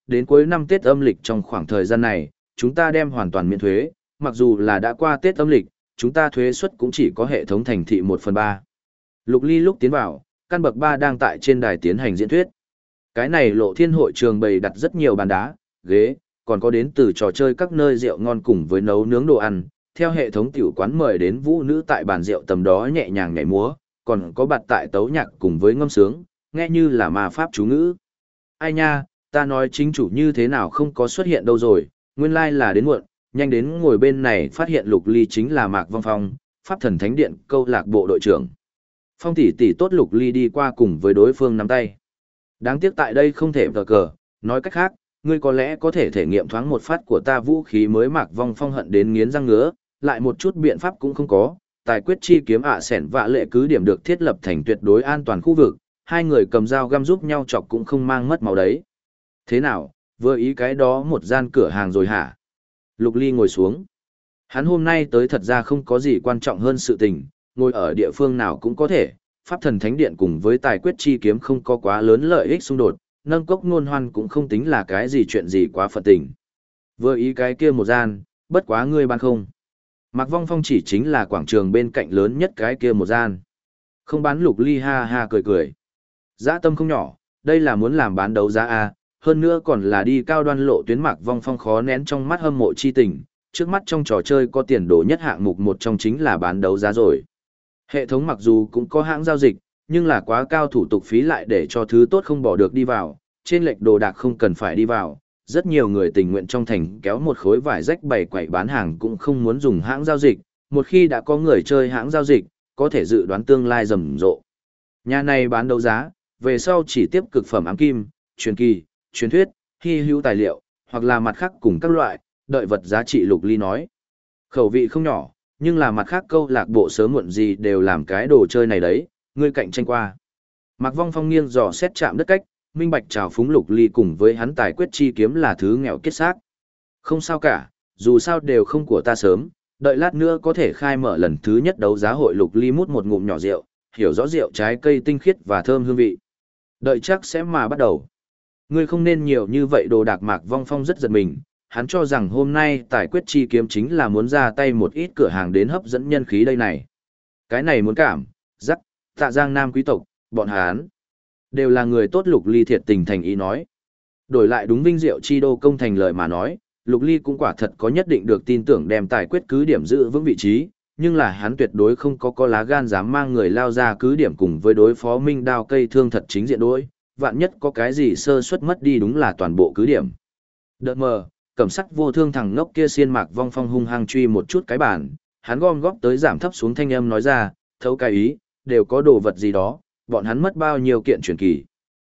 đến cuối năm Tết âm lịch trong khoảng thời gian này, chúng ta đem hoàn toàn miễn thuế, mặc dù là đã qua Tết âm lịch, chúng ta thuế suất cũng chỉ có hệ thống thành thị 1/3. Lục Ly lúc tiến vào, căn bậc 3 đang tại trên đài tiến hành diễn thuyết. Cái này Lộ Thiên hội trường bày đặt rất nhiều bàn đá, ghế, còn có đến từ trò chơi các nơi rượu ngon cùng với nấu nướng đồ ăn, theo hệ thống tiểu quán mời đến vũ nữ tại bàn rượu tầm đó nhẹ nhàng nhảy múa, còn có bạt tại tấu nhạc cùng với ngâm sướng, nghe như là ma pháp chú ngữ. Ai nha, ta nói chính chủ như thế nào không có xuất hiện đâu rồi, nguyên lai là đến muộn, nhanh đến ngồi bên này phát hiện Lục Ly chính là Mạc Vong Phong, Pháp Thần Thánh Điện câu lạc bộ đội trưởng. Phong tỷ tỷ tốt. Lục Ly đi qua cùng với đối phương nắm tay. Đáng tiếc tại đây không thể vờ cờ, nói cách khác, ngươi có lẽ có thể thể nghiệm thoáng một phát của ta vũ khí mới. Mạc Vong Phong hận đến nghiến răng ngứa, lại một chút biện pháp cũng không có. Tài quyết chi kiếm sẻn vạ lệ cứ điểm được thiết lập thành tuyệt đối an toàn khu vực, hai người cầm dao găm giúp nhau chọc cũng không mang mất máu đấy. Thế nào, vừa ý cái đó một gian cửa hàng rồi hả? Lục Ly ngồi xuống. Hắn hôm nay tới thật ra không có gì quan trọng hơn sự tình, ngồi ở địa phương nào cũng có thể. Pháp Thần Thánh Điện cùng với tài quyết chi kiếm không có quá lớn lợi ích xung đột, nâng cốc ngôn hoan cũng không tính là cái gì chuyện gì quá phận tình. Vừa ý cái kia một gian, bất quá ngươi ban không. Mạc Vong Phong chỉ chính là quảng trường bên cạnh lớn nhất cái kia một gian. Không bán. Lục Ly ha ha cười cười. Dã tâm không nhỏ, đây là muốn làm bán đấu giá A, hơn nữa còn là đi cao đoan lộ tuyến. Mạc Vong Phong khó nén trong mắt hâm mộ chi tình, trước mắt trong trò chơi có tiền đồ nhất hạng mục một trong chính là bán đấu giá rồi. Hệ thống mặc dù cũng có hãng giao dịch, nhưng là quá cao thủ tục phí lại để cho thứ tốt không bỏ được đi vào, trên lệch đồ đạc không cần phải đi vào. Rất nhiều người tình nguyện trong thành kéo một khối vải rách bày quậy bán hàng cũng không muốn dùng hãng giao dịch, một khi đã có người chơi hãng giao dịch, có thể dự đoán tương lai rầm rộ. Nhà này bán đấu giá, về sau chỉ tiếp cực phẩm ám kim, truyền kỳ, truyền thuyết, hy hữu tài liệu, hoặc là mặt khác cùng các loại, đợi vật giá trị. Lục Ly nói. Khẩu vị không nhỏ, nhưng là mặt khác câu lạc bộ sớm muộn gì đều làm cái đồ chơi này đấy, ngươi cạnh tranh qua. Mạc Vong Phong nghiêng dò xét chạm đất cách, minh bạch trào phúng Lục Ly cùng với hắn tài quyết chi kiếm là thứ nghèo kiết xác. Không sao cả, dù sao đều không của ta sớm, đợi lát nữa có thể khai mở lần thứ nhất đấu giá hội. Lục Ly mút một ngụm nhỏ rượu, hiểu rõ rượu trái cây tinh khiết và thơm hương vị. Đợi chắc sẽ mà bắt đầu. Ngươi không nên nhiều như vậy đồ đạc. Mạc Vong Phong rất giật mình, hắn cho rằng hôm nay tài quyết chi kiếm chính là muốn ra tay một ít cửa hàng đến hấp dẫn nhân khí đây này. Cái này muốn cảm, dắt, Tạ Giang Nam quý tộc, bọn hắn đều là người tốt. Lục Ly thiệt tình thành ý nói. Đổi lại đúng vinh diệu chi đô công thành lời mà nói, Lục Ly cũng quả thật có nhất định được tin tưởng đem tài quyết cứ điểm giữ vững vị trí, nhưng là hắn tuyệt đối không có lá gan dám mang người lao ra cứ điểm cùng với đối phó Minh Đao cây thương thật chính diện đối, vạn nhất có cái gì sơ suất mất đi đúng là toàn bộ cứ điểm. Đợt mờ, cẩm sắt vô thương thằng ngốc kia xiên. Mạc Vong Phong hung hăng truy một chút cái bàn, hắn gom góp tới giảm thấp xuống thanh âm nói ra, thấu cái ý, đều có đồ vật gì đó, bọn hắn mất bao nhiêu kiện truyền kỳ.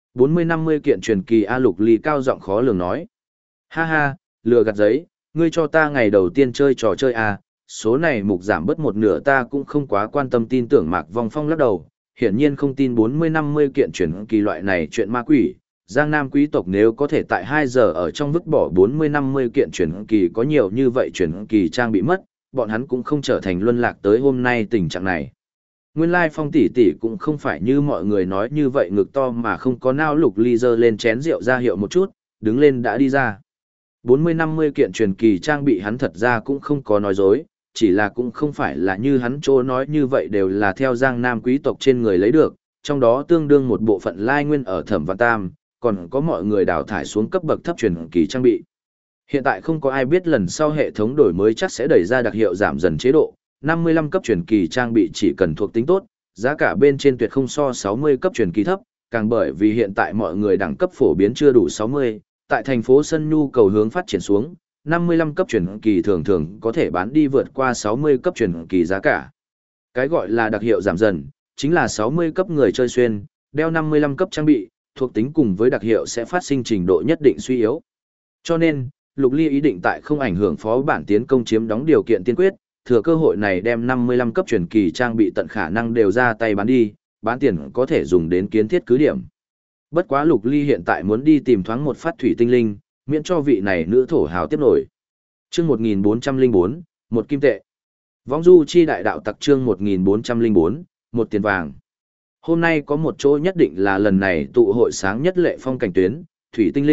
40-50 kiện truyền kỳ. Lục Ly cao giọng khó lường nói. Ha ha, lừa gạt giấy, ngươi cho ta ngày đầu tiên chơi trò chơi số này mục giảm bớt một nửa ta cũng không quá quan tâm. Tin tưởng. Mạc Vong Phong lắc đầu, hiển nhiên không tin 40-50 kiện truyền kỳ loại này chuyện ma quỷ. Giang Nam quý tộc nếu có thể tại 2 giờ ở trong vứt bỏ 40-50 kiện truyền kỳ, có nhiều như vậy truyền kỳ trang bị mất, bọn hắn cũng không trở thành luân lạc tới hôm nay tình trạng này. Nguyên lai Phong tỷ tỷ cũng không phải như mọi người nói như vậy ngực to mà không có nao. Lục Ly giơ lên chén rượu ra hiệu một chút, đứng lên đã đi ra. 40-50 kiện truyền kỳ trang bị hắn thật ra cũng không có nói dối, chỉ là cũng không phải là như hắn chỗ nói như vậy đều là theo Giang Nam quý tộc trên người lấy được, trong đó tương đương một bộ phận lai nguyên ở Thẩm Văn Tam, còn có mọi người đào thải xuống cấp bậc thấp truyền kỳ trang bị. Hiện tại không có ai biết lần sau hệ thống đổi mới chắc sẽ đẩy ra đặc hiệu giảm dần chế độ, 55 cấp truyền kỳ trang bị chỉ cần thuộc tính tốt, giá cả bên trên tuyệt không so 60 cấp truyền kỳ thấp, càng bởi vì hiện tại mọi người đẳng cấp phổ biến chưa đủ 60, tại thành phố sân nhu cầu hướng phát triển xuống, 55 cấp truyền kỳ thường thường có thể bán đi vượt qua 60 cấp truyền kỳ giá cả. Cái gọi là đặc hiệu giảm dần, chính là 60 cấp người chơi xuyên, đeo 55 cấp trang bị, thuộc tính cùng với đặc hiệu sẽ phát sinh trình độ nhất định suy yếu. Cho nên, Lục Ly ý định tại không ảnh hưởng phó bản tiến công chiếm đóng điều kiện tiên quyết, thừa cơ hội này đem 55 cấp truyền kỳ trang bị tận khả năng đều ra tay bán đi, bán tiền có thể dùng đến kiến thiết cứ điểm. Bất quá Lục Ly hiện tại muốn đi tìm thoáng một phát thủy tinh linh, miễn cho vị này nữ thổ hào tiếp nổi. Chương 1404, một kim tệ. Vong du chi đại đạo tặc chương 1404, một tiền vàng. Hôm nay có một chỗ nhất định là lần này tụ hội sáng nhất lệ phong cảnh tuyến, thủy tinh linh,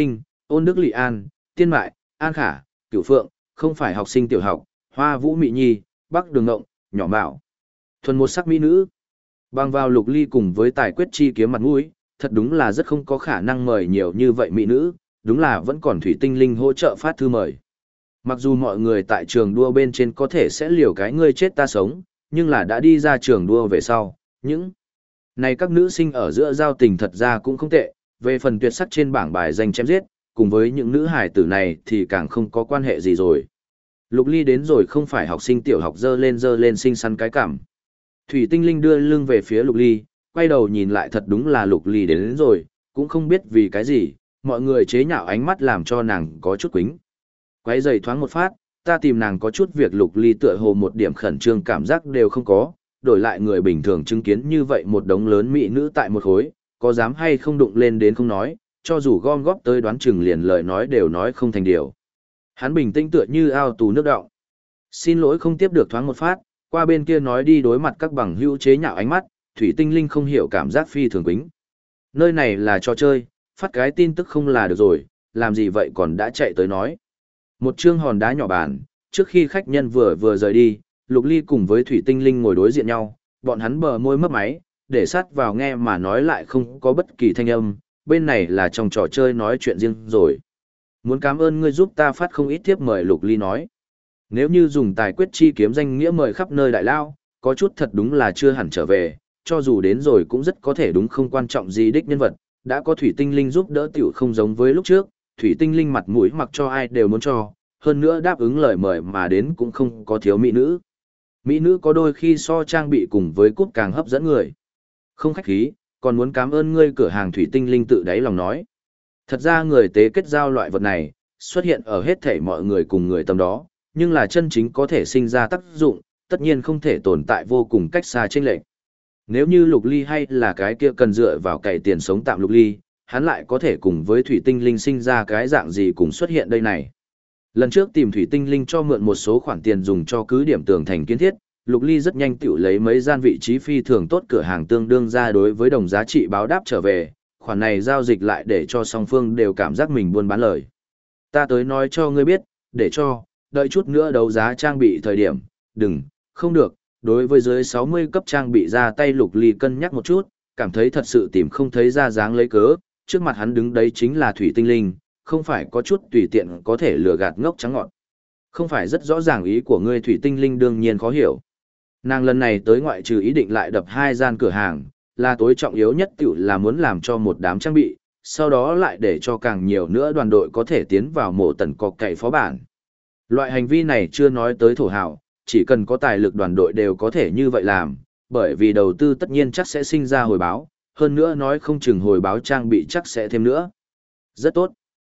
Ôn Đức Lị An, Tiên Mại, An Khả, Cửu Phượng, không phải học sinh tiểu học, Hoa Vũ Mị Nhi, Bắc Đường Ngộng, Nhỏ Mạo. Thuần một sắc mỹ nữ. Bằng vào Lục Ly cùng với tài quyết chi kiếm mặt mũi, thật đúng là rất không có khả năng mời nhiều như vậy mỹ nữ, đúng là vẫn còn thủy tinh linh hỗ trợ phát thư mời. Mặc dù mọi người tại trường đua bên trên có thể sẽ liều cái ngươi chết ta sống, nhưng là đã đi ra trường đua về sau, những này các nữ sinh ở giữa giao tình thật ra cũng không tệ, về phần tuyệt sắc trên bảng bài danh chém giết, cùng với những nữ hải tử này thì càng không có quan hệ gì rồi. Lục Ly đến rồi không phải học sinh tiểu học dơ lên xinh xắn cái cảm. Thủy tinh linh đưa lưng về phía Lục Ly, quay đầu nhìn lại thật đúng là Lục Ly đến rồi, cũng không biết vì cái gì, mọi người chế nhạo ánh mắt làm cho nàng có chút quính. Quay giày thoáng một phát, ta tìm nàng có chút việc. Lục Ly tựa hồ một điểm khẩn trương cảm giác đều không có, đổi lại người bình thường chứng kiến như vậy một đống lớn mỹ nữ tại một khối, có dám hay không đụng lên đến không nói, cho dù gom góp tới đoán chừng liền lời nói đều nói không thành điều. Hắn bình tĩnh tựa như ao tù nước đọng. Xin lỗi không tiếp được thoáng một phát, qua bên kia nói đi đối mặt các bằng hữu chế nhạo ánh mắt, thủy tinh linh không hiểu cảm giác phi thường quính. Nơi này là trò chơi, phát cái tin tức không là được rồi, làm gì vậy còn đã chạy tới nói. Một chương hòn đá nhỏ bàn, trước khi khách nhân vừa rời đi, Lục Ly cùng với thủy tinh linh ngồi đối diện nhau, bọn hắn bờ môi mấp máy, để sát vào nghe mà nói lại không có bất kỳ thanh âm, bên này là trong trò chơi nói chuyện riêng rồi. Muốn cảm ơn ngươi giúp ta phát không ít tiếp mời. Lục Ly nói. Nếu như dùng tài quyết chi kiếm danh nghĩa mời khắp nơi đại lao, có chút thật đúng là chưa hẳn trở về, cho dù đến rồi cũng rất có thể đúng không quan trọng gì đích nhân vật, đã có thủy tinh linh giúp đỡ tiểu không giống với lúc trước, thủy tinh linh mặt mũi mặc cho ai đều muốn cho, hơn nữa đáp ứng lời mời mà đến cũng không có thiếu mỹ nữ. Mỹ nữ có đôi khi so trang bị cùng với cúp càng hấp dẫn người. Không khách khí, còn muốn cảm ơn ngươi. Cửa hàng thủy tinh linh tự đáy lòng nói. Thật ra người tế kết giao loại vật này, xuất hiện ở hết thảy mọi người cùng người tầm đó, nhưng là chân chính có thể sinh ra tác dụng, tất nhiên không thể tồn tại vô cùng cách xa chênh lệch. Nếu như Lục Ly hay là cái kia cần dựa vào cày tiền sống tạm Lục Ly, hắn lại có thể cùng với thủy tinh linh sinh ra cái dạng gì cùng xuất hiện đây này. Lần trước tìm thủy tinh linh cho mượn một số khoản tiền dùng cho cứ điểm tường thành kiến thiết, Lục Ly rất nhanh tiểu lấy mấy gian vị trí phi thường tốt cửa hàng tương đương ra đối với đồng giá trị báo đáp trở về, khoản này giao dịch lại để cho song phương đều cảm giác mình buôn bán lời. Ta tới nói cho ngươi biết, để cho, đợi chút nữa đấu giá trang bị thời điểm, đừng, không được, đối với dưới 60 cấp trang bị ra tay. Lục Ly cân nhắc một chút, cảm thấy thật sự tìm không thấy ra dáng lấy cớ, trước mặt hắn đứng đấy chính là thủy tinh linh, không phải có chút tùy tiện có thể lừa gạt ngốc trắng ngọn. Không phải rất rõ ràng ý của ngươi. Thủy tinh linh đương nhiên khó hiểu. Nàng lần này tới ngoại trừ ý định lại đập 2 gian cửa hàng, là tối trọng yếu nhất tiểu là muốn làm cho một đám trang bị, sau đó lại để cho càng nhiều nữa đoàn đội có thể tiến vào mộ tần cọc cậy phó bản. Loại hành vi này chưa nói tới thổ hào, chỉ cần có tài lực đoàn đội đều có thể như vậy làm, bởi vì đầu tư tất nhiên chắc sẽ sinh ra hồi báo, hơn nữa nói không chừng hồi báo trang bị chắc sẽ thêm nữa. Rất tốt.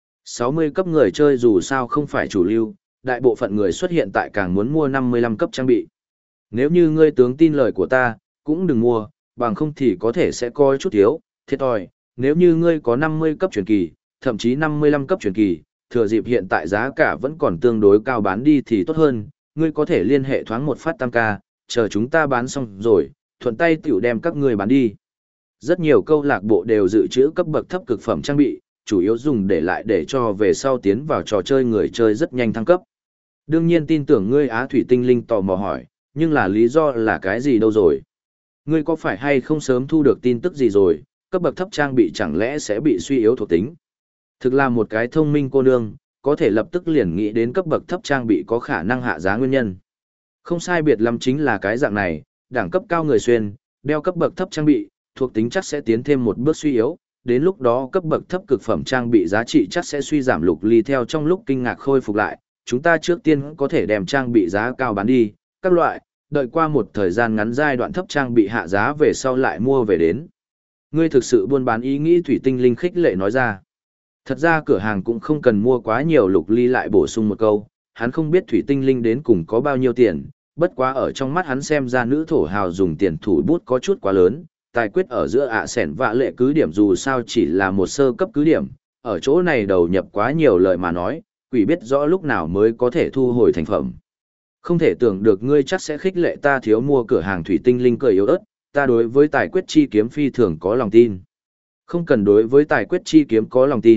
60 cấp người chơi dù sao không phải chủ lưu, đại bộ phận người xuất hiện tại càng muốn mua 55 cấp trang bị. Nếu như ngươi tướng tin lời của ta, cũng đừng mua, bằng không thì có thể sẽ coi chút thiếu, thiệt thòi. Nếu như ngươi có 50 cấp truyền kỳ, thậm chí 55 cấp truyền kỳ, thừa dịp hiện tại giá cả vẫn còn tương đối cao bán đi thì tốt hơn, ngươi có thể liên hệ thoáng một phát tam ca, chờ chúng ta bán xong rồi, thuận tay tiểu đem các ngươi bán đi. Rất nhiều câu lạc bộ đều dự trữ cấp bậc thấp cực phẩm trang bị, chủ yếu dùng để lại để cho về sau tiến vào trò chơi người chơi rất nhanh thăng cấp. Đương nhiên tin tưởng ngươi. Á thủy tinh linh tò mò hỏi, nhưng là lý do là cái gì đâu rồi? Ngươi có phải hay không sớm thu được tin tức gì rồi, cấp bậc thấp trang bị chẳng lẽ sẽ bị suy yếu thuộc tính? Thực là một cái thông minh cô nương, có thể lập tức liền nghĩ đến cấp bậc thấp trang bị có khả năng hạ giá nguyên nhân. Không sai biệt lắm chính là cái dạng này, đẳng cấp cao người xuyên, đeo cấp bậc thấp trang bị, thuộc tính chắc sẽ tiến thêm một bước suy yếu, đến lúc đó cấp bậc thấp cực phẩm trang bị giá trị chắc sẽ suy giảm. Lục Ly theo trong lúc kinh ngạc khôi phục lại, chúng ta trước tiên có thể đem trang bị giá cao bán đi, các loại, đợi qua một thời gian ngắn giai đoạn thấp trang bị hạ giá về sau lại mua về đến. Ngươi thực sự buôn bán ý nghĩ. Thủy tinh linh khích lệ nói ra. Thật ra cửa hàng cũng không cần mua quá nhiều. Lục Ly lại bổ sung một câu, hắn không biết thủy tinh linh đến cùng có bao nhiêu tiền, bất quá ở trong mắt hắn xem ra nữ thổ hào dùng tiền thủ bút có chút quá lớn. Tài quyết ở giữa ạ sẻn vạ lệ cứ điểm dù sao chỉ là một sơ cấp cứ điểm, ở chỗ này đầu nhập quá nhiều lời mà nói, quỷ biết rõ lúc nào mới có thể thu hồi thành phẩm. Không thể tưởng được ngươi chắc sẽ khích lệ ta thiếu mua. Cửa hàng thủy tinh linh cười yếu ớt, ta đối với tài quyết chi kiếm phi thường có lòng tin. Không cần đối với tài quyết chi kiếm có lòng tin,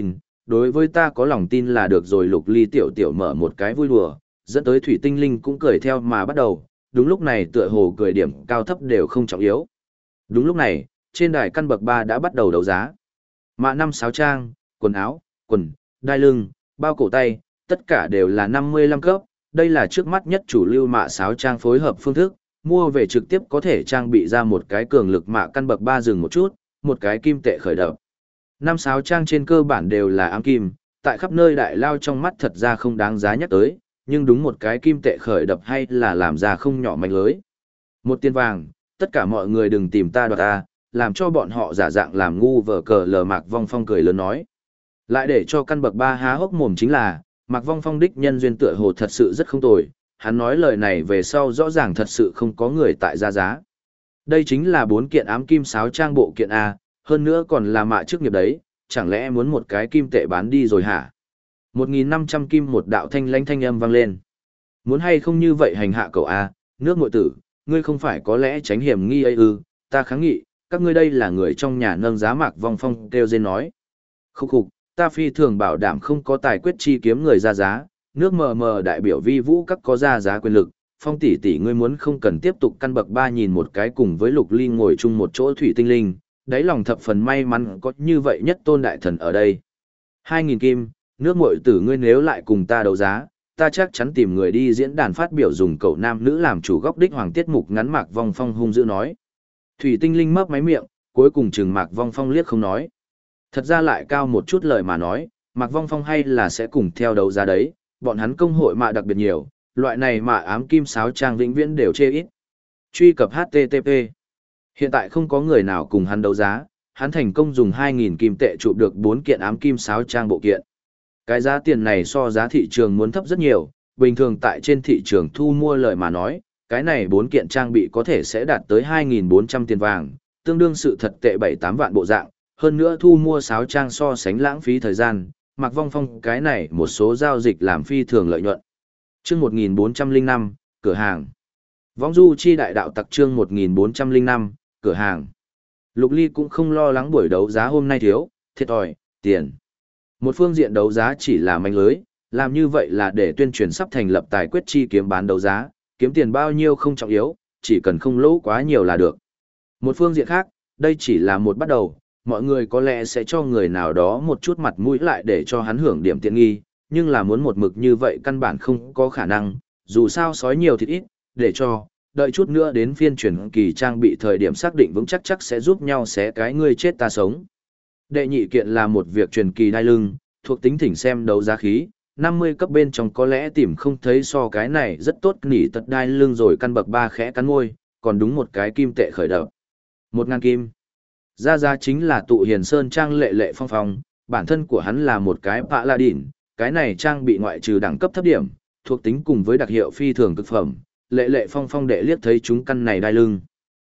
đối với ta có lòng tin là được rồi. Lục Ly tiểu tiểu mở một cái vui đùa, dẫn tới Thủy Tinh Linh cũng cười theo mà bắt đầu, đúng lúc này tựa hồ cười điểm cao thấp đều không trọng yếu. Đúng lúc này, trên đài căn bậc 3 đã bắt đầu đấu giá. Mạ 5 sáo trang, quần áo, quần, đai lưng, bao cổ tay, tất cả đều là 55 cấp, đây là trước mắt nhất chủ lưu mạ sáo trang phối hợp phương thức, mua về trực tiếp có thể trang bị ra một cái cường lực mạ căn bậc 3 dừng một chút, một cái kim tệ khởi động. Năm sáo trang trên cơ bản đều là ám kim, tại khắp nơi đại lao trong mắt thật ra không đáng giá nhắc tới, nhưng đúng một cái kim tệ khởi đập hay là làm ra không nhỏ manh lưới. Một tiền vàng, tất cả mọi người đừng tìm ta đoạt ta, làm cho bọn họ giả dạng làm ngu vờ cờ lờ. Mạc Vong Phong cười lớn nói. Lại để cho căn bậc 3 há hốc mồm chính là, Mạc Vong Phong đích nhân duyên tựa hồ thật sự rất không tồi, hắn nói lời này về sau rõ ràng thật sự không có người tại ra giá. Đây chính là 4 kiện ám kim sáo trang bộ kiện A, hơn nữa còn là mạ chức nghiệp đấy, chẳng lẽ muốn một cái kim tệ bán đi rồi hả? 1.500 kim một đạo thanh lãnh thanh âm vang lên. Muốn hay không như vậy hành hạ cậu A, nước muội tử, ngươi không phải có lẽ tránh hiểm nghi ấy ư, ta kháng nghị, các ngươi đây là người trong nhà nâng giá. Mạc Vong Phong kêu rên nói. Khúc khục, ta phi thường bảo đảm không có tài quyết chi kiếm người ra giá, nước mờ mờ đại biểu vi vũ các có ra giá quyền lực. Phong tỷ tỷ ngươi muốn không cần tiếp tục căn bậc 3 nhìn một cái cùng với Lục Ly ngồi chung một chỗ Thủy Tinh Linh, đáy lòng thập phần may mắn có như vậy nhất tôn đại thần ở đây. 2.000 kim, nước muội tử ngươi nếu lại cùng ta đấu giá, ta chắc chắn tìm người đi diễn đàn phát biểu dùng cậu nam nữ làm chủ góc đích hoàng tiết mục ngắn. Mạc Vong Phong hung dữ nói. Thủy Tinh Linh mấp máy miệng, cuối cùng chừng Mạc Vong Phong liếc không nói. Thật ra lại cao một chút lời mà nói, Mạc Vong Phong hay là sẽ cùng theo đấu giá đấy, bọn hắn công hội mạ đặc biệt nhiều, loại này mạ ám kim sáo trang vĩnh viễn đều chê ít. Truy cập HTTP. Hiện tại không có người nào cùng hắn đấu giá, hắn thành công dùng 2.000 kim tệ chụp được 4 kiện ám kim sáo trang bộ kiện. Cái giá tiền này so giá thị trường muốn thấp rất nhiều, bình thường tại trên thị trường thu mua lời mà nói, cái này 4 kiện trang bị có thể sẽ đạt tới 2.400 tiền vàng, tương đương sự thật tệ 7-8 vạn bộ dạng, hơn nữa thu mua sáo trang so sánh lãng phí thời gian, Mạc Vong Phong cái này một số giao dịch làm phi thường lợi nhuận. Chương 1405, cửa hàng. Võng du chi đại đạo tặc chương 1405, cửa hàng. Lục Ly cũng không lo lắng buổi đấu giá hôm nay thiếu, thiệt thòi, tiền. Một phương diện đấu giá chỉ là manh lưới, làm như vậy là để tuyên truyền sắp thành lập tài quyết chi kiếm bán đấu giá, kiếm tiền bao nhiêu không trọng yếu, chỉ cần không lỗ quá nhiều là được. Một phương diện khác, đây chỉ là một bắt đầu, mọi người có lẽ sẽ cho người nào đó một chút mặt mũi lại để cho hắn hưởng điểm tiện nghi, nhưng là muốn một mực như vậy căn bản không có khả năng, dù sao sói nhiều thịt ít, để cho, đợi chút nữa đến phiên truyền kỳ trang bị thời điểm xác định vững chắc sẽ giúp nhau xé cái ngươi chết ta sống. Đệ nhị kiện là một việc truyền kỳ đai lưng, thuộc tính thỉnh xem đấu giá khí, 50 cấp bên trong có lẽ tìm không thấy so cái này rất tốt nỉ tật đai lưng rồi. Căn bậc 3 khẽ cắn môi, còn đúng một cái kim tệ khởi đầu. 1.000 kim. Ra giá chính là tụ hiền sơn trang lệ lệ phong phong, bản thân của hắn là một cái paladin, cái này trang bị ngoại trừ đẳng cấp thấp điểm, thuộc tính cùng với đặc hiệu phi thường cực phẩm, lệ lệ phong phong đệ liếc thấy chúng căn này đai lưng.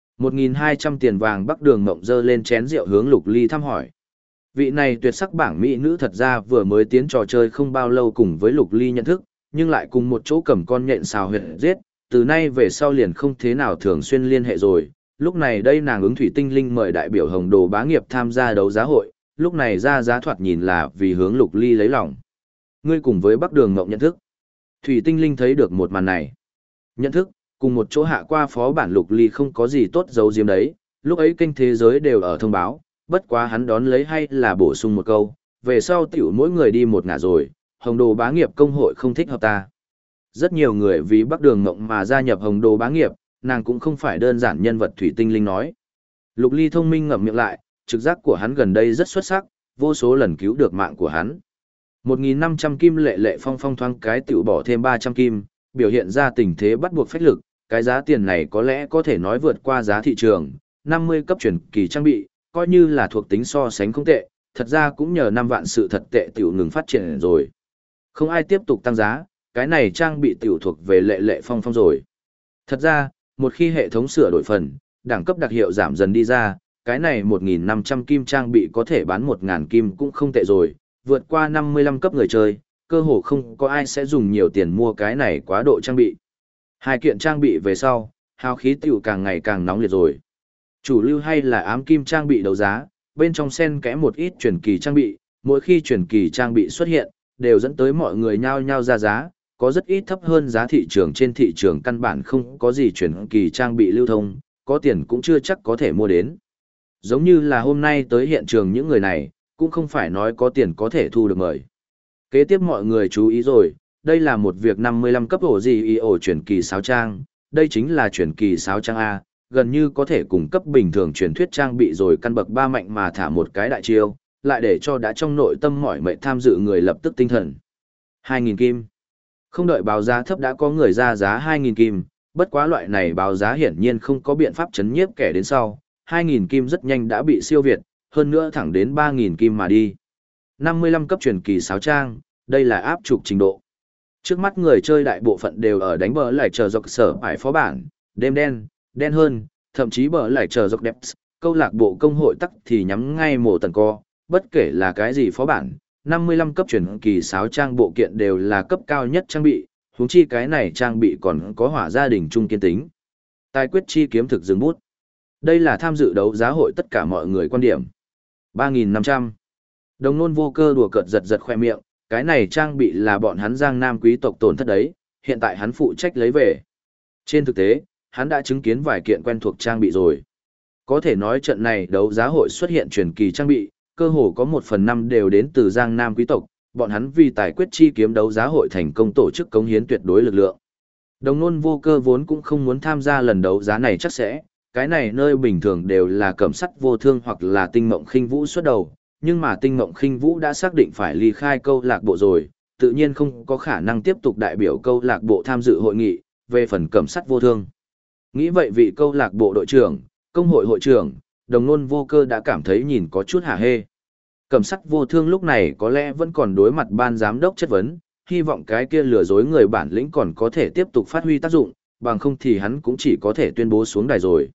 1.200 tiền vàng. Bắc Đường Mộng dơ lên chén rượu hướng Lục Ly thăm hỏi. Vị này tuyệt sắc bảng mỹ nữ thật ra vừa mới tiến trò chơi không bao lâu cùng với Lục Ly nhận thức, nhưng lại cùng một chỗ cầm con nhện xào huyệt giết, từ nay về sau liền không thế nào thường xuyên liên hệ rồi. Lúc này đây nàng ứng Thủy Tinh Linh mời đại biểu Hồng Đồ bá nghiệp tham gia đấu giá hội, lúc này ra giá thoạt nhìn là vì hướng Lục Ly lấy lòng. Ngươi cùng với Bắc Đường Ngộng nhận thức. Thủy Tinh Linh thấy được một màn này. Nhận thức, cùng một chỗ hạ qua phó bản Lục Ly không có gì tốt giấu giếm đấy, lúc ấy kênh thế giới đều ở thông báo, bất quá hắn đón lấy hay là bổ sung một câu, về sau tiểu mỗi người đi một ngả rồi, Hồng Đồ bá nghiệp công hội không thích hợp ta. Rất nhiều người vì Bắc Đường Ngộng mà gia nhập Hồng Đồ bá nghiệp, nàng cũng không phải đơn giản nhân vật. Thủy Tinh Linh nói. Lục Ly thông minh ngậm miệng lại, trực giác của hắn gần đây rất xuất sắc, vô số lần cứu được mạng của hắn. 1.500 kim lệ lệ phong phong thoáng cái tiểu bỏ thêm 300 kim, biểu hiện ra tình thế bắt buộc phách lực, cái giá tiền này có lẽ có thể nói vượt qua giá thị trường, 50 cấp truyền kỳ trang bị, coi như là thuộc tính so sánh không tệ, thật ra cũng nhờ 5 vạn sự thật tệ tiểu ngừng phát triển rồi. Không ai tiếp tục tăng giá, cái này trang bị tiểu thuộc về lệ lệ phong phong rồi. Thật ra, một khi hệ thống sửa đổi phần, đẳng cấp đặc hiệu giảm dần đi ra, cái này 1.500 kim trang bị có thể bán 1.000 kim cũng không tệ rồi, vượt qua 55 cấp người chơi, cơ hồ không có ai sẽ dùng nhiều tiền mua cái này quá độ trang bị. Hai kiện trang bị về sau, hào khí tiểu càng ngày càng nóng liệt rồi. Chủ lưu hay là ám kim trang bị đấu giá, bên trong xen kẽ một ít truyền kỳ trang bị, mỗi khi truyền kỳ trang bị xuất hiện, đều dẫn tới mọi người nhao nhao ra giá, có rất ít thấp hơn giá thị trường, trên thị trường căn bản không có gì truyền kỳ trang bị lưu thông, có tiền cũng chưa chắc có thể mua đến. Giống như là hôm nay tới hiện trường những người này, cũng không phải nói có tiền có thể thu được mời. Kế tiếp mọi người chú ý rồi, đây là một việc 55 cấp ổ gì ổ truyền kỳ sáo trang, đây chính là truyền kỳ sáo trang A, gần như có thể cung cấp bình thường truyền thuyết trang bị rồi căn bậc 3 mạnh mà thả một cái đại chiêu, lại để cho đã trong nội tâm mỏi mệt tham dự người lập tức tinh thần. 2.000 kim. Không đợi báo giá thấp đã có người ra giá 2.000 kim, bất quá loại này báo giá hiển nhiên không có biện pháp chấn nhiếp kẻ đến sau, 2.000 kim rất nhanh đã bị siêu việt, hơn nữa thẳng đến 3.000 kim mà đi. 55 cấp truyền kỳ sáo trang, đây là áp trục trình độ. Trước mắt người chơi đại bộ phận đều ở đánh bờ lại chờ dọc sở ải phó bản, đêm đen, đen hơn, thậm chí bờ lại chờ dọc đẹp, câu lạc bộ công hội tắc thì nhắm ngay mổ tần co, bất kể là cái gì phó bản, 55 cấp truyền kỳ sáo trang bộ kiện đều là cấp cao nhất trang bị, huống chi cái này trang bị còn có hỏa gia đình trung kiên tính. Tài quyết chi kiếm thực dừng bút. Đây là tham dự đấu giá hội tất cả mọi người quan điểm. 3.500. Đồng nôn vô cơ đùa cợt giật giật khoe miệng, cái này trang bị là bọn hắn Giang Nam quý tộc tổn thất đấy, hiện tại hắn phụ trách lấy về. Trên thực tế, hắn đã chứng kiến vài kiện quen thuộc trang bị rồi. Có thể nói trận này đấu giá hội xuất hiện truyền kỳ trang bị, cơ hồ có 1/5 đều đến từ Giang Nam quý tộc, bọn hắn vì tài quyết chi kiếm đấu giá hội thành công tổ chức cống hiến tuyệt đối lực lượng. Đồng nôn vô cơ vốn cũng không muốn tham gia lần đấu giá này chắc sẽ, cái này nơi bình thường đều là cẩm sắt vô thương hoặc là tinh mộng khinh vũ xuất đầu, nhưng mà tinh mộng khinh vũ đã xác định phải ly khai câu lạc bộ rồi, tự nhiên không có khả năng tiếp tục đại biểu câu lạc bộ tham dự hội nghị, về phần cẩm sắt vô thương. Nghĩ vậy vị câu lạc bộ đội trưởng, công hội hội trưởng, đồng nôn vô cơ đã cảm thấy nhìn có chút hả hê. Cẩm sắt vô thương lúc này có lẽ vẫn còn đối mặt ban giám đốc chất vấn, hy vọng cái kia lừa dối người bản lĩnh còn có thể tiếp tục phát huy tác dụng, bằng không thì hắn cũng chỉ có thể tuyên bố xuống đài rồi.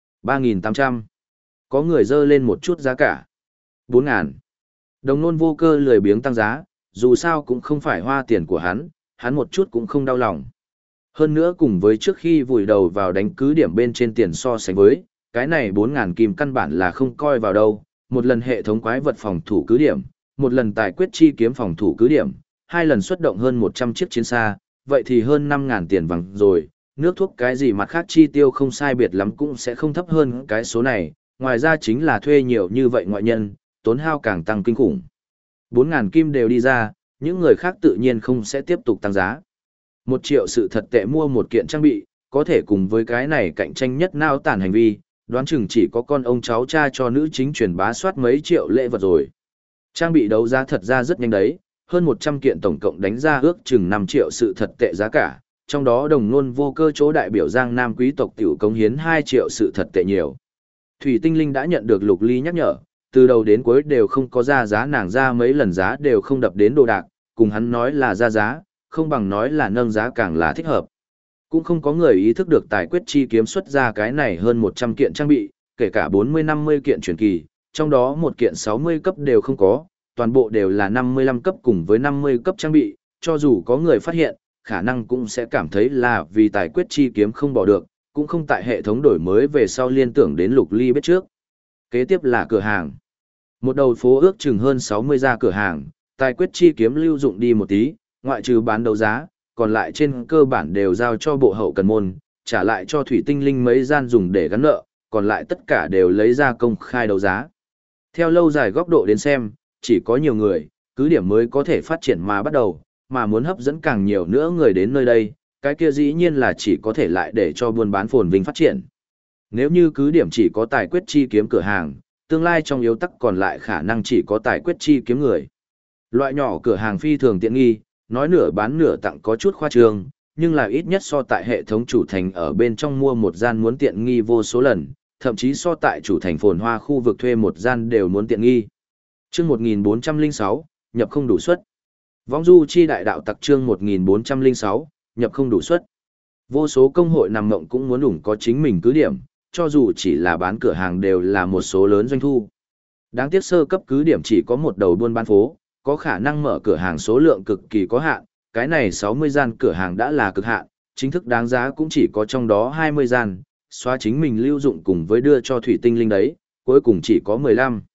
3.800. Có người dơ lên một chút giá cả. 4.000. Đồng nôn vô cơ lười biếng tăng giá, dù sao cũng không phải hoa tiền của hắn một chút cũng không đau lòng. Hơn nữa cùng với trước khi vùi đầu vào đánh cứ điểm bên trên tiền so sánh với, cái này 4.000 kim căn bản là không coi vào đâu, một lần hệ thống quái vật phòng thủ cứ điểm, một lần tài quyết chi kiếm phòng thủ cứ điểm, 2 lần xuất động hơn 100 chiếc chiến xa, vậy thì hơn 5.000 tiền vàng rồi, nước thuốc cái gì mặt khác chi tiêu không sai biệt lắm cũng sẽ không thấp hơn cái số này, ngoài ra chính là thuê nhiều như vậy ngoại nhân, tốn hao càng tăng kinh khủng. 4.000 kim đều đi ra, những người khác tự nhiên không sẽ tiếp tục tăng giá. 1 triệu sự thật tệ mua một kiện trang bị, có thể cùng với cái này cạnh tranh nhất nao tản hành vi, đoán chừng chỉ có con ông cháu cha cho nữ chính truyền bá soát mấy triệu lễ vật rồi. Trang bị đấu giá thật ra rất nhanh đấy, hơn 100 kiện tổng cộng đánh ra ước chừng 5 triệu sự thật tệ giá cả, trong đó đồng nôn vô cơ chỗ đại biểu Giang Nam quý tộc tiểu cống hiến 2 triệu sự thật tệ nhiều. Thủy Tinh Linh đã nhận được Lục Ly nhắc nhở, từ đầu đến cuối đều không có ra giá, nàng ra mấy lần giá đều không đập đến đồ đạc, cùng hắn nói là ra giá, không bằng nói là nâng giá càng là thích hợp. Cũng không có người ý thức được tài quyết chi kiếm xuất ra cái này hơn 100 kiện trang bị, kể cả 40-50 kiện truyền kỳ, trong đó một kiện 60 cấp đều không có, toàn bộ đều là 55 cấp cùng với 50 cấp trang bị, cho dù có người phát hiện, khả năng cũng sẽ cảm thấy là vì tài quyết chi kiếm không bỏ được, cũng không tại hệ thống đổi mới về sau liên tưởng đến Lục Ly biết trước. Kế tiếp là cửa hàng. Một đầu phố ước chừng hơn 60 gia cửa hàng, tài quyết chi kiếm lưu dụng đi một tí, ngoại trừ bán đấu giá, còn lại trên cơ bản đều giao cho bộ hậu cần môn, trả lại cho Thủy Tinh Linh mấy gian dùng để gắn nợ, còn lại tất cả đều lấy ra công khai đấu giá. Theo lâu dài góc độ đến xem, chỉ có nhiều người, cứ điểm mới có thể phát triển mà bắt đầu, mà muốn hấp dẫn càng nhiều nữa người đến nơi đây, cái kia dĩ nhiên là chỉ có thể lại để cho buôn bán phồn vinh phát triển. Nếu như cứ điểm chỉ có tài quyết chi kiếm cửa hàng, tương lai trong yếu tắc còn lại khả năng chỉ có tài quyết chi kiếm người. Loại nhỏ cửa hàng phi thường tiện nghi, nói nửa bán nửa tặng có chút khoa trương, nhưng là ít nhất so tại hệ thống chủ thành ở bên trong mua một gian muốn tiện nghi vô số lần, thậm chí so tại chủ thành phồn hoa khu vực thuê một gian đều muốn tiện nghi. Chương 1406, nhập không đủ suất. Vong du chi đại đạo tặc chương 1406, nhập không đủ suất. Vô số công hội nằm mộng cũng muốn ủng có chính mình cứ điểm, cho dù chỉ là bán cửa hàng đều là một số lớn doanh thu. Đáng tiếc sơ cấp cứ điểm chỉ có một đầu buôn bán phố, có khả năng mở cửa hàng số lượng cực kỳ có hạn, cái này 60 gian cửa hàng đã là cực hạn, chính thức đáng giá cũng chỉ có trong đó 20 gian, xóa chính mình lưu dụng cùng với đưa cho Thủy Tinh Linh đấy, cuối cùng chỉ có 15.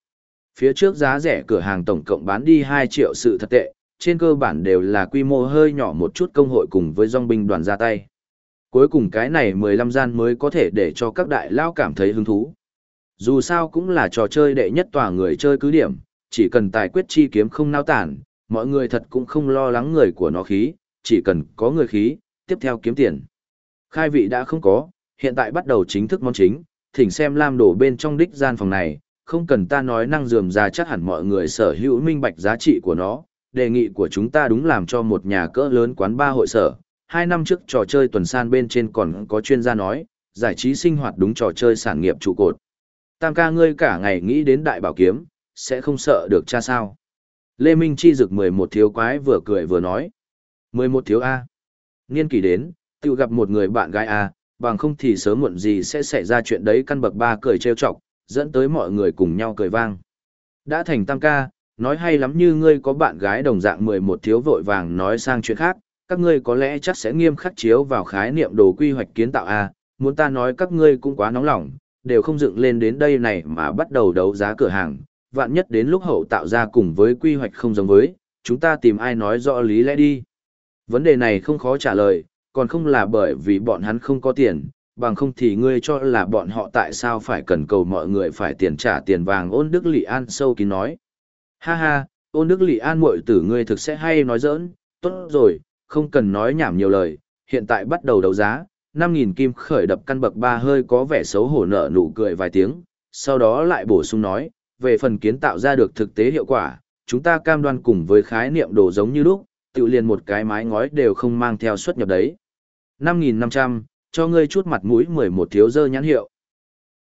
Phía trước giá rẻ cửa hàng tổng cộng bán đi 2 triệu sự thật tệ, trên cơ bản đều là quy mô hơi nhỏ một chút công hội cùng với dòng binh đoàn ra tay. Cuối cùng cái này 15 gian mới có thể để cho các đại lao cảm thấy hứng thú. Dù sao cũng là trò chơi đệ nhất tòa người chơi cứ điểm, chỉ cần tài quyết chi kiếm không nao tản, mọi người thật cũng không lo lắng người của nó khí, chỉ cần có người khí, tiếp theo kiếm tiền. Khai vị đã không có, hiện tại bắt đầu chính thức món chính, thỉnh xem lam đổ bên trong đích gian phòng này, không cần ta nói năng dườm ra chắc hẳn mọi người sở hữu minh bạch giá trị của nó, đề nghị của chúng ta đúng làm cho một nhà cỡ lớn quán ba hội sở. 2 năm trước trò chơi tuần san bên trên còn có chuyên gia nói, giải trí sinh hoạt đúng trò chơi sản nghiệp trụ cột. Tam ca ngươi cả ngày nghĩ đến đại bảo kiếm, sẽ không sợ được cha sao. Lê Minh Chi rực 11 thiếu quái vừa cười vừa nói. 11 thiếu A. Niên kỷ đến, tự gặp một người bạn gái A, bằng không thì sớm muộn gì sẽ xảy ra chuyện đấy căn bậc ba cười trêu chọc, dẫn tới mọi người cùng nhau cười vang. Đã thành tam ca, nói hay lắm như ngươi có bạn gái đồng dạng 11 thiếu vội vàng nói sang chuyện khác, các ngươi có lẽ chắc sẽ nghiêm khắc chiếu vào khái niệm đồ quy hoạch kiến tạo A, muốn ta nói các ngươi cũng quá nóng lòng, đều không dựng lên đến đây này mà bắt đầu đấu giá cửa hàng, vạn nhất đến lúc hậu tạo ra cùng với quy hoạch không giống với, chúng ta tìm ai nói rõ lý lẽ đi. Vấn đề này không khó trả lời, còn không là bởi vì bọn hắn không có tiền, bằng không thì ngươi cho là bọn họ tại sao phải cần cầu mọi người phải tiền trả tiền vàng. Ôn Đức Lị An sâu kín nói. Ha ha, Ôn Đức Lị An muội tử ngươi thực sẽ hay nói giỡn, tốt rồi, không cần nói nhảm nhiều lời, hiện tại bắt đầu đấu giá, 5.000 kim khởi đập căn bậc ba hơi có vẻ xấu hổ nở nụ cười vài tiếng, sau đó lại bổ sung nói, về phần kiến tạo ra được thực tế hiệu quả, chúng ta cam đoan cùng với khái niệm đồ giống như lúc, tự liền một cái mái ngói đều không mang theo xuất nhập đấy. 5.500, cho ngươi chút mặt mũi 11 thiếu dơ nhãn hiệu,